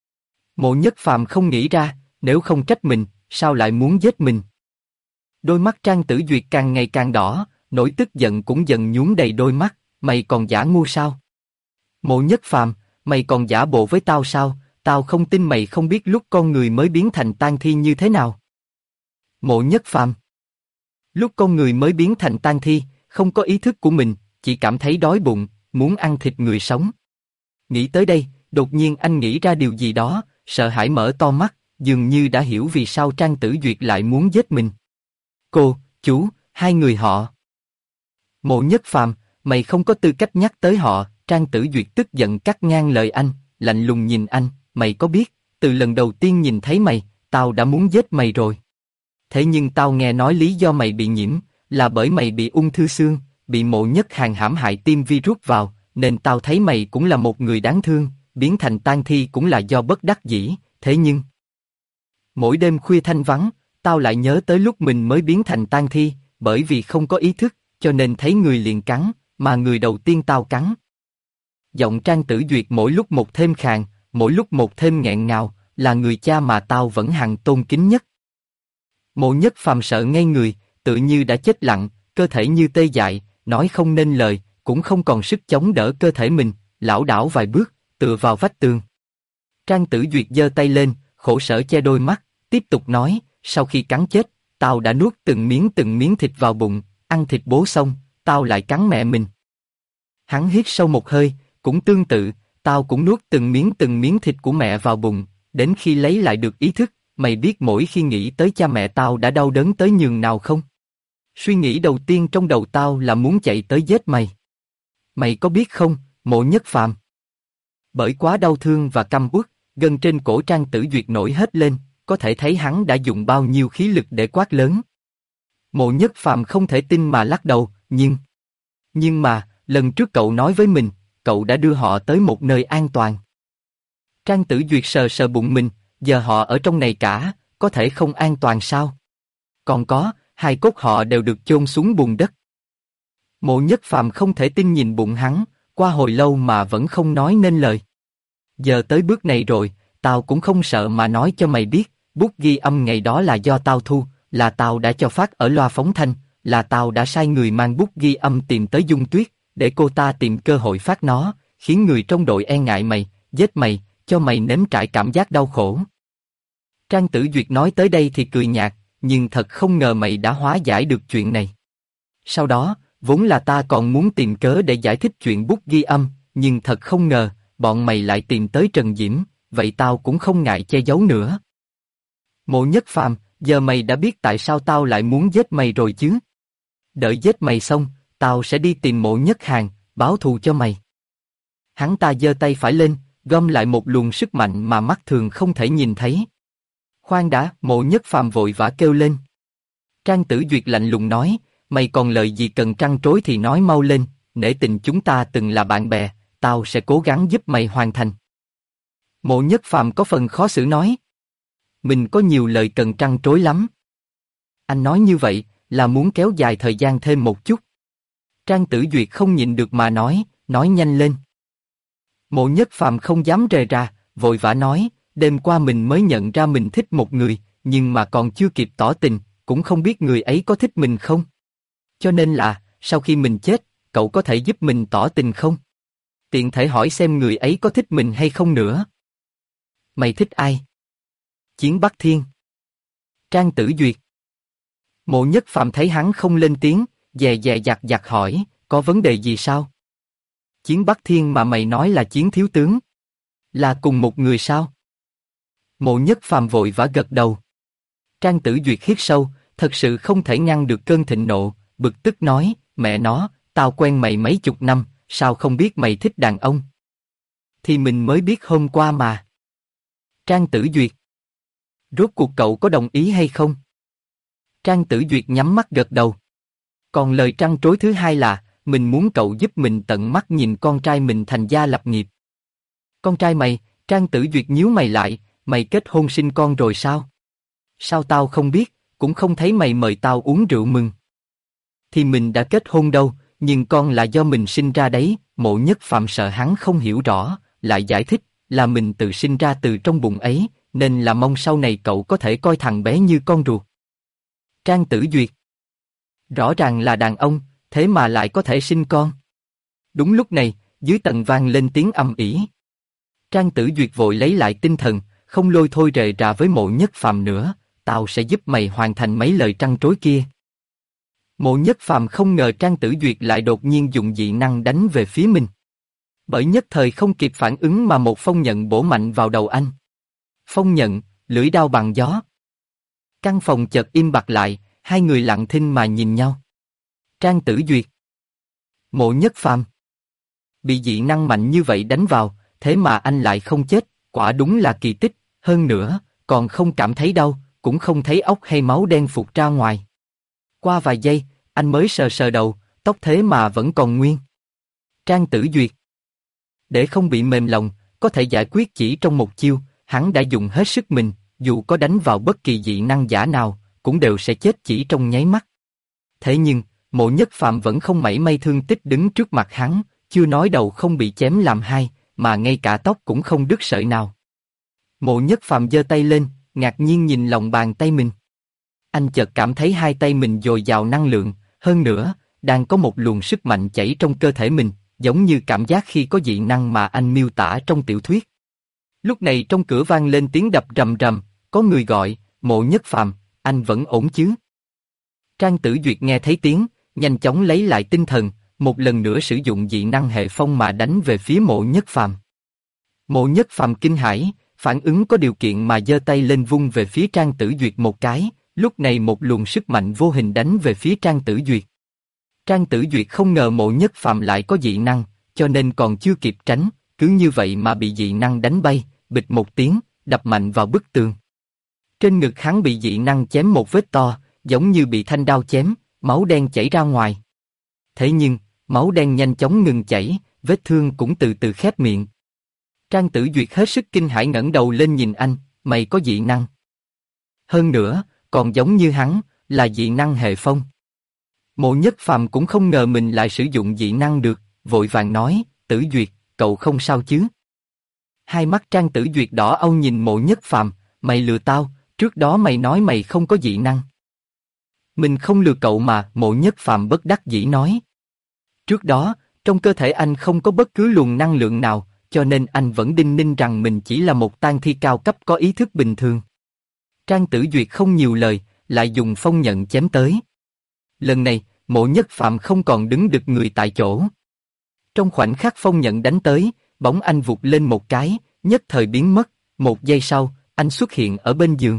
Mộ Nhất Phàm không nghĩ ra, nếu không trách mình, sao lại muốn giết mình? Đôi mắt Trang Tử Duyệt càng ngày càng đỏ, nỗi tức giận cũng dần nhuốm đầy đôi mắt, mày còn giả ngu sao? Mộ Nhất Phàm, mày còn giả bộ với tao sao? Tao không tin mày không biết lúc con người mới biến thành tang thi như thế nào. Mộ Nhất Phàm, lúc con người mới biến thành tang thi, không có ý thức của mình, chỉ cảm thấy đói bụng, muốn ăn thịt người sống. Nghĩ tới đây, đột nhiên anh nghĩ ra điều gì đó, sợ hãi mở to mắt, dường như đã hiểu vì sao Trang Tử Duyệt lại muốn giết mình. Cô, chú, hai người họ. Mộ Nhất Phàm, mày không có tư cách nhắc tới họ, Trang Tử Duyệt tức giận cắt ngang lời anh, lạnh lùng nhìn anh, mày có biết, từ lần đầu tiên nhìn thấy mày, tao đã muốn giết mày rồi. Thế nhưng tao nghe nói lý do mày bị nhiễm, là bởi mày bị ung thư xương, bị Mộ Nhất Hàn hãm hại tiêm virus vào, nên tao thấy mày cũng là một người đáng thương, biến thành tang thi cũng là do bất đắc dĩ, thế nhưng... Mỗi đêm khuya thanh vắng, tao lại nhớ tới lúc mình mới biến thành tang thi, bởi vì không có ý thức, cho nên thấy người liền cắn, mà người đầu tiên tao cắn. Giọng Trang Tử Duyệt mỗi lúc một thêm khàn, mỗi lúc một thêm nghẹn ngào, là người cha mà tao vẫn hằng tôn kính nhất. Mộ Nhất Phàm sợ ngây người, tự như đã chết lặng, cơ thể như tê dại, nói không nên lời, cũng không còn sức chống đỡ cơ thể mình, lảo đảo vài bước, tựa vào vách tường. Trang Tử Duyệt giơ tay lên, khổ sở che đôi mắt, tiếp tục nói, sau khi cắn chết, tao đã nuốt từng miếng thịt vào bụng, ăn thịt bố xong, tao lại cắn mẹ mình. Hắn hít sâu một hơi, cũng tương tự, tao cũng nuốt từng miếng thịt của mẹ vào bụng, đến khi lấy lại được ý thức, mày biết mỗi khi nghĩ tới cha mẹ tao đã đau đớn tới nhường nào không? Suy nghĩ đầu tiên trong đầu tao là muốn chạy tới giết mày. Mày có biết không, Mộ Nhất Phàm? Bởi quá đau thương và căm uất, gân trên cổ Trang Tử Duyệt nổi hết lên, có thể thấy hắn đã dùng bao nhiêu khí lực để quát lớn. Mộ Nhất Phàm không thể tin mà lắc đầu, nhưng mà, lần trước cậu nói với mình, cậu đã đưa họ tới một nơi an toàn. Trang Tử Duyệt sờ sờ bụng mình, giờ họ ở trong này cả, có thể không an toàn sao? Còn có, hai cốt họ đều được chôn xuống bùn đất. Mộ Nhất Phàm không thể tin nhìn bụng hắn, qua hồi lâu mà vẫn không nói nên lời. Giờ tới bước này rồi, tao cũng không sợ mà nói cho mày biết, bút ghi âm ngày đó là do tao thu, là tao đã cho phát ở loa phóng thanh, là tao đã sai người mang bút ghi âm tìm tới Dung Tuyết, để cô ta tìm cơ hội phát nó, khiến người trong đội e ngại mày, giết mày, cho mày nếm trải cảm giác đau khổ. Trang Tử Duyệt nói tới đây thì cười nhạt, nhưng thật không ngờ mày đã hóa giải được chuyện này. Sau đó, vốn là ta còn muốn tìm cớ để giải thích chuyện bút ghi âm, nhưng thật không ngờ, bọn mày lại tìm tới Trần Diễm, vậy tao cũng không ngại che giấu nữa. Mộ Nhất Phàm, giờ mày đã biết tại sao tao lại muốn giết mày rồi chứ? Đợi giết mày xong, tao sẽ đi tìm Mộ Nhất Hàn, báo thù cho mày. Hắn ta giơ tay phải lên, gom lại một luồng sức mạnh mà mắt thường không thể nhìn thấy. Khoan đã, Mộ Nhất Phàm vội vã kêu lên. Trang Tử Duyệt lạnh lùng nói, mày còn lời gì cần trăn trối thì nói mau lên, nể tình chúng ta từng là bạn bè, tao sẽ cố gắng giúp mày hoàn thành. Mộ Nhất Phàm có phần khó xử nói. Mình có nhiều lời cần trăn trối lắm. Anh nói như vậy, là muốn kéo dài thời gian thêm một chút. Trang Tử Duyệt không nhịn được mà nói nhanh lên. Mộ Nhất Phàm không dám rề ra, vội vã nói, đêm qua mình mới nhận ra mình thích một người, nhưng mà còn chưa kịp tỏ tình, cũng không biết người ấy có thích mình không. Cho nên là, sau khi mình chết, cậu có thể giúp mình tỏ tình không? Tiện thể hỏi xem người ấy có thích mình hay không nữa. Mày thích ai? Chiến Bắc Thiên. Trang Tử Duyệt. Mộ Nhất Phàm thấy hắn không lên tiếng, dè dè dặt dặt hỏi, có vấn đề gì sao? Chiến Bắc Thiên mà mày nói là Chiến thiếu tướng. Là cùng một người sao? Mộ Nhất Phàm vội vã gật đầu. Trang Tử Duyệt hít sâu, thật sự không thể ngăn được cơn thịnh nộ, bực tức nói, mẹ nó, tao quen mày mấy chục năm, sao không biết mày thích đàn ông? Thì mình mới biết hôm qua mà. Trang Tử Duyệt. Rốt cuộc cậu có đồng ý hay không? Trang Tử Duyệt nhắm mắt gật đầu. Còn lời trăn trối thứ hai là, mình muốn cậu giúp mình tận mắt nhìn con trai mình thành gia lập nghiệp. Con trai mày? Trang Tử Duyệt nhíu mày lại, mày kết hôn sinh con rồi sao? Sao tao không biết, cũng không thấy mày mời tao uống rượu mừng. Thì mình đã kết hôn đâu, nhưng con là do mình sinh ra đấy. Mộ Nhất Phàm sợ hắn không hiểu rõ, lại giải thích, là mình tự sinh ra từ trong bụng ấy, nên là mong sau này cậu có thể coi thằng bé như con ruột. Trang Tử Duyệt. Rõ ràng là đàn ông, thế mà lại có thể sinh con. Đúng lúc này, dưới tầng vang lên tiếng ầm ĩ. Trang Tử Duyệt vội lấy lại tinh thần, không lôi thôi rề rà với Mộ Nhất Phàm nữa, tao sẽ giúp mày hoàn thành mấy lời trăn trối kia. Mộ Nhất Phàm không ngờ Trang Tử Duyệt lại đột nhiên dùng dị năng đánh về phía mình. Bởi nhất thời không kịp phản ứng mà một phong nhận bổ mạnh vào đầu anh. Phong nhận, lưỡi đao bằng gió. Căn phòng chợt im bặt lại, hai người lặng thinh mà nhìn nhau. Trang Tử Duyệt. Mộ Nhất Phàm. Bị dị năng mạnh như vậy đánh vào, thế mà anh lại không chết, quả đúng là kỳ tích, hơn nữa, còn không cảm thấy đau, cũng không thấy óc hay máu đen phụt ra ngoài. Qua vài giây, anh mới sờ sờ đầu, tóc thế mà vẫn còn nguyên. Trang Tử Duyệt. Để không bị mềm lòng, có thể giải quyết chỉ trong một chiêu, hắn đã dùng hết sức mình, dù có đánh vào bất kỳ dị năng giả nào, cũng đều sẽ chết chỉ trong nháy mắt. Thế nhưng, Mộ Nhất Phàm vẫn không mảy may thương tích đứng trước mặt hắn, chưa nói đầu không bị chém làm hai, mà ngay cả tóc cũng không đứt sợi nào. Mộ Nhất Phàm giơ tay lên, ngạc nhiên nhìn lòng bàn tay mình. Anh chợt cảm thấy hai tay mình dồi dào năng lượng, hơn nữa, đang có một luồng sức mạnh chảy trong cơ thể mình, giống như cảm giác khi có dị năng mà anh miêu tả trong tiểu thuyết. Lúc này trong cửa vang lên tiếng đập rầm rầm, có người gọi, Mộ Nhất Phàm, anh vẫn ổn chứ? Trang Tử Duyệt nghe thấy tiếng, nhanh chóng lấy lại tinh thần, một lần nữa sử dụng dị năng hệ phong mà đánh về phía Mộ Nhất Phàm. Mộ Nhất Phàm kinh hãi, phản ứng có điều kiện mà giơ tay lên vung về phía Trang Tử Duyệt một cái, lúc này một luồng sức mạnh vô hình đánh về phía Trang Tử Duyệt. Trang Tử Duyệt không ngờ Mộ Nhất Phàm lại có dị năng, cho nên còn chưa kịp tránh, cứ như vậy mà bị dị năng đánh bay, bịch một tiếng, đập mạnh vào bức tường. Trên ngực hắn bị dị năng chém một vết to, giống như bị thanh đao chém, máu đen chảy ra ngoài. Thế nhưng, máu đen nhanh chóng ngừng chảy, vết thương cũng từ từ khép miệng. Trang Tử Duyệt hết sức kinh hãi ngẩng đầu lên nhìn anh, mày có dị năng. Hơn nữa, còn giống như hắn, là dị năng hệ phong. Mộ Nhất Phàm cũng không ngờ mình lại sử dụng dị năng được, vội vàng nói, Tử Duyệt, cậu không sao chứ? Hai mắt Trang Tử Duyệt đỏ au nhìn Mộ Nhất Phàm, mày lừa tao, trước đó mày nói mày không có dị năng. Mình không lừa cậu mà, Mộ Nhất Phàm bất đắc dĩ nói. Trước đó, trong cơ thể anh không có bất cứ luồng năng lượng nào, cho nên anh vẫn đinh ninh rằng mình chỉ là một tang thi cao cấp có ý thức bình thường. Trang Tử Duyệt không nhiều lời, lại dùng phong nhận chém tới. Lần này, Mộ Nhất Phàm không còn đứng được người tại chỗ. Trong khoảnh khắc phong nhận đánh tới, bóng anh vụt lên một cái, nhất thời biến mất, một giây sau, anh xuất hiện ở bên giường.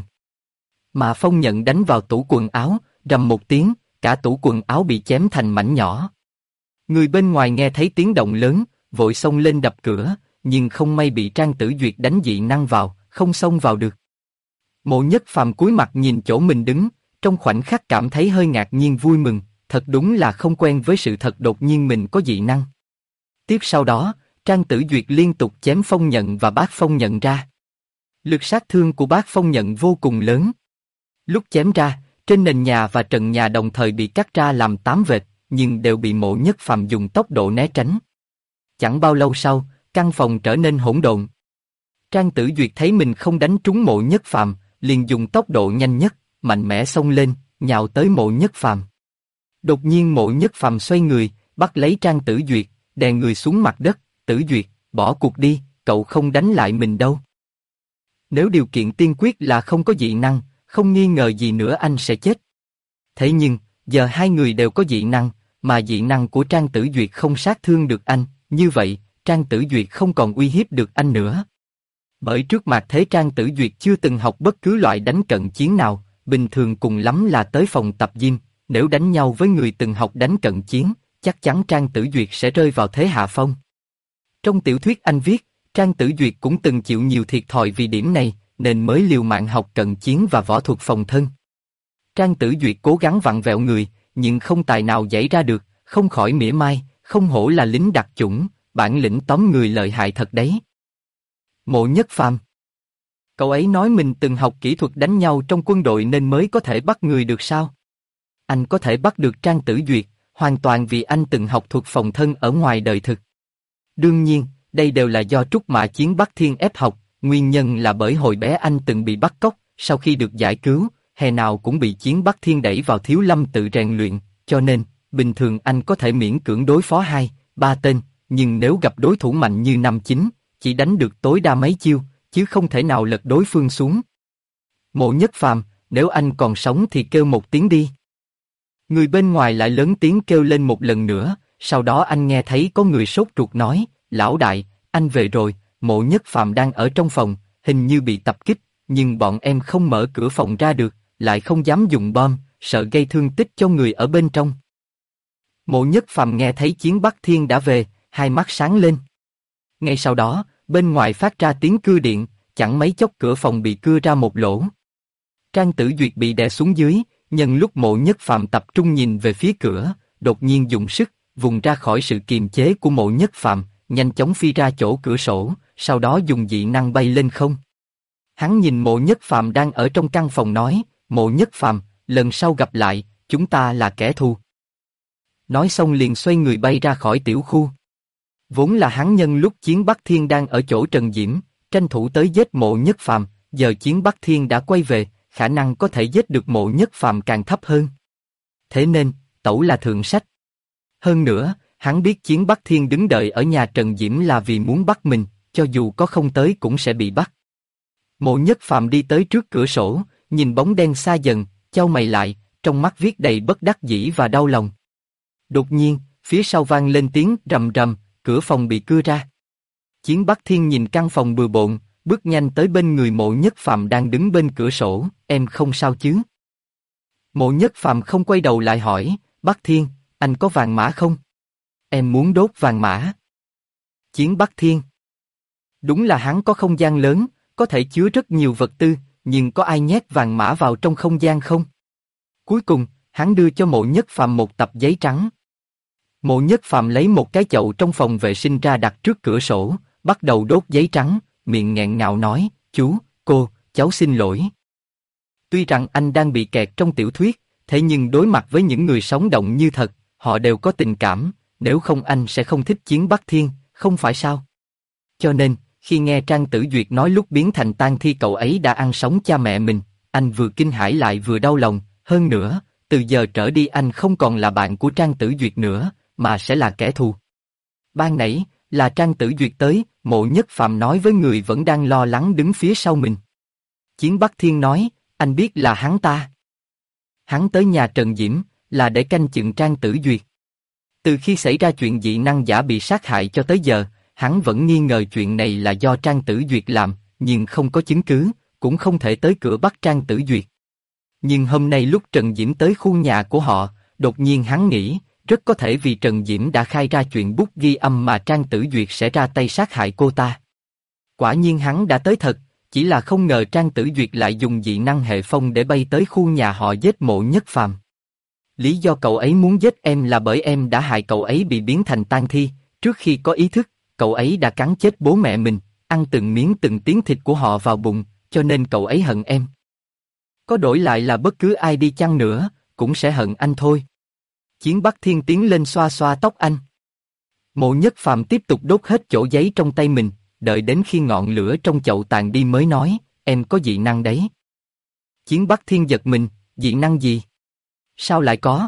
Mà phong nhận đánh vào tủ quần áo, rầm một tiếng, cả tủ quần áo bị chém thành mảnh nhỏ. Người bên ngoài nghe thấy tiếng động lớn, vội xông lên đập cửa, nhưng không may bị Trang Tử Duyệt đánh dị năng vào, không xông vào được. Mộ Nhất Phàm cúi mặt nhìn chỗ mình đứng, trong khoảnh khắc cảm thấy hơi ngạc nhiên vui mừng, thật đúng là không quen với sự thật đột nhiên mình có dị năng. Tiếp sau đó, Trang Tử Duyệt liên tục chém phong nhận và bác phong nhận ra. Lực sát thương của bác phong nhận vô cùng lớn. Lúc chém ra, trên nền nhà và trần nhà đồng thời bị cắt ra làm 8 vệt, nhưng đều bị Mộ Nhất Phàm dùng tốc độ né tránh. Chẳng bao lâu sau, căn phòng trở nên hỗn độn. Trang Tử Duyệt thấy mình không đánh trúng Mộ Nhất Phàm, liền dùng tốc độ nhanh nhất, mạnh mẽ xông lên, nhào tới Mộ Nhất Phàm. Đột nhiên Mộ Nhất Phàm xoay người, bắt lấy Trang Tử Duyệt, đè người xuống mặt đất. Tử Duyệt, bỏ cuộc đi, cậu không đánh lại mình đâu. Nếu điều kiện tiên quyết là không có dị năng, không nghi ngờ gì nữa anh sẽ chết. Thế nhưng, giờ hai người đều có dị năng, mà dị năng của Trang Tử Duyệt không sát thương được anh, như vậy, Trang Tử Duyệt không còn uy hiếp được anh nữa. Bởi trước mặt thế Trang Tử Duyệt chưa từng học bất cứ loại đánh cận chiến nào, bình thường cùng lắm là tới phòng tập gym, nếu đánh nhau với người từng học đánh cận chiến, chắc chắn Trang Tử Duyệt sẽ rơi vào thế hạ phong. Trong tiểu thuyết anh viết, Trang Tử Duyệt cũng từng chịu nhiều thiệt thòi vì điểm này, nên mới liều mạng học cận chiến và võ thuật phòng thân. Trang Tử Duyệt cố gắng vặn vẹo người, nhưng không tài nào giãy ra được, không khỏi mỉa mai, không hổ là lính đặc chủng, bản lĩnh tóm người lợi hại thật đấy. Mộ Nhất Phàm. Cậu ấy nói mình từng học kỹ thuật đánh nhau trong quân đội nên mới có thể bắt người được sao? Anh có thể bắt được Trang Tử Duyệt, hoàn toàn vì anh từng học thuật phòng thân ở ngoài đời thực. Đương nhiên, đây đều là do Trúc Mã Chiến Bắc Thiên ép học, nguyên nhân là bởi hồi bé anh từng bị bắt cóc, sau khi được giải cứu, hè nào cũng bị Chiến Bắc Thiên đẩy vào thiếu lâm tự rèn luyện, cho nên, bình thường anh có thể miễn cưỡng đối phó 2-3 tên, nhưng nếu gặp đối thủ mạnh như Nam Chính, chỉ đánh được tối đa mấy chiêu, chứ không thể nào lật đối phương xuống. Mộ Nhất Phàm, nếu anh còn sống thì kêu một tiếng đi. Người bên ngoài lại lớn tiếng kêu lên một lần nữa, sau đó anh nghe thấy có người sốt ruột nói, lão đại, anh về rồi. Mộ Nhất Phàm đang ở trong phòng, hình như bị tập kích, nhưng bọn em không mở cửa phòng ra được, lại không dám dùng bom, sợ gây thương tích cho người ở bên trong. Mộ Nhất Phàm nghe thấy Chiến Bắc Thiên đã về, hai mắt sáng lên. Ngay sau đó, bên ngoài phát ra tiếng cưa điện, chẳng mấy chốc cửa phòng bị cưa ra một lỗ. Trang Tử Duyệt bị đè xuống dưới, nhân lúc Mộ Nhất Phàm tập trung nhìn về phía cửa, đột nhiên dùng sức, vùng ra khỏi sự kiềm chế của Mộ Nhất Phàm, nhanh chóng phi ra chỗ cửa sổ, sau đó dùng dị năng bay lên không. Hắn nhìn Mộ Nhất Phàm đang ở trong căn phòng nói, Mộ Nhất Phàm, lần sau gặp lại, chúng ta là kẻ thù. Nói xong liền xoay người bay ra khỏi tiểu khu. Vốn là hắn nhân lúc Chiến Bắc Thiên đang ở chỗ Trần Diễm, tranh thủ tới giết Mộ Nhất Phàm, giờ Chiến Bắc Thiên đã quay về, khả năng có thể giết được Mộ Nhất Phàm càng thấp hơn. Thế nên, tẩu là thượng sách. Hơn nữa, hắn biết Chiến Bắc Thiên đứng đợi ở nhà Trần Diễm là vì muốn bắt mình, cho dù có không tới cũng sẽ bị bắt. Mộ Nhất Phàm đi tới trước cửa sổ, nhìn bóng đen xa dần, chau mày lại, trong mắt viết đầy bất đắc dĩ và đau lòng. Đột nhiên, phía sau vang lên tiếng rầm rầm, cửa phòng bị cưa ra. Chiến Bắc Thiên nhìn căn phòng bừa bộn, bước nhanh tới bên người Mộ Nhất Phàm đang đứng bên cửa sổ, em không sao chứ? Mộ Nhất Phàm không quay đầu lại hỏi, Bắc Thiên, anh có vàng mã không? Em muốn đốt vàng mã. Chiến Bắc Thiên. Đúng là hắn có không gian lớn, có thể chứa rất nhiều vật tư, nhưng có ai nhét vàng mã vào trong không gian không? Cuối cùng, hắn đưa cho Mộ Nhất Phàm một tập giấy trắng. Mộ Nhất Phàm lấy một cái chậu trong phòng vệ sinh ra đặt trước cửa sổ, bắt đầu đốt giấy trắng, miệng nghẹn ngào nói, chú, cô, cháu xin lỗi. Tuy rằng anh đang bị kẹt trong tiểu thuyết, thế nhưng đối mặt với những người sống động như thật, họ đều có tình cảm, nếu không anh sẽ không thích Chiến Bắc Thiên, không phải sao? Cho nên, khi nghe Trang Tử Duyệt nói lúc biến thành tang thi cậu ấy đã ăn sống cha mẹ mình, anh vừa kinh hãi lại vừa đau lòng, hơn nữa, từ giờ trở đi anh không còn là bạn của Trang Tử Duyệt nữa, mà sẽ là kẻ thù. Ban nãy, là Trang Tử Duyệt tới, Mộ Nhất Phàm nói với người vẫn đang lo lắng đứng phía sau mình. Chiến Bắc Thiên nói, anh biết là hắn ta. Hắn tới nhà Trần Diễm, là để canh chừng Trang Tử Duyệt. Từ khi xảy ra chuyện dị năng giả bị sát hại cho tới giờ, hắn vẫn nghi ngờ chuyện này là do Trang Tử Duyệt làm, nhưng không có chứng cứ, cũng không thể tới cửa bắt Trang Tử Duyệt. Nhưng hôm nay lúc Trần Diễm tới khu nhà của họ, đột nhiên hắn nghĩ, rất có thể vì Trần Diễm đã khai ra chuyện bút ghi âm mà Trang Tử Duyệt sẽ ra tay sát hại cô ta. Quả nhiên hắn đã tới thật, chỉ là không ngờ Trang Tử Duyệt lại dùng dị năng hệ phong để bay tới khu nhà họ giết Mộ Nhất Phàm. Lý do cậu ấy muốn giết em là bởi em đã hại cậu ấy bị biến thành tang thi, trước khi có ý thức, cậu ấy đã cắn chết bố mẹ mình, ăn từng miếng từng tiếng thịt của họ vào bụng, cho nên cậu ấy hận em. Có đổi lại là bất cứ ai đi chăng nữa, cũng sẽ hận anh thôi. Chiến Bắc Thiên tiến lên xoa xoa tóc anh. Mộ Nhất Phàm tiếp tục đốt hết chỗ giấy trong tay mình, đợi đến khi ngọn lửa trong chậu tàn đi mới nói, em có dị năng đấy. Chiến Bắc Thiên giật mình, dị năng gì? Sao lại có?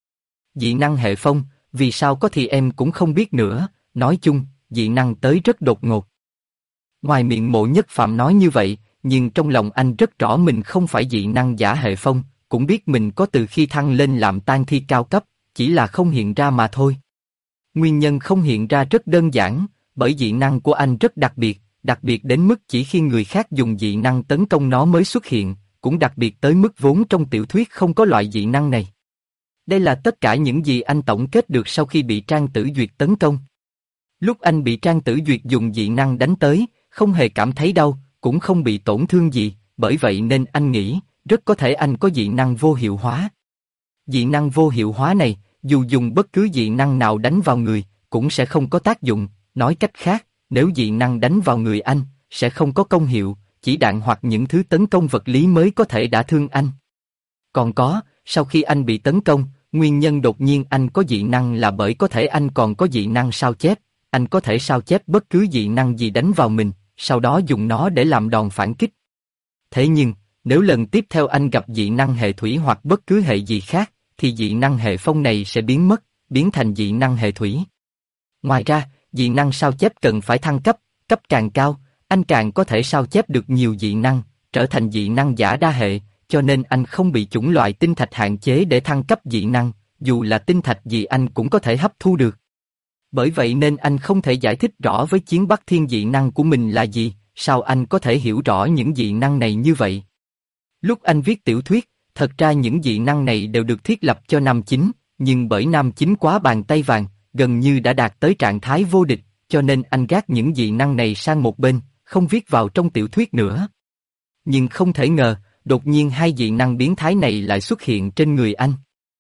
Dị năng hệ phong, vì sao có thì em cũng không biết nữa, nói chung, dị năng tới rất đột ngột. Ngoài miệng Mộ Nhất Phàm nói như vậy, nhưng trong lòng anh rất rõ mình không phải dị năng giả hệ phong, cũng biết mình có từ khi thăng lên làm tang thi cao cấp, chỉ là không hiện ra mà thôi. Nguyên nhân không hiện ra rất đơn giản, bởi dị năng của anh rất đặc biệt đến mức chỉ khi người khác dùng dị năng tấn công nó mới xuất hiện, cũng đặc biệt tới mức vốn trong tiểu thuyết không có loại dị năng này. Đây là tất cả những gì anh tổng kết được sau khi bị Trang Tử Duyệt tấn công. Lúc anh bị Trang Tử Duyệt dùng dị năng đánh tới, không hề cảm thấy đau, cũng không bị tổn thương gì, bởi vậy nên anh nghĩ, rất có thể anh có dị năng vô hiệu hóa. Dị năng vô hiệu hóa này, dù dùng bất cứ dị năng nào đánh vào người, cũng sẽ không có tác dụng, nói cách khác, nếu dị năng đánh vào người anh, sẽ không có công hiệu, chỉ đạn hoặc những thứ tấn công vật lý mới có thể đả thương anh. Còn có, sau khi anh bị tấn công, nguyên nhân đột nhiên anh có dị năng là bởi có thể anh còn có dị năng sao chép, anh có thể sao chép bất cứ dị năng gì đánh vào mình, sau đó dùng nó để làm đòn phản kích. Thế nhưng, nếu lần tiếp theo anh gặp dị năng hệ thủy hoặc bất cứ hệ gì khác, thì dị năng hệ phong này sẽ biến mất, biến thành dị năng hệ thủy. Ngoài ra, dị năng sao chép cần phải thăng cấp, cấp càng cao, anh càng có thể sao chép được nhiều dị năng, trở thành dị năng giả đa hệ, cho nên anh không bị chủng loại tinh thạch hạn chế để thăng cấp dị năng, dù là tinh thạch gì anh cũng có thể hấp thu được. Bởi vậy nên anh không thể giải thích rõ với Chiến Bắc Thiên dị năng của mình là gì, sao anh có thể hiểu rõ những dị năng này như vậy? Lúc anh viết tiểu thuyết, thật ra những dị năng này đều được thiết lập cho nam chính, nhưng bởi nam chính quá bàn tay vàng, gần như đã đạt tới trạng thái vô địch, cho nên anh gác những dị năng này sang một bên, không viết vào trong tiểu thuyết nữa. Nhưng không thể ngờ, đột nhiên hai dị năng biến thái này lại xuất hiện trên người anh.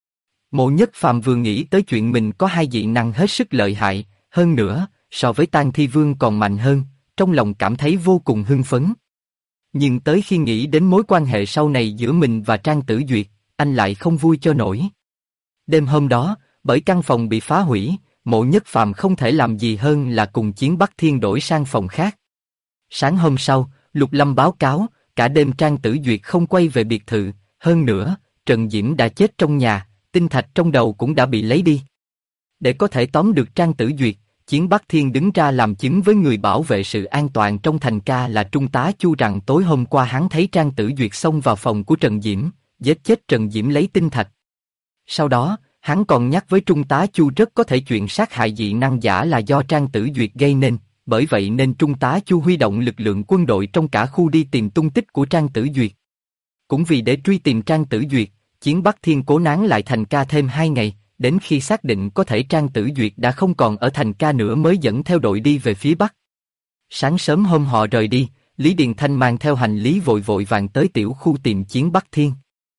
Mộ Nhất Phàm vừa nghĩ tới chuyện mình có hai dị năng hết sức lợi hại, hơn nữa, so với Tang Thi Vương còn mạnh hơn, trong lòng cảm thấy vô cùng hưng phấn. Nhưng tới khi nghĩ đến mối quan hệ sau này giữa mình và Trang Tử Duyệt, anh lại không vui cho nổi. Đêm hôm đó, bởi căn phòng bị phá hủy, Mộ Nhất Phàm không thể làm gì hơn là cùng Chiến Bắc Thiên đổi sang phòng khác. Sáng hôm sau, Lục Lâm báo cáo, cả đêm Trang Tử Duyệt không quay về biệt thự, hơn nữa, Trần Diễm đã chết trong nhà, tinh thạch trong đầu cũng đã bị lấy đi. Để có thể tóm được Trang Tử Duyệt, Chiến Bắc Thiên đứng ra làm chứng với người bảo vệ sự an toàn trong thành ca là Trung tá Chu rằng tối hôm qua hắn thấy Trang Tử Duyệt xông vào phòng của Trần Diễm, giết chết Trần Diễm lấy tinh thạch. Sau đó, hắn còn nhắc với Trung tá Chu rất có thể chuyện sát hại dị năng giả là do Trang Tử Duyệt gây nên, bởi vậy nên Trung tá Chu huy động lực lượng quân đội trong cả khu đi tìm tung tích của Trang Tử Duyệt. Cũng vì để truy tìm Trang Tử Duyệt, Chiến Bắc Thiên cố nán lại thành ca thêm 2 ngày, đến khi xác định có thể Trang Tử Duyệt đã không còn ở thành ca nữa mới dẫn theo đội đi về phía Bắc. Sáng sớm hôm họ rời đi, Lý Điền Thanh mang theo hành lý vội vội vàng tới tiểu khu tìm Chiến Bắc Thiên.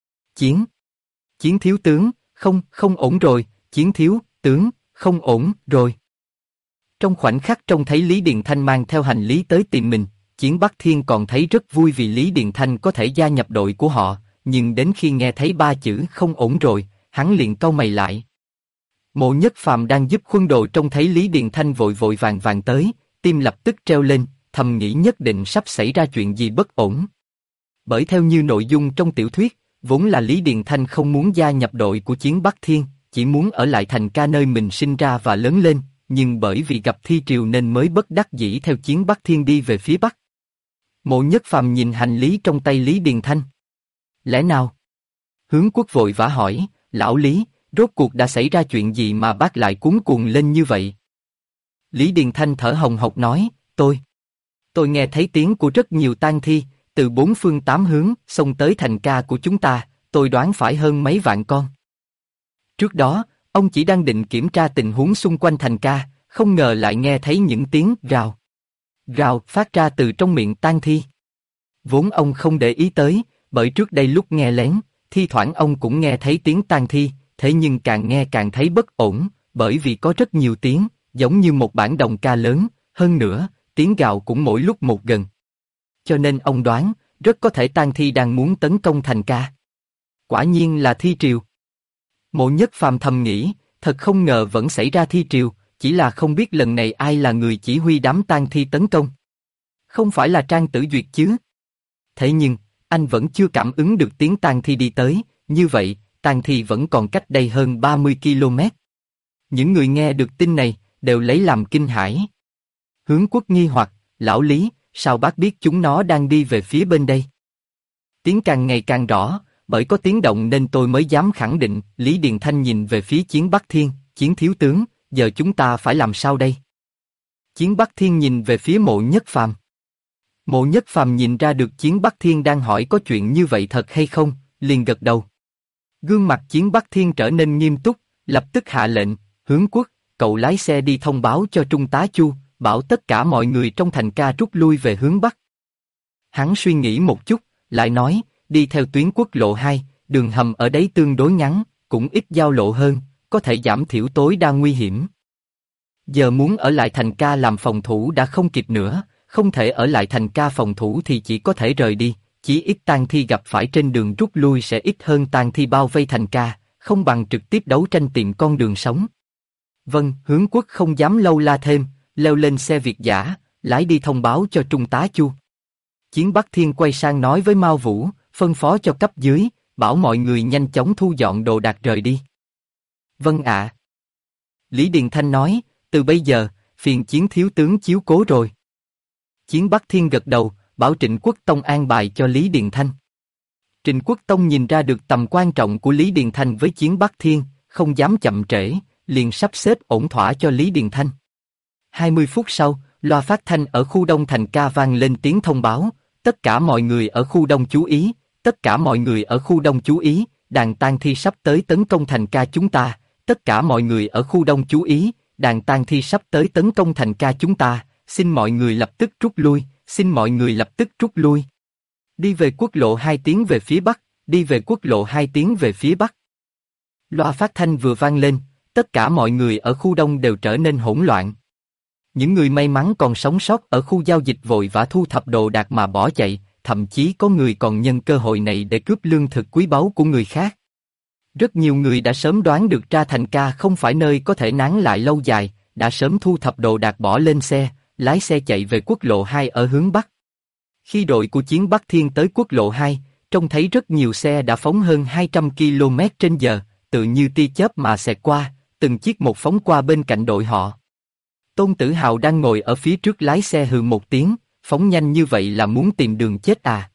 Chiến thiếu tướng, không ổn rồi, Chiến thiếu tướng, không ổn rồi. Trong khoảnh khắc trông thấy Lý Điền Thanh mang theo hành lý tới tìm mình, Chiến Bắc Thiên còn thấy rất vui vì Lý Điền Thanh có thể gia nhập đội của họ, nhưng đến khi nghe thấy ba chữ không ổn rồi, hắn liền cau mày lại. Mộ Nhất Phàm đang giúp khuân đồ trông thấy Lý Điền Thanh vội vội vàng vàng tới, tim lập tức treo lên, thầm nghĩ nhất định sắp xảy ra chuyện gì bất ổn. Bởi theo như nội dung trong tiểu thuyết, vốn là Lý Điền Thanh không muốn gia nhập đội của Chiến Bắc Thiên, chỉ muốn ở lại thành ca nơi mình sinh ra và lớn lên, nhưng bởi vì gặp thi triều nên mới bất đắc dĩ theo Chiến Bắc Thiên đi về phía Bắc. Mộ Nhất Phàm nhìn hành lý trong tay Lý Điền Thanh. Lẽ nào? Hướng Quốc vội vã hỏi, lão Lý, rốt cuộc đã xảy ra chuyện gì mà bác lại cuống cuồng lên như vậy? Lý Điền Thanh thở hồng hộc nói, tôi nghe thấy tiếng của rất nhiều tang thi, từ bốn phương tám hướng, xông tới thành ca của chúng ta, tôi đoán phải hơn mấy vạn con. Trước đó, ông chỉ đang định kiểm tra tình huống xung quanh thành ca, không ngờ lại nghe thấy những tiếng rào phát ra từ trong miệng tang thi. Vốn ông không để ý tới, bởi trước đây lúc nghe lén, thi thoảng ông cũng nghe thấy tiếng tang thi, thế nhưng càng nghe càng thấy bất ổn, bởi vì có rất nhiều tiếng, giống như một bản đồng ca lớn, hơn nữa, tiếng gào cũng mỗi lúc một gần. Cho nên ông đoán, rất có thể tang thi đang muốn tấn công thành ca. Quả nhiên là thi triều. Mộ Nhất Phàm thầm nghĩ, thật không ngờ vẫn xảy ra thi triều, chỉ là không biết lần này ai là người chỉ huy đám tang thi tấn công. Không phải là Trang Tử Duyệt chứ? Thế nhưng, anh vẫn chưa cảm ứng được tiếng tang thi đi tới, như vậy, tang thi vẫn còn cách đây hơn 30 km. Những người nghe được tin này, đều lấy làm kinh hãi. Hướng Quốc nghi hoặc, lão Lý, sao bác biết chúng nó đang đi về phía bên đây? Tiếng càng ngày càng rõ, bởi có tiếng động nên tôi mới dám khẳng định. Lý Điền Thanh nhìn về phía Chiến Bắc Thiên, Chiến thiếu tướng, giờ chúng ta phải làm sao đây? Chiến Bắc Thiên nhìn về phía Mộ Nhất Phàm. Mộ Nhất Phàm nhìn ra được Chiến Bắc Thiên đang hỏi có chuyện như vậy thật hay không, liền gật đầu. Gương mặt Chiến Bắc Thiên trở nên nghiêm túc, lập tức hạ lệnh, Hướng Quốc, cậu lái xe đi thông báo cho Trung tá Chu, bảo tất cả mọi người trong thành ca rút lui về hướng Bắc. Hắn suy nghĩ một chút, lại nói, đi theo tuyến quốc lộ 2, đường hầm ở đấy tương đối ngắn, cũng ít giao lộ hơn, có thể giảm thiểu tối đa nguy hiểm. Giờ muốn ở lại thành ca làm phòng thủ đã không kịp nữa, không thể ở lại thành ca phòng thủ thì chỉ có thể rời đi, chỉ ít tang thi gặp phải trên đường rút lui sẽ ít hơn tang thi bao vây thành ca, không bằng trực tiếp đấu tranh tìm con đường sống. Vâng, Hướng Quốc không dám lâu la thêm, leo lên xe Việt dã, lái đi thông báo cho Trung tá Chu. Chiến Bắc Thiên quay sang nói với Mao Vũ, phân phó cho cấp dưới, bảo mọi người nhanh chóng thu dọn đồ đạc rời đi. Vâng ạ. Lý Điền Thanh nói, từ bây giờ, phiền Chiến thiếu tướng chiếu cố rồi. Chiến Bắc Thiên gật đầu, bảo Trịnh Quốc Tông an bài cho Lý Điền Thanh. Trịnh Quốc Tông nhìn ra được tầm quan trọng của Lý Điền Thanh với Chiến Bắc Thiên, không dám chậm trễ, liền sắp xếp ổn thỏa cho Lý Điền Thanh. 20 phút sau, loa phát thanh ở khu Đông thành ca vang lên tiếng thông báo, tất cả mọi người ở khu Đông chú ý, tất cả mọi người ở khu Đông chú ý, đàn tang thi sắp tới tấn công thành ca chúng ta, tất cả mọi người ở khu Đông chú ý, đàn tang thi sắp tới tấn công thành ca chúng ta, xin mọi người lập tức rút lui, xin mọi người lập tức rút lui. Đi về quốc lộ 2 tiến về phía Bắc, đi về quốc lộ 2 tiến về phía Bắc. Loa phát thanh vừa vang lên, tất cả mọi người ở khu Đông đều trở nên hỗn loạn. Những người may mắn còn sống sót ở khu giao dịch vội vã thu thập đồ đạc mà bỏ chạy, thậm chí có người còn nhân cơ hội này để cướp lương thực quý báu của người khác. Rất nhiều người đã sớm đoán được ra thành ca không phải nơi có thể nán lại lâu dài, đã sớm thu thập đồ đạc bỏ lên xe, lái xe chạy về quốc lộ 2 ở hướng Bắc. Khi đội của Chiến Bắc Thiên tới quốc lộ 2, trông thấy rất nhiều xe đã phóng hơn 200 km/h, tự như tia chớp mà xẹt qua, từng chiếc một phóng qua bên cạnh đội họ. Tôn Tử Hào đang ngồi ở phía trước lái xe hừ một tiếng, phóng nhanh như vậy là muốn tìm đường chết à?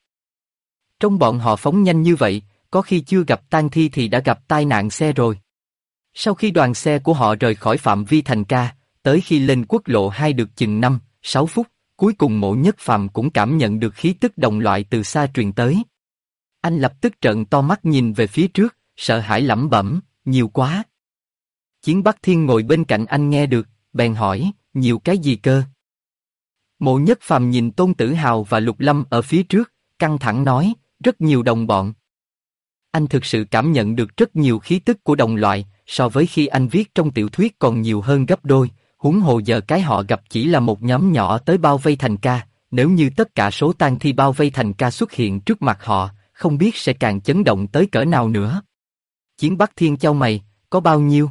Trong bọn họ phóng nhanh như vậy, có khi chưa gặp tang thi thì đã gặp tai nạn xe rồi. Sau khi đoàn xe của họ rời khỏi phạm vi thành ca, tới khi lên quốc lộ 2 được chừng 5-6 phút, cuối cùng Mộ Nhất Phàm cũng cảm nhận được khí tức đồng loại từ xa truyền tới. Anh lập tức trợn to mắt nhìn về phía trước, sợ hãi lẩm bẩm, nhiều quá. Chiến Bắc Thiên ngồi bên cạnh anh nghe được, bèn hỏi, nhiều cái gì cơ? Mộ Nhất Phàm nhìn Tôn Tử Hào và Lục Lâm ở phía trước, căng thẳng nói, rất nhiều đồng bọn. Anh thực sự cảm nhận được rất nhiều khí tức của đồng loại, so với khi anh viết trong tiểu thuyết còn nhiều hơn gấp đôi, huống hồ giờ cái họ gặp chỉ là một nhóm nhỏ tới bao vây thành ca, nếu như tất cả số tang thi bao vây thành ca xuất hiện trước mặt họ, không biết sẽ càng chấn động tới cỡ nào nữa. Chiến Bắc Thiên chau mày, có bao nhiêu?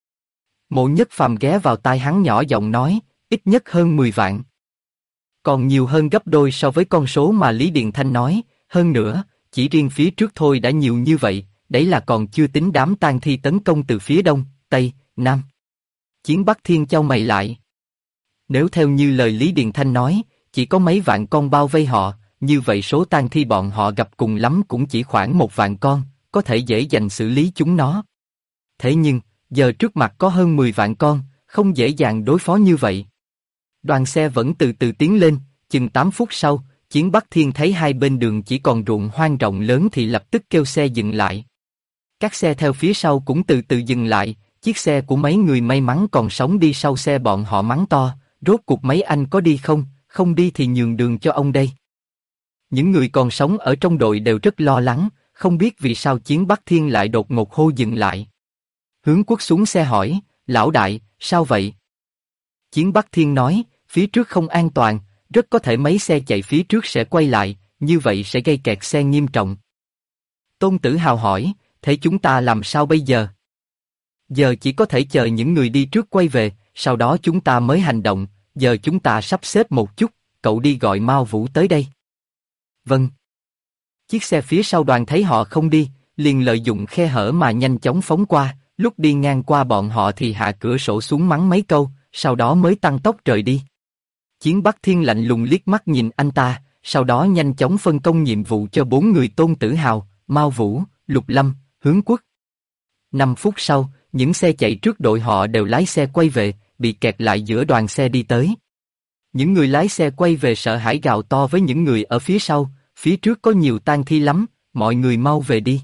Mộ Nhất Phàm ghé vào tai hắn nhỏ giọng nói, ít nhất hơn 10 vạn. Còn nhiều hơn gấp đôi so với con số mà Lý Điền Thanh nói, hơn nữa, chỉ riêng phía trước thôi đã nhiều như vậy, đấy là còn chưa tính đám tang thi tấn công từ phía đông, tây, nam. Chiến Bắc Thiên chau mày lại. Nếu theo như lời Lý Điền Thanh nói, chỉ có mấy vạn con bao vây họ, như vậy số tang thi bọn họ gặp cùng lắm cũng chỉ khoảng 1 vạn con, có thể dễ dàng xử lý chúng nó. Thế nhưng, giờ trước mặt có hơn 10 vạn con, không dễ dàng đối phó như vậy. Đoàn xe vẫn từ từ tiến lên, chừng 8 phút sau, Chiến Bắc Thiên thấy hai bên đường chỉ còn ruộng hoang rộng lớn thì lập tức kêu xe dừng lại. Các xe theo phía sau cũng từ từ dừng lại, chiếc xe của mấy người may mắn còn sống đi sau xe bọn họ mắng to, rốt cuộc mấy anh có đi không, không đi thì nhường đường cho ông đây. Những người còn sống ở trong đội đều rất lo lắng, không biết vì sao Chiến Bắc Thiên lại đột ngột hô dừng lại. Hướng Quốc xuống xe hỏi, lão đại, sao vậy? Chiến Bắc Thiên nói, phía trước không an toàn, rất có thể mấy xe chạy phía trước sẽ quay lại, như vậy sẽ gây kẹt xe nghiêm trọng. Tôn Tử Hào hỏi, thế chúng ta làm sao bây giờ? Giờ chỉ có thể chờ những người đi trước quay về, sau đó chúng ta mới hành động, giờ chúng ta sắp xếp một chút, cậu đi gọi Mao Vũ tới đây. Vâng. Chiếc xe phía sau đoàn thấy họ không đi, liền lợi dụng khe hở mà nhanh chóng phóng qua, lúc đi ngang qua bọn họ thì hạ cửa sổ xuống mắng mấy câu, sau đó mới tăng tốc rời đi. Chiến Bắc Thiên lạnh lùng liếc mắt nhìn anh ta, sau đó nhanh chóng phân công nhiệm vụ cho 4 người Tôn Tử Hào, Mao Vũ, Lục Lâm, Hướng Quốc. 5 phút sau, những xe chạy trước đội họ đều lái xe quay về, bị kẹt lại giữa đoàn xe đi tới. Những người lái xe quay về sợ hãi gào to với những người ở phía sau, phía trước có nhiều tang thi lắm, mọi người mau về đi.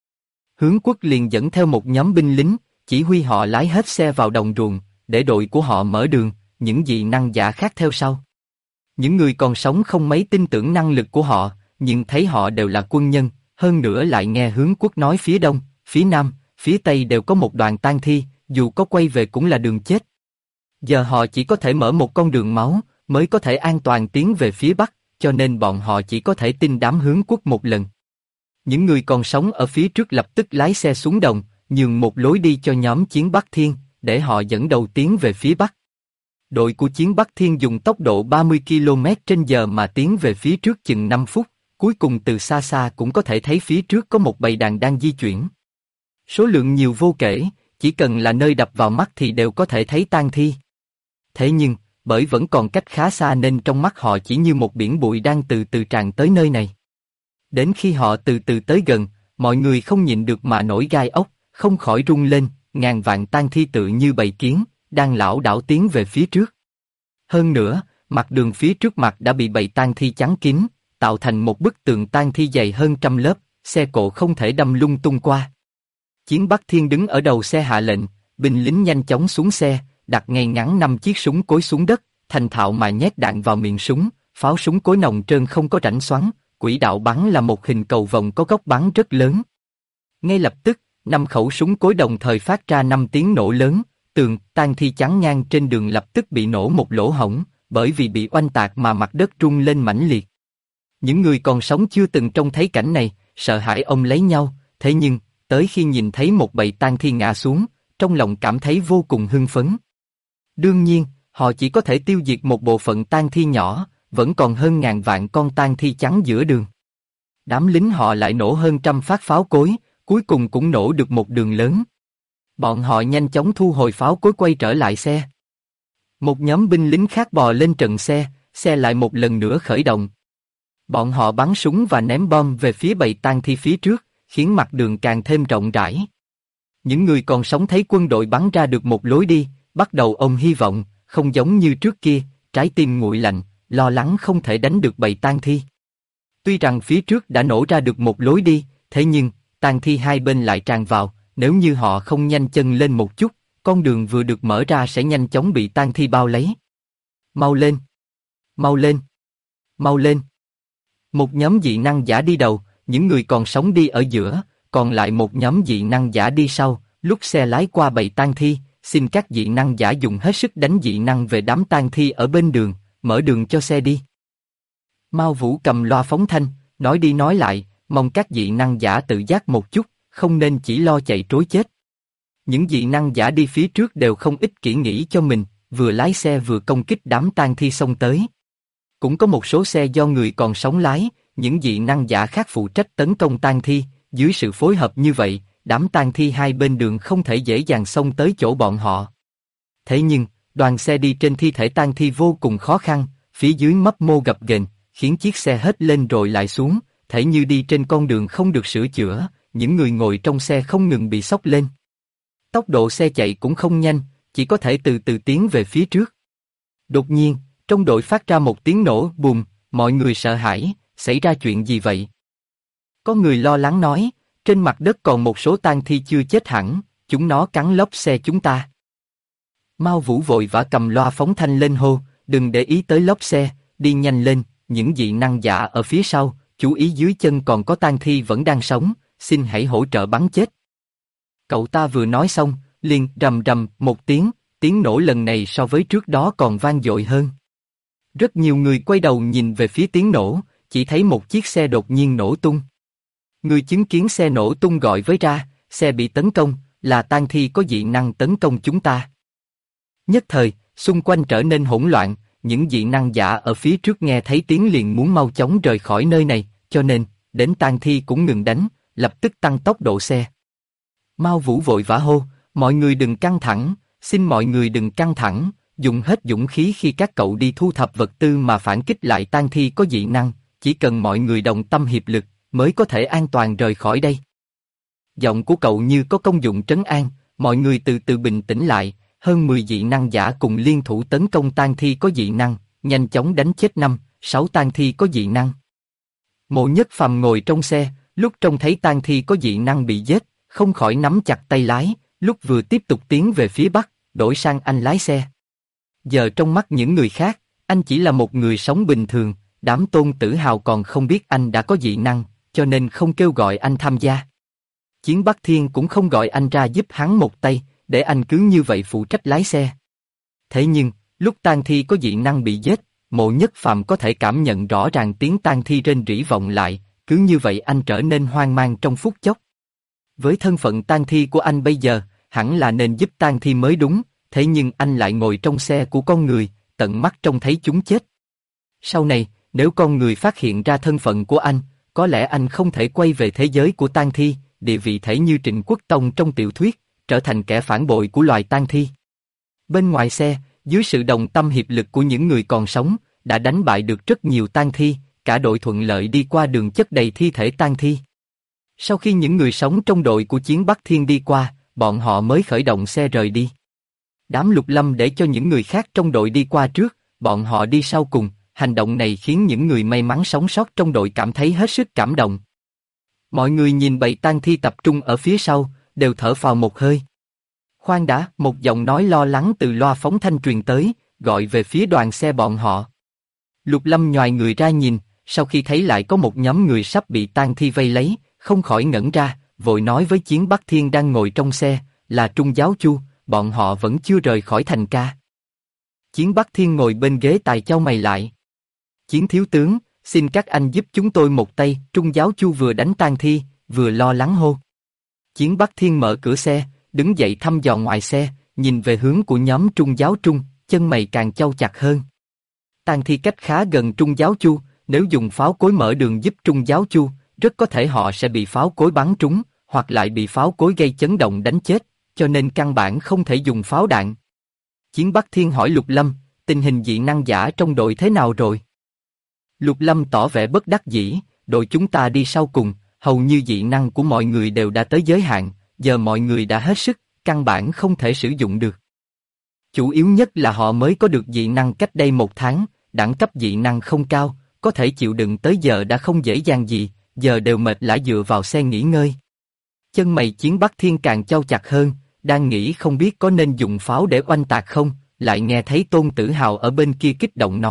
Hướng Quốc liền dẫn theo một nhóm binh lính, chỉ huy họ lái hết xe vào đồng ruộng, để đội của họ mở đường, những dị năng giả khác theo sau. Những người còn sống không mấy tin tưởng năng lực của họ, nhưng thấy họ đều là quân nhân, hơn nữa lại nghe Hướng Quốc nói phía đông, phía nam, phía tây đều có một đoàn tang thi, dù có quay về cũng là đường chết. Giờ họ chỉ có thể mở một con đường máu, mới có thể an toàn tiến về phía bắc, cho nên bọn họ chỉ có thể tin đám Hướng Quốc một lần. Những người còn sống ở phía trước lập tức lái xe xuống đồng, nhường một lối đi cho nhóm Chiến Bắc Thiên, để họ dẫn đầu tiến về phía bắc. Đội của Chiến Bắc Thiên dùng tốc độ 30 km/h mà tiến về phía trước chừng 5 phút, cuối cùng từ xa xa cũng có thể thấy phía trước có một bầy đàn đang di chuyển. Số lượng nhiều vô kể, chỉ cần là nơi đập vào mắt thì đều có thể thấy tang thi. Thế nhưng, bởi vẫn còn cách khá xa nên trong mắt họ chỉ như một biển bụi đang từ từ tràn tới nơi này. Đến khi họ từ từ tới gần, mọi người không nhịn được mà nổi gai ốc, không khỏi rung lên, ngàn vạn tang thi tự như bầy kiến, đang lảo đảo tiến về phía trước. Hơn nữa, mặt đường phía trước mặt đã bị bầy tang thi chắn kín, tạo thành một bức tường tang thi dày hơn trăm lớp, xe cộ không thể đâm lung tung qua. Chiến Bắc Thiên đứng ở đầu xe hạ lệnh, binh lính nhanh chóng xuống xe, đặt ngay ngắn 5 chiếc súng cối xuống đất, thành thạo mà nhét đạn vào miệng súng, pháo súng cối nòng trơn không có rãnh xoắn, quỹ đạo bắn là một hình cầu vồng có góc bắn rất lớn. Ngay lập tức, 5 khẩu súng cối đồng thời phát ra 5 tiếng nổ lớn, tường, tang thi chắn ngang trên đường lập tức bị nổ một lỗ hổng, bởi vì bị oanh tạc mà mặt đất rung lên mãnh liệt. Những người còn sống chưa từng trông thấy cảnh này, sợ hãi ôm lấy nhau, thế nhưng, tới khi nhìn thấy một bầy tang thi ngã xuống, trong lòng cảm thấy vô cùng hưng phấn. Đương nhiên, họ chỉ có thể tiêu diệt một bộ phận tang thi nhỏ, vẫn còn hơn ngàn vạn con tang thi chắn giữa đường. Đám lính họ lại nổ hơn trăm phát pháo cối, cuối cùng cũng nổ được một đường lớn. Bọn họ nhanh chóng thu hồi pháo cối quay trở lại xe. Một nhóm binh lính khác bò lên trần xe, xe lại một lần nữa khởi động. Bọn họ bắn súng và ném bom về phía bầy tang thi phía trước, khiến mặt đường càng thêm rộng rãi. Những người còn sống thấy quân đội bắn ra được một lối đi, bắt đầu ôm hy vọng, không giống như trước kia, trái tim nguội lạnh, lo lắng không thể đánh được bầy tang thi. Tuy rằng phía trước đã nổ ra được một lối đi, thế nhưng, tang thi hai bên lại tràn vào, nếu như họ không nhanh chân lên một chút, con đường vừa được mở ra sẽ nhanh chóng bị tang thi bao lấy. Mau lên! Mau lên! Mau lên! Một nhóm dị năng giả đi đầu, những người còn sống đi ở giữa, còn lại một nhóm dị năng giả đi sau. Lúc xe lái qua bầy tang thi, xin các dị năng giả dùng hết sức đánh dị năng về đám tang thi ở bên đường, mở đường cho xe đi. Mao Vũ cầm loa phóng thanh, nói đi nói lại, mong các dị năng giả tự giác một chút, không nên chỉ lo chạy trối chết. Những dị năng giả đi phía trước đều không ích kỷ nghĩ cho mình, vừa lái xe vừa công kích đám tang thi xông tới. Cũng có một số xe do người còn sống lái, những dị năng giả khác phụ trách tấn công tang thi. Dưới sự phối hợp như vậy, đám tang thi hai bên đường không thể dễ dàng xông tới chỗ bọn họ. Thế nhưng, đoàn xe đi trên thi thể tang thi vô cùng khó khăn, phía dưới mấp mô gập ghềnh, khiến chiếc xe hết lên rồi lại xuống, thể như đi trên con đường không được sửa chữa, những người ngồi trong xe không ngừng bị xốc lên. Tốc độ xe chạy cũng không nhanh, chỉ có thể từ từ tiến về phía trước. Đột nhiên, trong đội phát ra một tiếng nổ bùm, mọi người sợ hãi, xảy ra chuyện gì vậy? Có người lo lắng nói, trên mặt đất còn một số tang thi chưa chết hẳn, chúng nó cắn lốp xe chúng ta. Mao Vũ vội vã cầm loa phóng thanh lên hô, đừng để ý tới lốp xe, đi nhanh lên, những dị năng giả ở phía sau, chú ý dưới chân còn có tang thi vẫn đang sống, xin hãy hỗ trợ bắn chết. Cậu ta vừa nói xong, liền rầm rầm một tiếng nổ lần này so với trước đó còn vang dội hơn. Rất nhiều người quay đầu nhìn về phía tiếng nổ, chỉ thấy một chiếc xe đột nhiên nổ tung. Người chứng kiến xe nổ tung gọi với ra, xe bị tấn công, là tang thi có dị năng tấn công chúng ta. Nhất thời, xung quanh trở nên hỗn loạn, những dị năng giả ở phía trước nghe thấy tiếng liền muốn mau chóng rời khỏi nơi này, cho nên, đến tang thi cũng ngừng đánh, lập tức tăng tốc độ xe. Mao Vũ vội vã hô, mọi người đừng căng thẳng, xin mọi người đừng căng thẳng, dùng hết dũng khí khi các cậu đi thu thập vật tư mà phản kích lại tang thi có dị năng, chỉ cần mọi người đồng tâm hiệp lực, mới có thể an toàn rời khỏi đây. Giọng của cậu như có công dụng trấn an, mọi người từ từ bình tĩnh lại, hơn 10 dị năng giả cùng liên thủ tấn công tang thi có dị năng, nhanh chóng đánh chết 5-6 tang thi có dị năng. Mộ Nhất Phàm ngồi trong xe, lúc trông thấy tang thi có dị năng bị giết, không khỏi nắm chặt tay lái, lúc vừa tiếp tục tiến về phía bắc, đổi sang anh lái xe. Giờ trong mắt những người khác, anh chỉ là một người sống bình thường, đám Tôn Tử Hào còn không biết anh đã có dị năng, cho nên không kêu gọi anh tham gia. Chiến Bắc Thiên cũng không gọi anh ra giúp hắn một tay, để anh cứ như vậy phụ trách lái xe. Thế nhưng, lúc tang thi có dị năng bị giết, Mộ Nhất Phàm có thể cảm nhận rõ ràng tiếng tang thi rên rỉ vọng lại, cứ như vậy anh trở nên hoang mang trong phút chốc. Với thân phận tang thi của anh bây giờ, hẳn là nên giúp tang thi mới đúng, thế nhưng anh lại ngồi trong xe của con người, tận mắt trông thấy chúng chết. Sau này, nếu con người phát hiện ra thân phận của anh, có lẽ anh không thể quay về thế giới của tang thi, địa vị thể như Trịnh Quốc Tông trong tiểu thuyết, trở thành kẻ phản bội của loài tang thi. Bên ngoài xe, dưới sự đồng tâm hiệp lực của những người còn sống, đã đánh bại được rất nhiều tang thi, cả đội thuận lợi đi qua đường chất đầy thi thể tang thi. Sau khi những người sống trong đội của Chiến Bắc Thiên đi qua, bọn họ mới khởi động xe rời đi. Đám Lục Lâm để cho những người khác trong đội đi qua trước, bọn họ đi sau cùng, hành động này khiến những người may mắn sống sót trong đội cảm thấy hết sức cảm động. Mọi người nhìn bầy tang thi tập trung ở phía sau, đều thở phào một hơi. Khoan đã, một giọng nói lo lắng từ loa phóng thanh truyền tới, gọi về phía đoàn xe bọn họ. Lục Lâm nhoài người ra nhìn, sau khi thấy lại có một nhóm người sắp bị tang thi vây lấy, không khỏi ngẩn ra, vội nói với Chiến Bắc Thiên đang ngồi trong xe, là Trung Giáo Chu, bọn họ vẫn chưa rời khỏi thành ca. Chiến Bắc Thiên ngồi bên ghế tài chau mày lại. Chiến thiếu tướng, xin các anh giúp chúng tôi một tay, Trung Giáo Chu vừa đánh tang thi, vừa lo lắng hô. Chiến Bắc Thiên mở cửa xe, đứng dậy thăm dò ngoài xe, nhìn về hướng của nhóm Trung Giáo Trung, chân mày càng chau chặt hơn. Tang thi cách khá gần Trung Giáo Chu, nếu dùng pháo cối mở đường giúp Trung Giáo Chu, rất có thể họ sẽ bị pháo cối bắn trúng, hoặc lại bị pháo cối gây chấn động đánh chết, cho nên căn bản không thể dùng pháo đạn. Chiến Bắc Thiên hỏi Lục Lâm, tình hình dị năng giả trong đội thế nào rồi? Lục Lâm tỏ vẻ bất đắc dĩ, đội chúng ta đi sau cùng, hầu như dị năng của mọi người đều đã tới giới hạn, giờ mọi người đã hết sức, căn bản không thể sử dụng được. Chủ yếu nhất là họ mới có được dị năng cách đây 1 tháng, đẳng cấp dị năng không cao, có thể chịu đựng tới giờ đã không dễ dàng gì, giờ đều mệt lả dựa vào xe nghỉ ngơi. Chân mày Chiến Bắc Thiên càng chau chặt hơn, đang nghĩ không biết có nên dùng pháo để oanh tạc không, lại nghe thấy Tôn Tử Hào ở bên kia kích động nói,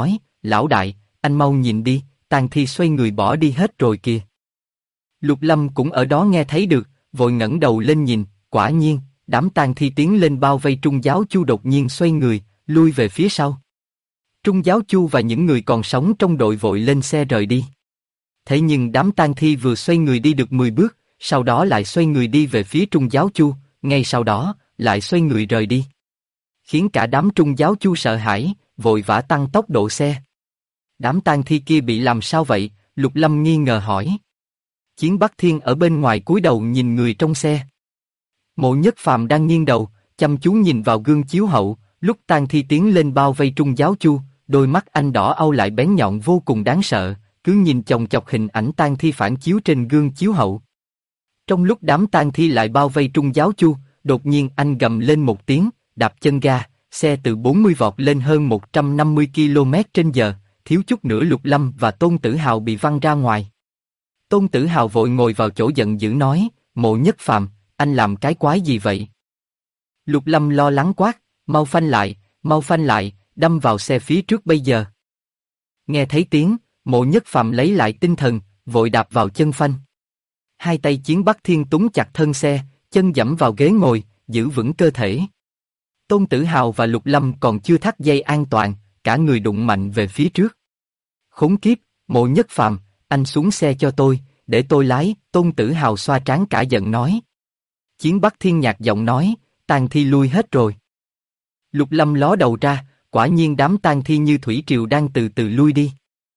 lão đại, anh mau nhìn đi, tang thi xoay người bỏ đi hết rồi kìa. Lục Lâm cũng ở đó nghe thấy được, vội ngẩng đầu lên nhìn, quả nhiên, đám tang thi tiến lên bao vây Trung Giáo Chu đột nhiên xoay người, lui về phía sau. Trung Giáo Chu và những người còn sống trong đội vội lên xe rời đi. Thế nhưng đám tang thi vừa xoay người đi được 10 bước, sau đó lại xoay người đi về phía Trung Giáo Chu, ngay sau đó, lại xoay người rời đi. Khiến cả đám Trung Giáo Chu sợ hãi, vội vã tăng tốc độ xe. Đám tang thi kia bị làm sao vậy? Lục Lâm nghi ngờ hỏi. Chiến Bắc Thiên ở bên ngoài cúi đầu nhìn người trong xe. Mộ Nhất Phàm đang nghiêng đầu, chăm chú nhìn vào gương chiếu hậu, lúc tang thi tiến lên bao vây Trung Giáo Chu, đôi mắt anh đỏ au lại bén nhọn vô cùng đáng sợ, cứ nhìn chòng chọc hình ảnh tang thi phản chiếu trên gương chiếu hậu. Trong lúc đám tang thi lại bao vây Trung Giáo Chu, đột nhiên anh gầm lên một tiếng, đạp chân ga, xe từ 40 vọt lên hơn 150 km/h, thiếu chút nữa Lục Lâm và Tôn Tử Hào bị văng ra ngoài. Tôn Tử Hào vội ngồi vào chỗ giận dữ nói, Mộ Nhất Phàm, anh làm cái quái gì vậy? Lục Lâm lo lắng quát, mau phanh lại, đâm vào xe phía trước bây giờ. Nghe thấy tiếng, Mộ Nhất Phàm lấy lại tinh thần, vội đạp vào chân phanh. Hai tay Chiến Bắc Thiên túng chặt thân xe, chân giẫm vào ghế ngồi, giữ vững cơ thể. Tôn Tử Hào và Lục Lâm còn chưa thắt dây an toàn, cả người đụng mạnh về phía trước. Khốn kiếp, Mộ Nhất Phàm, anh xuống xe cho tôi, để tôi lái. Tôn Tử Hào xoa trán cả giận nói. Chiến Bắc Thiên nhạt giọng nói, tang thi lui hết rồi. Lục Lâm ló đầu ra, quả nhiên đám tang thi như thủy triều đang từ từ lui đi.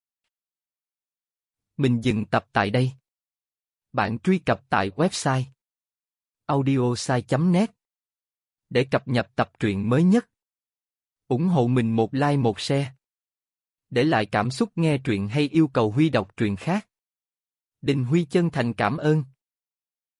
Mình dừng tập tại đây. Bạn truy cập tại website audiosai.net để cập nhật tập truyện mới nhất. Ủng hộ mình một like một share. Để lại cảm xúc nghe truyện hay yêu cầu Huy đọc truyện khác. Đình Huy chân thành cảm ơn.